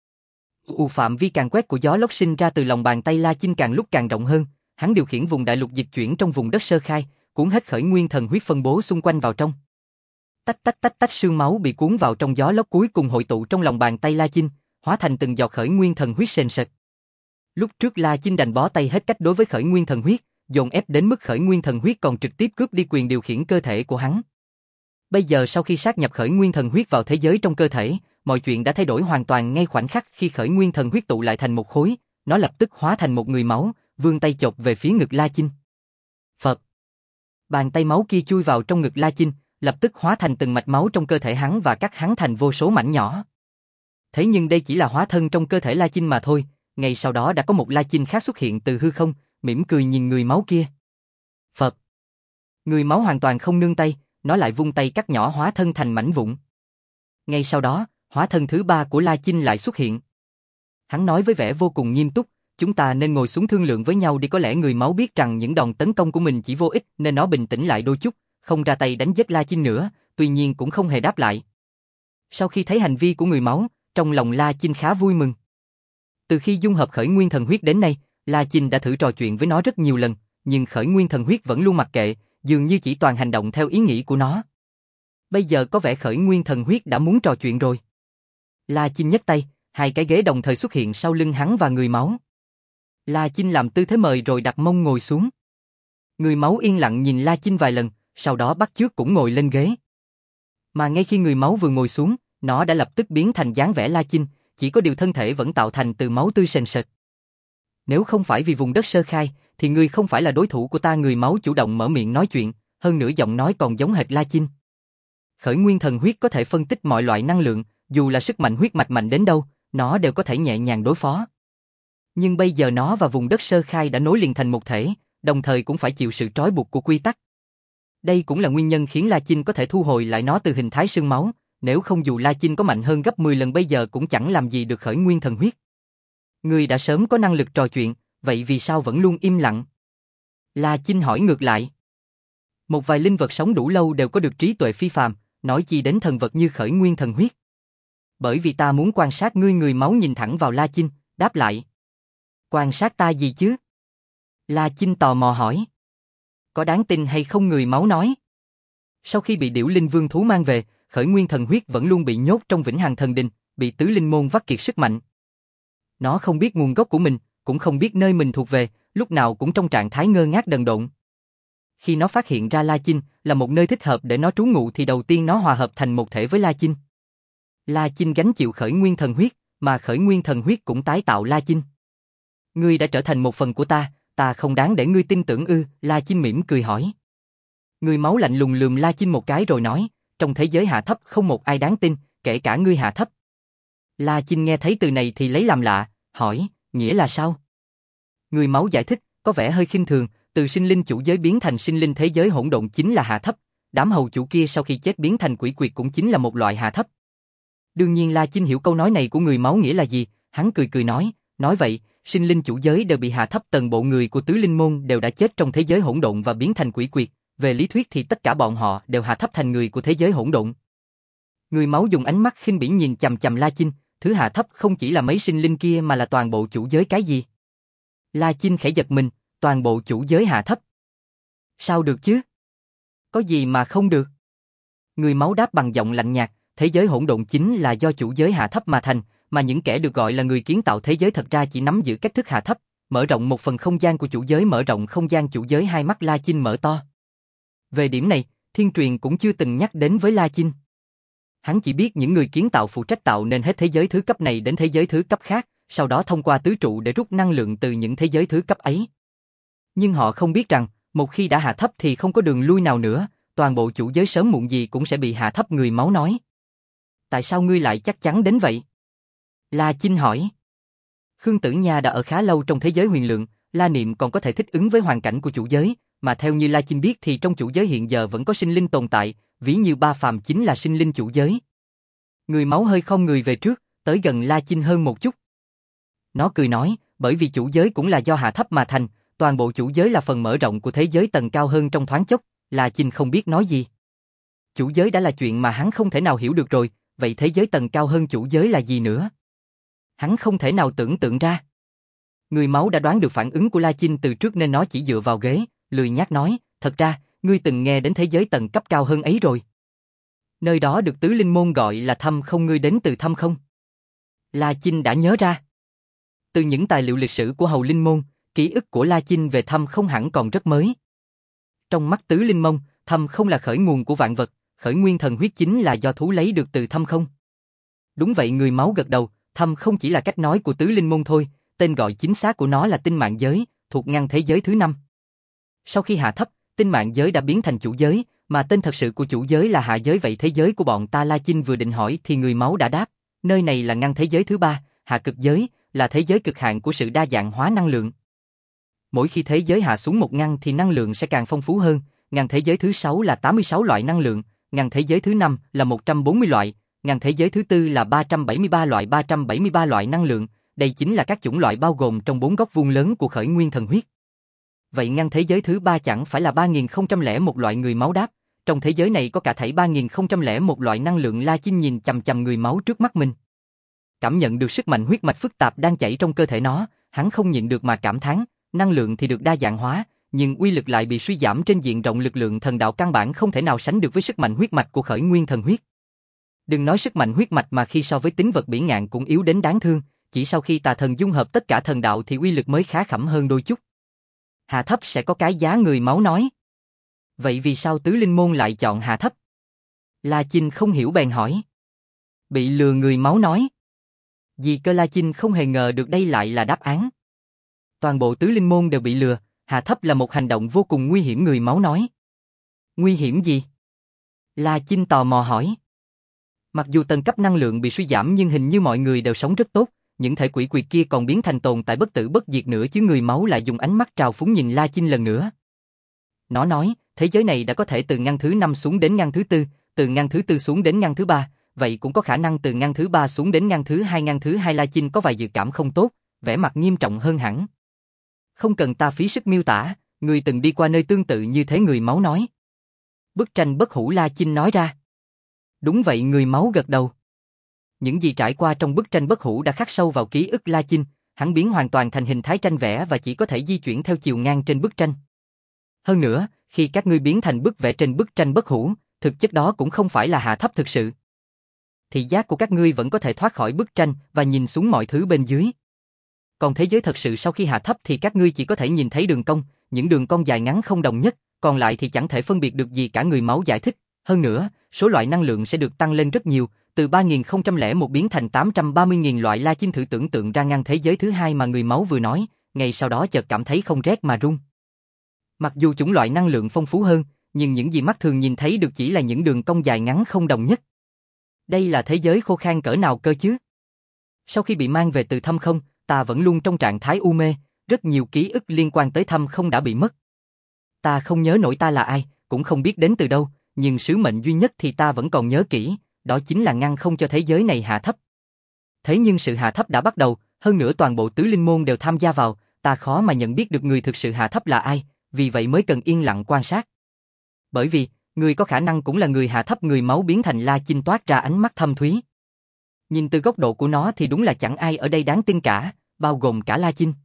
Phạm vi càng quét của gió lốc sinh ra từ lòng bàn tay La Chinh càng lúc càng rộng hơn, hắn điều khiển vùng đại lục dịch chuyển trong vùng đất sơ khai, cuốn hết khởi nguyên thần huyết phân bố xung quanh vào trong. Tách tách tách tách sương máu bị cuốn vào trong gió lốc cuối cùng hội tụ trong lòng bàn tay La Chinh, hóa thành từng giọt khởi nguyên thần huyết sền sệt. Lúc trước La Chinh đành bó tay hết cách đối với khởi nguyên thần huyết, dồn ép đến mức khởi nguyên thần huyết còn trực tiếp cướp đi quyền điều khiển cơ thể của hắn. Bây giờ sau khi sát nhập khởi nguyên thần huyết vào thế giới trong cơ thể, mọi chuyện đã thay đổi hoàn toàn ngay khoảnh khắc khi khởi nguyên thần huyết tụ lại thành một khối, nó lập tức hóa thành một người máu, vươn tay chộp về phía ngực La Chinh. Phật. Bàn tay máu kia chui vào trong ngực La Chinh, lập tức hóa thành từng mạch máu trong cơ thể hắn và cắt hắn thành vô số mảnh nhỏ. Thế nhưng đây chỉ là hóa thân trong cơ thể La Chinh mà thôi, ngay sau đó đã có một La Chinh khác xuất hiện từ hư không, mỉm cười nhìn người máu kia. Phật. Người máu hoàn toàn không nương tay, nó lại vung tay cắt nhỏ hóa thân thành mảnh vụn. Ngay sau đó, hóa thân thứ ba của La Chinh lại xuất hiện. Hắn nói với vẻ vô cùng nghiêm túc, chúng ta nên ngồi xuống thương lượng với nhau đi, có lẽ người máu biết rằng những đòn tấn công của mình chỉ vô ích nên nó bình tĩnh lại đôi chút, không ra tay đánh giết La Chinh nữa, tuy nhiên cũng không hề đáp lại. Sau khi thấy hành vi của người máu, trong lòng La Chinh khá vui mừng. Từ khi dung hợp khởi nguyên thần huyết đến nay, La Chinh đã thử trò chuyện với nó rất nhiều lần, nhưng khởi nguyên thần huyết vẫn luôn mặc kệ, dường như chỉ toàn hành động theo ý nghĩ của nó. Bây giờ có vẻ khởi nguyên thần huyết đã muốn trò chuyện rồi. La Chinh nhấc tay, hai cái ghế đồng thời xuất hiện sau lưng hắn và người máu. La Chinh làm tư thế mời rồi đặt mông ngồi xuống. Người máu yên lặng nhìn La Chinh vài lần, sau đó bắt chước cũng ngồi lên ghế. Mà ngay khi người máu vừa ngồi xuống, nó đã lập tức biến thành dáng vẻ La Chinh, chỉ có điều thân thể vẫn tạo thành từ máu tươi sền sệt. Nếu không phải vì vùng đất sơ khai, thì ngươi không phải là đối thủ của ta. Người máu chủ động mở miệng nói chuyện, hơn nữa giọng nói còn giống hệt La Chinh. Khởi nguyên thần huyết có thể phân tích mọi loại năng lượng, dù là sức mạnh huyết mạch mạnh đến đâu, nó đều có thể nhẹ nhàng đối phó. Nhưng bây giờ nó và vùng đất sơ khai đã nối liền thành một thể, đồng thời cũng phải chịu sự trói buộc của quy tắc. Đây cũng là nguyên nhân khiến La Chinh có thể thu hồi lại nó từ hình thái sương máu, nếu không dù La Chinh có mạnh hơn gấp 10 lần bây giờ cũng chẳng làm gì được khởi nguyên thần huyết. Ngươi đã sớm có năng lực trò chuyện, vậy vì sao vẫn luôn im lặng? La Chinh hỏi ngược lại. Một vài linh vật sống đủ lâu đều có được trí tuệ phi phàm, nói chi đến thần vật như khởi nguyên thần huyết. Bởi vì ta muốn quan sát ngươi. Người máu nhìn thẳng vào La Chinh, đáp lại. Quan sát ta gì chứ? La Chinh tò mò hỏi. Có đáng tin hay không? Người máu nói. Sau khi bị điểu linh vương thú mang về, khởi nguyên thần huyết vẫn luôn bị nhốt trong vĩnh hằng thần đình, bị tứ linh môn vắt kiệt sức mạnh. Nó không biết nguồn gốc của mình, cũng không biết nơi mình thuộc về, lúc nào cũng trong trạng thái ngơ ngác đần độn. Khi nó phát hiện ra La Chinh là một nơi thích hợp để nó trú ngụ thì đầu tiên nó hòa hợp thành một thể với La Chinh. La Chinh gánh chịu khởi nguyên thần huyết, mà khởi nguyên thần huyết cũng tái tạo La Chinh. Ngươi đã trở thành một phần của ta không đáng để ngươi tin tưởng ư? La Chinh mỉm cười hỏi. Người máu lạnh lùng lườm La Chinh một cái rồi nói, trong thế giới hạ thấp không một ai đáng tin, kể cả ngươi hạ thấp. La Chinh nghe thấy từ này thì lấy làm lạ, hỏi, nghĩa là sao? Người máu giải thích, có vẻ hơi khinh thường, từ sinh linh chủ giới biến thành sinh linh thế giới hỗn độn chính là hạ thấp, đám hầu chủ kia sau khi chết biến thành quỷ quyệt cũng chính là một loại hạ thấp. Đương nhiên La Chinh hiểu câu nói này của người máu nghĩa là gì, hắn cười cười nói vậy, sinh linh chủ giới đều bị hạ thấp, toàn bộ người của tứ linh môn đều đã chết trong thế giới hỗn độn và biến thành quỷ quyệt, về lý thuyết thì tất cả bọn họ đều hạ thấp thành người của thế giới hỗn độn. Người máu dùng ánh mắt khinh bỉ nhìn chằm chằm La Chinh, thứ hạ thấp không chỉ là mấy sinh linh kia mà là toàn bộ chủ giới cái gì? La Chinh khẽ giật mình, toàn bộ chủ giới hạ thấp. Sao được chứ? Có gì mà không được? Người máu đáp bằng giọng lạnh nhạt, thế giới hỗn độn chính là do chủ giới hạ thấp mà thành, mà những kẻ được gọi là người kiến tạo thế giới thật ra chỉ nắm giữ cách thức hạ thấp, mở rộng một phần không gian của chủ giới, mở rộng không gian chủ giới. Hai mắt La Chinh mở to. Về điểm này, Thiên Truyền cũng chưa từng nhắc đến với La Chinh. Hắn chỉ biết những người kiến tạo phụ trách tạo nên hết thế giới thứ cấp này đến thế giới thứ cấp khác, sau đó thông qua tứ trụ để rút năng lượng từ những thế giới thứ cấp ấy. Nhưng họ không biết rằng, một khi đã hạ thấp thì không có đường lui nào nữa, toàn bộ chủ giới sớm muộn gì cũng sẽ bị hạ thấp. Người máu nói. Tại sao ngươi lại chắc chắn đến vậy? La Chinh hỏi. Khương Tử Nha đã ở khá lâu trong thế giới huyền lượng, La Niệm còn có thể thích ứng với hoàn cảnh của chủ giới, mà theo như La Chinh biết thì trong chủ giới hiện giờ vẫn có sinh linh tồn tại, ví như Ba Phàm chính là sinh linh chủ giới. Người máu hơi khom người về trước, tới gần La Chinh hơn một chút. Nó cười nói, bởi vì chủ giới cũng là do hạ thấp mà thành, toàn bộ chủ giới là phần mở rộng của thế giới tầng cao hơn. Trong thoáng chốc, La Chinh không biết nói gì. Chủ giới đã là chuyện mà hắn không thể nào hiểu được rồi, vậy thế giới tầng cao hơn chủ giới là gì nữa? Hắn không thể nào tưởng tượng ra. Người máu đã đoán được phản ứng của La Chinh từ trước nên nó chỉ dựa vào ghế, lười nhác nói, thật ra, ngươi từng nghe đến thế giới tầng cấp cao hơn ấy rồi. Nơi đó được tứ linh môn gọi là Thâm Không, ngươi đến từ Thâm Không. La Chinh đã nhớ ra. Từ những tài liệu lịch sử của Hầu Linh Môn, ký ức của La Chinh về Thâm Không hẳn còn rất mới. Trong mắt tứ linh môn, Thâm Không là khởi nguồn của vạn vật, khởi nguyên thần huyết chính là do thú lấy được từ Thâm Không. Đúng vậy, người máu gật đầu, Thâm Không chỉ là cách nói của tứ linh môn thôi, tên gọi chính xác của nó là tinh mạng giới, thuộc ngăn thế giới thứ 5. Sau khi hạ thấp, tinh mạng giới đã biến thành chủ giới, mà tên thật sự của chủ giới là hạ giới. Vậy thế giới của bọn ta? La Chinh vừa định hỏi thì người máu đã đáp, nơi này là ngăn thế giới thứ 3, hạ cực giới, là thế giới cực hạn của sự đa dạng hóa năng lượng. Mỗi khi thế giới hạ xuống một ngăn thì năng lượng sẽ càng phong phú hơn, ngăn thế giới thứ 6 là 86 loại năng lượng, ngăn thế giới thứ 5 là 140 loại, ngăn thế giới thứ 4 là 373 loại năng lượng, đây chính là các chủng loại bao gồm trong 4 góc vuông lớn của khởi nguyên thần huyết. Vậy ngăn thế giới thứ 3 chẳng phải là 3001 loại? Người máu đáp, trong thế giới này có cả thảy 3001 loại năng lượng. La Chinh nhìn chằm chằm người máu trước mắt mình. Cảm nhận được sức mạnh huyết mạch phức tạp đang chảy trong cơ thể nó, hắn không nhịn được mà cảm thán, năng lượng thì được đa dạng hóa, nhưng uy lực lại bị suy giảm trên diện rộng. Lực lượng thần đạo căn bản không thể nào sánh được với sức mạnh huyết mạch của khởi nguyên thần huyết. Đừng nói sức mạnh huyết mạch mà khi so với tính vật bỉ ngạn cũng yếu đến đáng thương, chỉ sau khi tà thần dung hợp tất cả thần đạo thì uy lực mới khá khẩm hơn đôi chút. Hạ thấp sẽ có cái giá. Người máu nói. Vậy vì sao tứ linh môn lại chọn hạ thấp? La Chinh không hiểu bèn hỏi. Bị lừa. Người máu nói. Vì cơ La Chinh không hề ngờ được đây lại là đáp án. Toàn bộ tứ linh môn đều bị lừa, hạ thấp là một hành động vô cùng nguy hiểm. Người máu nói. Nguy hiểm gì? La Chinh tò mò hỏi. Mặc dù tầng cấp năng lượng bị suy giảm nhưng hình như mọi người đều sống rất tốt, những thể quỷ quyệt kia còn biến thành tồn tại bất tử bất diệt nữa chứ. Người máu lại dùng ánh mắt trào phúng nhìn La Chinh lần nữa. Nó nói, thế giới này đã có thể từ ngăn thứ 5 xuống đến ngăn thứ 4, từ ngăn thứ 4 xuống đến ngăn thứ 3, vậy cũng có khả năng từ ngăn thứ 3 xuống đến ngăn thứ 2. Ngăn thứ 2? La Chinh có vài dự cảm không tốt, vẻ mặt nghiêm trọng hơn hẳn. Không cần ta phí sức miêu tả, người từng đi qua nơi tương tự như thế. Người máu nói. Bức tranh bất hủ? La Chinh nói ra. Đúng vậy. Người máu gật đầu. Những gì trải qua trong bức tranh bất hủ đã khắc sâu vào ký ức La Chinh, hắn biến hoàn toàn thành hình thái tranh vẽ và chỉ có thể di chuyển theo chiều ngang trên bức tranh. Hơn nữa, khi các ngươi biến thành bức vẽ trên bức tranh bất hủ, thực chất đó cũng không phải là hạ thấp thực sự. Thị giác của các ngươi vẫn có thể thoát khỏi bức tranh và nhìn xuống mọi thứ bên dưới. còn thế giới thật sự sau khi hạ thấp thì các ngươi chỉ có thể nhìn thấy đường cong, những đường cong dài ngắn không đồng nhất, còn lại thì chẳng thể phân biệt được gì cả, người máu giải thích. Hơn nữa, số loại năng lượng sẽ được tăng lên rất nhiều, từ 3001 biến thành 830.000 loại. La Chinh thử tưởng tượng ra ngăn thế giới thứ hai mà người máu vừa nói, ngay sau đó chợt cảm thấy không rét mà run. Mặc dù chủng loại năng lượng phong phú hơn, nhưng những gì mắt thường nhìn thấy được chỉ là những đường cong dài ngắn không đồng nhất. Đây là thế giới khô khan cỡ nào cơ chứ? Sau khi bị mang về từ thâm không, ta vẫn luôn trong trạng thái u mê, rất nhiều ký ức liên quan tới thâm không đã bị mất. Ta không nhớ nổi ta là ai, cũng không biết đến từ đâu, nhưng sứ mệnh duy nhất thì ta vẫn còn nhớ kỹ, đó chính là ngăn không cho thế giới này hạ thấp. Thế nhưng sự hạ thấp đã bắt đầu, hơn nữa toàn bộ tứ linh môn đều tham gia vào, ta khó mà nhận biết được người thực sự hạ thấp là ai, vì vậy mới cần yên lặng quan sát. Bởi vì, người có khả năng cũng là người hạ thấp. Người máu biến thành La Chinh toát ra ánh mắt thâm thúy. Nhìn từ góc độ của nó thì đúng là chẳng ai ở đây đáng tin cả, bao gồm cả La Chinh.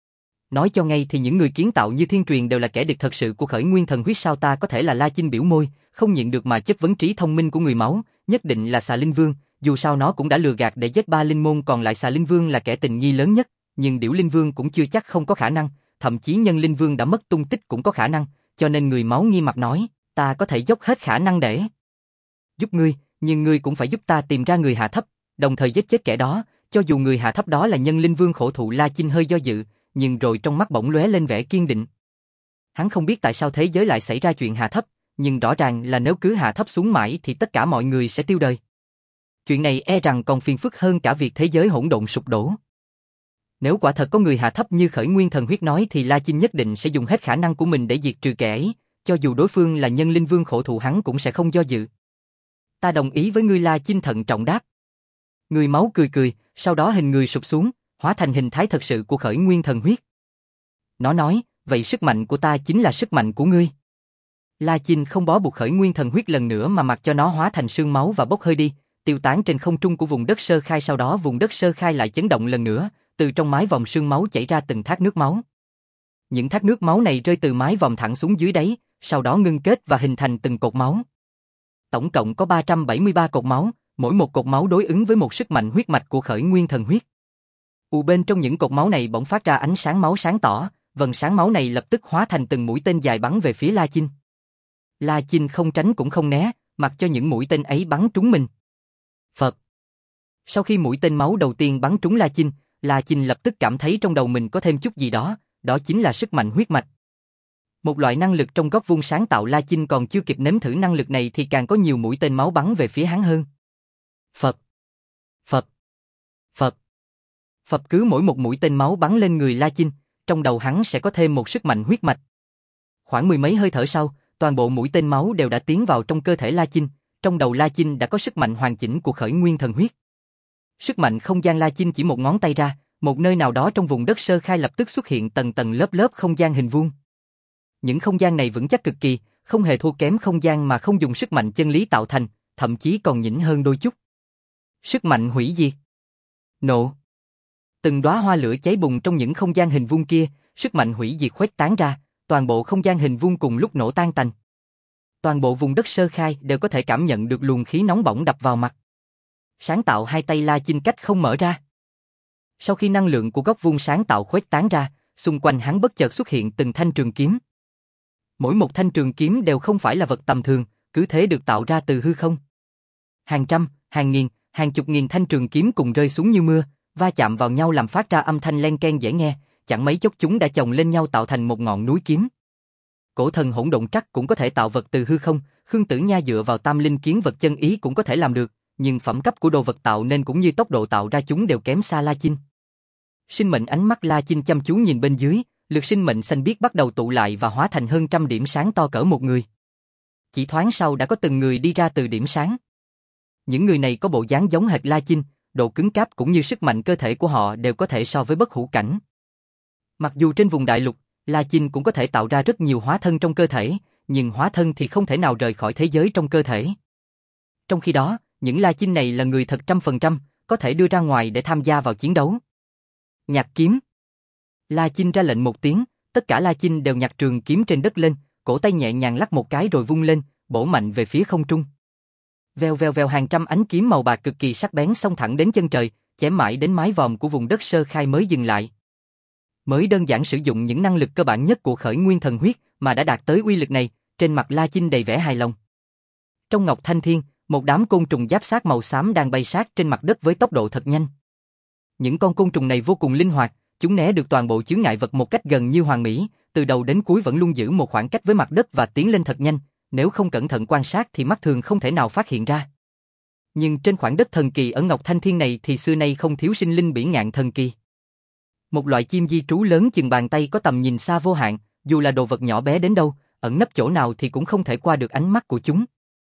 Nói cho ngay thì những người kiến tạo như Thiên Truyền đều là kẻ địch thật sự của khởi nguyên thần huyết. Sao ta có thể là? La Chinh biểu môi, không nhịn được mà chất vấn trí thông minh của người máu, nhất định là Xà Linh Vương, dù sao nó cũng đã lừa gạt để giết 3 linh môn, còn lại Xà Linh Vương là kẻ tình nghi lớn nhất, nhưng Điểu Linh Vương cũng chưa chắc không có khả năng, thậm chí Nhân Linh Vương đã mất tung tích cũng có khả năng, cho nên người máu nghiêm mặt nói, ta có thể dốc hết khả năng để giúp ngươi, nhưng ngươi cũng phải giúp ta tìm ra người hạ thấp, đồng thời giết chết kẻ đó, cho dù người hạ thấp đó là Nhân Linh Vương khổ thụ. La Chinh hơi do dự, nhưng rồi trong mắt bỗng lóe lên vẻ kiên định. Hắn không biết tại sao thế giới lại xảy ra chuyện hạ thấp, nhưng rõ ràng là nếu cứ hạ thấp xuống mãi thì tất cả mọi người sẽ tiêu đời. Chuyện này e rằng còn phiền phức hơn cả việc thế giới hỗn độn sụp đổ. Nếu quả thật có người hạ thấp như khởi nguyên thần huyết nói thì La Chinh nhất định sẽ dùng hết khả năng của mình để diệt trừ kẻ ấy, cho dù đối phương là Nhân Linh Vương khổ thụ hắn cũng sẽ không do dự. Ta đồng ý với ngươi. La Chinh thận trọng đáp. Người máu cười cười, sau đó hình người sụp xuống, hóa thành hình thái thật sự của khởi nguyên thần huyết. Nó nói, vậy sức mạnh của ta chính là sức mạnh của ngươi. La Chinh không bó buộc khởi nguyên thần huyết lần nữa mà mặc cho nó hóa thành sương máu và bốc hơi đi, tiêu tán trên không trung của vùng đất sơ khai. Sau đó vùng đất sơ khai lại chấn động lần nữa, từ trong mái vòm sương máu chảy ra từng thác nước máu. Những thác nước máu này rơi từ mái vòm thẳng xuống dưới đáy, sau đó ngưng kết và hình thành từng cột máu. Tổng cộng có 373 cột máu, mỗi một cột máu đối ứng với một sức mạnh huyết mạch của khởi nguyên thần huyết. Bên trong những cột máu này bỗng phát ra ánh sáng máu sáng tỏ, vầng sáng máu này lập tức hóa thành từng mũi tên dài bắn về phía La Chinh. La Chinh không tránh cũng không né, mặc cho những mũi tên ấy bắn trúng mình. Phật. Sau khi mũi tên máu đầu tiên bắn trúng La Chinh lập tức cảm thấy trong đầu mình có thêm chút gì đó, đó chính là sức mạnh huyết mạch. Một loại năng lực trong góc vuông sáng tạo. La Chinh còn chưa kịp nếm thử năng lực này thì càng có nhiều mũi tên máu bắn về phía hắn hơn. Phật. Phật. Phật. Phật. Cứ mỗi một mũi tên máu bắn lên người La Chinh, trong đầu hắn sẽ có thêm một sức mạnh huyết mạch. Khoảng mười mấy hơi thở sau, toàn bộ mũi tên máu đều đã tiến vào trong cơ thể La Chinh, trong đầu La Chinh đã có sức mạnh hoàn chỉnh của khởi nguyên thần huyết. Sức mạnh không gian. La Chinh chỉ một ngón tay ra, một nơi nào đó trong vùng đất sơ khai lập tức xuất hiện tầng tầng lớp lớp không gian hình vuông. Những không gian này vững chắc cực kỳ, không hề thua kém không gian mà không dùng sức mạnh chân lý tạo thành, thậm chí còn nhỉnh hơn đôi chút. Sức mạnh hủy diệt. Nộ. Từng đóa hoa lửa cháy bùng trong những không gian hình vuông kia, sức mạnh hủy diệt khuếch tán ra, toàn bộ không gian hình vuông cùng lúc nổ tan tành. Toàn bộ vùng đất sơ khai đều có thể cảm nhận được luồng khí nóng bỏng đập vào mặt. Sáng tạo. Hai tay La Chinh cách không mở ra. Sau khi năng lượng của góc vuông sáng tạo khuếch tán ra, xung quanh hắn bất chợt xuất hiện từng thanh trường kiếm. Mỗi một thanh trường kiếm đều không phải là vật tầm thường, cứ thế được tạo ra từ hư không. Hàng trăm, hàng nghìn, hàng chục nghìn thanh trường kiếm cùng rơi xuống như mưa, va chạm vào nhau làm phát ra âm thanh len keng dễ nghe, chẳng mấy chốc chúng đã chồng lên nhau tạo thành một ngọn núi kiếm. Cổ thần hỗn độn trắc cũng có thể tạo vật từ hư không, Khương Tử Nha dựa vào tam linh kiến vật chân ý cũng có thể làm được, nhưng phẩm cấp của đồ vật tạo nên cũng như tốc độ tạo ra chúng đều kém xa La Chinh. Sinh mệnh. Ánh mắt La Chinh chăm chú nhìn bên dưới, lực sinh mệnh xanh biếc bắt đầu tụ lại và hóa thành hơn trăm điểm sáng to cỡ một người. Chỉ thoáng sau đã có từng người đi ra từ điểm sáng. Những người này có bộ dáng giống hệt La Chinh, độ cứng cáp cũng như sức mạnh cơ thể của họ đều có thể so với bất hủ cảnh. Mặc dù trên vùng đại lục, La Chinh cũng có thể tạo ra rất nhiều hóa thân trong cơ thể, nhưng hóa thân thì không thể nào rời khỏi thế giới trong cơ thể. Trong khi đó, những La Chinh này là người thật 100%, có thể đưa ra ngoài để tham gia vào chiến đấu. Nhặt kiếm. La Chinh ra lệnh một tiếng, tất cả La Chinh đều nhặt trường kiếm trên đất lên, cổ tay nhẹ nhàng lắc một cái rồi vung lên, bổ mạnh về phía không trung. Vèo vèo vèo, hàng trăm ánh kiếm màu bạc cực kỳ sắc bén xông thẳng đến chân trời, chém mãi đến mái vòm của vùng đất sơ khai mới dừng lại. Mới đơn giản sử dụng những năng lực cơ bản nhất của khởi nguyên thần huyết mà đã đạt tới uy lực này, trên mặt La Chinh đầy vẻ hài lòng. Trong Ngọc Thanh Thiên, một đám côn trùng giáp xác màu xám đang bay sát trên mặt đất với tốc độ thật nhanh. Những con côn trùng này vô cùng linh hoạt, chúng né được toàn bộ chướng ngại vật một cách gần như hoàn mỹ, từ đầu đến cuối vẫn luôn giữ một khoảng cách với mặt đất và tiến lên thật nhanh, nếu không cẩn thận quan sát thì mắt thường không thể nào phát hiện ra. Nhưng trên khoảng đất thần kỳ ở Ngọc Thanh Thiên này thì xưa nay không thiếu sinh linh bỉ ngạn thần kỳ. Một loại chim di trú lớn chừng bàn tay có tầm nhìn xa vô hạn, dù là đồ vật nhỏ bé đến đâu, ẩn nấp chỗ nào thì cũng không thể qua được ánh mắt của chúng.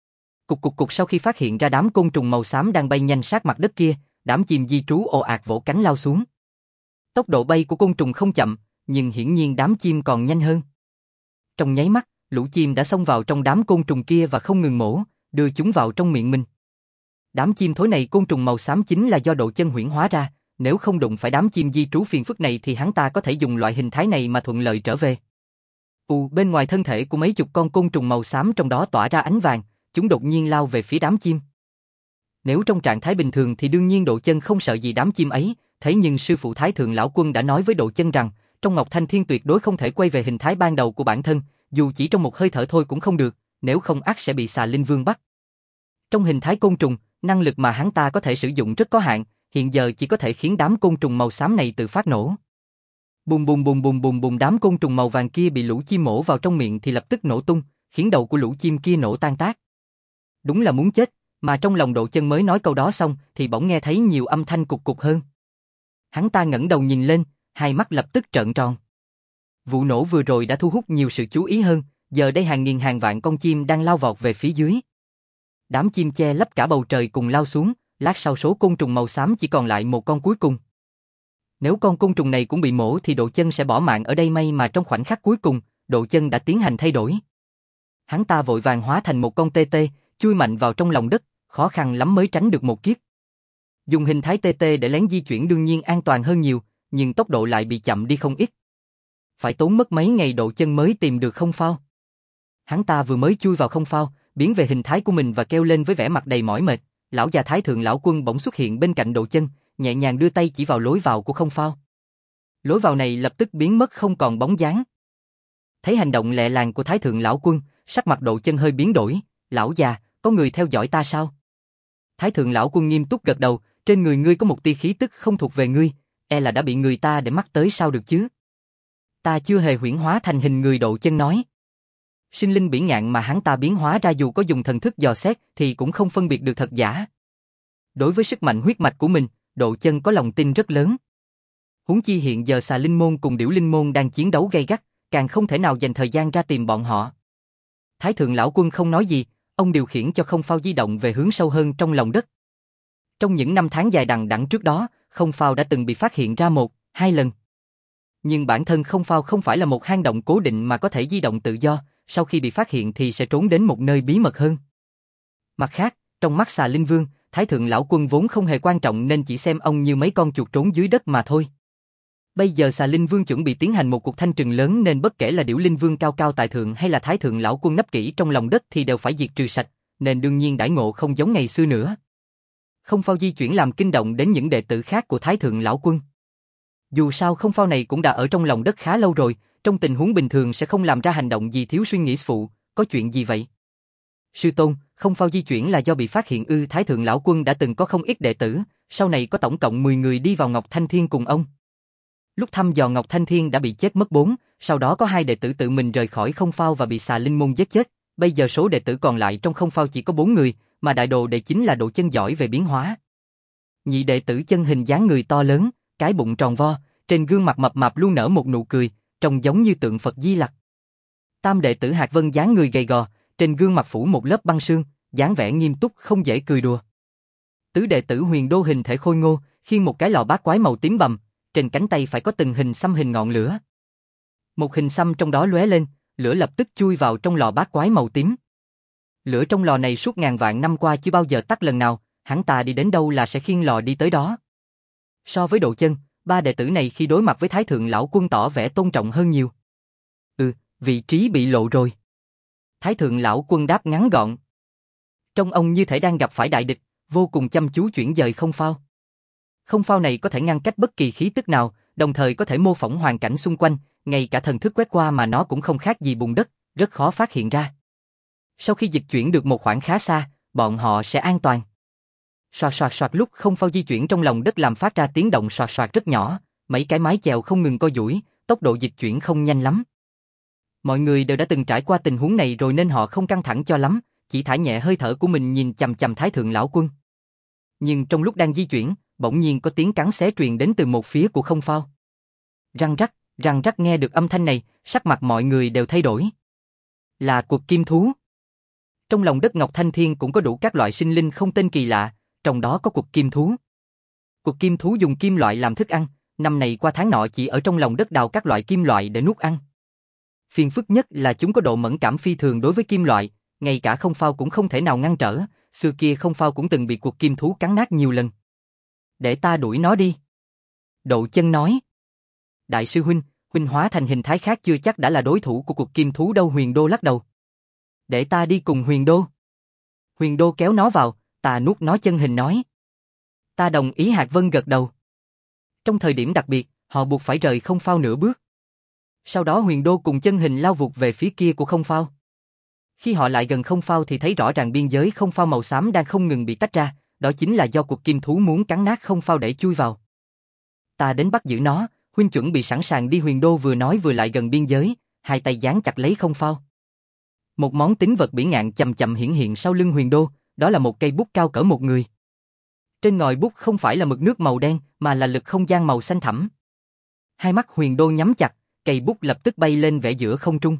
Cục sau khi phát hiện ra đám côn trùng màu xám đang bay nhanh sát mặt đất kia, đám chim di trú ồ ạt vỗ cánh lao xuống. Tốc độ bay của côn trùng không chậm, nhưng hiển nhiên đám chim còn nhanh hơn. Trong nháy mắt, lũ chim đã xông vào trong đám côn trùng kia và không ngừng mổ, đưa chúng vào trong miệng mình. Đám chim thối này côn trùng màu xám chính là do Độ Chân huyễn hóa ra, nếu không đụng phải đám chim di trú phiền phức này thì hắn ta có thể dùng loại hình thái này mà thuận lợi trở về. Bên ngoài thân thể của mấy chục con côn trùng màu xám trong đó tỏa ra ánh vàng, chúng đột nhiên lao về phía đám chim. Nếu trong trạng thái bình thường thì đương nhiên Độ Chân không sợ gì đám chim ấy, thế nhưng sư phụ Thái Thượng Lão Quân đã nói với Độ Chân rằng, trong Ngọc Thanh Thiên tuyệt đối không thể quay về hình thái ban đầu của bản thân, dù chỉ trong một hơi thở thôi cũng không được, nếu không ắt sẽ bị Xà Linh Vương bắt. Trong hình thái côn trùng, năng lực mà hắn ta có thể sử dụng rất có hạn, hiện giờ chỉ có thể khiến đám côn trùng màu xám này tự phát nổ. Bùm bùm bùm bùm bùm bùm, đám côn trùng màu vàng kia bị lũ chim mổ vào trong miệng thì lập tức nổ tung, khiến đầu của lũ chim kia nổ tan tác. Đúng là muốn chết, mà trong lòng Độ Chân mới nói câu đó xong thì bỗng nghe thấy nhiều âm thanh cục hơn. Hắn ta ngẩng đầu nhìn lên, hai mắt lập tức trợn tròn. Vụ nổ vừa rồi đã thu hút nhiều sự chú ý hơn, giờ đây hàng nghìn hàng vạn con chim đang lao vọt về phía dưới. Đám chim che lấp cả bầu trời cùng lao xuống, lát sau số côn trùng màu xám chỉ còn lại một con cuối cùng. Nếu con côn trùng này cũng bị mổ thì Độ Chân sẽ bỏ mạng ở đây, may mà trong khoảnh khắc cuối cùng, Độ Chân đã tiến hành thay đổi. Hắn ta vội vàng hóa thành một con tê tê, chui mạnh vào trong lòng đất, khó khăn lắm mới tránh được một kiếp. Dùng hình thái tê tê để lén di chuyển đương nhiên an toàn hơn nhiều, nhưng tốc độ lại bị chậm đi không ít. Phải tốn mất mấy ngày Độ Chân mới tìm được không phao. Hắn ta vừa mới chui vào không phao, biến về hình thái của mình và kêu lên với vẻ mặt đầy mỏi mệt. Lão già Thái Thượng Lão Quân bỗng xuất hiện bên cạnh Độ Chân, nhẹ nhàng đưa tay chỉ vào lối vào của không phao. Lối vào này lập tức biến mất không còn bóng dáng. Thấy hành động lẹ làng của Thái Thượng Lão Quân, sắc mặt Độ Chân hơi biến đổi. Lão già, có người theo dõi ta sao? Thái Thượng Lão Quân nghiêm túc gật đầu, trên người ngươi có một tia khí tức không thuộc về ngươi, e là đã bị người ta để mắt tới sao được chứ? Ta chưa hề huyễn hóa thành hình người, Độ Chân nói. Sinh linh bỉ ngạn mà hắn ta biến hóa ra dù có dùng thần thức dò xét thì cũng không phân biệt được thật giả. Đối với sức mạnh huyết mạch của mình, Độ Chân có lòng tin rất lớn. Huống chi hiện giờ Xà Linh Môn cùng Điểu Linh Môn đang chiến đấu gay gắt, càng không thể nào dành thời gian ra tìm bọn họ. Thái Thượng Lão Quân không nói gì, ông điều khiển cho không phao di động về hướng sâu hơn trong lòng đất. Trong những năm tháng dài đằng đẵng trước đó, không phao đã từng bị phát hiện ra 1-2 lần. Nhưng bản thân không phao không phải là một hang động cố định mà có thể di động tự do, sau khi bị phát hiện thì sẽ trốn đến một nơi bí mật hơn. Mặt khác, trong mắt Xà Linh Vương, Thái Thượng Lão Quân vốn không hề quan trọng nên chỉ xem ông như mấy con chuột trốn dưới đất mà thôi. Bây giờ Xà Linh Vương chuẩn bị tiến hành một cuộc thanh trừng lớn nên bất kể là Điểu Linh Vương cao cao tại thượng hay là Thái Thượng Lão Quân nấp kỹ trong lòng đất thì đều phải diệt trừ sạch, nên đương nhiên đãi ngộ không giống ngày xưa nữa. Không phao di chuyển làm kinh động đến những đệ tử khác của Thái Thượng Lão Quân. Dù sao không phao này cũng đã ở trong lòng đất khá lâu rồi, trong tình huống bình thường sẽ không làm ra hành động gì thiếu suy nghĩ phụ, có chuyện gì vậy? Sư tôn, không phao di chuyển là do bị phát hiện ư? Thái Thượng Lão Quân đã từng có không ít đệ tử, sau này có tổng cộng 10 người đi vào Ngọc Thanh Thiên cùng ông. Lúc thăm dò Ngọc Thanh Thiên đã bị chết mất 4, sau đó có 2 đệ tử tự mình rời khỏi không phao và bị Xà Linh Môn giết chết. Bây giờ số đệ tử còn lại trong không phao chỉ có 4 người, mà đại đồ đệ chính là Độ Chân giỏi về biến hóa. Nhị đệ tử chân hình dáng người to lớn, cái bụng tròn vo, trên gương mặt mập mạp luôn nở một nụ cười, trông giống như tượng Phật Di Lặc. Tam đệ tử Hạc Vân dáng người gầy gò, trên gương mặt phủ một lớp băng sương, dáng vẻ nghiêm túc không dễ cười đùa. Tứ đệ tử Huyền Đô hình thể khôi ngô, khiêng một cái lò bát quái màu tím bầm, trên cánh tay phải có từng hình xăm hình ngọn lửa. Một hình xăm trong đó lóe lên, lửa lập tức chui vào trong lò bát quái màu tím. Lửa trong lò này suốt ngàn vạn năm qua chưa bao giờ tắt lần nào, hắn ta đi đến đâu là sẽ khiêng lò đi tới đó. So với Độ Chân, 3 đệ tử này khi đối mặt với Thái Thượng Lão Quân tỏ vẻ tôn trọng hơn nhiều. Vị trí bị lộ rồi. Thái Thượng Lão Quân đáp ngắn gọn. Trong ông như thể đang gặp phải đại địch, vô cùng chăm chú chuyển dời không phao. Không phao này có thể ngăn cách bất kỳ khí tức nào, đồng thời có thể mô phỏng hoàn cảnh xung quanh, ngay cả thần thức quét qua mà nó cũng không khác gì bùn đất, rất khó phát hiện ra. Sau khi dịch chuyển được một khoảng khá xa, bọn họ sẽ an toàn. Soạt soạt soạt, lúc không phao di chuyển trong lòng đất làm phát ra tiếng động soạt soạt rất nhỏ, mấy cái mái chèo không ngừng co duỗi, tốc độ dịch chuyển không nhanh lắm. Mọi người đều đã từng trải qua tình huống này rồi nên họ không căng thẳng cho lắm, chỉ thả nhẹ hơi thở của mình nhìn chằm chằm Thái Thượng Lão Quân. Nhưng trong lúc đang di chuyển, bỗng nhiên có tiếng cắn xé truyền đến từ một phía của không phao. Răng rắc nghe được âm thanh này, sắc mặt mọi người đều thay đổi. Là cuộc kim thú. Trong lòng đất Ngọc Thanh Thiên cũng có đủ các loại sinh linh không tên kỳ lạ, trong đó có cuộc kim thú. Cuộc kim thú dùng kim loại làm thức ăn, năm này qua tháng nọ chỉ ở trong lòng đất đào các loại kim loại để nuốt ăn. Phiền phức nhất là chúng có độ mẫn cảm phi thường đối với kim loại, ngay cả không phao cũng không thể nào ngăn trở, xưa kia không phao cũng từng bị cuộc kim thú cắn nát nhiều lần. Để ta đuổi nó đi. Độ Chân nói. Đại sư huynh, huynh hóa thành hình thái khác chưa chắc đã là đối thủ của cuộc kim thú đâu. Huyền Đô lắc đầu. Để ta đi cùng Huyền Đô. Huyền Đô kéo nó vào, ta nuốt nó. Chân Hình nói. Ta đồng ý. Hạc Vân gật đầu. Trong thời điểm đặc biệt, họ buộc phải rời không phao nửa bước. Sau đó Huyền Đô cùng Chân Hình lao vụt về phía kia của không phao. Khi họ lại gần không phao thì thấy rõ ràng biên giới không phao màu xám đang không ngừng bị tách ra, đó chính là do cuộc kim thú muốn cắn nát không phao để chui vào. Ta đến bắt giữ nó, huynh chuẩn bị sẵn sàng đi. Huyền Đô vừa nói vừa lại gần biên giới, hai tay dán chặt lấy không phao. Một món tín vật bỉ ngạn chậm chậm hiển hiện sau lưng Huyền Đô, đó là một cây bút cao cỡ một người. Trên ngòi bút không phải là mực nước màu đen, mà là lực không gian màu xanh thẳm. Hai mắt Huyền Đô nhắm chặt, cây bút lập tức bay lên vẽ giữa không trung.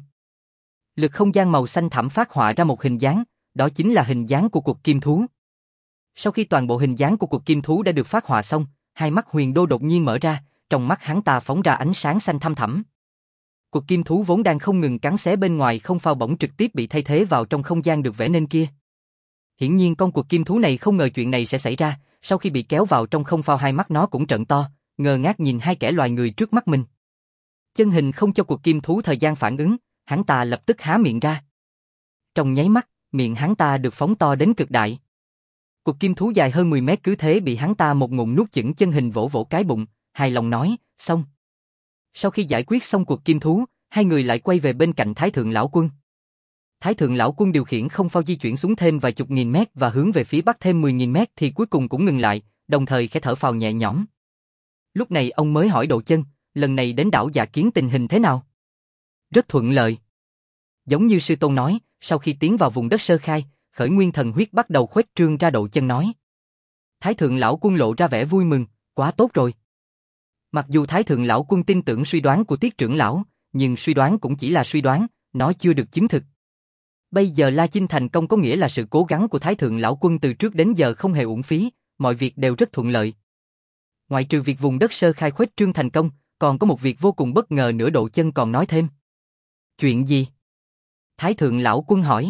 Lực không gian màu xanh thẳm phát họa ra một hình dáng, đó chính là hình dáng của cuộc kim thú. Sau khi toàn bộ hình dáng của cuộc kim thú đã được phát họa xong, hai mắt Huyền Đô đột nhiên mở ra, trong mắt hắn ta phóng ra ánh sáng xanh thăm thẳm. Cuộc kim thú vốn đang không ngừng cắn xé bên ngoài không phao bỗng trực tiếp bị thay thế vào trong không gian được vẽ nên kia. Hiển nhiên con cuộc kim thú này không ngờ chuyện này sẽ xảy ra, sau khi bị kéo vào trong không phao hai mắt nó cũng trợn to, ngơ ngác nhìn hai kẻ loài người trước mắt mình. Chân Hình không cho cuộc kim thú thời gian phản ứng, hắn ta lập tức há miệng ra. Trong nháy mắt, miệng hắn ta được phóng to đến cực đại. Cuộc kim thú dài hơn 10 mét cứ thế bị hắn ta một ngụm nuốt chửng. Chân Hình vỗ vỗ cái bụng, hài lòng nói, xong. Sau khi giải quyết xong cuộc kim thú, hai người lại quay về bên cạnh Thái Thượng Lão Quân. Thái Thượng Lão Quân điều khiển không phao di chuyển xuống thêm vài chục nghìn mét và hướng về phía bắc thêm 10.000 mét thì cuối cùng cũng ngừng lại, đồng thời khẽ thở phào nhẹ nhõm. Lúc này ông mới hỏi Độ Chân, lần này đến đảo Dạ Kiến tình hình thế nào? Rất thuận lợi. Giống như sư tôn nói, sau khi tiến vào vùng đất sơ khai, khởi nguyên thần huyết bắt đầu khuếch trương ra. Độ Chân nói. Thái Thượng Lão Quân lộ ra vẻ vui mừng, quá tốt rồi. Mặc dù Thái Thượng Lão Quân tin tưởng suy đoán của Tiết trưởng lão, nhưng suy đoán cũng chỉ là suy đoán, nó chưa được chứng thực. Bây giờ La Chinh thành công có nghĩa là sự cố gắng của Thái Thượng Lão Quân từ trước đến giờ không hề uổng phí, mọi việc đều rất thuận lợi. Ngoại trừ việc vùng đất sơ khai khuếch trương thành công, còn có một việc vô cùng bất ngờ nữa. Độ Chân còn nói thêm. Chuyện gì? Thái Thượng Lão Quân hỏi.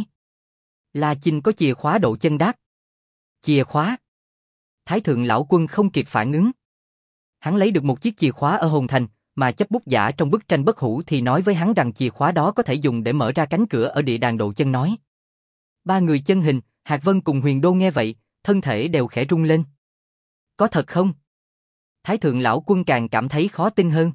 La Chinh có chìa khóa. Độ Chân đáp. Chìa khóa? Thái Thượng Lão Quân không kịp phản ứng. Hắn lấy được một chiếc chìa khóa ở Hồn Thành, mà chấp bút giả trong bức tranh bất hủ thì nói với hắn rằng chìa khóa đó có thể dùng để mở ra cánh cửa ở địa đàng. Độ Chân nói. Ba người Chân Hình, Hạc Vân cùng Huyền Đô nghe vậy, thân thể đều khẽ rung lên. Có thật không? Thái Thượng Lão Quân càng cảm thấy khó tin hơn.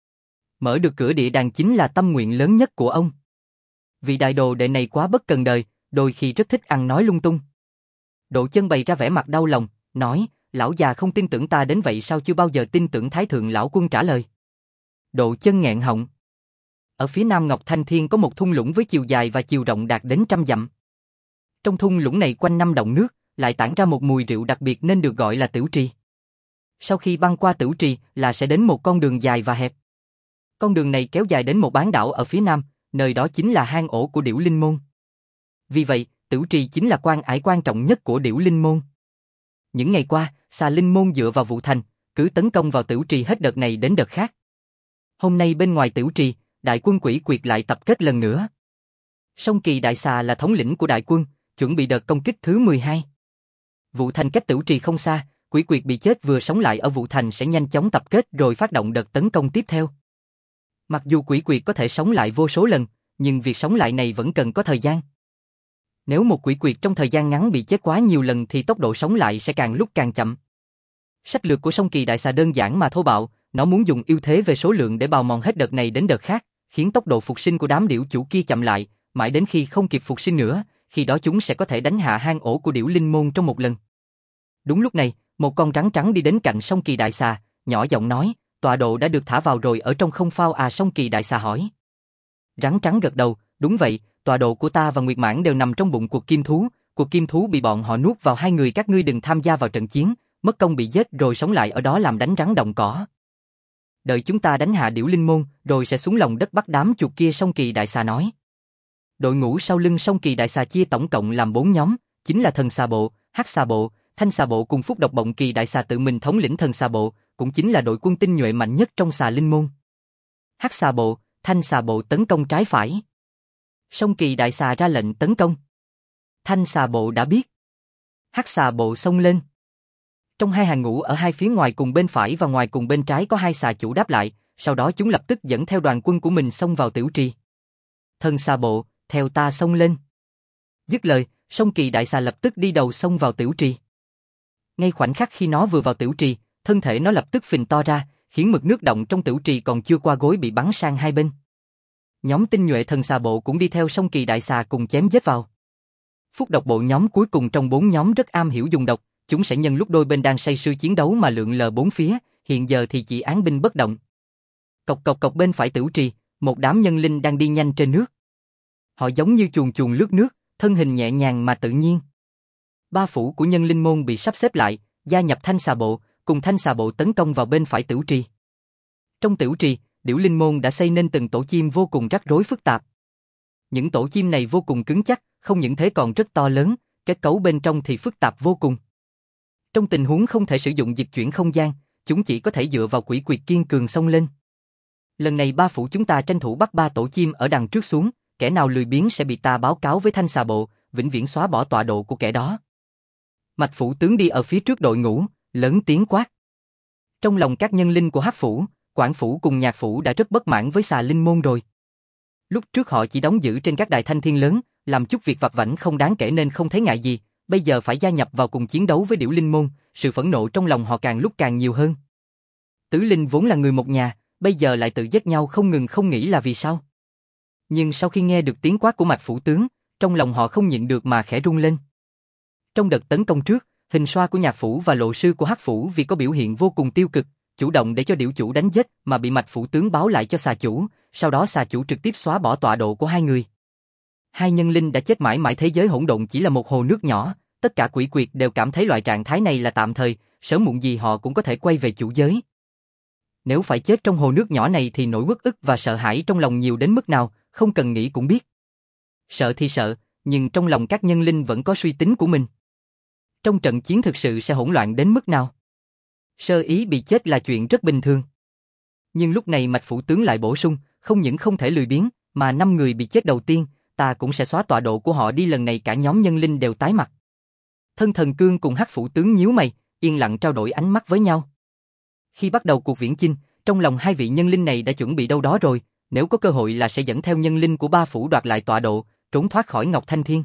Mở được cửa địa đàng chính là tâm nguyện lớn nhất của ông. Vị đại đồ đệ này quá bất cần đời, đôi khi rất thích ăn nói lung tung. Độ Chân bày ra vẻ mặt đau lòng, nói, lão già không tin tưởng ta đến vậy sao? Chưa bao giờ tin tưởng. Thái Thượng Lão Quân trả lời. Độ Chân nghẹn họng. Ở phía nam Ngọc Thanh Thiên có một thung lũng với chiều dài và chiều rộng đạt đến 100 dặm. Trong thung lũng này quanh năm đọng nước, lại tản ra một mùi rượu đặc biệt nên được gọi là Tửu Trì. Sau khi băng qua Tửu Trì là sẽ đến một con đường dài và hẹp. Con đường này kéo dài đến một bán đảo ở phía nam, nơi đó chính là hang ổ của Điểu Linh Môn. Vì vậy, Tửu Trì chính là quan ải quan trọng nhất của Điểu Linh Môn. Những ngày qua, Xà Linh Môn dựa vào Vũ Thành, cứ tấn công vào Tửu Trì hết đợt này đến đợt khác. Hôm nay bên ngoài Tửu Trì, đại quân Quỷ Quyệt lại tập kết lần nữa. Song Kỳ Đại Xà là thống lĩnh của đại quân, chuẩn bị đợt công kích thứ 12. Vũ Thành cách Tửu Trì không xa, Quỷ Quyệt bị chết vừa sống lại ở Vũ Thành sẽ nhanh chóng tập kết rồi phát động đợt tấn công tiếp theo. Mặc dù Quỷ Quyệt có thể sống lại vô số lần, nhưng việc sống lại này vẫn cần có thời gian. Nếu một Quỷ Quyệt trong thời gian ngắn bị chết quá nhiều lần thì tốc độ sống lại sẽ càng lúc càng chậm. Sách lược của Song Kỳ Đại Xà đơn giản mà thô bạo, Nó muốn dùng ưu thế về số lượng để bào mòn hết đợt này đến đợt khác, khiến tốc độ phục sinh của đám điểu chủ kia chậm lại, mãi đến khi không kịp phục sinh nữa, khi đó chúng sẽ có thể đánh hạ hang ổ của điểu linh môn trong một lần. Đúng lúc này, một con rắn trắng đi đến cạnh Song Kỳ Đại Xà, nhỏ giọng nói, tọa độ đã được thả vào rồi ở trong không phao à? Song Kỳ Đại Xà hỏi. Rắn trắng gật đầu, đúng vậy, tọa độ của ta và Nguyệt Mãn đều nằm trong bụng cuộc kim thú bị bọn họ nuốt vào, hai người các ngươi đừng tham gia vào trận chiến, mất công bị giết rồi sống lại ở đó làm đánh rắn động cỏ. Đợi chúng ta đánh hạ điểu linh môn, rồi sẽ xuống lòng đất bắt đám chuột kia. Song Kỳ Đại Xà nói. Đội ngũ sau lưng Song Kỳ Đại Xà chia tổng cộng làm 4 nhóm, chính là Thần Xà Bộ, Hắc Xà Bộ, Thanh Xà Bộ cùng Phúc Độc Bọng Kỳ Đại Xà tự mình thống lĩnh Thần Xà Bộ, cũng chính là đội quân tinh nhuệ mạnh nhất trong Xà Linh môn. Hắc Xà Bộ, Thanh Xà Bộ tấn công trái phải. Song Kỳ Đại Xà ra lệnh tấn công. Thanh Xà Bộ đã biết. Hắc Xà Bộ xông lên. Trong hai hàng ngũ ở hai phía ngoài cùng bên phải và ngoài cùng bên trái có hai xà chủ đáp lại, sau đó chúng lập tức dẫn theo đoàn quân của mình xông vào tiểu trì. Thần Xà Bộ, theo ta xông lên. Dứt lời, Song Kỳ Đại Xà lập tức đi đầu xông vào tiểu trì. Ngay khoảnh khắc khi nó vừa vào tiểu trì, thân thể nó lập tức phình to ra, khiến mực nước động trong tiểu trì còn chưa qua gối bị bắn sang hai bên. Nhóm tinh nhuệ Thần Xà Bộ cũng đi theo Song Kỳ Đại Xà cùng chém giết vào. Phúc Độc Bộ nhóm cuối cùng trong 4 nhóm rất am hiểu dùng độc, chúng sẽ nhân lúc đôi bên đang say sưa chiến đấu mà lượn lờ bốn phía, hiện giờ thì chỉ án binh bất động. Cộc cộc cộc bên phải tiểu trì, một đám nhân linh đang đi nhanh trên nước. Họ giống như chuồn chuồn lướt nước, thân hình nhẹ nhàng mà tự nhiên. Ba phủ của nhân linh môn bị sắp xếp lại, gia nhập Thanh Xà Bộ, cùng Thanh Xà Bộ tấn công vào bên phải tiểu trì. Trong tiểu trì, điểu linh môn đã xây nên từng tổ chim vô cùng rắc rối phức tạp. Những tổ chim này vô cùng cứng chắc, không những thế còn rất to lớn, kết cấu bên trong thì phức tạp vô cùng. Trong tình huống không thể sử dụng dịch chuyển không gian, chúng chỉ có thể dựa vào quỷ quyệt kiên cường xông lên. Lần này ba phủ chúng ta tranh thủ bắt ba tổ chim ở đằng trước xuống, kẻ nào lười biếng sẽ bị ta báo cáo với Thanh Xà Bộ, vĩnh viễn xóa bỏ tọa độ của kẻ đó. Mạch phủ tướng đi ở phía trước đội ngũ, lớn tiếng quát. Trong lòng các nhân linh của Hắc phủ, Quảng phủ cùng Nhạc phủ đã rất bất mãn với Xà Linh môn rồi. Lúc trước họ chỉ đóng giữ trên các đài thanh thiên lớn, làm chút việc vặt vãnh không đáng kể nên không thấy ngại gì, bây giờ phải gia nhập vào cùng chiến đấu với điểu linh môn, sự phẫn nộ trong lòng họ càng lúc càng nhiều hơn. Tứ linh vốn là người một nhà, bây giờ lại tự giết nhau không ngừng, không nghĩ là vì sao. Nhưng sau khi nghe được tiếng quát của Mạch phủ tướng, trong lòng họ không nhịn được mà khẽ run lên. Trong đợt tấn công trước, hình xoa của Nhạc phủ và lộ sư của Hắc phủ vì có biểu hiện vô cùng tiêu cực, chủ động để cho điểu chủ đánh giết mà bị Mạch phủ tướng báo lại cho xà chủ, sau đó xà chủ trực tiếp xóa bỏ tọa độ của hai người. Hai nhân linh đã chết mãi mãi, thế giới hỗn độn chỉ là một hồ nước nhỏ, tất cả quỷ quyệt đều cảm thấy loại trạng thái này là tạm thời, sớm muộn gì họ cũng có thể quay về chủ giới. Nếu phải chết trong hồ nước nhỏ này thì nỗi uất ức và sợ hãi trong lòng nhiều đến mức nào, không cần nghĩ cũng biết. Sợ thì sợ, nhưng trong lòng các nhân linh vẫn có suy tính của mình. Trong trận chiến thực sự sẽ hỗn loạn đến mức nào? Sơ ý bị chết là chuyện rất bình thường. Nhưng lúc này Mạch phủ tướng lại bổ sung, không những không thể lười biếng, mà 5 người bị chết đầu tiên, ta cũng sẽ xóa tọa độ của họ đi. Lần này cả nhóm nhân linh đều tái mặt. Thân Thần Cương cùng Hắc phủ tướng nhíu mày, yên lặng trao đổi ánh mắt với nhau. Khi bắt đầu cuộc viễn chinh, trong lòng hai vị nhân linh này đã chuẩn bị đâu đó rồi, nếu có cơ hội là sẽ dẫn theo nhân linh của ba phủ đoạt lại tọa độ, trốn thoát khỏi Ngọc Thanh Thiên.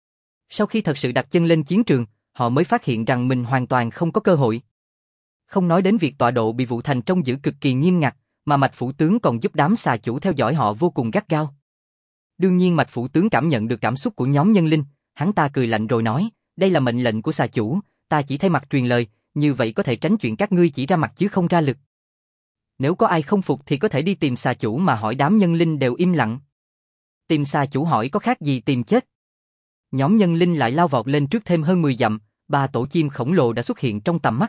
Sau khi thật sự đặt chân lên chiến trường, họ mới phát hiện rằng mình hoàn toàn không có cơ hội. Không nói đến việc tọa độ bị Vũ Thành trông giữ cực kỳ nghiêm ngặt, mà Mạch phủ tướng còn giúp đám xà chủ theo dõi họ vô cùng gắt gao. Đương nhiên Mạch phủ tướng cảm nhận được cảm xúc của nhóm nhân linh, hắn ta cười lạnh rồi nói, đây là mệnh lệnh của xà chủ, ta chỉ thay mặt truyền lời, như vậy có thể tránh chuyện các ngươi chỉ ra mặt chứ không ra lực. Nếu có ai không phục thì có thể đi tìm xà chủ mà hỏi. Đám nhân linh đều im lặng. Tìm xà chủ hỏi có khác gì tìm chết. Nhóm nhân linh lại lao vọt lên trước thêm hơn 10 dặm, 3 tổ chim khổng lồ đã xuất hiện trong tầm mắt.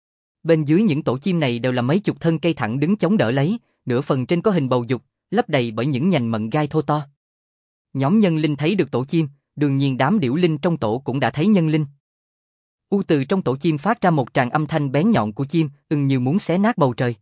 Bên dưới những tổ chim này đều là mấy chục thân cây thẳng đứng chống đỡ lấy, nửa phần trên có hình bầu dục, lấp đầy bởi những nhành mận gai thô to. Nhóm nhân linh thấy được tổ chim, đương nhiên đám điểu linh trong tổ cũng đã thấy nhân linh. Từ trong tổ chim phát ra một tràng âm thanh bén nhọn của chim, như muốn xé nát bầu trời.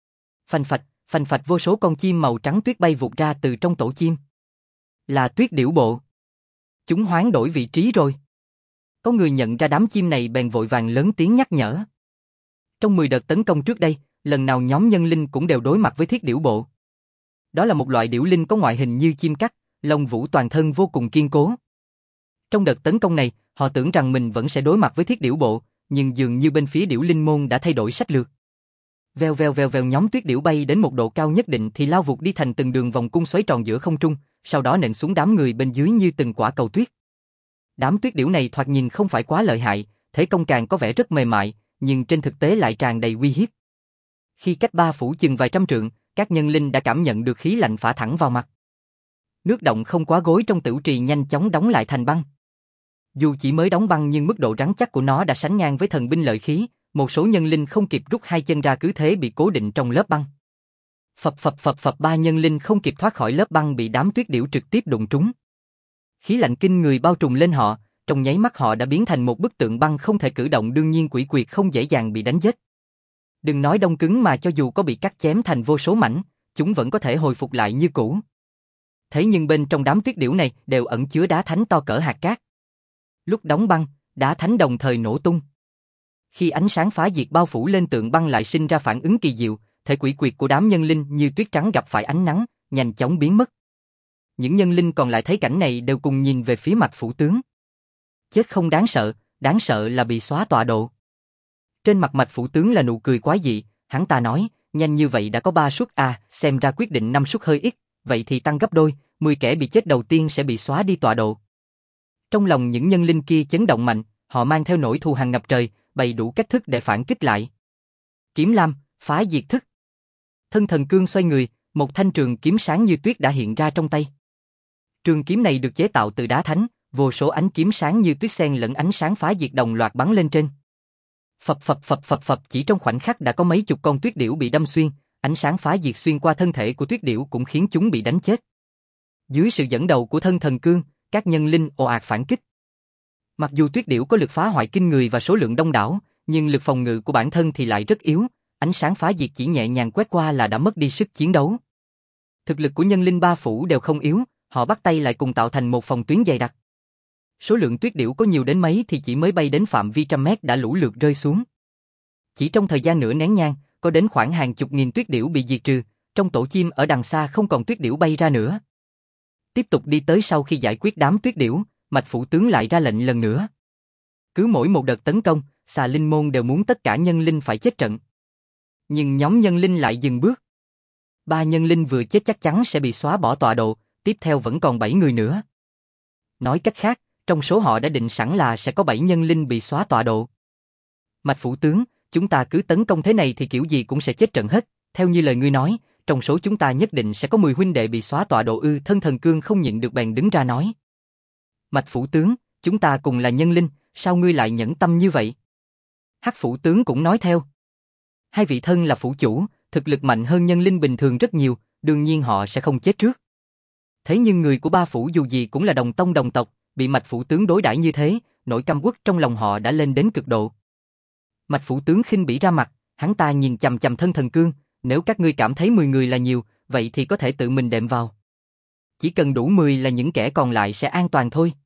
Phành phạch vô số con chim màu trắng tuyết bay vụt ra từ trong tổ chim. Là tuyết điểu bộ. Chúng hoán đổi vị trí rồi. Có người nhận ra đám chim này bèn vội vàng lớn tiếng nhắc nhở. Trong 10 đợt tấn công trước đây, lần nào nhóm nhân linh cũng đều đối mặt với thiết điểu bộ. Đó là một loại điểu linh có ngoại hình như chim cắt, lông vũ toàn thân vô cùng kiên cố. Trong đợt tấn công này, họ tưởng rằng mình vẫn sẽ đối mặt với thiết điểu bộ, nhưng dường như bên phía điểu linh môn đã thay đổi sách lược. Vèo vèo vèo vèo, nhóm tuyết điểu bay đến một độ cao nhất định thì lao vụt đi thành từng đường vòng cung xoáy tròn giữa không trung, sau đó nện xuống đám người bên dưới như từng quả cầu tuyết. Đám tuyết điểu này thoạt nhìn không phải quá lợi hại, thế công càng có vẻ rất mềm mại, nhưng trên thực tế lại tràn đầy uy hiếp. Khi cách ba phủ chừng vài trăm trượng, các nhân linh đã cảm nhận được khí lạnh phả thẳng vào mặt. Nước động không quá gối trong tửu trì nhanh chóng đóng lại thành băng. Dù chỉ mới đóng băng nhưng mức độ rắn chắc của nó đã sánh ngang với thần binh lợi khí, một số nhân linh không kịp rút hai chân ra cứ thế bị cố định trong lớp băng. Phập phập phập phập, ba nhân linh không kịp thoát khỏi lớp băng bị đám tuyết điểu trực tiếp đụng trúng. Khí lạnh kinh người bao trùm lên họ, trong nháy mắt họ đã biến thành một bức tượng băng không thể cử động, đương nhiên quỷ quyệt không dễ dàng bị đánh chết. Đừng nói đông cứng mà cho dù có bị cắt chém thành vô số mảnh, chúng vẫn có thể hồi phục lại như cũ. Thế nhưng bên trong đám tuyết điểu này đều ẩn chứa đá thánh to cỡ hạt cát. Lúc đóng băng, đá thánh đồng thời nổ tung. Khi ánh sáng phá diệt bao phủ lên tượng băng lại sinh ra phản ứng kỳ diệu, thể quỷ quyệt của đám nhân linh như tuyết trắng gặp phải ánh nắng, nhanh chóng biến mất. Những nhân linh còn lại thấy cảnh này đều cùng nhìn về phía Mạch Phủ Tướng. Chết không đáng sợ là bị xóa tọa độ. Trên mặt Mạch Phủ Tướng là nụ cười quái dị, hắn ta nói, nhanh như vậy đã có 3 suất à, xem ra quyết định 5 suất hơi ít, vậy thì tăng gấp đôi, 10 kẻ bị chết đầu tiên sẽ bị xóa đi tọa độ. Trong lòng những nhân linh kia chấn động mạnh, họ mang theo nỗi thù hằn ngập trời, bày đủ cách thức để phản kích lại. Kiếm lam, phá diệt thức. Thân thần cương xoay người, một thanh trường kiếm sáng như tuyết đã hiện ra trong tay. Trường kiếm này được chế tạo từ đá thánh, vô số ánh kiếm sáng như tuyết xen lẫn ánh sáng phá diệt đồng loạt bắn lên trên. Phập phập phập phập phập, chỉ trong khoảnh khắc đã có mấy chục con tuyết điểu bị đâm xuyên, ánh sáng phá diệt xuyên qua thân thể của tuyết điểu cũng khiến chúng bị đánh chết. Dưới sự dẫn đầu của thân thần cương, các nhân linh ồ ạt phản kích. Mặc dù tuyết điểu có lực phá hoại kinh người và số lượng đông đảo, nhưng lực phòng ngự của bản thân thì lại rất yếu, ánh sáng phá diệt chỉ nhẹ nhàng quét qua là đã mất đi sức chiến đấu. Thực lực của nhân linh ba phủ đều không yếu, họ bắt tay lại cùng tạo thành một phòng tuyến dày đặc. Số lượng tuyết điểu có nhiều đến mấy thì chỉ mới bay đến phạm vi trăm mét đã lũ lượt rơi xuống. Chỉ trong thời gian nửa nén nhang, có đến khoảng hàng chục nghìn tuyết điểu bị diệt trừ, trong tổ chim ở đằng xa không còn tuyết điểu bay ra nữa. Tiếp tục đi tới sau khi giải quyết đám tuyết điểu, Mạch Phủ Tướng lại ra lệnh lần nữa. Cứ mỗi một đợt tấn công, Xà Linh môn đều muốn tất cả nhân linh phải chết trận. Nhưng nhóm nhân linh lại dừng bước. 3 nhân linh vừa chết chắc chắn sẽ bị xóa bỏ tọa độ, tiếp theo vẫn còn 7 người nữa. Nói cách khác, trong số họ đã định sẵn là sẽ có 7 nhân linh bị xóa tọa độ. Mạch Phủ Tướng, chúng ta cứ tấn công thế này thì kiểu gì cũng sẽ chết trận hết, theo như lời ngươi nói, trong số chúng ta nhất định sẽ có 10 huynh đệ bị xóa tọa độ ư? Thân thần cương không nhịn được bèn đứng ra nói. Mạch Phủ Tướng, chúng ta cùng là nhân linh, sao ngươi lại nhẫn tâm như vậy? Hắc Phủ Tướng cũng nói theo. Hai vị thân là phủ chủ, thực lực mạnh hơn nhân linh bình thường rất nhiều, đương nhiên họ sẽ không chết trước. Thế nhưng người của ba phủ dù gì cũng là đồng tông đồng tộc, bị Mạch Phủ Tướng đối đãi như thế, nỗi căm uất trong lòng họ đã lên đến cực độ. Mạch Phủ Tướng khinh bỉ ra mặt, hắn ta nhìn chằm chằm thân thần cương, nếu các ngươi cảm thấy 10 người là nhiều, vậy thì có thể tự mình đệm vào. Chỉ cần đủ 10 là những kẻ còn lại sẽ an toàn thôi.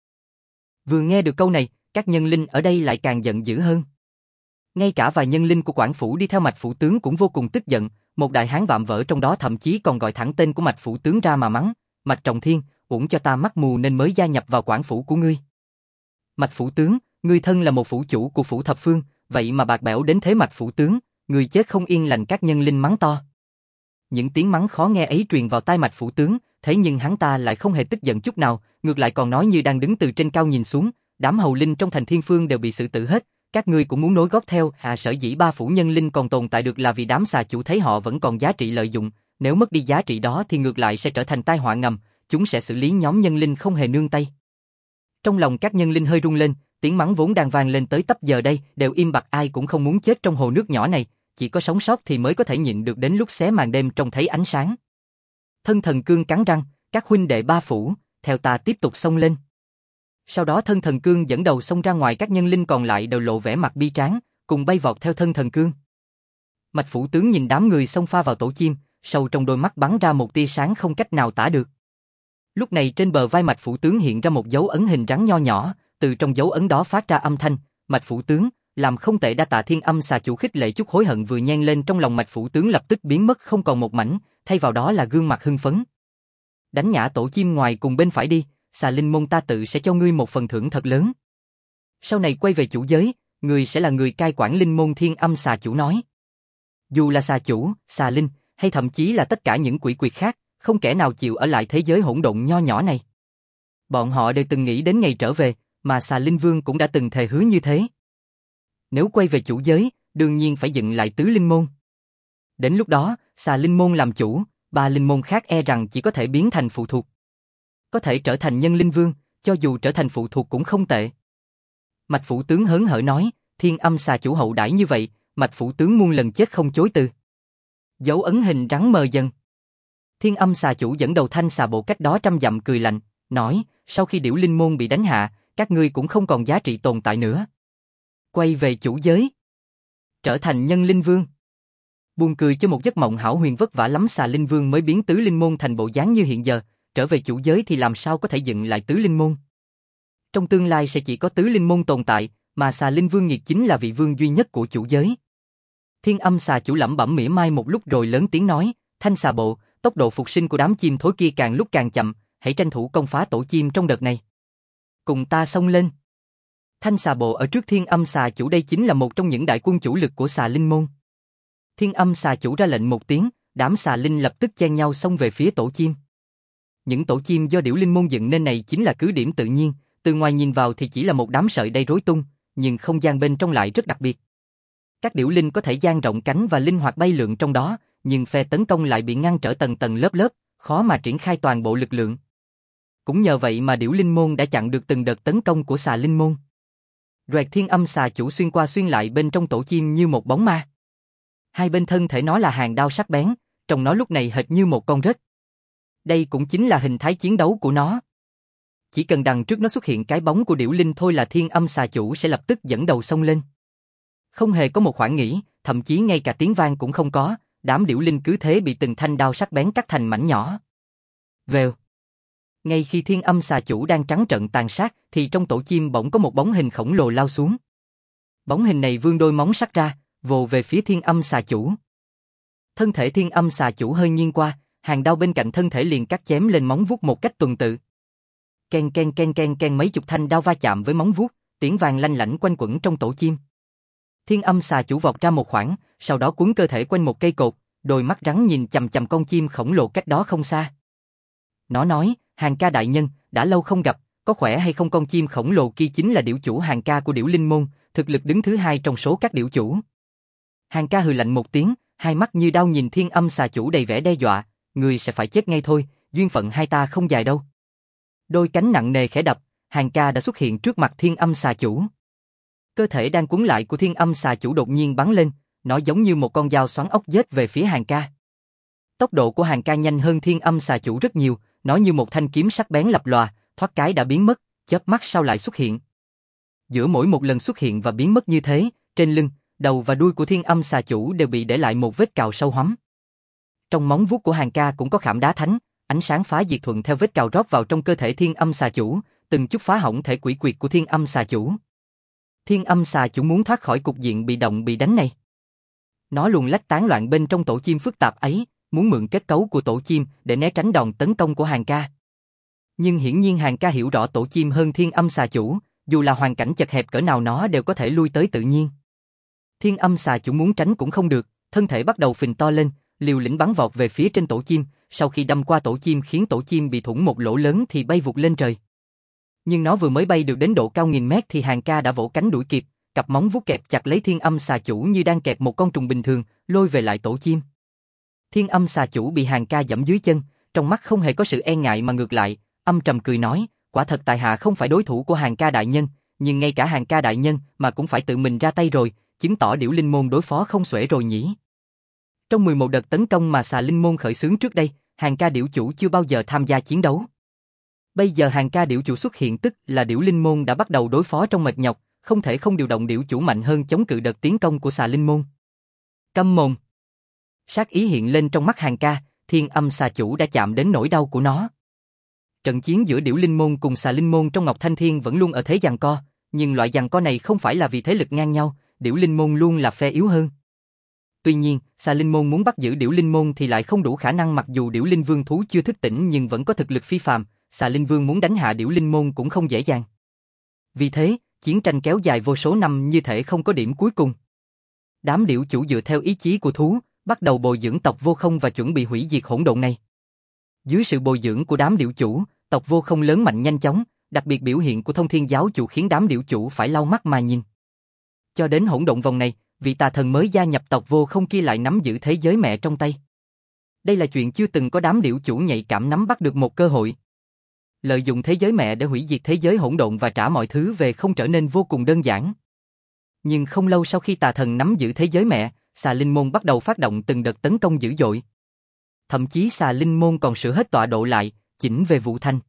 Vừa nghe được câu này, các nhân linh ở đây lại càng giận dữ hơn. Ngay cả vài nhân linh của Quảng Phủ đi theo Mạch Phủ Tướng cũng vô cùng tức giận, một đại hán vạm vỡ trong đó thậm chí còn gọi thẳng tên của Mạch Phủ Tướng ra mà mắng, Mạch Trọng Thiên, uổng cho ta mắt mù nên mới gia nhập vào Quảng Phủ của ngươi. Mạch Phủ Tướng, ngươi thân là một phủ chủ của phủ thập phương, vậy mà bạc bẽo đến thế. Mạch Phủ Tướng, ngươi chết không yên lành. Các nhân linh mắng to. Những tiếng mắng khó nghe ấy truyền vào tai Mạch Phủ Tướng, thế nhưng hắn ta lại không hề tức giận chút nào, ngược lại còn nói như đang đứng từ trên cao nhìn xuống, đám hầu linh trong thành Thiên Phương đều bị xử tử hết, các ngươi cũng muốn nối gót theo. Sở dĩ ba phủ nhân linh còn tồn tại được là vì đám xà chủ thấy họ vẫn còn giá trị lợi dụng, nếu mất đi giá trị đó thì ngược lại sẽ trở thành tai họa ngầm, chúng sẽ xử lý nhóm nhân linh không hề nương tay. Trong lòng các nhân linh hơi rung lên, tiếng mắng vốn đang vang lên tới tấp giờ đây đều im bặt, ai cũng không muốn chết trong hồ nước nhỏ này, chỉ có sống sót thì mới có thể nhịn được đến lúc xé màn đêm trông thấy ánh sáng. Thân thần cương cắn răng, các huynh đệ ba phủ, theo ta tiếp tục xông lên. Sau đó thân thần cương dẫn đầu xông ra ngoài, các nhân linh còn lại đều lộ vẻ mặt bi tráng, cùng bay vọt theo thân thần cương. Mạch Phủ Tướng nhìn đám người xông pha vào tổ chim, sâu trong đôi mắt bắn ra một tia sáng không cách nào tả được. Lúc này trên bờ vai Mạch Phủ Tướng hiện ra một dấu ấn hình rắn nho nhỏ, từ trong dấu ấn đó phát ra âm thanh, Mạch Phủ Tướng, làm không tệ. Đa tạ. Thiên Âm xà chủ khích lệ chút hối hận vừa nhen lên trong lòng Mạch Phủ Tướng lập tức biến mất không còn một mảnh, thay vào đó là gương mặt hưng phấn. Đánh nhã tổ chim ngoài cùng bên phải đi, Xà Linh môn ta tự sẽ cho ngươi một phần thưởng thật lớn. Sau này quay về chủ giới, ngươi sẽ là người cai quản linh môn. Thiên Âm xà chủ nói. Dù là xà chủ, xà linh, hay thậm chí là tất cả những quỷ quyệt khác, không kẻ nào chịu ở lại thế giới hỗn độn nho nhỏ này. Bọn họ đều từng nghĩ đến ngày trở về, mà xà linh vương cũng đã từng thề hứa như thế. Nếu quay về chủ giới, đương nhiên phải dựng lại tứ linh môn. Đến lúc đó, xà linh môn làm chủ, ba linh môn khác e rằng chỉ có thể biến thành phụ thuộc. Có thể trở thành nhân linh vương, cho dù trở thành phụ thuộc cũng không tệ. Mạch Phủ tướng hớn hở nói, Thiên Âm xà chủ hậu đãi như vậy, Mạch Phủ tướng muôn lần chết không chối từ. Dấu ấn hình rắn mờ dần. Thiên Âm xà chủ dẫn đầu thanh xà bộ cách đó 100 dặm cười lạnh, nói, sau khi điểu linh môn bị đánh hạ, các ngươi cũng không còn giá trị tồn tại nữa. Quay về chủ giới. Trở thành nhân linh vương. Buồn cười cho một giấc mộng hão huyền vất vả lắm xà linh vương mới biến tứ linh môn thành bộ dáng như hiện giờ, trở về chủ giới thì làm sao có thể dựng lại tứ linh môn. Trong tương lai sẽ chỉ có tứ linh môn tồn tại, mà xà linh vương nghiệt chính là vị vương duy nhất của chủ giới. Thiên Âm xà chủ lẩm bẩm mỉa mai một lúc rồi lớn tiếng nói, thanh xà bộ, tốc độ phục sinh của đám chim thối kia càng lúc càng chậm, hãy tranh thủ công phá tổ chim trong đợt này. Cùng ta xông lên. Thanh xà bộ ở trước Thiên Âm xà chủ, đây chính là một trong những đại quân chủ lực của xà linh môn. Thiên Âm xà chủ ra lệnh một tiếng, đám xà linh lập tức chen nhau xông về phía tổ chim. Những tổ chim do điểu linh môn dựng nên này chính là cứ điểm tự nhiên, từ ngoài nhìn vào thì chỉ là một đám sợi dây rối tung, nhưng không gian bên trong lại rất đặc biệt. Các điểu linh có thể dang rộng cánh và linh hoạt bay lượn trong đó, nhưng phe tấn công lại bị ngăn trở tầng tầng lớp lớp, khó mà triển khai toàn bộ lực lượng. Cũng nhờ vậy mà điểu linh môn đã chặn được từng đợt tấn công của xà linh môn. Roẹt Thiên Âm xà chủ xuyên qua xuyên lại bên trong tổ chim như một bóng ma. Hai bên thân thể nó là hàng đao sắc bén, trông nó lúc này hệt như một con rết. Đây cũng chính là hình thái chiến đấu của nó. Chỉ cần đằng trước nó xuất hiện cái bóng của điểu linh thôi là Thiên Âm xà chủ sẽ lập tức dẫn đầu xông lên. Không hề có một khoảng nghỉ, thậm chí ngay cả tiếng vang cũng không có, đám điểu linh cứ thế bị từng thanh đao sắc bén cắt thành mảnh nhỏ. Vèo. Ngay khi Thiên Âm xà chủ đang trắng trợn tàn sát, thì trong tổ chim bỗng có một bóng hình khổng lồ lao xuống. Bóng hình này vươn đôi móng sắc ra, vồ về phía Thiên Âm xà chủ. Thân thể Thiên Âm xà chủ hơi nghiêng qua, hàng đao bên cạnh thân thể liền cắt chém lên móng vuốt một cách tuần tự. Ken ken ken ken ken, mấy chục thanh đao va chạm với móng vuốt, tiếng vang lanh lảnh quanh quẩn trong tổ chim. Thiên Âm xà chủ vọt ra một khoảng, sau đó cuốn cơ thể quanh một cây cột, đôi mắt rắn nhìn chằm chằm con chim khổng lồ cách đó không xa. Nó nói, Hàng ca đại nhân, đã lâu không gặp, có khỏe hay không? Con chim khổng lồ kia chính là điểu chủ Hàng ca của điểu linh môn, thực lực đứng thứ 2 trong số các điểu chủ. Hàng ca hừ lạnh một tiếng, hai mắt như đao nhìn Thiên Âm xà chủ đầy vẻ đe dọa, ngươi sẽ phải chết ngay thôi, duyên phận hai ta không dài đâu. Đôi cánh nặng nề khẽ đập, Hàng ca đã xuất hiện trước mặt Thiên Âm xà chủ. Cơ thể đang cuốn lại của Thiên Âm xà chủ đột nhiên bắn lên, nó giống như một con dao xoắn ốc giết về phía Hàng ca. Tốc độ của Hàng ca nhanh hơn Thiên Âm xà chủ rất nhiều, nó như một thanh kiếm sắc bén lập lòa, thoát cái đã biến mất, chớp mắt sau lại xuất hiện. Giữa mỗi một lần xuất hiện và biến mất như thế, trên lưng, đầu và đuôi của Thiên Âm xà chủ đều bị để lại một vết cào sâu hoắm. Trong móng vuốt của Hàng ca cũng có khảm đá thánh, ánh sáng phá diệt thuận theo vết cào rót vào trong cơ thể Thiên Âm xà chủ, từng chút phá hỏng thể quỷ quyệt của Thiên Âm xà chủ. Thiên Âm xà chủ muốn thoát khỏi cục diện bị động bị đánh này. Nó luồn lách tán loạn bên trong tổ chim phức tạp ấy, muốn mượn kết cấu của tổ chim để né tránh đòn tấn công của Hàng ca. Nhưng hiển nhiên Hàng ca hiểu rõ tổ chim hơn Thiên Âm xà chủ, dù là hoàn cảnh chật hẹp cỡ nào nó đều có thể lui tới tự nhiên. Thiên Âm xà chủ muốn tránh cũng không được, thân thể bắt đầu phình to lên, liều lĩnh bắn vọt về phía trên tổ chim, sau khi đâm qua tổ chim khiến tổ chim bị thủng một lỗ lớn thì bay vụt lên trời. Nhưng nó vừa mới bay được đến độ cao nghìn mét thì Hàng ca đã vỗ cánh đuổi kịp, cặp móng vuốt kẹp chặt lấy Thiên Âm xà chủ như đang kẹp một con trùng bình thường, lôi về lại tổ chim. Thiên Âm xà chủ bị Hàng ca giẫm dưới chân, trong mắt không hề có sự e ngại mà ngược lại, âm trầm cười nói, quả thật tại hạ không phải đối thủ của Hàng ca đại nhân, nhưng ngay cả Hàng ca đại nhân mà cũng phải tự mình ra tay rồi, chứng tỏ điểu linh môn đối phó không xuể rồi nhỉ. Trong 11 đợt tấn công mà xà linh môn khởi xướng trước đây, Hàng ca điểu chủ chưa bao giờ tham gia chiến đấu. Bây giờ Hàng ca điểu chủ xuất hiện tức là điểu linh môn đã bắt đầu đối phó trong mệt nhọc, không thể không điều động điểu chủ mạnh hơn chống cự đợt tiến công của xà linh môn. Câm mồm. Sát ý hiện lên trong mắt Hàng ca, Thiên Âm xà chủ đã chạm đến nỗi đau của nó. Trận chiến giữa điểu linh môn cùng xà linh môn trong Ngọc Thanh Thiên vẫn luôn ở thế giằng co, nhưng loại giằng co này không phải là vì thế lực ngang nhau, điểu linh môn luôn là phe yếu hơn. Tuy nhiên, xà linh môn muốn bắt giữ điểu linh môn thì lại không đủ khả năng, mặc dù điểu linh vương thú chưa thức tỉnh nhưng vẫn có thực lực phi phàm, xà linh vương muốn đánh hạ điểu linh môn cũng không dễ dàng. Vì thế, chiến tranh kéo dài vô số năm như thể không có điểm cuối cùng. Đám điểu chủ dựa theo ý chí của thú, bắt đầu bồi dưỡng tộc Vô Không và chuẩn bị hủy diệt hỗn độn này. Dưới sự bồi dưỡng của đám điểu chủ, tộc Vô Không lớn mạnh nhanh chóng, đặc biệt biểu hiện của Thông Thiên giáo chủ khiến đám điểu chủ phải lau mắt mà nhìn. Cho đến hỗn độn vòng này, vị tà thần mới gia nhập tộc Vô Không kia lại nắm giữ thế giới mẹ trong tay. Đây là chuyện chưa từng có, đám điểu chủ nhạy cảm nắm bắt được một cơ hội. Lợi dụng thế giới mẹ để hủy diệt thế giới hỗn độn và trả mọi thứ về không trở nên vô cùng đơn giản. Nhưng không lâu sau khi tà thần nắm giữ thế giới mẹ, xà linh môn bắt đầu phát động từng đợt tấn công dữ dội. Thậm chí xà linh môn còn sửa hết tọa độ lại, chỉnh về vụ thanh.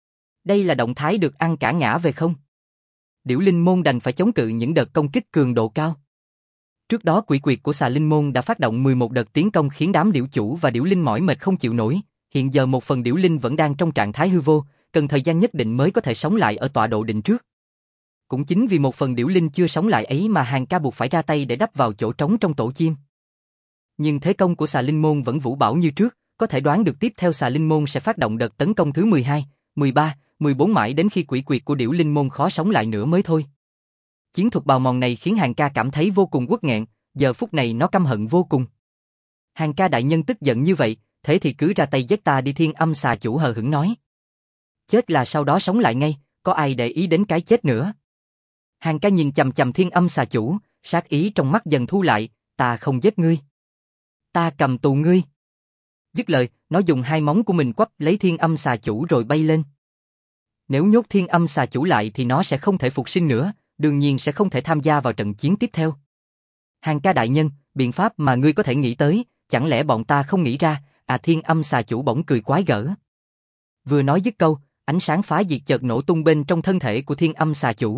Đây là động thái được ăn cả ngã về không. Điểu linh môn đành phải chống cự những đợt công kích cường độ cao. Trước đó quỷ quyệt của xà linh môn đã phát động 11 đợt tiến công khiến đám điểu chủ và điểu linh mỏi mệt không chịu nổi. Hiện giờ một phần điểu linh vẫn đang trong trạng thái hư vô, cần thời gian nhất định mới có thể sống lại ở tọa độ định trước. Cũng chính vì một phần điểu linh chưa sống lại ấy mà Hàng Ca buộc phải ra tay để đắp vào chỗ trống trong tổ chim. Nhưng thế công của xà linh môn vẫn vũ bão như trước, có thể đoán được tiếp theo xà linh môn sẽ phát động đợt tấn công thứ 12, 13, 14 mãi đến khi quỷ quyệt của điểu linh môn khó sống lại nữa mới thôi. Chiến thuật bào mòn này khiến Hàng Ca cảm thấy vô cùng uất nghẹn, giờ phút này nó căm hận vô cùng. Hàng Ca đại nhân tức giận như vậy, thế thì cứ ra tay giết ta đi, Thiên Âm xà chủ hờ hững nói. Chết là sau đó sống lại ngay, có ai để ý đến cái chết nữa. Hàng Ca nhìn chằm chằm Thiên Âm xà chủ, sát ý trong mắt dần thu lại, ta không giết ngươi. Ta cầm tù ngươi. Dứt lời, nó dùng hai móng của mình quắp lấy Thiên Âm xà chủ rồi bay lên. Nếu nhốt Thiên Âm xà chủ lại thì nó sẽ không thể phục sinh nữa, đương nhiên sẽ không thể tham gia vào trận chiến tiếp theo. Hàng Ca đại nhân, biện pháp mà ngươi có thể nghĩ tới, chẳng lẽ bọn ta không nghĩ ra? Thiên Âm xà chủ bỗng cười quái gở. Vừa nói dứt câu, ánh sáng phá diệt chợt nổ tung bên trong thân thể của Thiên Âm xà chủ.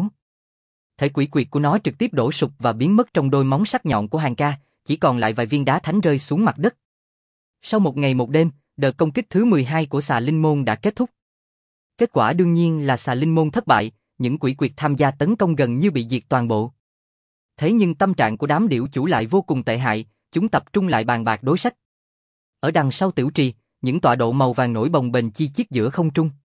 Thể quỷ quyệt của nó trực tiếp đổ sụp và biến mất trong đôi móng sắc nhọn của Hàng Ca, chỉ còn lại vài viên đá thánh rơi xuống mặt đất. Sau một ngày một đêm, đợt công kích thứ 12 của xà linh môn đã kết thúc. Kết quả đương nhiên là xà linh môn thất bại, những quỷ quyệt tham gia tấn công gần như bị diệt toàn bộ. Thế nhưng tâm trạng của đám điểu chủ lại vô cùng tệ hại, chúng tập trung lại bàn bạc đối sách. Ở đằng sau tiểu trì, những tọa độ màu vàng nổi bồng bềnh chi chít giữa không trung.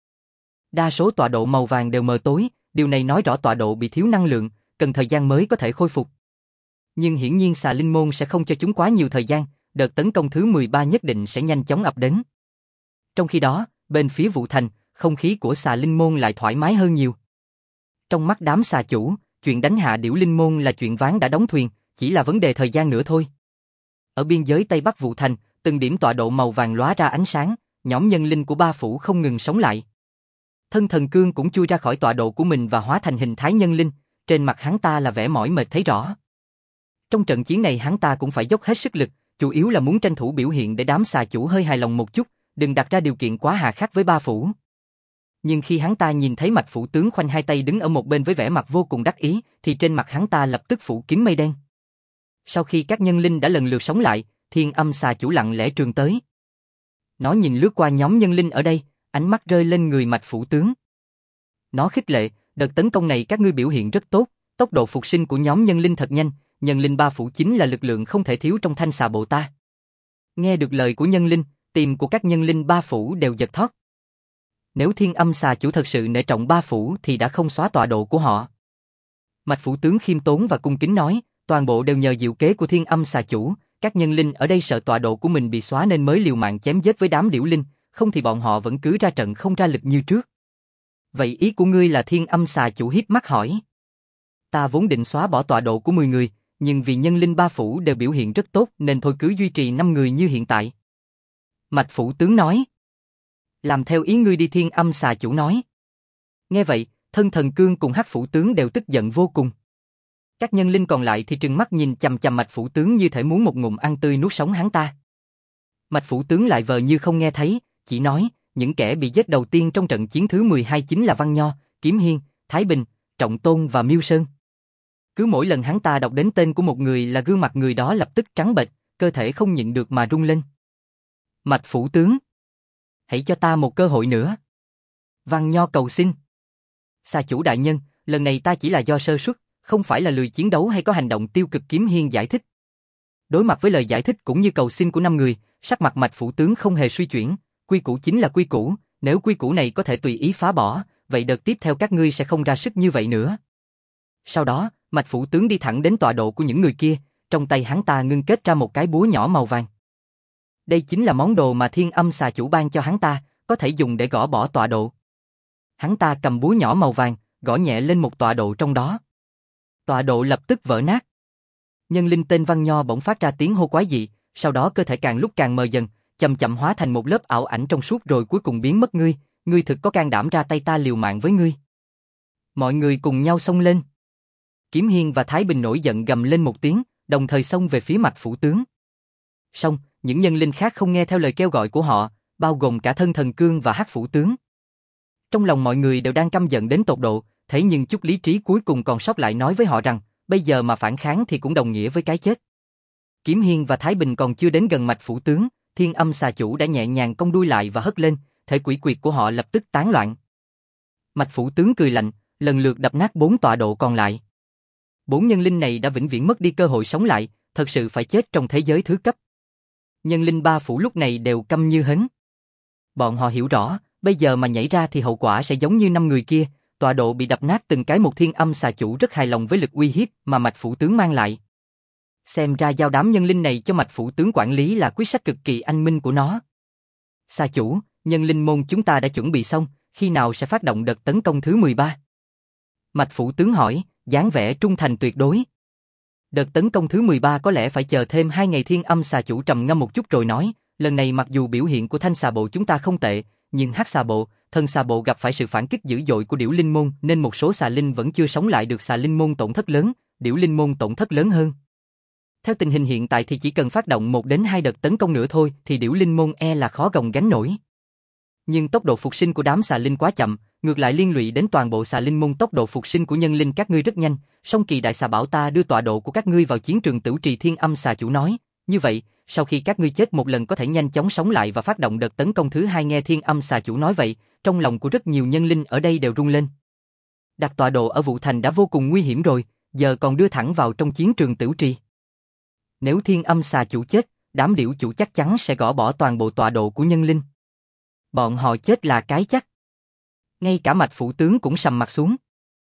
Đa số tọa độ màu vàng đều mờ tối, điều này nói rõ tọa độ bị thiếu năng lượng, cần thời gian mới có thể khôi phục. Nhưng hiển nhiên xà linh môn sẽ không cho chúng quá nhiều thời gian, đợt tấn công thứ 13 nhất định sẽ nhanh chóng ập đến. Trong khi đó, bên phía Vũ Thành, không khí của xà linh môn lại thoải mái hơn nhiều. Trong mắt đám xà chủ, chuyện đánh hạ điểu linh môn là chuyện ván đã đóng thuyền, chỉ là vấn đề thời gian nữa thôi. Ở biên giới Tây Bắc Vũ Thành, từng điểm tọa độ màu vàng lóa ra ánh sáng, nhóm nhân linh của ba phủ không ngừng sống lại. Thân Thần Cương cũng chui ra khỏi tọa độ của mình và hóa thành hình thái nhân linh, trên mặt hắn ta là vẻ mỏi mệt thấy rõ. Trong trận chiến này hắn ta cũng phải dốc hết sức lực, chủ yếu là muốn tranh thủ biểu hiện để đám xà chủ hơi hài lòng một chút, đừng đặt ra điều kiện quá hà khắc với ba phủ. Nhưng khi hắn ta nhìn thấy Mạch phủ tướng khoanh hai tay đứng ở một bên với vẻ mặt vô cùng đắc ý, thì trên mặt hắn ta lập tức phủ kín mây đen. Sau khi các nhân linh đã lần lượt sống lại, Thiên Âm xà chủ lặng lẽ trường tới. Nó nhìn lướt qua nhóm nhân linh ở đây, ánh mắt rơi lên người Mạch phủ tướng. Nó khích lệ, đợt tấn công này các ngươi biểu hiện rất tốt, tốc độ phục sinh của nhóm nhân linh thật nhanh, nhân linh ba phủ chính là lực lượng không thể thiếu trong thanh xà bộ ta. Nghe được lời của nhân linh, tim của các nhân linh ba phủ đều giật thót. Nếu Thiên Âm xà chủ thật sự nể trọng ba phủ thì đã không xóa tọa độ của họ. Mạch phủ tướng khiêm tốn và cung kính nói, toàn bộ đều nhờ diệu kế của Thiên Âm xà chủ, các nhân linh ở đây sợ tọa độ của mình bị xóa nên mới liều mạng chém giết với đám điểu linh, không thì bọn họ vẫn cứ ra trận không ra lực như trước. Vậy ý của ngươi là? Thiên Âm xà chủ híp mắt hỏi. Ta vốn định xóa bỏ tọa độ của 10 người, nhưng vì nhân linh ba phủ đều biểu hiện rất tốt nên thôi cứ duy trì 5 người như hiện tại. Mạch phủ tướng nói. Làm theo ý ngươi đi, Thiên Âm xà chủ nói. Nghe vậy, Thân Thần Cương cùng Hắc phủ tướng đều tức giận vô cùng. Các nhân linh còn lại thì trừng mắt nhìn chằm chằm Mạch phủ tướng như thể muốn một ngụm ăn tươi nuốt sống hắn ta. Mạch phủ tướng lại vờ như không nghe thấy, chỉ nói, những kẻ bị giết đầu tiên trong trận chiến thứ 12 chính là Văn Nho, Kiếm Hiên, Thái Bình, Trọng Tôn và Miêu Sơn. Cứ mỗi lần hắn ta đọc đến tên của một người là gương mặt người đó lập tức trắng bệch, cơ thể không nhịn được mà rung lên. Mạch phủ tướng, hãy cho ta một cơ hội nữa. Văn Nho cầu xin. Xà chủ đại nhân, lần này ta chỉ là do sơ suất, không phải là lười chiến đấu hay có hành động tiêu cực. Kiếm Hiên giải thích. Đối mặt với lời giải thích cũng như cầu xin của 5 người, sắc mặt Mạch phủ tướng không hề suy chuyển, quy củ chính là quy củ, nếu quy củ này có thể tùy ý phá bỏ, vậy đợt tiếp theo các ngươi sẽ không ra sức như vậy nữa. Sau đó, Mạch phủ tướng đi thẳng đến tọa độ của những người kia, trong tay hắn ta ngưng kết ra một cái búa nhỏ màu vàng. Đây chính là món đồ mà Thiên Âm Xà Chủ ban cho hắn ta, có thể dùng để gõ bỏ tọa độ. Hắn ta cầm búa nhỏ màu vàng, gõ nhẹ lên một tọa độ trong đó. Tọa độ lập tức vỡ nát. Nhân linh tên Văn Nho bỗng phát ra tiếng hô quái dị, sau đó cơ thể càng lúc càng mờ dần, chậm chậm hóa thành một lớp ảo ảnh trong suốt rồi cuối cùng biến mất. Ngươi thực có can đảm ra tay ta liều mạng với ngươi. Mọi người cùng nhau xông lên. Kiếm Hiên và Thái Bình nổi giận gầm lên một tiếng, đồng thời xông về phía Mạch Phủ Tướng. Song, những nhân linh khác không nghe theo lời kêu gọi của họ, bao gồm cả Thân Thần Cương và Hắc Phủ Tướng. Trong lòng mọi người đều đang căm giận đến tột độ, thế nhưng chút lý trí cuối cùng còn sót lại nói với họ rằng, bây giờ mà phản kháng thì cũng đồng nghĩa với cái chết. Kiếm Hiên và Thái Bình còn chưa đến gần Mạch Phủ Tướng, Thiên Âm Xà Chủ đã nhẹ nhàng cong đuôi lại và hất lên, thể quỷ quyệt của họ lập tức tán loạn. Mạch Phủ Tướng cười lạnh, lần lượt đập nát 4 tọa độ còn lại. 4 nhân linh này đã vĩnh viễn mất đi cơ hội sống lại, thật sự phải chết trong thế giới thứ cấp. Nhân linh ba phủ lúc này đều câm như hến. Bọn họ hiểu rõ, bây giờ mà nhảy ra thì hậu quả sẽ giống như 5 người kia, tọa độ bị đập nát từng cái. Một Thiên Âm Xà Chủ rất hài lòng với lực uy hiếp mà Mạch Phủ Tướng mang lại. Xem ra giao đám nhân linh này cho Mạch Phủ Tướng quản lý là quyết sách cực kỳ anh minh của nó. Xà Chủ, nhân linh môn chúng ta đã chuẩn bị xong, khi nào sẽ phát động đợt tấn công thứ 13? Mạch Phủ Tướng hỏi, dáng vẻ trung thành tuyệt đối. Đợt tấn công thứ 13 có lẽ phải chờ thêm 2 ngày. Thiên Âm Xà Chủ trầm ngâm một chút rồi nói, lần này mặc dù biểu hiện của Thanh Xà Bộ chúng ta không tệ, nhưng Hắc Xà Bộ, Thần Xà Bộ gặp phải sự phản kích dữ dội của Điểu Linh Môn nên một số xà linh vẫn chưa sống lại được. Xà Linh Môn tổn thất lớn, Điểu Linh Môn tổn thất lớn hơn. Theo tình hình hiện tại thì chỉ cần phát động 1 đến 2 đợt tấn công nữa thôi thì Điểu Linh Môn là khó gồng gánh nổi. Nhưng tốc độ phục sinh của đám xà linh quá chậm, ngược lại liên lụy đến toàn bộ xà linh môn. Tốc độ phục sinh của nhân linh các ngươi rất nhanh, song Kỳ Đại Xà bảo ta đưa tọa độ của các ngươi vào chiến trường Tửu Trì. Thiên Âm Xà Chủ nói, như vậy, sau khi các ngươi chết một lần có thể nhanh chóng sống lại và phát động đợt tấn công thứ 2. Nghe Thiên Âm Xà Chủ nói vậy, trong lòng của rất nhiều nhân linh ở đây đều rung lên. Đặt tọa độ ở Vũ Thành đã vô cùng nguy hiểm rồi, giờ còn đưa thẳng vào trong chiến trường Tửu Trì. Nếu Thiên Âm Xà Chủ chết, đám Điểu Chủ chắc chắn sẽ gõ bỏ toàn bộ tọa độ của nhân linh. Bọn họ chết là cái chắc. Ngay cả Mạch Phủ Tướng cũng sầm mặt xuống.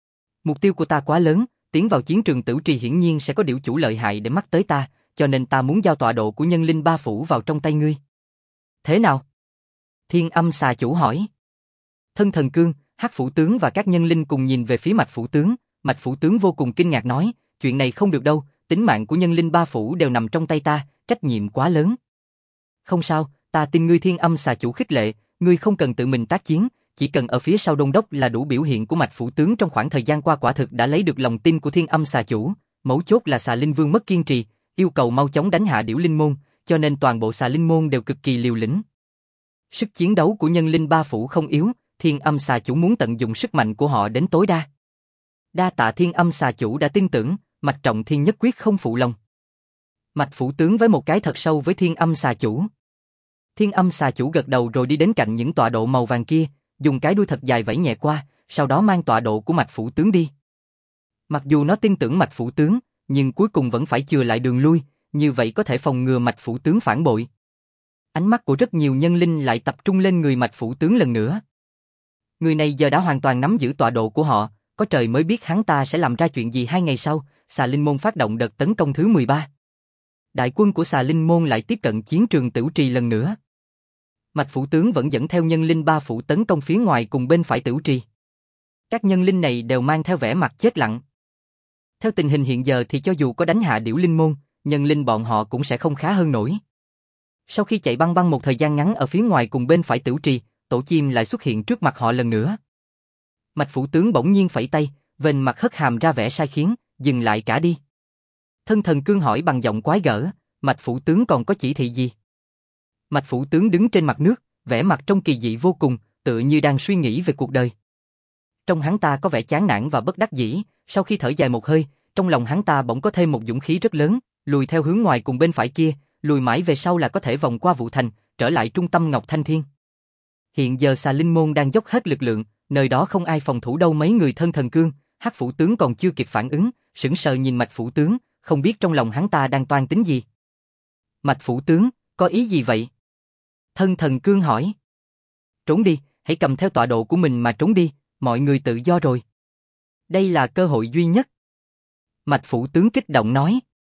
Mục tiêu của ta quá lớn, tiến vào chiến trường Tửu Trì hiển nhiên sẽ có Điểu Chủ lợi hại để mắc tới ta, cho nên ta muốn giao tọa độ của nhân linh ba phủ vào trong tay ngươi. Thế nào? Thiên Âm Xà Chủ hỏi. Thân Thần Cương, Hắc Phủ Tướng và các nhân linh cùng nhìn về phía Mạch Phủ Tướng. Mạch Phủ Tướng vô cùng kinh ngạc nói, chuyện này không được đâu, tính mạng của nhân linh ba phủ đều nằm trong tay ta, trách nhiệm quá lớn. Không sao, ta tin ngươi. Thiên Âm Xà Chủ khích lệ, ngươi không cần tự mình tác chiến, chỉ cần ở phía sau Đôn Đốc là đủ. Biểu hiện của Mạch Phủ Tướng trong khoảng thời gian qua quả thực đã lấy được lòng tin của Thiên Âm Xà Chủ, mấu chốt là xà linh vương mất kiên trì, yêu cầu mau chóng đánh hạ Điểu Linh Môn, cho nên toàn bộ xà linh môn đều cực kỳ liều lĩnh. Sức chiến đấu của nhân linh ba phủ không yếu, Thiên Âm Xà Chủ muốn tận dụng sức mạnh của họ đến tối đa. Đa tạ Thiên Âm Xà Chủ đã tin tưởng, Mạch Trọng Thiên nhất quyết không phụ lòng. Mạch Phủ Tướng với một cái thật sâu với Thiên Âm Xà Chủ. Thiên Âm Xà Chủ gật đầu rồi đi đến cạnh những tọa độ màu vàng kia, dùng cái đuôi thật dài vẫy nhẹ qua, sau đó mang tọa độ của Mạch Phủ Tướng đi. Mặc dù nó tin tưởng Mạch Phủ Tướng, nhưng cuối cùng vẫn phải chừa lại đường lui, như vậy có thể phòng ngừa Mạch Phủ Tướng phản bội. Ánh mắt của rất nhiều nhân linh lại tập trung lên người Mạch Phủ Tướng lần nữa. Người này giờ đã hoàn toàn nắm giữ tọa độ của họ, có trời mới biết hắn ta sẽ làm ra chuyện gì. 2 ngày sau, xà linh môn phát động đợt tấn công thứ 13. Đại quân của xà linh môn lại tiếp cận chiến trường Tửu Trì lần nữa. Mạch Phủ Tướng vẫn dẫn theo nhân linh ba phủ tấn công phía ngoài cùng bên phải Tửu Trì. Các nhân linh này đều mang theo vẻ mặt chết lặng. Theo tình hình hiện giờ thì cho dù có đánh hạ Điểu Linh Môn, nhân linh bọn họ cũng sẽ không khá hơn nổi. Sau khi chạy băng băng một thời gian ngắn ở phía ngoài cùng bên phải Tửu Trì, tổ chim lại xuất hiện trước mặt họ lần nữa. Mạch Phủ Tướng bỗng nhiên phẩy tay, vênh mặt hất hàm ra vẻ sai khiến, dừng lại cả đi. Thân Thần Cương hỏi bằng giọng quái gở, Mạch Phủ Tướng còn có chỉ thị gì? Mạch Phủ Tướng đứng trên mặt nước, vẻ mặt trông kỳ dị vô cùng, tựa như đang suy nghĩ về cuộc đời. Trong hắn ta có vẻ chán nản và bất đắc dĩ, sau khi thở dài một hơi, trong lòng hắn ta bỗng có thêm một dũng khí rất lớn, lùi theo hướng ngoài cùng bên phải kia, lùi mãi về sau là có thể vòng qua Vũ Thành, trở lại trung tâm Ngọc Thanh Thiên. Hiện giờ xà linh môn đang dốc hết lực lượng, nơi đó không ai phòng thủ đâu. Mấy người Thân Thần Cương, Hắc Phủ Tướng còn chưa kịp phản ứng, sững sờ nhìn Mạch Phủ Tướng, không biết trong lòng hắn ta đang toan tính gì. Mạch Phủ Tướng, có ý gì vậy? Thân Thần Cương hỏi. Trốn đi, hãy cầm theo tọa độ của mình mà trốn đi, mọi người tự do rồi. Đây là cơ hội duy nhất. Mạch Phủ Tướng kích động nói.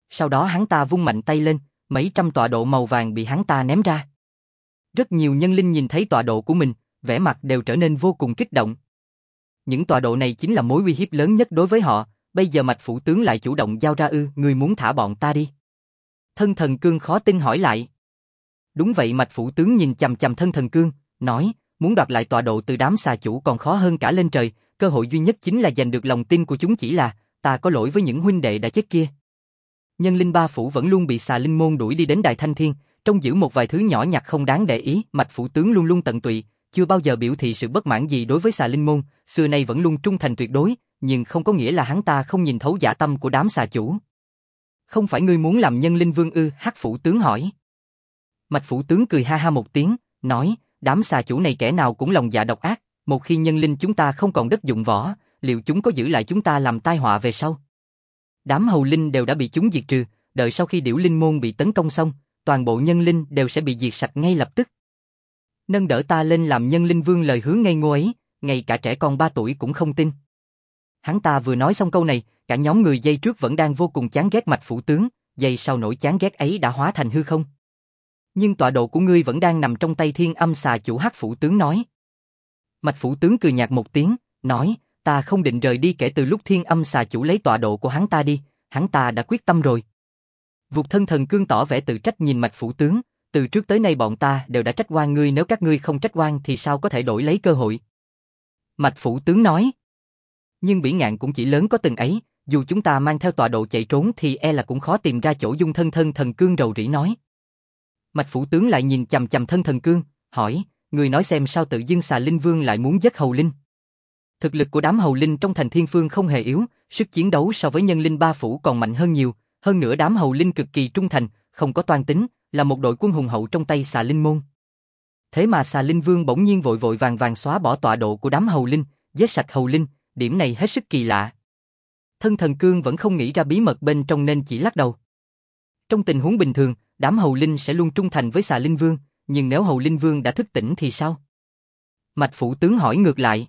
Sau đó hắn ta vung mạnh tay lên, mấy trăm tọa độ màu vàng bị hắn ta ném ra. Rất nhiều nhân linh nhìn thấy tọa độ của mình, vẻ mặt đều trở nên vô cùng kích động. Những tọa độ này chính là mối uy hiếp lớn nhất đối với họ, bây giờ Mạch Phủ Tướng lại chủ động giao ra ngươi muốn thả bọn ta đi. Thân Thần Cương khó tin hỏi lại. Đúng vậy, Mạch Phủ Tướng nhìn chằm chằm Thân Thần Cương, nói, muốn đoạt lại tọa độ từ đám xà chủ còn khó hơn cả lên trời, cơ hội duy nhất chính là giành được lòng tin của chúng, chỉ là, ta có lỗi với những huynh đệ đã chết kia. Nhân linh ba phủ vẫn luôn bị xà linh môn đuổi đi đến Đại Thanh Thiên, trông giữ một vài thứ nhỏ nhặt không đáng để ý, Mạch Phủ Tướng luôn luôn tận tụy, chưa bao giờ biểu thị sự bất mãn gì đối với xà linh môn, xưa nay vẫn luôn trung thành tuyệt đối, nhưng không có nghĩa là hắn ta không nhìn thấu dạ tâm của đám xà chủ. Không phải ngươi muốn làm nhân linh vương ư? Hắc Phủ Tướng hỏi. Mạch Phủ Tướng cười ha ha một tiếng, nói, đám xà chủ này kẻ nào cũng lòng dạ độc ác, một khi nhân linh chúng ta không còn đất dụng võ, liệu chúng có giữ lại chúng ta làm tai họa về sau? Đám hầu linh đều đã bị chúng diệt trừ, đợi sau khi điểu linh môn bị tấn công xong, toàn bộ nhân linh đều sẽ bị diệt sạch ngay lập tức. Nâng đỡ ta lên làm nhân linh vương, lời hứa ngây ngô ấy, ngay cả trẻ con 3 tuổi cũng không tin. Hắn ta vừa nói xong câu này, cả nhóm người dây trước vẫn đang vô cùng chán ghét Mạch Phủ Tướng, dây sau nỗi chán ghét ấy đã hóa thành hư không. Nhưng tọa độ của ngươi vẫn đang nằm trong tay Thiên Âm xà chủ, Hắc Phủ Tướng nói. Mạch Phủ Tướng cười nhạt một tiếng, nói, ta không định rời đi kể từ lúc Thiên Âm xà chủ lấy tọa độ của hắn ta đi, hắn ta đã quyết tâm rồi. Vụt Thân Thần Cương tỏ vẻ tự trách nhìn Mạch Phủ Tướng, từ trước tới nay bọn ta đều đã trách oan ngươi, nếu các ngươi không trách oan thì sao có thể đổi lấy cơ hội. Mạch Phủ Tướng nói. Nhưng bỉ ngạn cũng chỉ lớn có từng ấy, dù chúng ta mang theo tọa độ chạy trốn thì e là cũng khó tìm ra chỗ dung thân. Thân Thần Cương rầu rĩ nói. Mạch Phủ Tướng lại nhìn chằm chằm Thân Thần Cương, hỏi, người nói xem sao tự dưng xà linh vương lại muốn giết hầu linh. Thực lực của đám hầu linh trong thành Thiên Phương không hề yếu, sức chiến đấu so với nhân linh ba phủ còn mạnh hơn nhiều, hơn nữa đám hầu linh cực kỳ trung thành, không có toan tính, là một đội quân hùng hậu trong tay xà linh môn. Thế mà xà linh vương bỗng nhiên vội vội vàng vàng xóa bỏ tọa độ của đám hầu linh, giết sạch hầu linh, điểm này hết sức kỳ lạ. Thân Thần Cương vẫn không nghĩ ra bí mật bên trong nên chỉ lắc đầu. Trong tình huống bình thường, đám hầu linh sẽ luôn trung thành với xà linh vương, nhưng nếu hầu linh vương đã thức tỉnh thì sao? Mạch Phủ Tướng hỏi ngược lại.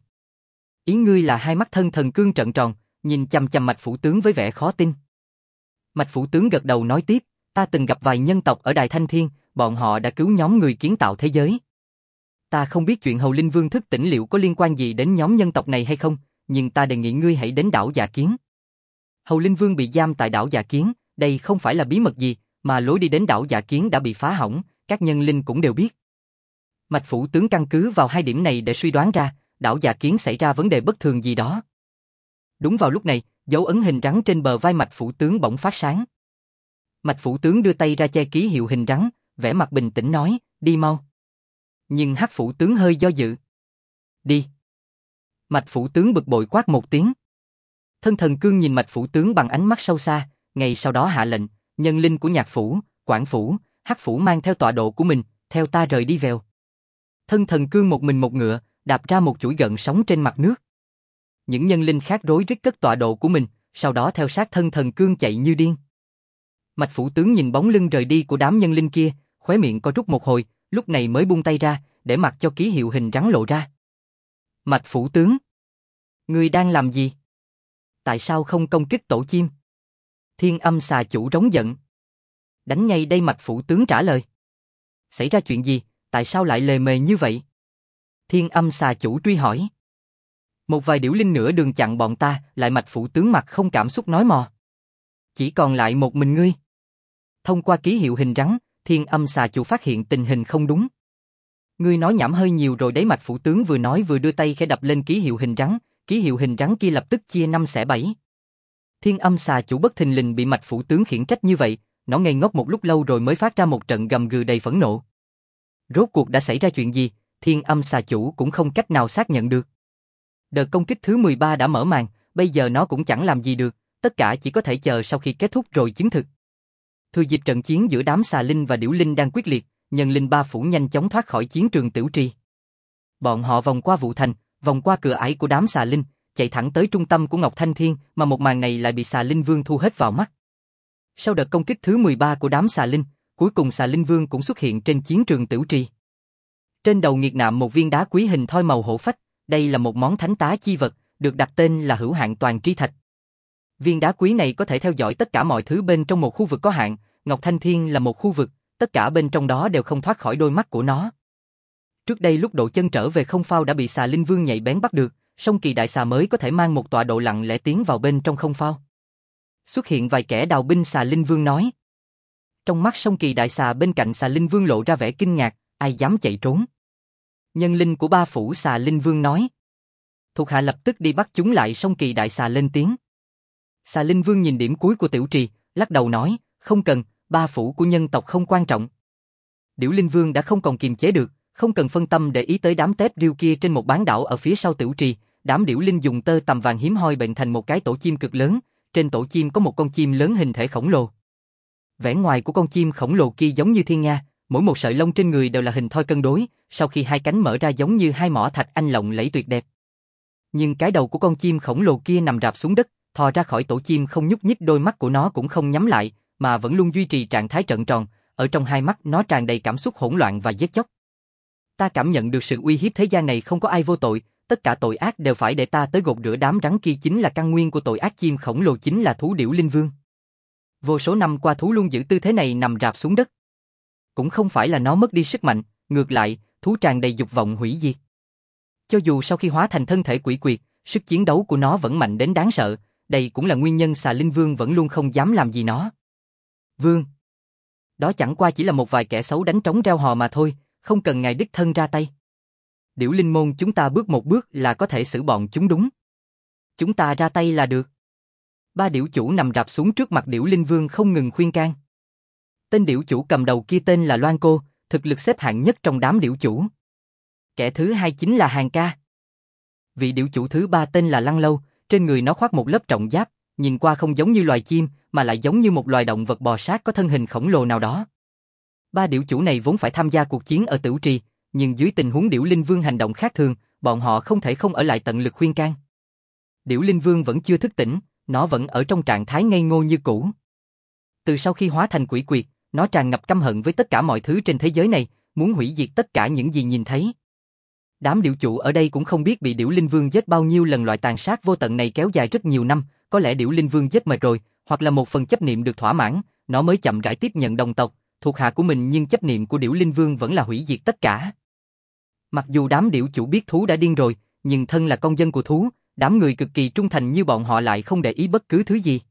Ý ngươi là? Hai mắt Thân Thần Cương trợn tròn, nhìn chằm chằm Mạch Phủ Tướng với vẻ khó tin. Mạch Phủ Tướng gật đầu nói tiếp, ta từng gặp vài nhân tộc ở Đại Thanh Thiên, bọn họ đã cứu nhóm người kiến tạo thế giới. Ta không biết chuyện hầu linh vương thức tỉnh liệu có liên quan gì đến nhóm nhân tộc này hay không, nhưng ta đề nghị ngươi hãy đến đảo Dạ Kiến. Hầu linh vương bị giam tại đảo Dạ Kiến, đây không phải là bí mật gì, mà lối đi đến đảo Dạ Kiến đã bị phá hỏng, các nhân linh cũng đều biết. Mạch Phủ Tướng căn cứ vào hai điểm này để suy đoán ra, đảo Dạ Kiến xảy ra vấn đề bất thường gì đó. Đúng vào lúc này, dấu ấn hình rắn trên bờ vai Mạch Phủ Tướng bỗng phát sáng. Mạch Phủ Tướng đưa tay ra che ký hiệu hình rắn, vẻ mặt bình tĩnh nói, đi mau. Nhưng Hắc Phủ Tướng hơi do dự. Đi. Mạch Phủ Tướng bực bội quát một tiếng. Thân Thần Cương nhìn Mạch Phủ Tướng bằng ánh mắt sâu xa, ngay sau đó hạ lệnh, nhân linh của Nhạc Phủ, Quảng Phủ, Hắc Phủ mang theo tọa độ của mình, theo ta rời đi vèo. Thân Thần Cương một mình một ngựa, đạp ra một chuỗi gợn sóng trên mặt nước. Những nhân linh khác rối rít cất tọa độ của mình, sau đó theo sát Thân Thần Cương chạy như điên. Mạch Phủ Tướng nhìn bóng lưng rời đi của đám nhân linh kia, khóe miệng co rút một hồi, lúc này mới buông tay ra, để mặc cho ký hiệu hình rắn lộ ra. Mạch Phủ Tướng, ngươi đang làm gì? Tại sao không công kích tổ chim? Thiên Âm xà chủ rống giận. Đánh ngay đây, Mạch Phủ Tướng trả lời. Xảy ra chuyện gì, tại sao lại lề mề như vậy? Thiên Âm xà chủ truy hỏi. Một vài điểu linh nửa đường chặn bọn ta, lại Mạch Phủ Tướng mặt không cảm xúc nói mò. Chỉ còn lại một mình ngươi. Thông qua ký hiệu hình rắn, Thiên Âm xà chủ phát hiện tình hình không đúng. Ngươi nói nhảm hơi nhiều rồi đấy. Mạch Phủ Tướng vừa nói vừa đưa tay khẽ đập lên ký hiệu hình rắn, ký hiệu hình rắn kia lập tức chia 5 xẻ 7. Thiên Âm xà chủ bất thình lình bị Mạch Phủ Tướng khiển trách như vậy, nó ngây ngốc một lúc lâu rồi mới phát ra một trận gầm gừ đầy phẫn nộ. Rốt cuộc đã xảy ra chuyện gì, Thiên Âm xà chủ cũng không cách nào xác nhận được. Đợt công kích thứ 13 đã mở màn, bây giờ nó cũng chẳng làm gì được, tất cả chỉ có thể chờ sau khi kết thúc rồi chứng thực. Thừa dịp trận chiến giữa đám xà linh và điểu linh đang quyết liệt, nhân linh ba phủ nhanh chóng thoát khỏi chiến trường Tiểu Trì. Bọn họ vòng qua Vũ Thành, vòng qua cửa ải của đám xà linh, chạy thẳng tới trung tâm của Ngọc Thanh Thiên, mà một màn này lại bị xà linh vương thu hết vào mắt. Sau đợt công kích thứ 13 của đám xà linh, cuối cùng xà linh vương cũng xuất hiện trên chiến trường Tiểu Trì. Trên đầu nghiệt nạm một viên đá quý hình thoi màu hổ phách, đây là một món thánh tá chi vật, được đặt tên là Hữu Hạn Toàn Tri Thạch. Viên đá quý này có thể theo dõi tất cả mọi thứ bên trong một khu vực có hạn, Ngọc Thanh Thiên là một khu vực, tất cả bên trong đó đều không thoát khỏi đôi mắt của nó. Trước đây lúc độ chân trở về không phao đã bị xà linh vương nhạy bén bắt được, song kỳ đại xà mới có thể mang một tọa độ lặng lẽ tiến vào bên trong không phao. Xuất hiện vài kẻ đào binh, xà linh vương nói. Trong mắt song kỳ đại xà bên cạnh xà linh vương lộ ra vẻ kinh ngạc, ai dám chạy trốn. Nhân linh của ba phủ, xà linh vương nói. Thuộc hạ lập tức đi bắt chúng lại, song kỳ đại xà lên tiếng. Xà linh vương nhìn điểm cuối của tiểu trì, lắc đầu nói, không cần, ba phủ của nhân tộc không quan trọng. Điểu linh vương đã không còn kiềm chế được, không cần phân tâm để ý tới đám tép riêu kia trên một bán đảo ở phía sau tiểu trì. Đám điểu linh dùng tơ tằm vàng hiếm hoi bệnh thành một cái tổ chim cực lớn, trên tổ chim có một con chim lớn hình thể khổng lồ. Vẻ ngoài của con chim khổng lồ kia giống như thiên nga, mỗi một sợi lông trên người đều là hình thoi cân đối, sau khi hai cánh mở ra giống như hai mỏ thạch anh lộng lẫy tuyệt đẹp. Nhưng cái đầu của con chim khổng lồ kia nằm rạp xuống đất, thò ra khỏi tổ chim không nhúc nhích, đôi mắt của nó cũng không nhắm lại, mà vẫn luôn duy trì trạng thái trợn tròn, ở trong hai mắt nó tràn đầy cảm xúc hỗn loạn và giết chóc. Ta cảm nhận được sự uy hiếp, thế gian này không có ai vô tội, tất cả tội ác đều phải để ta tới gột rửa. Đám rắn kia chính là căn nguyên của tội ác, chim khổng lồ chính là thú điểu linh vương. Vô số năm qua thú luôn giữ tư thế này nằm rạp xuống đất. Cũng không phải là nó mất đi sức mạnh, ngược lại, thú tràn đầy dục vọng hủy diệt. Cho dù sau khi hóa thành thân thể quỷ quyệt, sức chiến đấu của nó vẫn mạnh đến đáng sợ, đây cũng là nguyên nhân xà linh vương vẫn luôn không dám làm gì nó. Vương, đó chẳng qua chỉ là một vài kẻ xấu đánh trống reo hò mà thôi, không cần ngài đích thân ra tay. Điểu linh môn chúng ta bước một bước là có thể xử bọn chúng, đúng. Chúng ta ra tay là được. Ba điểu chủ nằm rạp xuống trước mặt điểu linh vương không ngừng khuyên can. Tên điểu chủ cầm đầu kia tên là Loan Cô, thực lực xếp hạng nhất trong đám điểu chủ. Kẻ thứ hai chính là Hàng Ca. Vị điểu chủ thứ ba tên là Lăng Lâu, trên người nó khoác một lớp trọng giáp, nhìn qua không giống như loài chim, mà lại giống như một loài động vật bò sát có thân hình khổng lồ nào đó. Ba điểu chủ này vốn phải tham gia cuộc chiến ở Tửu Trì, nhưng dưới tình huống điểu linh vương hành động khác thường, bọn họ không thể không ở lại tận lực khuyên can. Điểu linh vương vẫn chưa thức tỉnh, nó vẫn ở trong trạng thái ngây ngô như cũ. Từ sau khi hóa thành quỷ quyệt, nó tràn ngập căm hận với tất cả mọi thứ trên thế giới này, muốn hủy diệt tất cả những gì nhìn thấy. Đám điểu chủ ở đây cũng không biết bị điểu linh vương giết bao nhiêu lần, loại tàn sát vô tận này kéo dài rất nhiều năm, có lẽ điểu linh vương giết mệt rồi, hoặc là một phần chấp niệm được thỏa mãn, nó mới chậm rãi tiếp nhận đồng tộc, thuộc hạ của mình, nhưng chấp niệm của điểu linh vương vẫn là hủy diệt tất cả. Mặc dù đám điểu chủ biết thú đã điên rồi, nhưng thân là con dân của thú, đám người cực kỳ trung thành như bọn họ lại không để ý bất cứ thứ gì.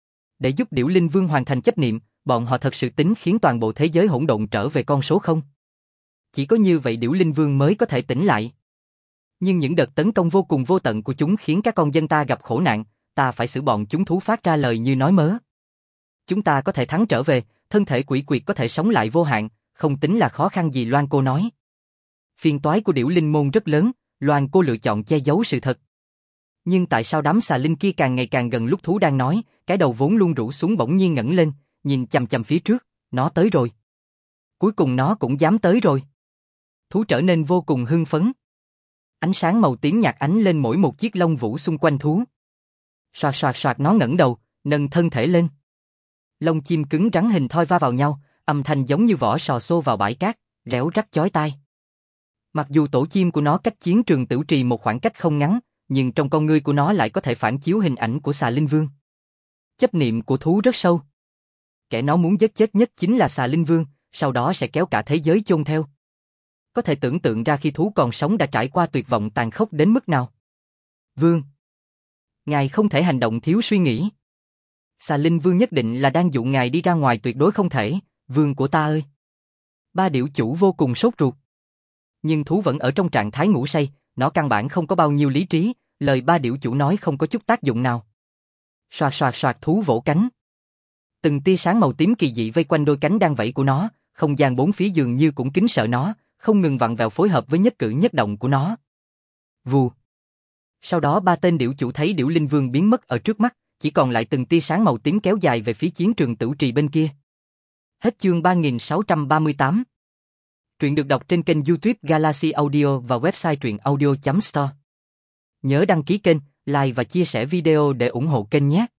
Để giúp điểu linh vương hoàn thành chấp niệm, bọn họ thật sự tính khiến toàn bộ thế giới hỗn độn trở về con số không. Chỉ có như vậy điểu linh vương mới có thể tỉnh lại. Nhưng những đợt tấn công vô cùng vô tận của chúng khiến các con dân ta gặp khổ nạn, ta phải xử bọn chúng. Thú phát ra lời như nói mớ. Chúng ta có thể thắng trở về, thân thể quỷ quyệt có thể sống lại vô hạn, không tính là khó khăn gì, Loan Cô nói. Phiền toái của điểu linh môn rất lớn, Loan Cô lựa chọn che giấu sự thật. Nhưng tại sao đám xà linh kia càng ngày càng gần, lúc thú đang nói, cái đầu vốn luôn rũ xuống bỗng nhiên ngẩng lên, nhìn chằm chằm phía trước, nó tới rồi. Cuối cùng nó cũng dám tới rồi. Thú trở nên vô cùng hưng phấn. Ánh sáng màu tím nhạt ánh lên mỗi một chiếc lông vũ xung quanh thú. Soạt soạt soạt, nó ngẩng đầu, nâng thân thể lên. Lông chim cứng rắn hình thoi va vào nhau, âm thanh giống như vỏ sò xô vào bãi cát, réo rắt chói tai. Mặc dù tổ chim của nó cách chiến trường Tửu Trì một khoảng cách không ngắn, nhưng trong con ngươi của nó lại có thể phản chiếu hình ảnh của xà linh vương. Chấp niệm của thú rất sâu. Kẻ nó muốn giết chết nhất chính là xà linh vương, sau đó sẽ kéo cả thế giới chôn theo. Có thể tưởng tượng ra khi thú còn sống đã trải qua tuyệt vọng tàn khốc đến mức nào. Vương, ngài không thể hành động thiếu suy nghĩ. Xà linh vương nhất định là đang dụ ngài đi ra ngoài, tuyệt đối không thể, vương của ta ơi. Ba điểu chủ vô cùng sốt ruột. Nhưng thú vẫn ở trong trạng thái ngủ say, nó căn bản không có bao nhiêu lý trí, lời ba điểu chủ nói không có chút tác dụng nào. Soạt soạt soạt, thú vỗ cánh. Từng tia sáng màu tím kỳ dị vây quanh đôi cánh đang vẫy của nó, không gian bốn phía dường như cũng kính sợ nó, không ngừng vặn vẹo phối hợp với nhất cử nhất động của nó. Vù. Sau đó ba tên điểu chủ thấy điểu linh vương biến mất ở trước mắt, chỉ còn lại từng tia sáng màu tím kéo dài về phía chiến trường Tửu Trì bên kia. Hết chương 3638. Truyện được đọc trên kênh YouTube Galaxy Audio và website truyệnaudio.store. Nhớ đăng ký kênh, like và chia sẻ video để ủng hộ kênh nhé.